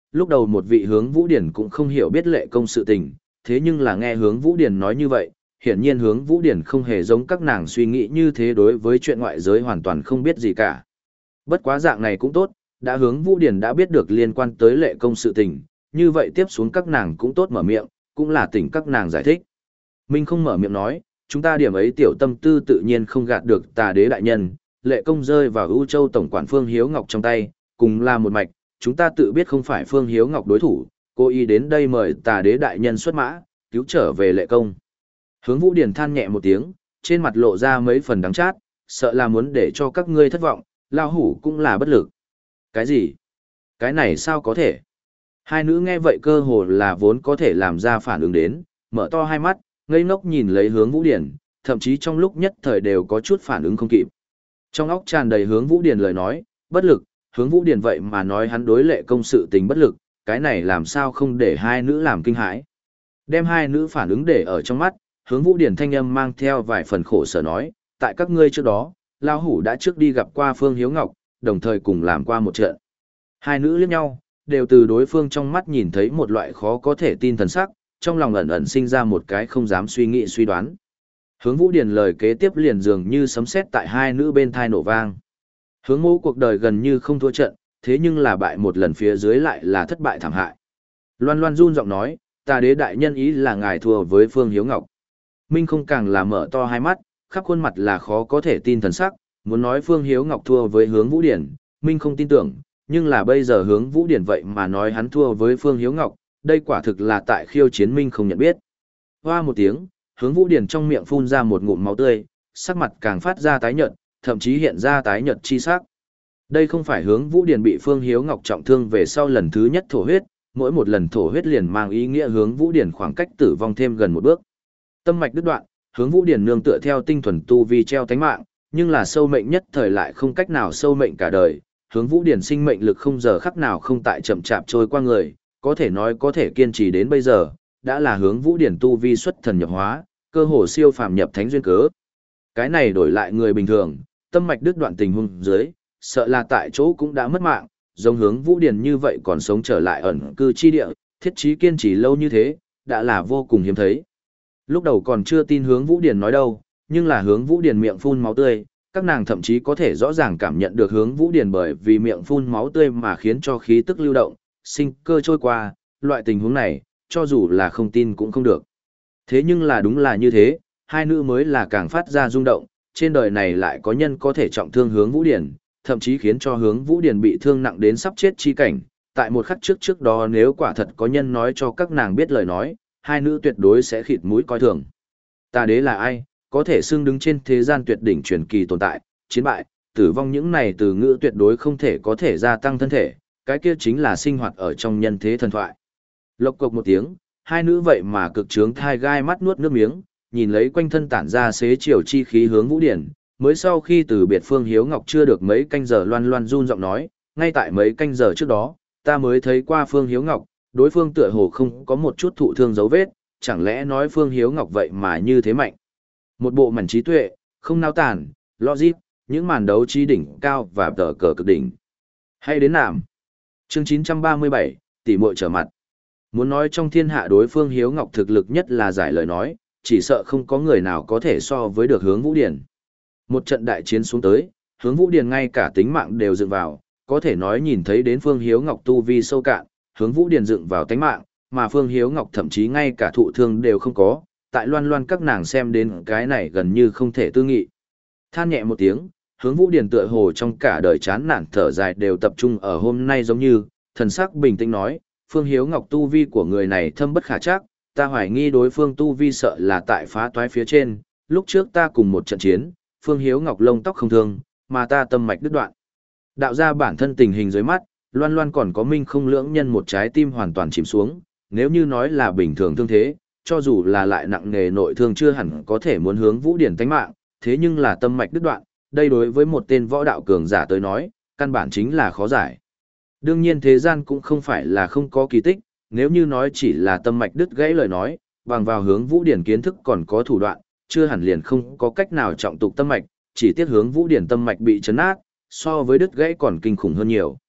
lúc đầu một vị Hướng Vũ Điển cũng không hiểu biết lệ công sự tình, thế nhưng là nghe Hướng Vũ Điển nói như vậy, hiển nhiên Hướng Vũ Điển không hề giống các nàng suy nghĩ như thế, đối với chuyện ngoại giới hoàn toàn không biết gì cả. Bất quá dạng này cũng tốt, đã Hướng Vũ Điển đã biết được liên quan tới lệ công sự tình, như vậy tiếp xuống các nàng cũng tốt mở miệng, cũng là tỉnh các nàng giải thích. Minh không mở miệng nói, chúng ta điểm ấy tiểu tâm tư tự nhiên không gạt được Tà Đế đại nhân, lệ công rơi vào ưu châu tổng quản Phương Hiếu Ngọc trong tay, cùng là một mạch, chúng ta tự biết không phải Phương Hiếu Ngọc đối thủ, cô ý đến đây mời Tà Đế đại nhân xuất mã, cứu trở về lệ công. Hướng Vũ Điển than nhẹ một tiếng, trên mặt lộ ra mấy phần đắng chát, sợ là muốn để cho các ngươi thất vọng, lao hủ cũng là bất lực. Cái gì? Cái này sao có thể? Hai nữ nghe vậy cơ hồ là vốn có thể làm ra phản ứng đến, mở to hai mắt, ngây ngốc nhìn lấy Hướng Vũ Điển, thậm chí trong lúc nhất thời đều có chút phản ứng không kịp. Trong óc tràn đầy Hướng Vũ Điển lời nói, bất lực, Hướng Vũ Điển vậy mà nói hắn đối lệ công sự tình bất lực, cái này làm sao không để hai nữ làm kinh hãi. Đem hai nữ phản ứng để ở trong mắt, Hướng Vũ Điển thanh âm mang theo vài phần khổ sở nói, tại các ngươi trước đó, Lao Hủ đã trước đi gặp qua Phương Hiếu Ngọc, đồng thời cùng làm qua một trận. Hai nữ liếc nhau, đều từ đối phương trong mắt nhìn thấy một loại khó có thể tin thần sắc, trong lòng ẩn ẩn sinh ra một cái không dám suy nghĩ suy đoán. Hướng Vũ Điển lời kế tiếp liền dường như sấm sét tại hai nữ bên thai nổ vang. Hướng Mẫu cuộc đời gần như không thua trận, thế nhưng là bại một lần phía dưới lại là thất bại thảm hại. Loan Loan run giọng nói, Tà Đế đại nhân ý là ngài thua với Phương Hiếu Ngọc. Minh không càng là mở to hai mắt, khắp khuôn mặt là khó có thể tin thần sắc, muốn nói Phương Hiếu Ngọc thua với Hướng Vũ Điển, Minh không tin tưởng, nhưng là bây giờ Hướng Vũ Điển vậy mà nói hắn thua với Phương Hiếu Ngọc, đây quả thực là tại khiêu chiến Minh không nhận biết. Hoa một tiếng, Hướng Vũ Điển trong miệng phun ra một ngụm máu tươi, sắc mặt càng phát ra tái nhợt, thậm chí hiện ra tái nhợt chi sắc. Đây không phải Hướng Vũ Điển bị Phương Hiếu Ngọc trọng thương về sau lần thứ nhất thổ huyết, mỗi một lần thổ huyết liền mang ý nghĩa Hướng Vũ Điển khoảng cách tử vong thêm gần một bước. Tâm mạch đứt đoạn, Hướng Vũ Điển nương tựa theo tinh thuần tu vi treo tánh mạng, nhưng là sâu mệnh nhất thời lại không cách nào sâu mệnh cả đời. Hướng Vũ Điển sinh mệnh lực không giờ khắc nào không tại chậm chạp trôi qua người, có thể nói có thể kiên trì đến bây giờ, đã là Hướng Vũ Điển tu vi xuất thần nhập hóa, cơ hồ siêu phàm nhập thánh duyên cớ. Cái này đổi lại người bình thường, tâm mạch đứt đoạn tình huống dưới, sợ là tại chỗ cũng đã mất mạng, giống Hướng Vũ Điển như vậy còn sống trở lại ẩn cư chi địa, thiết chí kiên trì lâu như thế, đã là vô cùng hiếm thấy. Lúc đầu còn chưa tin Hướng Vũ Điển nói đâu, nhưng là Hướng Vũ Điển miệng phun máu tươi, các nàng thậm chí có thể rõ ràng cảm nhận được Hướng Vũ Điển bởi vì miệng phun máu tươi mà khiến cho khí tức lưu động, sinh cơ trôi qua, loại tình huống này, cho dù là không tin cũng không được. Thế nhưng là đúng là như thế, hai nữ mới là càng phát ra rung động, trên đời này lại có nhân có thể trọng thương Hướng Vũ Điển, thậm chí khiến cho Hướng Vũ Điển bị thương nặng đến sắp chết chi cảnh. Tại một khắc trước trước đó nếu quả thật có nhân nói cho các nàng biết lời nói, hai nữ tuyệt đối sẽ khịt mũi coi thường. Tà Đế là ai, có thể xưng đứng trên thế gian tuyệt đỉnh truyền kỳ tồn tại, chiến bại, tử vong những này từ ngữ tuyệt đối không thể có thể gia tăng thân thể, cái kia chính là sinh hoạt ở trong nhân thế thần thoại. Lộc cộc một tiếng, hai nữ vậy mà cực trướng thai gai mắt nuốt nước miếng, nhìn lấy quanh thân tản ra xế chiều chi khí Hướng Vũ Điển, mới sau khi từ biệt Phương Hiếu Ngọc chưa được mấy canh giờ loan loan run giọng nói, ngay tại mấy canh giờ trước đó, ta mới thấy qua Phương Hiếu Ngọc, đối phương tựa hồ không có một chút thụ thương dấu vết, chẳng lẽ nói Phương Hiếu Ngọc vậy mà như thế mạnh. Một bộ mảnh trí tuệ, không nao tàn, logic, những màn đấu trí đỉnh cao và tờ cờ cực đỉnh. Hay đến nàm. Chương chín trăm ba mươi bảy, tỷ muội trở mặt. Muốn nói trong thiên hạ đối Phương Hiếu Ngọc thực lực nhất là giải lời nói, chỉ sợ không có người nào có thể so với được Hướng Vũ Điển. Một trận đại chiến xuống tới, Hướng Vũ Điển ngay cả tính mạng đều dựng vào, có thể nói nhìn thấy đến Phương Hiếu Ngọc tu vi sâu cạn, Hướng Vũ Điển dựng vào tánh mạng, mà Phương Hiếu Ngọc thậm chí ngay cả thụ thương đều không có, tại loan loan các nàng xem đến cái này gần như không thể tư nghị. Than nhẹ một tiếng, Hướng Vũ Điển tựa hồ trong cả đời chán nản thở dài đều tập trung ở hôm nay giống như, thần sắc bình tĩnh nói, Phương Hiếu Ngọc tu vi của người này thâm bất khả trắc, ta hoài nghi đối phương tu vi sợ là tại phá toái phía trên, lúc trước ta cùng một trận chiến, Phương Hiếu Ngọc lông tóc không thương, mà ta tâm mạch đứt đoạn. Đạo ra bản thân tình hình dưới mắt, loan loan còn có minh không lưỡng nhân một trái tim hoàn toàn chìm xuống, nếu như nói là bình thường thương thế, cho dù là lại nặng nề nội thương chưa hẳn có thể muốn Hướng Vũ Điển tánh mạng, thế nhưng là tâm mạch đứt đoạn, đây đối với một tên võ đạo cường giả tới nói, căn bản chính là khó giải. Đương nhiên thế gian cũng không phải là không có kỳ tích, nếu như nói chỉ là tâm mạch đứt gãy lời nói, bằng vào Hướng Vũ Điển kiến thức còn có thủ đoạn, chưa hẳn liền không có cách nào trọng tục tâm mạch, chỉ tiếc Hướng Vũ Điển tâm mạch bị chấn nát, so với đứt gãy còn kinh khủng hơn nhiều.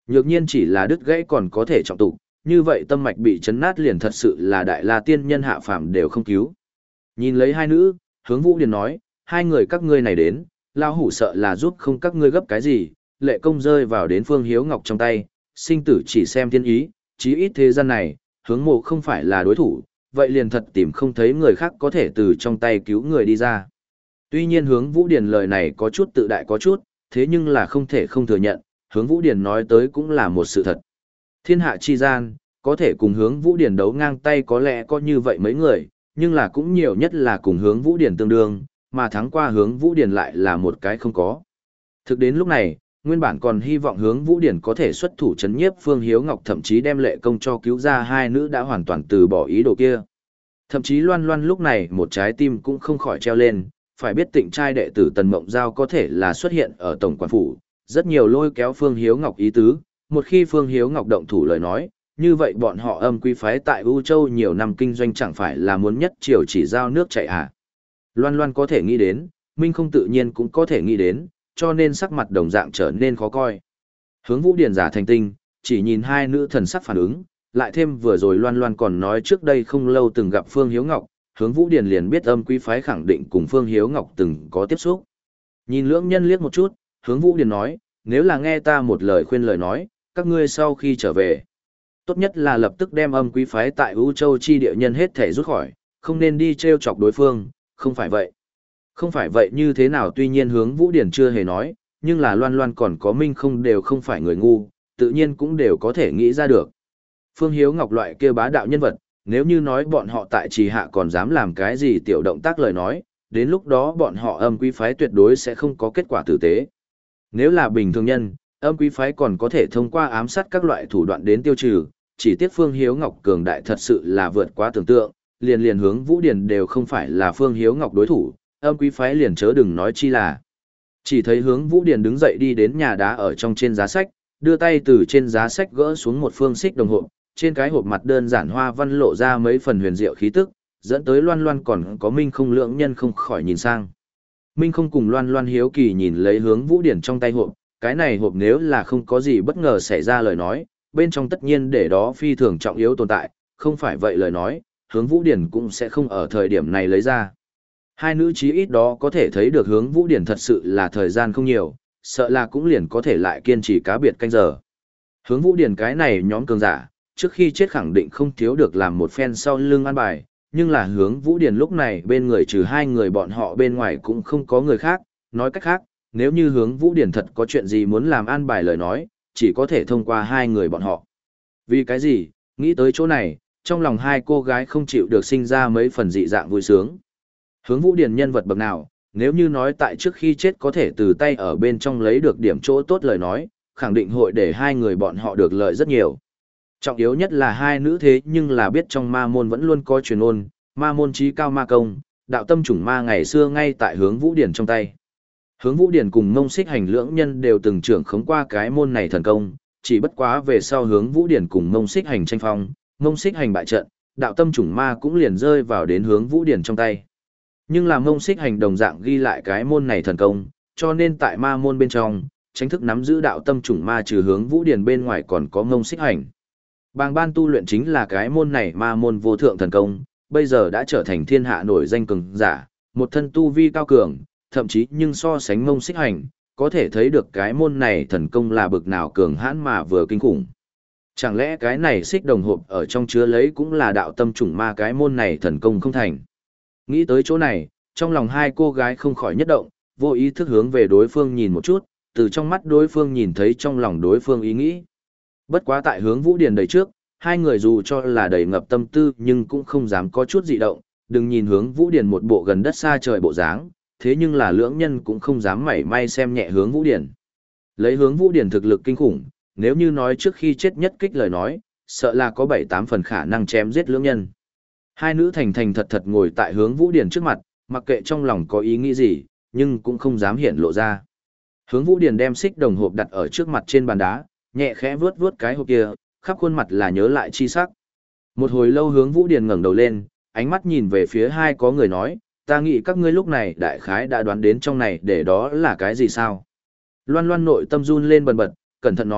Nhược nhiên chỉ là đứt gãy còn có thể trọng tụ, như vậy tâm mạch bị chấn nát liền thật sự là đại la tiên nhân hạ phàm đều không cứu. Nhìn lấy hai nữ, Hướng Vũ Điền nói, hai người các ngươi này đến, lao hủ sợ là giúp không các ngươi gấp cái gì, lệ công rơi vào đến Phương Hiếu Ngọc trong tay, sinh tử chỉ xem thiên ý, chí ít thế gian này, hướng mộ không phải là đối thủ, vậy liền thật tìm không thấy người khác có thể từ trong tay cứu người đi ra. Tuy nhiên Hướng Vũ Điền lời này có chút tự đại có chút, thế nhưng là không thể không thừa nhận, Hướng Vũ Điền nói tới cũng là một sự thật. Thiên hạ chi gian, có thể cùng Hướng Vũ Điền đấu ngang tay có lẽ có như vậy mấy người, nhưng là cũng nhiều nhất là cùng Hướng Vũ Điền tương đương, mà thắng qua Hướng Vũ Điền lại là một cái không có. Thực đến lúc này, nguyên bản còn hy vọng Hướng Vũ Điền có thể xuất thủ chấn nhiếp Phương Hiếu Ngọc, thậm chí đem lệ công cho cứu ra hai nữ đã hoàn toàn từ bỏ ý đồ kia. Thậm chí Loan Loan lúc này một trái tim cũng không khỏi treo lên, phải biết Tịnh trai đệ tử Tần Mộng Giao có thể là xuất hiện ở tổng quản phủ, rất nhiều lôi kéo Phương Hiếu Ngọc ý tứ, một khi Phương Hiếu Ngọc động thủ lời nói, như vậy bọn họ Âm Quý phái tại U Châu nhiều năm kinh doanh chẳng phải là muốn nhất triều chỉ giao nước chảy à. Loan Loan có thể nghĩ đến, Minh không tự nhiên cũng có thể nghĩ đến, cho nên sắc mặt đồng dạng trở nên khó coi. Hướng Vũ Điền giả thành tinh, chỉ nhìn hai nữ thần sắc phản ứng, lại thêm vừa rồi Loan Loan còn nói trước đây không lâu từng gặp Phương Hiếu Ngọc, Hướng Vũ Điền liền biết Âm Quý phái khẳng định cùng Phương Hiếu Ngọc từng có tiếp xúc. Nhìn lưỡng nhân liếc một chút, Hướng Vũ Điền nói, nếu là nghe ta một lời khuyên lời nói, các ngươi sau khi trở về, tốt nhất là lập tức đem Âm Quý phái tại U Châu chi địa nhân hết thể rút khỏi, không nên đi trêu chọc đối phương, không phải vậy. Không phải vậy như thế nào, tuy nhiên Hướng Vũ Điển chưa hề nói, nhưng là Loan Loan còn có Minh không đều không phải người ngu, tự nhiên cũng đều có thể nghĩ ra được. Phương Hiếu Ngọc loại kia bá đạo nhân vật, nếu như nói bọn họ tại trì hạ còn dám làm cái gì tiểu động tác lời nói, đến lúc đó bọn họ Âm Quý phái tuyệt đối sẽ không có kết quả tử tế. Nếu là bình thường nhân, Âm Quý phái còn có thể thông qua ám sát các loại thủ đoạn đến tiêu trừ, chỉ tiếc Phương Hiếu Ngọc cường đại thật sự là vượt quá tưởng tượng, liền liền Hướng Vũ Điển đều không phải là Phương Hiếu Ngọc đối thủ, Âm Quý phái liền chớ đừng nói chi là. Chỉ thấy Hướng Vũ Điển đứng dậy đi đến nhà đá ở trong trên giá sách, đưa tay từ trên giá sách gỡ xuống một phương xích đồng hộp, trên cái hộp mặt đơn giản hoa văn lộ ra mấy phần huyền diệu khí tức, dẫn tới Loan Loan còn có Minh không lượng nhân không khỏi nhìn sang. Minh không cùng Loan Loan hiếu kỳ nhìn lấy Hướng Vũ Điển trong tay hộp, cái này hộp nếu là không có gì bất ngờ xảy ra lời nói, bên trong tất nhiên để đó phi thường trọng yếu tồn tại, không phải vậy lời nói, Hướng Vũ Điển cũng sẽ không ở thời điểm này lấy ra. Hai nữ chí ít đó có thể thấy được Hướng Vũ Điển thật sự là thời gian không nhiều, sợ là cũng liền có thể lại kiên trì cá biệt canh giờ. Hướng Vũ Điển cái này nhóm cường giả, trước khi chết khẳng định không thiếu được làm một phen sau lưng an bài, nhưng là Hướng Vũ Điển lúc này bên người trừ hai người bọn họ bên ngoài cũng không có người khác, nói cách khác, nếu như Hướng Vũ Điển thật có chuyện gì muốn làm an bài lời nói, chỉ có thể thông qua hai người bọn họ. Vì cái gì, nghĩ tới chỗ này, trong lòng hai cô gái không chịu được sinh ra mấy phần dị dạng vui sướng. Hướng Vũ Điển nhân vật bậc nào, nếu như nói tại trước khi chết có thể từ tay ở bên trong lấy được điểm chỗ tốt lời nói, khẳng định hội để hai người bọn họ được lợi rất nhiều. Trọng yếu nhất là hai nữ thế nhưng là biết trong ma môn vẫn luôn có truyền ôn, ma môn trí cao ma công, đạo tâm chủng ma ngày xưa ngay tại Hướng Vũ Điển trong tay. Hướng Vũ Điển cùng Mông Xích Hành lưỡng nhân đều từng trưởng khống qua cái môn này thần công, chỉ bất quá về sau Hướng Vũ Điển cùng Mông Xích Hành tranh phong, Mông Xích Hành bại trận, đạo tâm chủng ma cũng liền rơi vào đến Hướng Vũ Điển trong tay. Nhưng là Mông Xích Hành đồng dạng ghi lại cái môn này thần công, cho nên tại ma môn bên trong, chính thức nắm giữ đạo tâm chủng ma trừ Hướng Vũ Điển bên ngoài còn có Mông Xích Hành. Bàng ban tu luyện chính là cái môn này ma môn vô thượng thần công, bây giờ đã trở thành thiên hạ nổi danh cường giả, một thân tu vi cao cường, thậm chí nhưng so sánh Mông Xích Hành, có thể thấy được cái môn này thần công là bực nào cường hãn mà vừa kinh khủng. Chẳng lẽ cái này xích đồng hộp ở trong chứa lấy cũng là đạo tâm chủng ma cái môn này thần công không thành? Nghĩ tới chỗ này, trong lòng hai cô gái không khỏi nhất động, vô ý thức hướng về đối phương nhìn một chút, từ trong mắt đối phương nhìn thấy trong lòng đối phương ý nghĩ. Bất quá tại Hướng Vũ Điển đầy trước, hai người dù cho là đầy ngập tâm tư nhưng cũng không dám có chút dị động, đừng nhìn Hướng Vũ Điển một bộ gần đất xa trời bộ dáng, thế nhưng là lưỡng nhân cũng không dám mảy may xem nhẹ Hướng Vũ Điển. Lấy Hướng Vũ Điển thực lực kinh khủng, nếu như nói trước khi chết nhất kích lời nói, sợ là có bảy tám phần khả năng chém giết lưỡng nhân. Hai nữ thành thành thật thật ngồi tại Hướng Vũ Điển trước mặt, mặc kệ trong lòng có ý nghĩ gì, nhưng cũng không dám hiện lộ ra. Hướng Vũ Điển đem xích đồng hộp đặt ở trước mặt trên bàn đá, nhẹ khẽ vướt vướt cái hộp kia, khắp khuôn mặt là nhớ lại chi sắc. Một hồi lâu Hướng Vũ Điển ngẩng đầu lên, ánh mắt nhìn về phía hai có người nói, ta nghĩ các ngươi lúc này đại khái đã đoán đến trong này để đó là cái gì sao? Loan Loan nội tâm run lên bần bật, cẩn thận nói,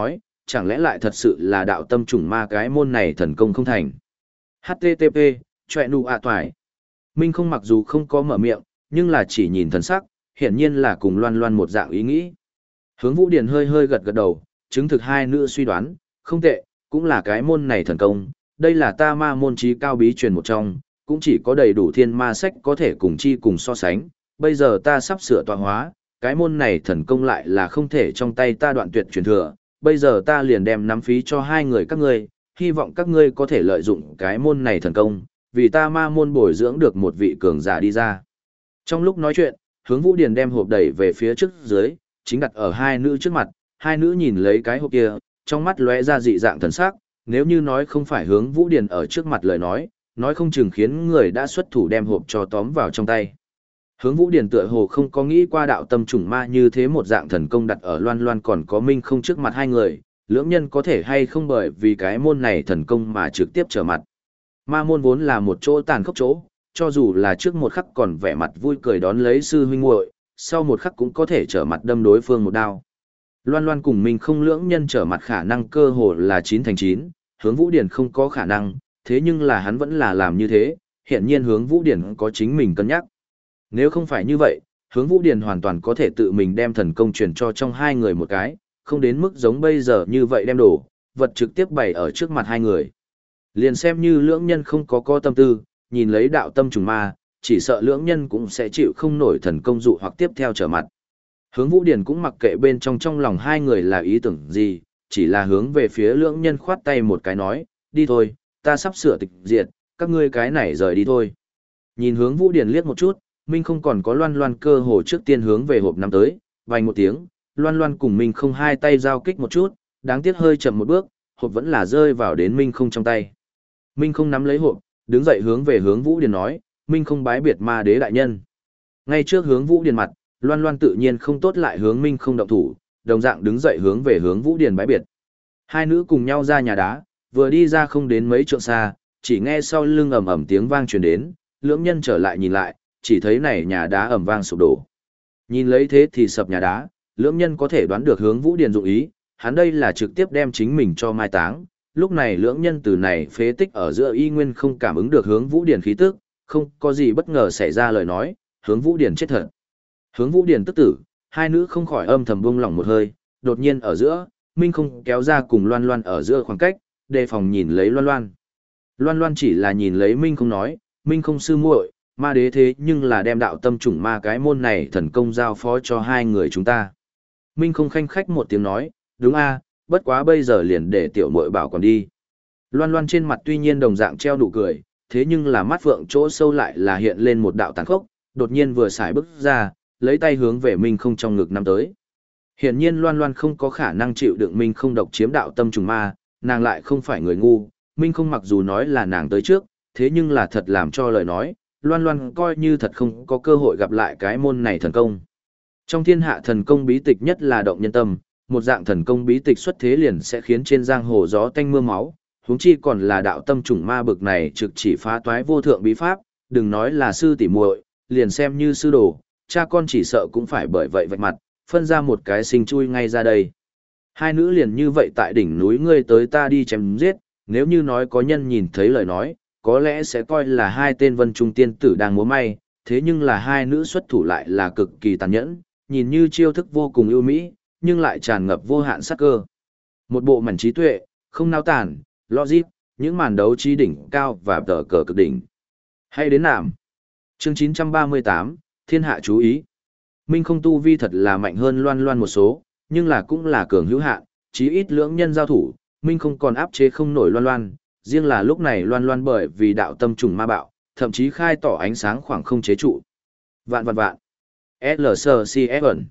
chẳng lẽ lại thật sự là đạo tâm trùng ma cái môn này thần công không thành. hát tê tê pê, chọe nụ ạ toài. Minh không mặc dù không có mở miệng, nhưng là chỉ nhìn thần sắc, hiển nhiên là cùng loan loan một dạng ý nghĩ. Hướng Vũ Điền hơi hơi gật gật đầu, chứng thực hai nữ suy đoán, không tệ, cũng là cái môn này thần công, đây là ta ma môn trí cao bí truyền một trong, cũng chỉ có đầy đủ thiên ma sách có thể cùng chi cùng so sánh, bây giờ ta sắp sửa tọa hóa, cái môn này thần công lại là không thể trong tay ta đoạn tuyệt truyền thừa, bây giờ ta liền đem nắm phí cho hai người các ngươi, hy vọng các ngươi có thể lợi dụng cái môn này thần công, vì ta ma môn bồi dưỡng được một vị cường giả đi ra. Trong lúc nói chuyện, Hướng Vũ Điền đem hộp đẩy về phía trước dưới, chính đặt ở hai nữ trước mặt, hai nữ nhìn lấy cái hộp kia, trong mắt lóe ra dị dạng thần sắc, nếu như nói không phải Hướng Vũ Điền ở trước mặt lời nói, nói không chừng khiến người đã xuất thủ đem hộp cho tóm vào trong tay. Hướng Vũ Điền tựa hồ không có nghĩ qua đạo tâm trùng ma như thế một dạng thần công đặt ở loan loan còn có minh không trước mặt hai người, lưỡng nhân có thể hay không bởi vì cái môn này thần công mà trực tiếp trở mặt. Ma môn vốn là một chỗ tàn khốc chỗ, cho dù là trước một khắc còn vẻ mặt vui cười đón lấy sư huynh muội, sau một khắc cũng có thể trở mặt đâm đối phương một đao. Loan loan cùng mình không lưỡng nhân trở mặt khả năng cơ hồ là chín thành chín, Hướng Vũ Điền không có khả năng, thế nhưng là hắn vẫn là làm như thế, hiện nhiên Hướng Vũ Điền có chính mình cân nhắc. Nếu không phải như vậy, Hướng Vũ Điền hoàn toàn có thể tự mình đem thần công truyền cho trong hai người một cái, không đến mức giống bây giờ như vậy đem đổ, vật trực tiếp bày ở trước mặt hai người. Liền xem như lưỡng nhân không có có tâm tư, nhìn lấy đạo tâm trùng ma, chỉ sợ lưỡng nhân cũng sẽ chịu không nổi thần công dụ hoặc tiếp theo trở mặt. Hướng Vũ Điền cũng mặc kệ bên trong trong lòng hai người là ý tưởng gì, chỉ là hướng về phía lưỡng nhân khoát tay một cái nói, đi thôi, ta sắp sửa tịch diệt, các ngươi cái này rời đi thôi. Nhìn Hướng Vũ Điền liếc một chút, Minh không còn có loan loan cơ hồ trước tiên hướng về hộp năm tới, vành một tiếng, loan loan cùng Minh không hai tay giao kích một chút, đáng tiếc hơi chậm một bước, hộp vẫn là rơi vào đến Minh không trong tay. Minh không nắm lấy hộp, đứng dậy hướng về Hướng Vũ Điền nói, Minh không bái biệt ma đế đại nhân. Ngay trước Hướng Vũ Điền mặt, loan loan tự nhiên không tốt lại hướng Minh không động thủ, đồng dạng đứng dậy hướng về Hướng Vũ Điền bái biệt. Hai nữ cùng nhau ra nhà đá, vừa đi ra không đến mấy trượng xa, chỉ nghe sau lưng ầm ầm tiếng vang truyền đến, lưỡng nhân trở lại nhìn lại, chỉ thấy này nhà đá ầm vang sụp đổ. Nhìn lấy thế thì sập nhà đá, lưỡng nhân có thể đoán được Hướng Vũ Điền dụng ý, hắn đây là trực tiếp đem chính mình cho mai táng. Lúc này lưỡng nhân từ này phế tích ở giữa y nguyên không cảm ứng được Hướng Vũ Điền khí tức, không có gì bất ngờ xảy ra lời nói, Hướng Vũ Điền chết thật. Hướng Vũ Điền tức tử, hai nữ không khỏi âm thầm buông lỏng một hơi, đột nhiên ở giữa, Minh không kéo ra cùng Loan Loan ở giữa khoảng cách, đề phòng nhìn lấy Loan Loan. Loan Loan chỉ là nhìn lấy Minh không nói, Minh không sư muội, ma đế thế nhưng là đem đạo tâm trùng ma cái môn này thần công giao phó cho hai người chúng ta. Minh không khanh khách một tiếng nói, đúng a, bất quá bây giờ liền để tiểu muội bảo còn đi. Loan Loan trên mặt tuy nhiên đồng dạng treo nụ cười, thế nhưng là mắt phượng chỗ sâu lại là hiện lên một đạo tàn khốc, đột nhiên vừa xài bước ra, lấy tay hướng về Minh không trong ngực năm tới. Hiển nhiên Loan Loan không có khả năng chịu đựng Minh không độc chiếm đạo tâm trùng ma, nàng lại không phải người ngu, Minh không mặc dù nói là nàng tới trước, thế nhưng là thật làm cho lời nói, Loan Loan coi như thật không có cơ hội gặp lại cái môn này thần công. Trong thiên hạ thần công bí tịch nhất là động nhân tâm, một dạng thần công bí tịch xuất thế liền sẽ khiến trên giang hồ gió tanh mưa máu, huống chi còn là đạo tâm trùng ma bực này trực chỉ phá toái vô thượng bí pháp, đừng nói là sư tỷ muội, liền xem như sư đồ, cha con chỉ sợ cũng phải bởi vậy vạch mặt, phân ra một cái sinh chui ngay ra đây. Hai nữ liền như vậy tại đỉnh núi ngươi tới ta đi chém giết, nếu như nói có nhân nhìn thấy lời nói, có lẽ sẽ coi là hai tên vân trung tiên tử đang múa may, thế nhưng là hai nữ xuất thủ lại là cực kỳ tàn nhẫn, nhìn như chiêu thức vô cùng ưu mỹ, nhưng lại tràn ngập vô hạn sát cơ. Một bộ mảnh trí tuệ, không nao tàn, logic, những màn đấu trí đỉnh cao và tờ cờ cực đỉnh. Hay đến nàm. Chương chín trăm ba mươi tám, Thiên hạ chú ý. Minh không tu vi thật là mạnh hơn Loan Loan một số, nhưng là cũng là cường hữu hạn, chí ít lưỡng nhân giao thủ, Minh không còn áp chế không nổi Loan Loan, riêng là lúc này Loan Loan bởi vì đạo tâm trùng ma bạo, thậm chí khai tỏ ánh sáng khoảng không chế trụ. Vạn vạn vạn. lờ xê xê ép ẩn.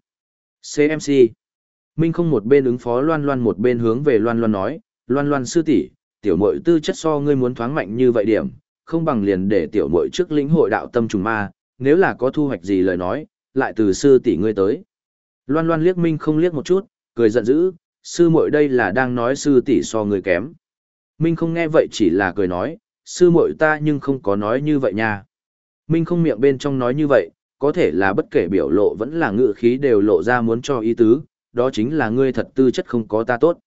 xê em xê. Minh không một bên ứng phó Loan Loan một bên hướng về Loan Loan nói, Loan Loan sư tỷ, tiểu muội tư chất so ngươi muốn thoáng mạnh như vậy điểm, không bằng liền để tiểu muội trước lĩnh hội đạo tâm trùng ma, nếu là có thu hoạch gì lời nói, lại từ sư tỷ ngươi tới. Loan Loan liếc Minh không liếc một chút, cười giận dữ, sư muội đây là đang nói sư tỷ so ngươi kém. Minh không nghe vậy chỉ là cười nói, sư muội ta nhưng không có nói như vậy nha. Minh không miệng bên trong nói như vậy, có thể là bất kể biểu lộ vẫn là ngữ khí đều lộ ra muốn cho ý tứ, đó chính là ngươi thật tư chất không có ta tốt.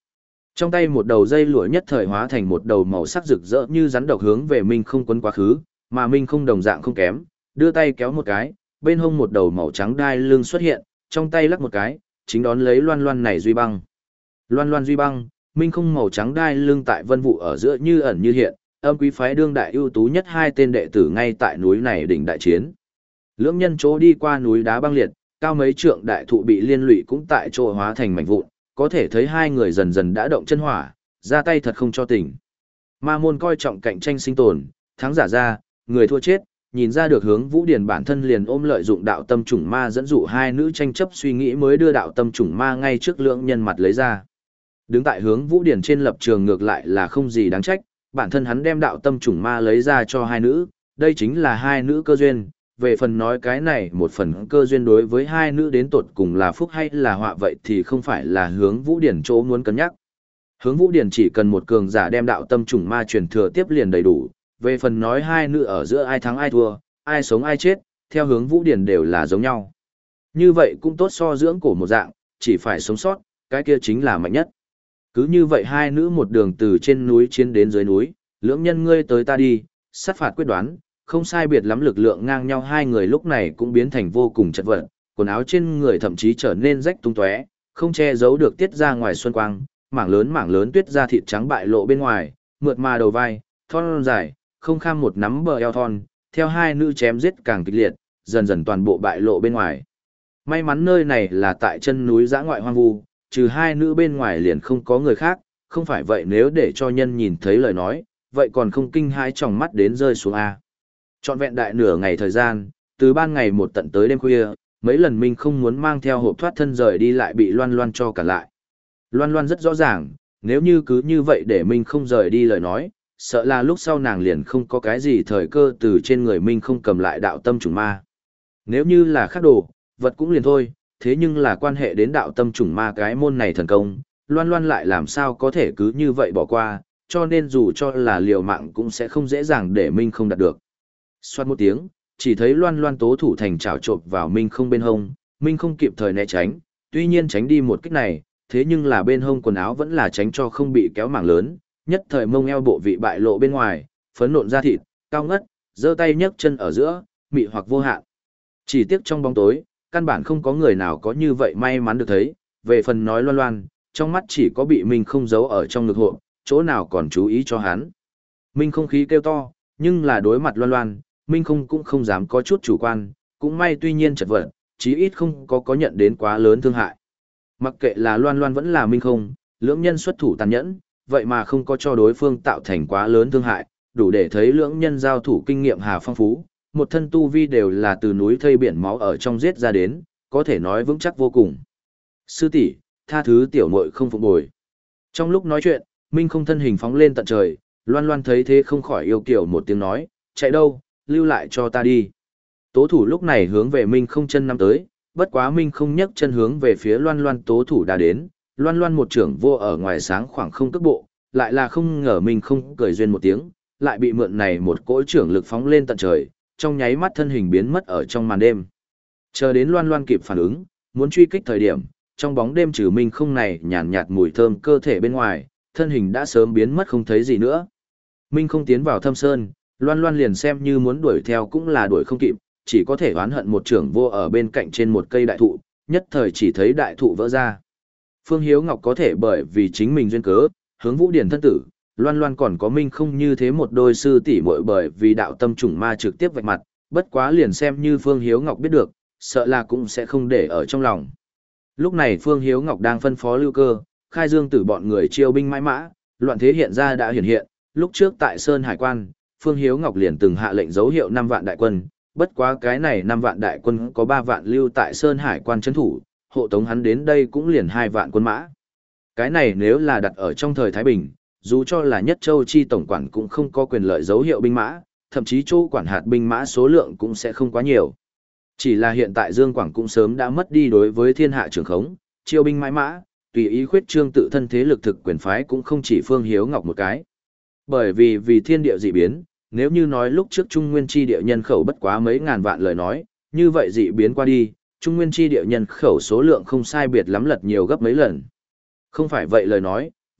Trong tay một đầu dây lụa nhất thời hóa thành một đầu màu sắc rực rỡ như rắn độc hướng về Minh Không quấn quá khứ, mà Minh Không đồng dạng không kém, đưa tay kéo một cái, bên hông một đầu màu trắng đai lưng xuất hiện, trong tay lắc một cái, chính đón lấy loan loan này duy băng. Loan loan duy băng, Minh Không màu trắng đai lưng tại vân vụ ở giữa như ẩn như hiện, âm quý phái đương đại ưu tú nhất hai tên đệ tử ngay tại núi này đỉnh đại chiến. Lưỡng nhân chỗ đi qua núi đá băng liệt, cao mấy trượng đại thụ bị liên lụy cũng tại chỗ hóa thành mảnh vụn, có thể thấy hai người dần dần đã động chân hỏa, ra tay thật không cho tỉnh. Ma môn coi trọng cạnh tranh sinh tồn, thắng giả ra, người thua chết, nhìn ra được Hướng Vũ Điển bản thân liền ôm lợi dụng đạo tâm chủng ma dẫn dụ hai nữ tranh chấp suy nghĩ mới đưa đạo tâm chủng ma ngay trước lưỡng nhân mặt lấy ra. Đứng tại Hướng Vũ Điển trên lập trường ngược lại là không gì đáng trách, bản thân hắn đem đạo tâm chủng ma lấy ra cho hai nữ, đây chính là hai nữ cơ duyên. Về phần nói cái này một phần cơ duyên đối với hai nữ đến tột cùng là phúc hay là họa vậy thì không phải là Hướng Vũ Điển chỗ muốn cân nhắc. Hướng Vũ Điển chỉ cần một cường giả đem đạo tâm chủng ma truyền thừa tiếp liền đầy đủ, về phần nói hai nữ ở giữa ai thắng ai thua, ai sống ai chết, theo Hướng Vũ Điển đều là giống nhau. Như vậy cũng tốt so dưỡng cổ một dạng, chỉ phải sống sót, cái kia chính là mạnh nhất. Cứ như vậy hai nữ một đường từ trên núi chiến đến dưới núi, lưỡng nhân ngươi tới ta đi, sát phạt quyết đoán, không sai biệt lắm lực lượng ngang nhau hai người lúc này cũng biến thành vô cùng chật vật, quần áo trên người thậm chí trở nên rách tung tóe, không che giấu được tiết ra ngoài xuân quang, mảng lớn mảng lớn tuyết da thịt trắng bại lộ bên ngoài, mượt mà đầu vai, thon dài, không kham một nắm bờ eo thon, theo hai nữ chém giết càng kịch liệt, dần dần toàn bộ bại lộ bên ngoài. May mắn nơi này là tại chân núi dã ngoại hoang vu, trừ hai nữ bên ngoài liền không có người khác, không phải vậy nếu để cho nhân nhìn thấy lời nói, vậy còn không kinh hãi tròng mắt đến rơi xuống A. Trọn vẹn đại nửa ngày thời gian, từ ban ngày một tận tới đêm khuya, mấy lần Minh không muốn mang theo hộp thoát thân rời đi lại bị Loan Loan cho cả lại. Loan Loan rất rõ ràng, nếu như cứ như vậy để Minh không rời đi lời nói, sợ là lúc sau nàng liền không có cái gì thời cơ từ trên người Minh không cầm lại đạo tâm chủng ma. Nếu như là khác đồ, vật cũng liền thôi, thế nhưng là quan hệ đến đạo tâm chủng ma cái môn này thần công, Loan Loan lại làm sao có thể cứ như vậy bỏ qua, cho nên dù cho là liều mạng cũng sẽ không dễ dàng để Minh không đạt được. Xoát một tiếng, chỉ thấy Loan Loan tố thủ thành chảo trộn vào Minh không bên hông, Minh không kịp thời né tránh, tuy nhiên tránh đi một kích này, thế nhưng là bên hông quần áo vẫn là tránh cho không bị kéo mảng lớn, nhất thời mông eo bộ vị bại lộ bên ngoài, phấn nộn da thịt, cao ngất, giơ tay nhấc chân ở giữa, mị hoặc vô hạn. Chỉ tiếc trong bóng tối, căn bản không có người nào có như vậy may mắn được thấy, về phần nói Loan Loan, trong mắt chỉ có bị Minh không giấu ở trong ngực hộ, chỗ nào còn chú ý cho hắn. Minh không khí kêu to, nhưng là đối mặt Loan Loan, Minh không cũng không dám có chút chủ quan, cũng may tuy nhiên chật vật, chí ít không có có nhận đến quá lớn thương hại. Mặc kệ là Loan Loan vẫn là Minh không, lưỡng nhân xuất thủ tàn nhẫn, vậy mà không có cho đối phương tạo thành quá lớn thương hại, đủ để thấy lưỡng nhân giao thủ kinh nghiệm hà phong phú, một thân tu vi đều là từ núi thây biển máu ở trong giết ra đến, có thể nói vững chắc vô cùng. Sư tỷ, tha thứ tiểu muội không phục bồi. Trong lúc nói chuyện, Minh không thân hình phóng lên tận trời, Loan Loan thấy thế không khỏi yêu kiểu một tiếng nói, chạy đâu, lưu lại cho ta đi. Tố thủ lúc này hướng về Minh không chân năm tới, bất quá Minh không nhấc chân hướng về phía Loan Loan tố thủ đã đến, Loan Loan một trưởng vô ở ngoài sáng khoảng không cước bộ, lại là không ngờ Minh không cười duyên một tiếng, lại bị mượn này một cỗ trưởng lực phóng lên tận trời, trong nháy mắt thân hình biến mất ở trong màn đêm. Chờ đến Loan Loan kịp phản ứng, muốn truy kích thời điểm, trong bóng đêm trừ Minh không này nhàn nhạt mùi thơm cơ thể bên ngoài, thân hình đã sớm biến mất không thấy gì nữa. Minh không tiến vào thâm sơn, Loan Loan liền xem như muốn đuổi theo cũng là đuổi không kịp, chỉ có thể oán hận một trưởng vô ở bên cạnh trên một cây đại thụ, nhất thời chỉ thấy đại thụ vỡ ra. Phương Hiếu Ngọc có thể bởi vì chính mình duyên cớ, hướng Vũ Điển thân tử, Loan Loan còn có Minh không như thế một đôi sư tỷ muội bởi vì đạo tâm chủng ma trực tiếp vạch mặt, bất quá liền xem như Phương Hiếu Ngọc biết được, sợ là cũng sẽ không để ở trong lòng. Lúc này Phương Hiếu Ngọc đang phân phó Lưu Cơ, Khai Dương Tử bọn người chiêu binh mãi mã, loạn thế hiện ra đã hiện hiện, lúc trước tại Sơn Hải Quan, Phương Hiếu Ngọc liền từng hạ lệnh dấu hiệu năm vạn đại quân, bất quá cái này năm vạn đại quân có ba vạn lưu tại Sơn Hải Quan trấn thủ, hộ tống hắn đến đây cũng liền hai vạn quân mã. Cái này nếu là đặt ở trong thời Thái Bình, dù cho là Nhất Châu chi tổng quản cũng không có quyền lợi dấu hiệu binh mã, thậm chí chỗ quản hạt binh mã số lượng cũng sẽ không quá nhiều. Chỉ là hiện tại Dương Quảng cũng sớm đã mất đi đối với thiên hạ trường khống, chiêu binh mãi mã, tùy ý khuyết trương tự thân thế lực thực quyền phái cũng không chỉ Phương Hiếu Ngọc một cái. Bởi vì vì thiên địa dị biến, nếu như nói lúc trước Trung Nguyên chi địa nhân khẩu bất quá mấy ngàn vạn lời nói, như vậy dị biến qua đi, Trung Nguyên chi địa nhân khẩu số lượng không sai biệt lắm lật nhiều gấp mấy lần. Không phải vậy lời nói,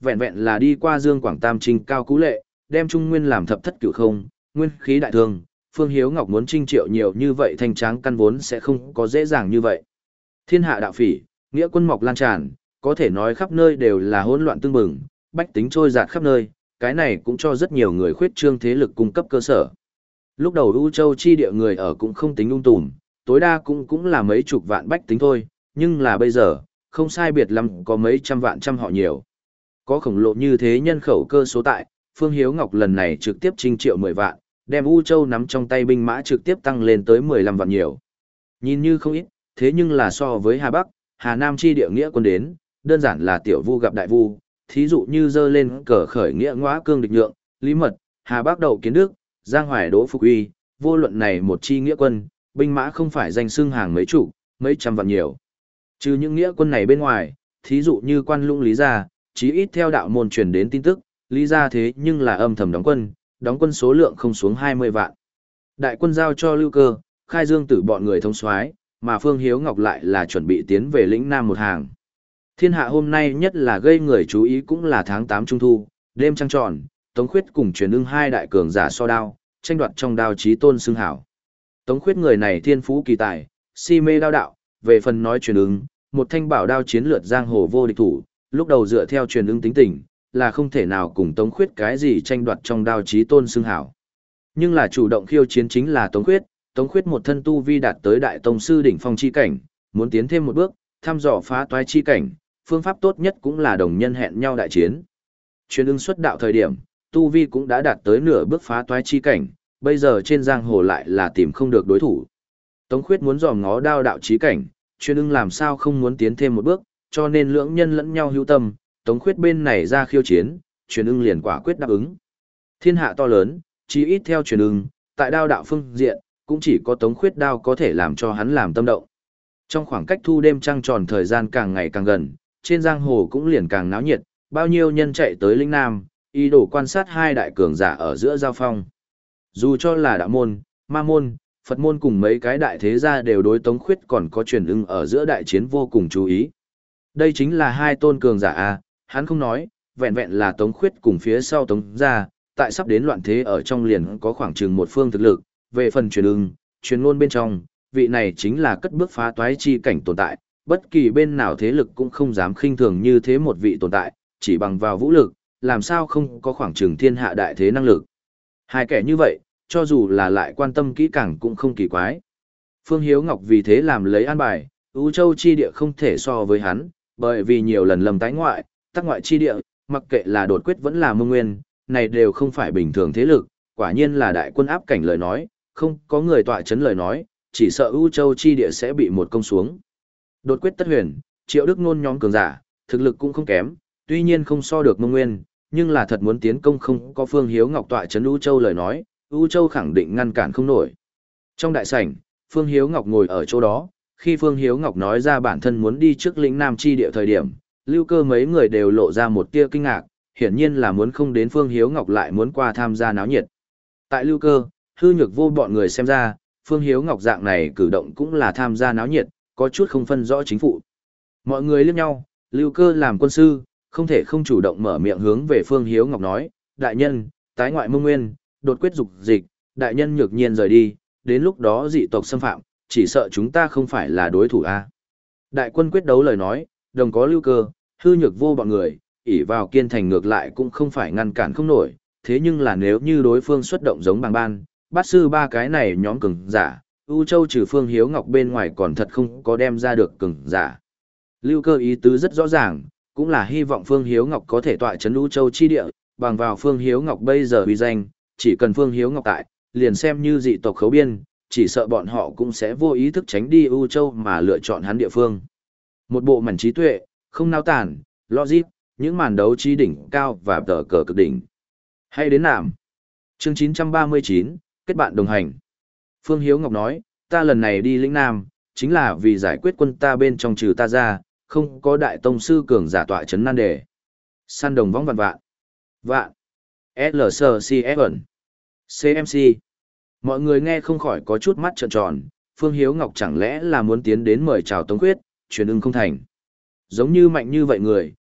vẹn vẹn là đi qua Dương Quảng Tam Trinh cao cú lệ, đem Trung Nguyên làm thập thất cửu không, nguyên khí đại thương, Phương Hiếu Ngọc muốn trinh triệu nhiều như vậy thanh tráng căn vốn sẽ không có dễ dàng như vậy. Thiên hạ đạo phỉ, nghĩa quân mọc lan tràn, có thể nói khắp nơi đều là hỗn loạn tương bừng, bách tính trôi dạt khắp nơi, cái này cũng cho rất nhiều người khuyết trương thế lực cung cấp cơ sở. Lúc đầu U Châu chi địa người ở cũng không tính ung tùm, tối đa cũng cũng là mấy chục vạn bách tính thôi, nhưng là bây giờ, không sai biệt lắm có mấy trăm vạn trăm họ nhiều. Có khổng lồ như thế nhân khẩu cơ số tại, Phương Hiếu Ngọc lần này trực tiếp trinh triệu mười vạn, đem U Châu nắm trong tay binh mã trực tiếp tăng lên tới mười lăm vạn nhiều. Nhìn như không ít, thế nhưng là so với Hà Bắc, Hà Nam chi địa nghĩa quân đến, đơn giản là tiểu vu gặp đại vu, thí dụ như dơ lên cờ khởi nghĩa ngõa cương địch nhượng, Lý Mật, Hà Bắc Đậu Kiến Đức, Giang Hoài Đỗ Phục Uy, vô luận này một chi nghĩa quân, binh mã không phải danh xưng hàng mấy chủ, mấy trăm vạn nhiều. Trừ những nghĩa quân này bên ngoài, thí dụ như Quan Lũng Lý Gia, chí ít theo đạo môn truyền đến tin tức, Lý Gia thế nhưng là âm thầm đóng quân, đóng quân số lượng không xuống hai mươi vạn. Đại quân giao cho Lưu Cơ, Khai Dương Tử bọn người thống soái, mà Phương Hiếu Ngọc lại là chuẩn bị tiến về lĩnh Nam một hàng. Thiên hạ hôm nay nhất là gây người chú ý cũng là tháng tám trung thu, đêm trăng tròn, Tống Khuyết cùng Truyền Ưng hai đại cường giả so đao, tranh đoạt trong đao chí tôn xưng hảo. Tống Khuyết người này thiên phú kỳ tài, si mê đao đạo, về phần nói Truyền Ưng, một thanh bảo đao chiến lược giang hồ vô địch thủ, lúc đầu dựa theo Truyền Ưng tính tình, là không thể nào cùng Tống Khuyết cái gì tranh đoạt trong đao chí tôn xưng hảo. Nhưng là chủ động khiêu chiến chính là Tống Khuyết, Tống Khuyết một thân tu vi đạt tới đại tông sư đỉnh phong chi cảnh, muốn tiến thêm một bước, thăm dò phá toái chi cảnh, phương pháp tốt nhất cũng là đồng nhân hẹn nhau đại chiến. Truyền Ưng xuất đạo thời điểm, tu vi cũng đã đạt tới nửa bước phá toái chi cảnh, bây giờ trên giang hồ lại là tìm không được đối thủ. Tống Khuyết muốn dòm ngó đao đạo chí cảnh, Truyền Ưng làm sao không muốn tiến thêm một bước, cho nên lưỡng nhân lẫn nhau hữu tâm, Tống Khuyết bên này ra khiêu chiến, Truyền Ưng liền quả quyết đáp ứng. Thiên hạ to lớn, chí ít theo Truyền Ưng, tại đao đạo phương diện, cũng chỉ có Tống Khuyết đao có thể làm cho hắn làm tâm động. Trong khoảng cách thu đêm trăng tròn thời gian càng ngày càng gần, trên giang hồ cũng liền càng náo nhiệt, bao nhiêu nhân chạy tới lĩnh Nam, ý đồ quan sát hai đại cường giả ở giữa giao phong. Dù cho là đạo môn, ma môn, Phật môn cùng mấy cái đại thế gia đều đối Tống Khuyết còn có Truyền Ưng ở giữa đại chiến vô cùng chú ý. Đây chính là hai tôn cường giả a, hắn không nói, vẹn vẹn là Tống Khuyết cùng phía sau Tống gia, tại sắp đến loạn thế ở trong liền có khoảng chừng một phương thực lực, về phần Truyền Ưng, truyền ngôn bên trong, vị này chính là cất bước phá toái chi cảnh tồn tại, bất kỳ bên nào thế lực cũng không dám khinh thường như thế một vị tồn tại, chỉ bằng vào vũ lực, làm sao không có khoảng chừng thiên hạ đại thế năng lực. Hai kẻ như vậy, cho dù là lại quan tâm kỹ càng cũng không kỳ quái. Phương Hiếu Ngọc vì thế làm lấy an bài, U Châu chi địa không thể so với hắn, bởi vì nhiều lần lầm tái ngoại, tắc ngoại chi địa, mặc kệ là đột quyết vẫn là mông nguyên, này đều không phải bình thường thế lực, quả nhiên là đại quân áp cảnh lời nói, không có người tọa chấn lời nói, chỉ sợ U Châu chi địa sẽ bị một công xuống. Đột quyết tất huyền, Triệu Đức Nôn nhóm cường giả, thực lực cũng không kém, tuy nhiên không so được mông nguyên, nhưng là thật muốn tiến công không có Phương Hiếu Ngọc tọa chấn U Châu lời nói, U Châu khẳng định ngăn cản không nổi. Trong đại sảnh, Phương Hiếu Ngọc ngồi ở chỗ đó, khi Phương Hiếu Ngọc nói ra bản thân muốn đi trước lĩnh Nam chi địa thời điểm, Lưu Cơ mấy người đều lộ ra một tia kinh ngạc, hiển nhiên là muốn không đến Phương Hiếu Ngọc lại muốn qua tham gia náo nhiệt. Tại Lưu Cơ, Hư Nhược Vô bọn người xem ra, Phương Hiếu Ngọc dạng này cử động cũng là tham gia náo nhiệt, có chút không phân rõ chính phụ. Mọi người liếc nhau, Lưu Cơ làm quân sư, không thể không chủ động mở miệng hướng về Phương Hiếu Ngọc nói, đại nhân, tái ngoại mông nguyên, đột quyết dục dịch, đại nhân nhược nhiên rời đi, đến lúc đó dị tộc xâm phạm, chỉ sợ chúng ta không phải là đối thủ a. Đại quân quyết đấu lời nói, đồng có Lưu Cơ, Hư Nhược Vô bọn người, ỷ vào kiên thành ngược lại cũng không phải ngăn cản không nổi, thế nhưng là nếu như đối phương xuất động giống bằng ban, bát sư ba cái này nhóm cường giả, U Châu trừ Phương Hiếu Ngọc bên ngoài còn thật không có đem ra được cường giả. Lưu Cơ ý tứ rất rõ ràng, cũng là hy vọng Phương Hiếu Ngọc có thể tọa trấn U Châu chi địa, bằng vào Phương Hiếu Ngọc bây giờ uy danh, chỉ cần Phương Hiếu Ngọc tại, liền xem như dị tộc khấu biên, chỉ sợ bọn họ cũng sẽ vô ý thức tránh đi U Châu mà lựa chọn hắn địa phương. Một bộ mảnh trí tuệ, không nao tản, logic, những màn đấu trí đỉnh cao và tờ cờ cực đỉnh. Hay đến nạm. Chương chín trăm ba mươi chín, kết bạn đồng hành. Phương Hiếu Ngọc nói, ta lần này đi lĩnh Nam, chính là vì giải quyết quân ta bên trong trừ ta ra, không có đại tông sư cường giả tọa chấn nan đề. Săn đồng vong vạn vạn. Vạn. L C C F ẩn. C M C. Mọi người nghe không khỏi có chút mắt trợn tròn, Phương Hiếu Ngọc chẳng lẽ là muốn tiến đến mời chào Tống Khuyết, Truyền Ưng không thành. Giống như mạnh như vậy người,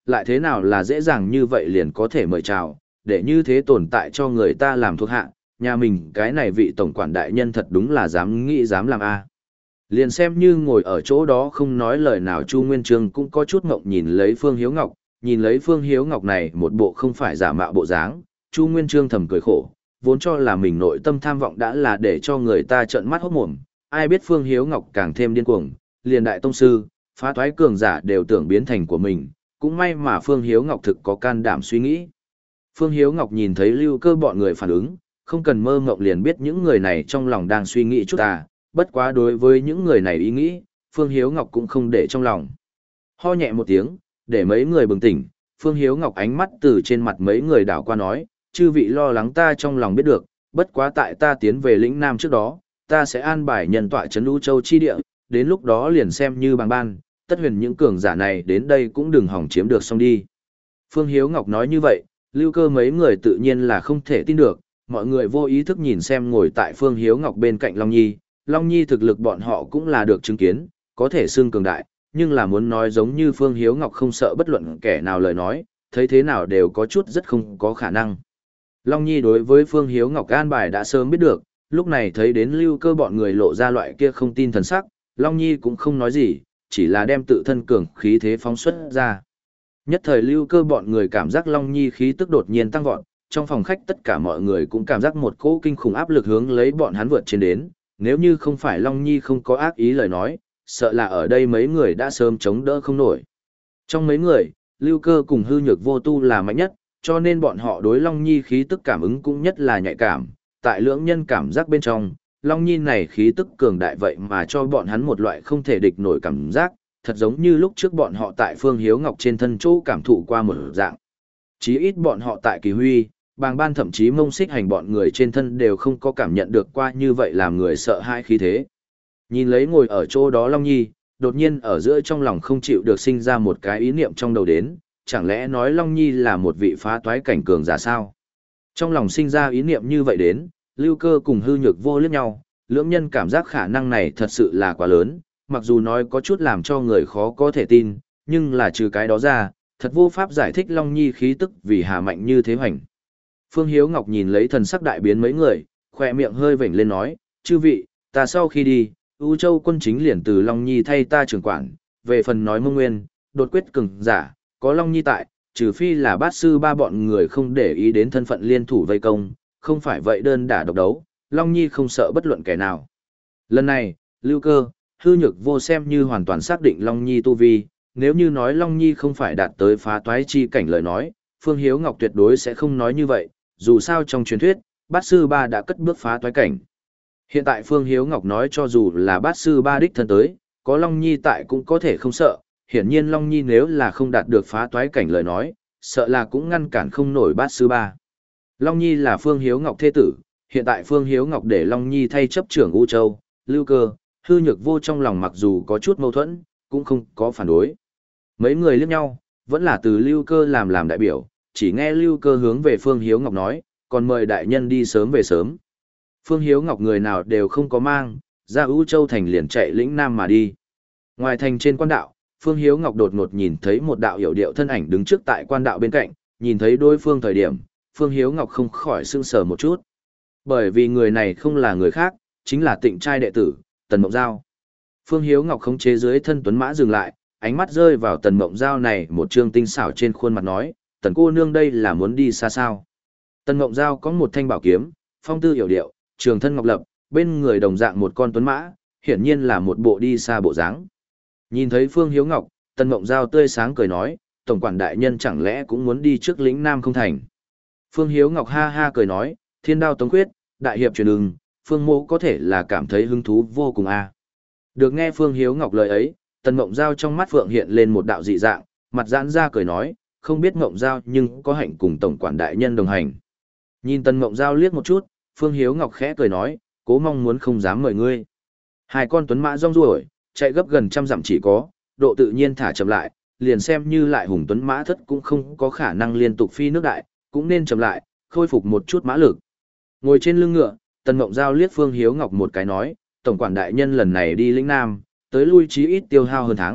lại thế nào là dễ dàng như vậy liền có thể mời chào, để như thế tồn tại cho người ta làm thuộc hạ, nhà mình cái này vị tổng quản đại nhân thật đúng là dám nghĩ dám làm a. Liền xem như ngồi ở chỗ đó không nói lời nào Chu Nguyên Chương cũng có chút ngộng nhìn lấy Phương Hiếu Ngọc, nhìn lấy Phương Hiếu Ngọc này một bộ không phải giả mạo bộ dáng, Chu Nguyên Chương thầm cười khổ, vốn cho là mình nội tâm tham vọng đã là để cho người ta trợn mắt hốt mồm, ai biết Phương Hiếu Ngọc càng thêm điên cuồng, liền đại tông sư, phá toái cường giả đều tưởng biến thành của mình, cũng may mà Phương Hiếu Ngọc thực có can đảm suy nghĩ. Phương Hiếu Ngọc nhìn thấy Lưu Cơ bọn người phản ứng, không cần mơ ngộng liền biết những người này trong lòng đang suy nghĩ chút à, bất quá đối với những người này ý nghĩ, Phương Hiếu Ngọc cũng không để trong lòng. Ho nhẹ một tiếng, để mấy người bừng tỉnh, Phương Hiếu Ngọc ánh mắt từ trên mặt mấy người đảo qua nói, chư vị lo lắng ta trong lòng biết được, bất quá tại ta tiến về lĩnh Nam trước đó, ta sẽ an bài nhân tọa trấn U Châu chi địa, đến lúc đó liền xem như bằng ban, tất huyền những cường giả này đến đây cũng đừng hỏng chiếm được xong đi. Phương Hiếu Ngọc nói như vậy, Lưu Cơ mấy người tự nhiên là không thể tin được, mọi người vô ý thức nhìn xem ngồi tại Phương Hiếu Ngọc bên cạnh Long Nhi, Long Nhi thực lực bọn họ cũng là được chứng kiến, có thể xưng cường đại, nhưng là muốn nói giống như Phương Hiếu Ngọc không sợ bất luận kẻ nào lời nói, thấy thế nào đều có chút rất không có khả năng. Long Nhi đối với Phương Hiếu Ngọc an bài đã sớm biết được, lúc này thấy đến Lưu Cơ bọn người lộ ra loại kia không tin thần sắc, Long Nhi cũng không nói gì, chỉ là đem tự thân cường khí thế phóng xuất ra. Nhất thời Lưu Cơ bọn người cảm giác Long Nhi khí tức đột nhiên tăng vọt, trong phòng khách tất cả mọi người cũng cảm giác một cỗ kinh khủng áp lực hướng lấy bọn hắn vượt trên đến, nếu như không phải Long Nhi không có ác ý lời nói, sợ là ở đây mấy người đã sớm chống đỡ không nổi. Trong mấy người, Lưu Cơ cùng Hư Nhược Vô Tu là mạnh nhất, cho nên bọn họ đối Long Nhi khí tức cảm ứng cũng nhất là nhạy cảm, tại lưỡng nhân cảm giác bên trong, Long Nhi này khí tức cường đại vậy mà cho bọn hắn một loại không thể địch nổi cảm giác, thật giống như lúc trước bọn họ tại Phương Hiếu Ngọc trên thân chỗ cảm thụ qua một dạng. Chí ít bọn họ tại Kỳ Huy, Bàng Ban thậm chí Mông Xích Hành bọn người trên thân đều không có cảm nhận được qua như vậy làm người sợ hãi khí thế. Nhìn lấy ngồi ở chỗ đó Long Nhi, đột nhiên ở giữa trong lòng không chịu được sinh ra một cái ý niệm trong đầu đến, chẳng lẽ nói Long Nhi là một vị phá toái cảnh cường giả sao? Trong lòng sinh ra ý niệm như vậy đến, Lưu Cơ cùng Hư Nhược Vô liếc nhau, lưỡng nhân cảm giác khả năng này thật sự là quá lớn, mặc dù nói có chút làm cho người khó có thể tin, nhưng là trừ cái đó ra, thật vô pháp giải thích Long Nhi khí tức vì hà mạnh như thế hoành. Phương Hiếu Ngọc nhìn lấy thần sắc đại biến mấy người, khỏe miệng hơi vểnh lên nói, chư vị, ta sau khi đi, U Châu quân chính liền từ Long Nhi thay ta trưởng quản, về phần nói Mông Nguyên, đột quyết cường giả, có Long Nhi tại, trừ phi là bát sư ba bọn người không để ý đến thân phận liên thủ vây công, không phải vậy đơn đả độc đấu, Long Nhi không sợ bất luận kẻ nào. Lần này, Lưu Cơ, Hư Nhược Vô xem như hoàn toàn xác định Long Nhi tu vi, nếu như nói Long Nhi không phải đạt tới phá toái chi cảnh lời nói, Phương Hiếu Ngọc tuyệt đối sẽ không nói như vậy, dù sao trong truyền thuyết, bát sư ba đã cất bước phá toái cảnh. Hiện tại Phương Hiếu Ngọc nói cho dù là bát sư ba đích thân tới, có Long Nhi tại cũng có thể không sợ, hiển nhiên Long Nhi nếu là không đạt được phá toái cảnh lời nói, sợ là cũng ngăn cản không nổi bát sư ba. Long Nhi là Phương Hiếu Ngọc thế tử, hiện tại Phương Hiếu Ngọc để Long Nhi thay chấp trưởng U Châu, Lưu Cơ, Hư Nhược Vô trong lòng mặc dù có chút mâu thuẫn, cũng không có phản đối. Mấy người liếc nhau, vẫn là từ Lưu Cơ làm làm đại biểu, chỉ nghe Lưu Cơ hướng về Phương Hiếu Ngọc nói, còn mời đại nhân đi sớm về sớm. Phương Hiếu Ngọc người nào đều không có mang, ra U Châu thành liền chạy lĩnh Nam mà đi. Ngoài thành trên quan đạo, Phương Hiếu Ngọc đột ngột nhìn thấy một đạo hiểu điệu thân ảnh đứng trước tại quan đạo bên cạnh, nhìn thấy đối phương thời điểm, Phương Hiếu Ngọc không khỏi sững sờ một chút. Bởi vì người này không là người khác, chính là Tịnh trai đệ tử, Tần Mộng Giao. Phương Hiếu Ngọc khống chế dưới thân tuấn mã dừng lại, ánh mắt rơi vào Tần Mộng Giao này một trương tinh xảo trên khuôn mặt nói, Tần cô nương đây là muốn đi xa sao. Tần Mộng Giao có một thanh bảo kiếm, phong tư hiểu điệu, trường thân ngọc lập, bên người đồng dạng một con tuấn mã, hiển nhiên là một bộ đi xa bộ dáng. Nhìn thấy Phương Hiếu Ngọc, Tần Mộng Giao tươi sáng cười nói, tổng quản đại nhân chẳng lẽ cũng muốn đi trước lĩnh Nam không thành. Phương Hiếu Ngọc ha ha cười nói, thiên đao tống quyết, đại hiệp truyền ưng, Phương mô có thể là cảm thấy hứng thú vô cùng a. Được nghe Phương Hiếu Ngọc lời ấy, Tần Mộng Giao trong mắt Phượng hiện lên một đạo dị dạng, mặt giãn ra cười nói, không biết Mộng Giao nhưng có hạnh cùng tổng quản đại nhân đồng hành. Nhìn Tần Mộng Giao liếc một chút, Phương Hiếu Ngọc khẽ cười nói, cố mong muốn không dám mời ngươi. Hai con tuấn mã rong ruổi, chạy gấp gần trăm dặm chỉ có, độ tự nhiên thả chậm lại, liền xem như lại hùng tuấn mã thất cũng không có khả năng liên tục phi nước đại, cũng nên chậm lại, khôi phục một chút mã lực. Ngồi trên lưng ngựa, Tần Mộng Giao liếc Phương Hiếu Ngọc một cái nói, tổng quản đại nhân lần này đi lĩnh Nam, tới lui chí ít tiêu hao hơn tháng,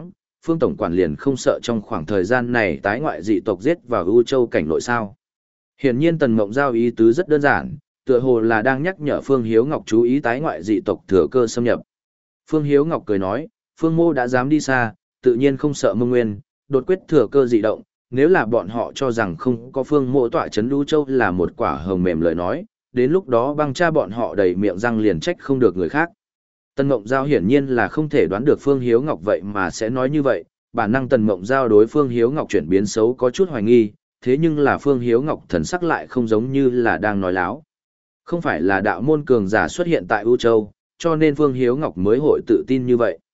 Phương Tổng quản liền không sợ trong khoảng thời gian này tái ngoại dị tộc giết vào ưu châu cảnh nội sao. Hiển nhiên Tần Mộng Giao ý tứ rất đơn giản, tựa hồ là đang nhắc nhở Phương Hiếu Ngọc chú ý tái ngoại dị tộc thừa cơ xâm nhập. Phương Hiếu Ngọc cười nói, Phương Mô đã dám đi xa, tự nhiên không sợ Mông Nguyên, đột quyết thừa cơ dị động, nếu là bọn họ cho rằng không có Phương Mộ tọa trấn Lưu Châu là một quả hồng mềm lời nói, đến lúc đó băng cha bọn họ đầy miệng răng liền trách không được người khác. Tần Mộng Giao hiển nhiên là không thể đoán được Phương Hiếu Ngọc vậy mà sẽ nói như vậy, bản năng Tần Mộng Giao đối Phương Hiếu Ngọc chuyển biến xấu có chút hoài nghi, thế nhưng là Phương Hiếu Ngọc thần sắc lại không giống như là đang nói láo. Không phải là đạo môn cường giả xuất hiện tại U Châu, cho nên Phương Hiếu Ngọc mới hội tự tin như vậy.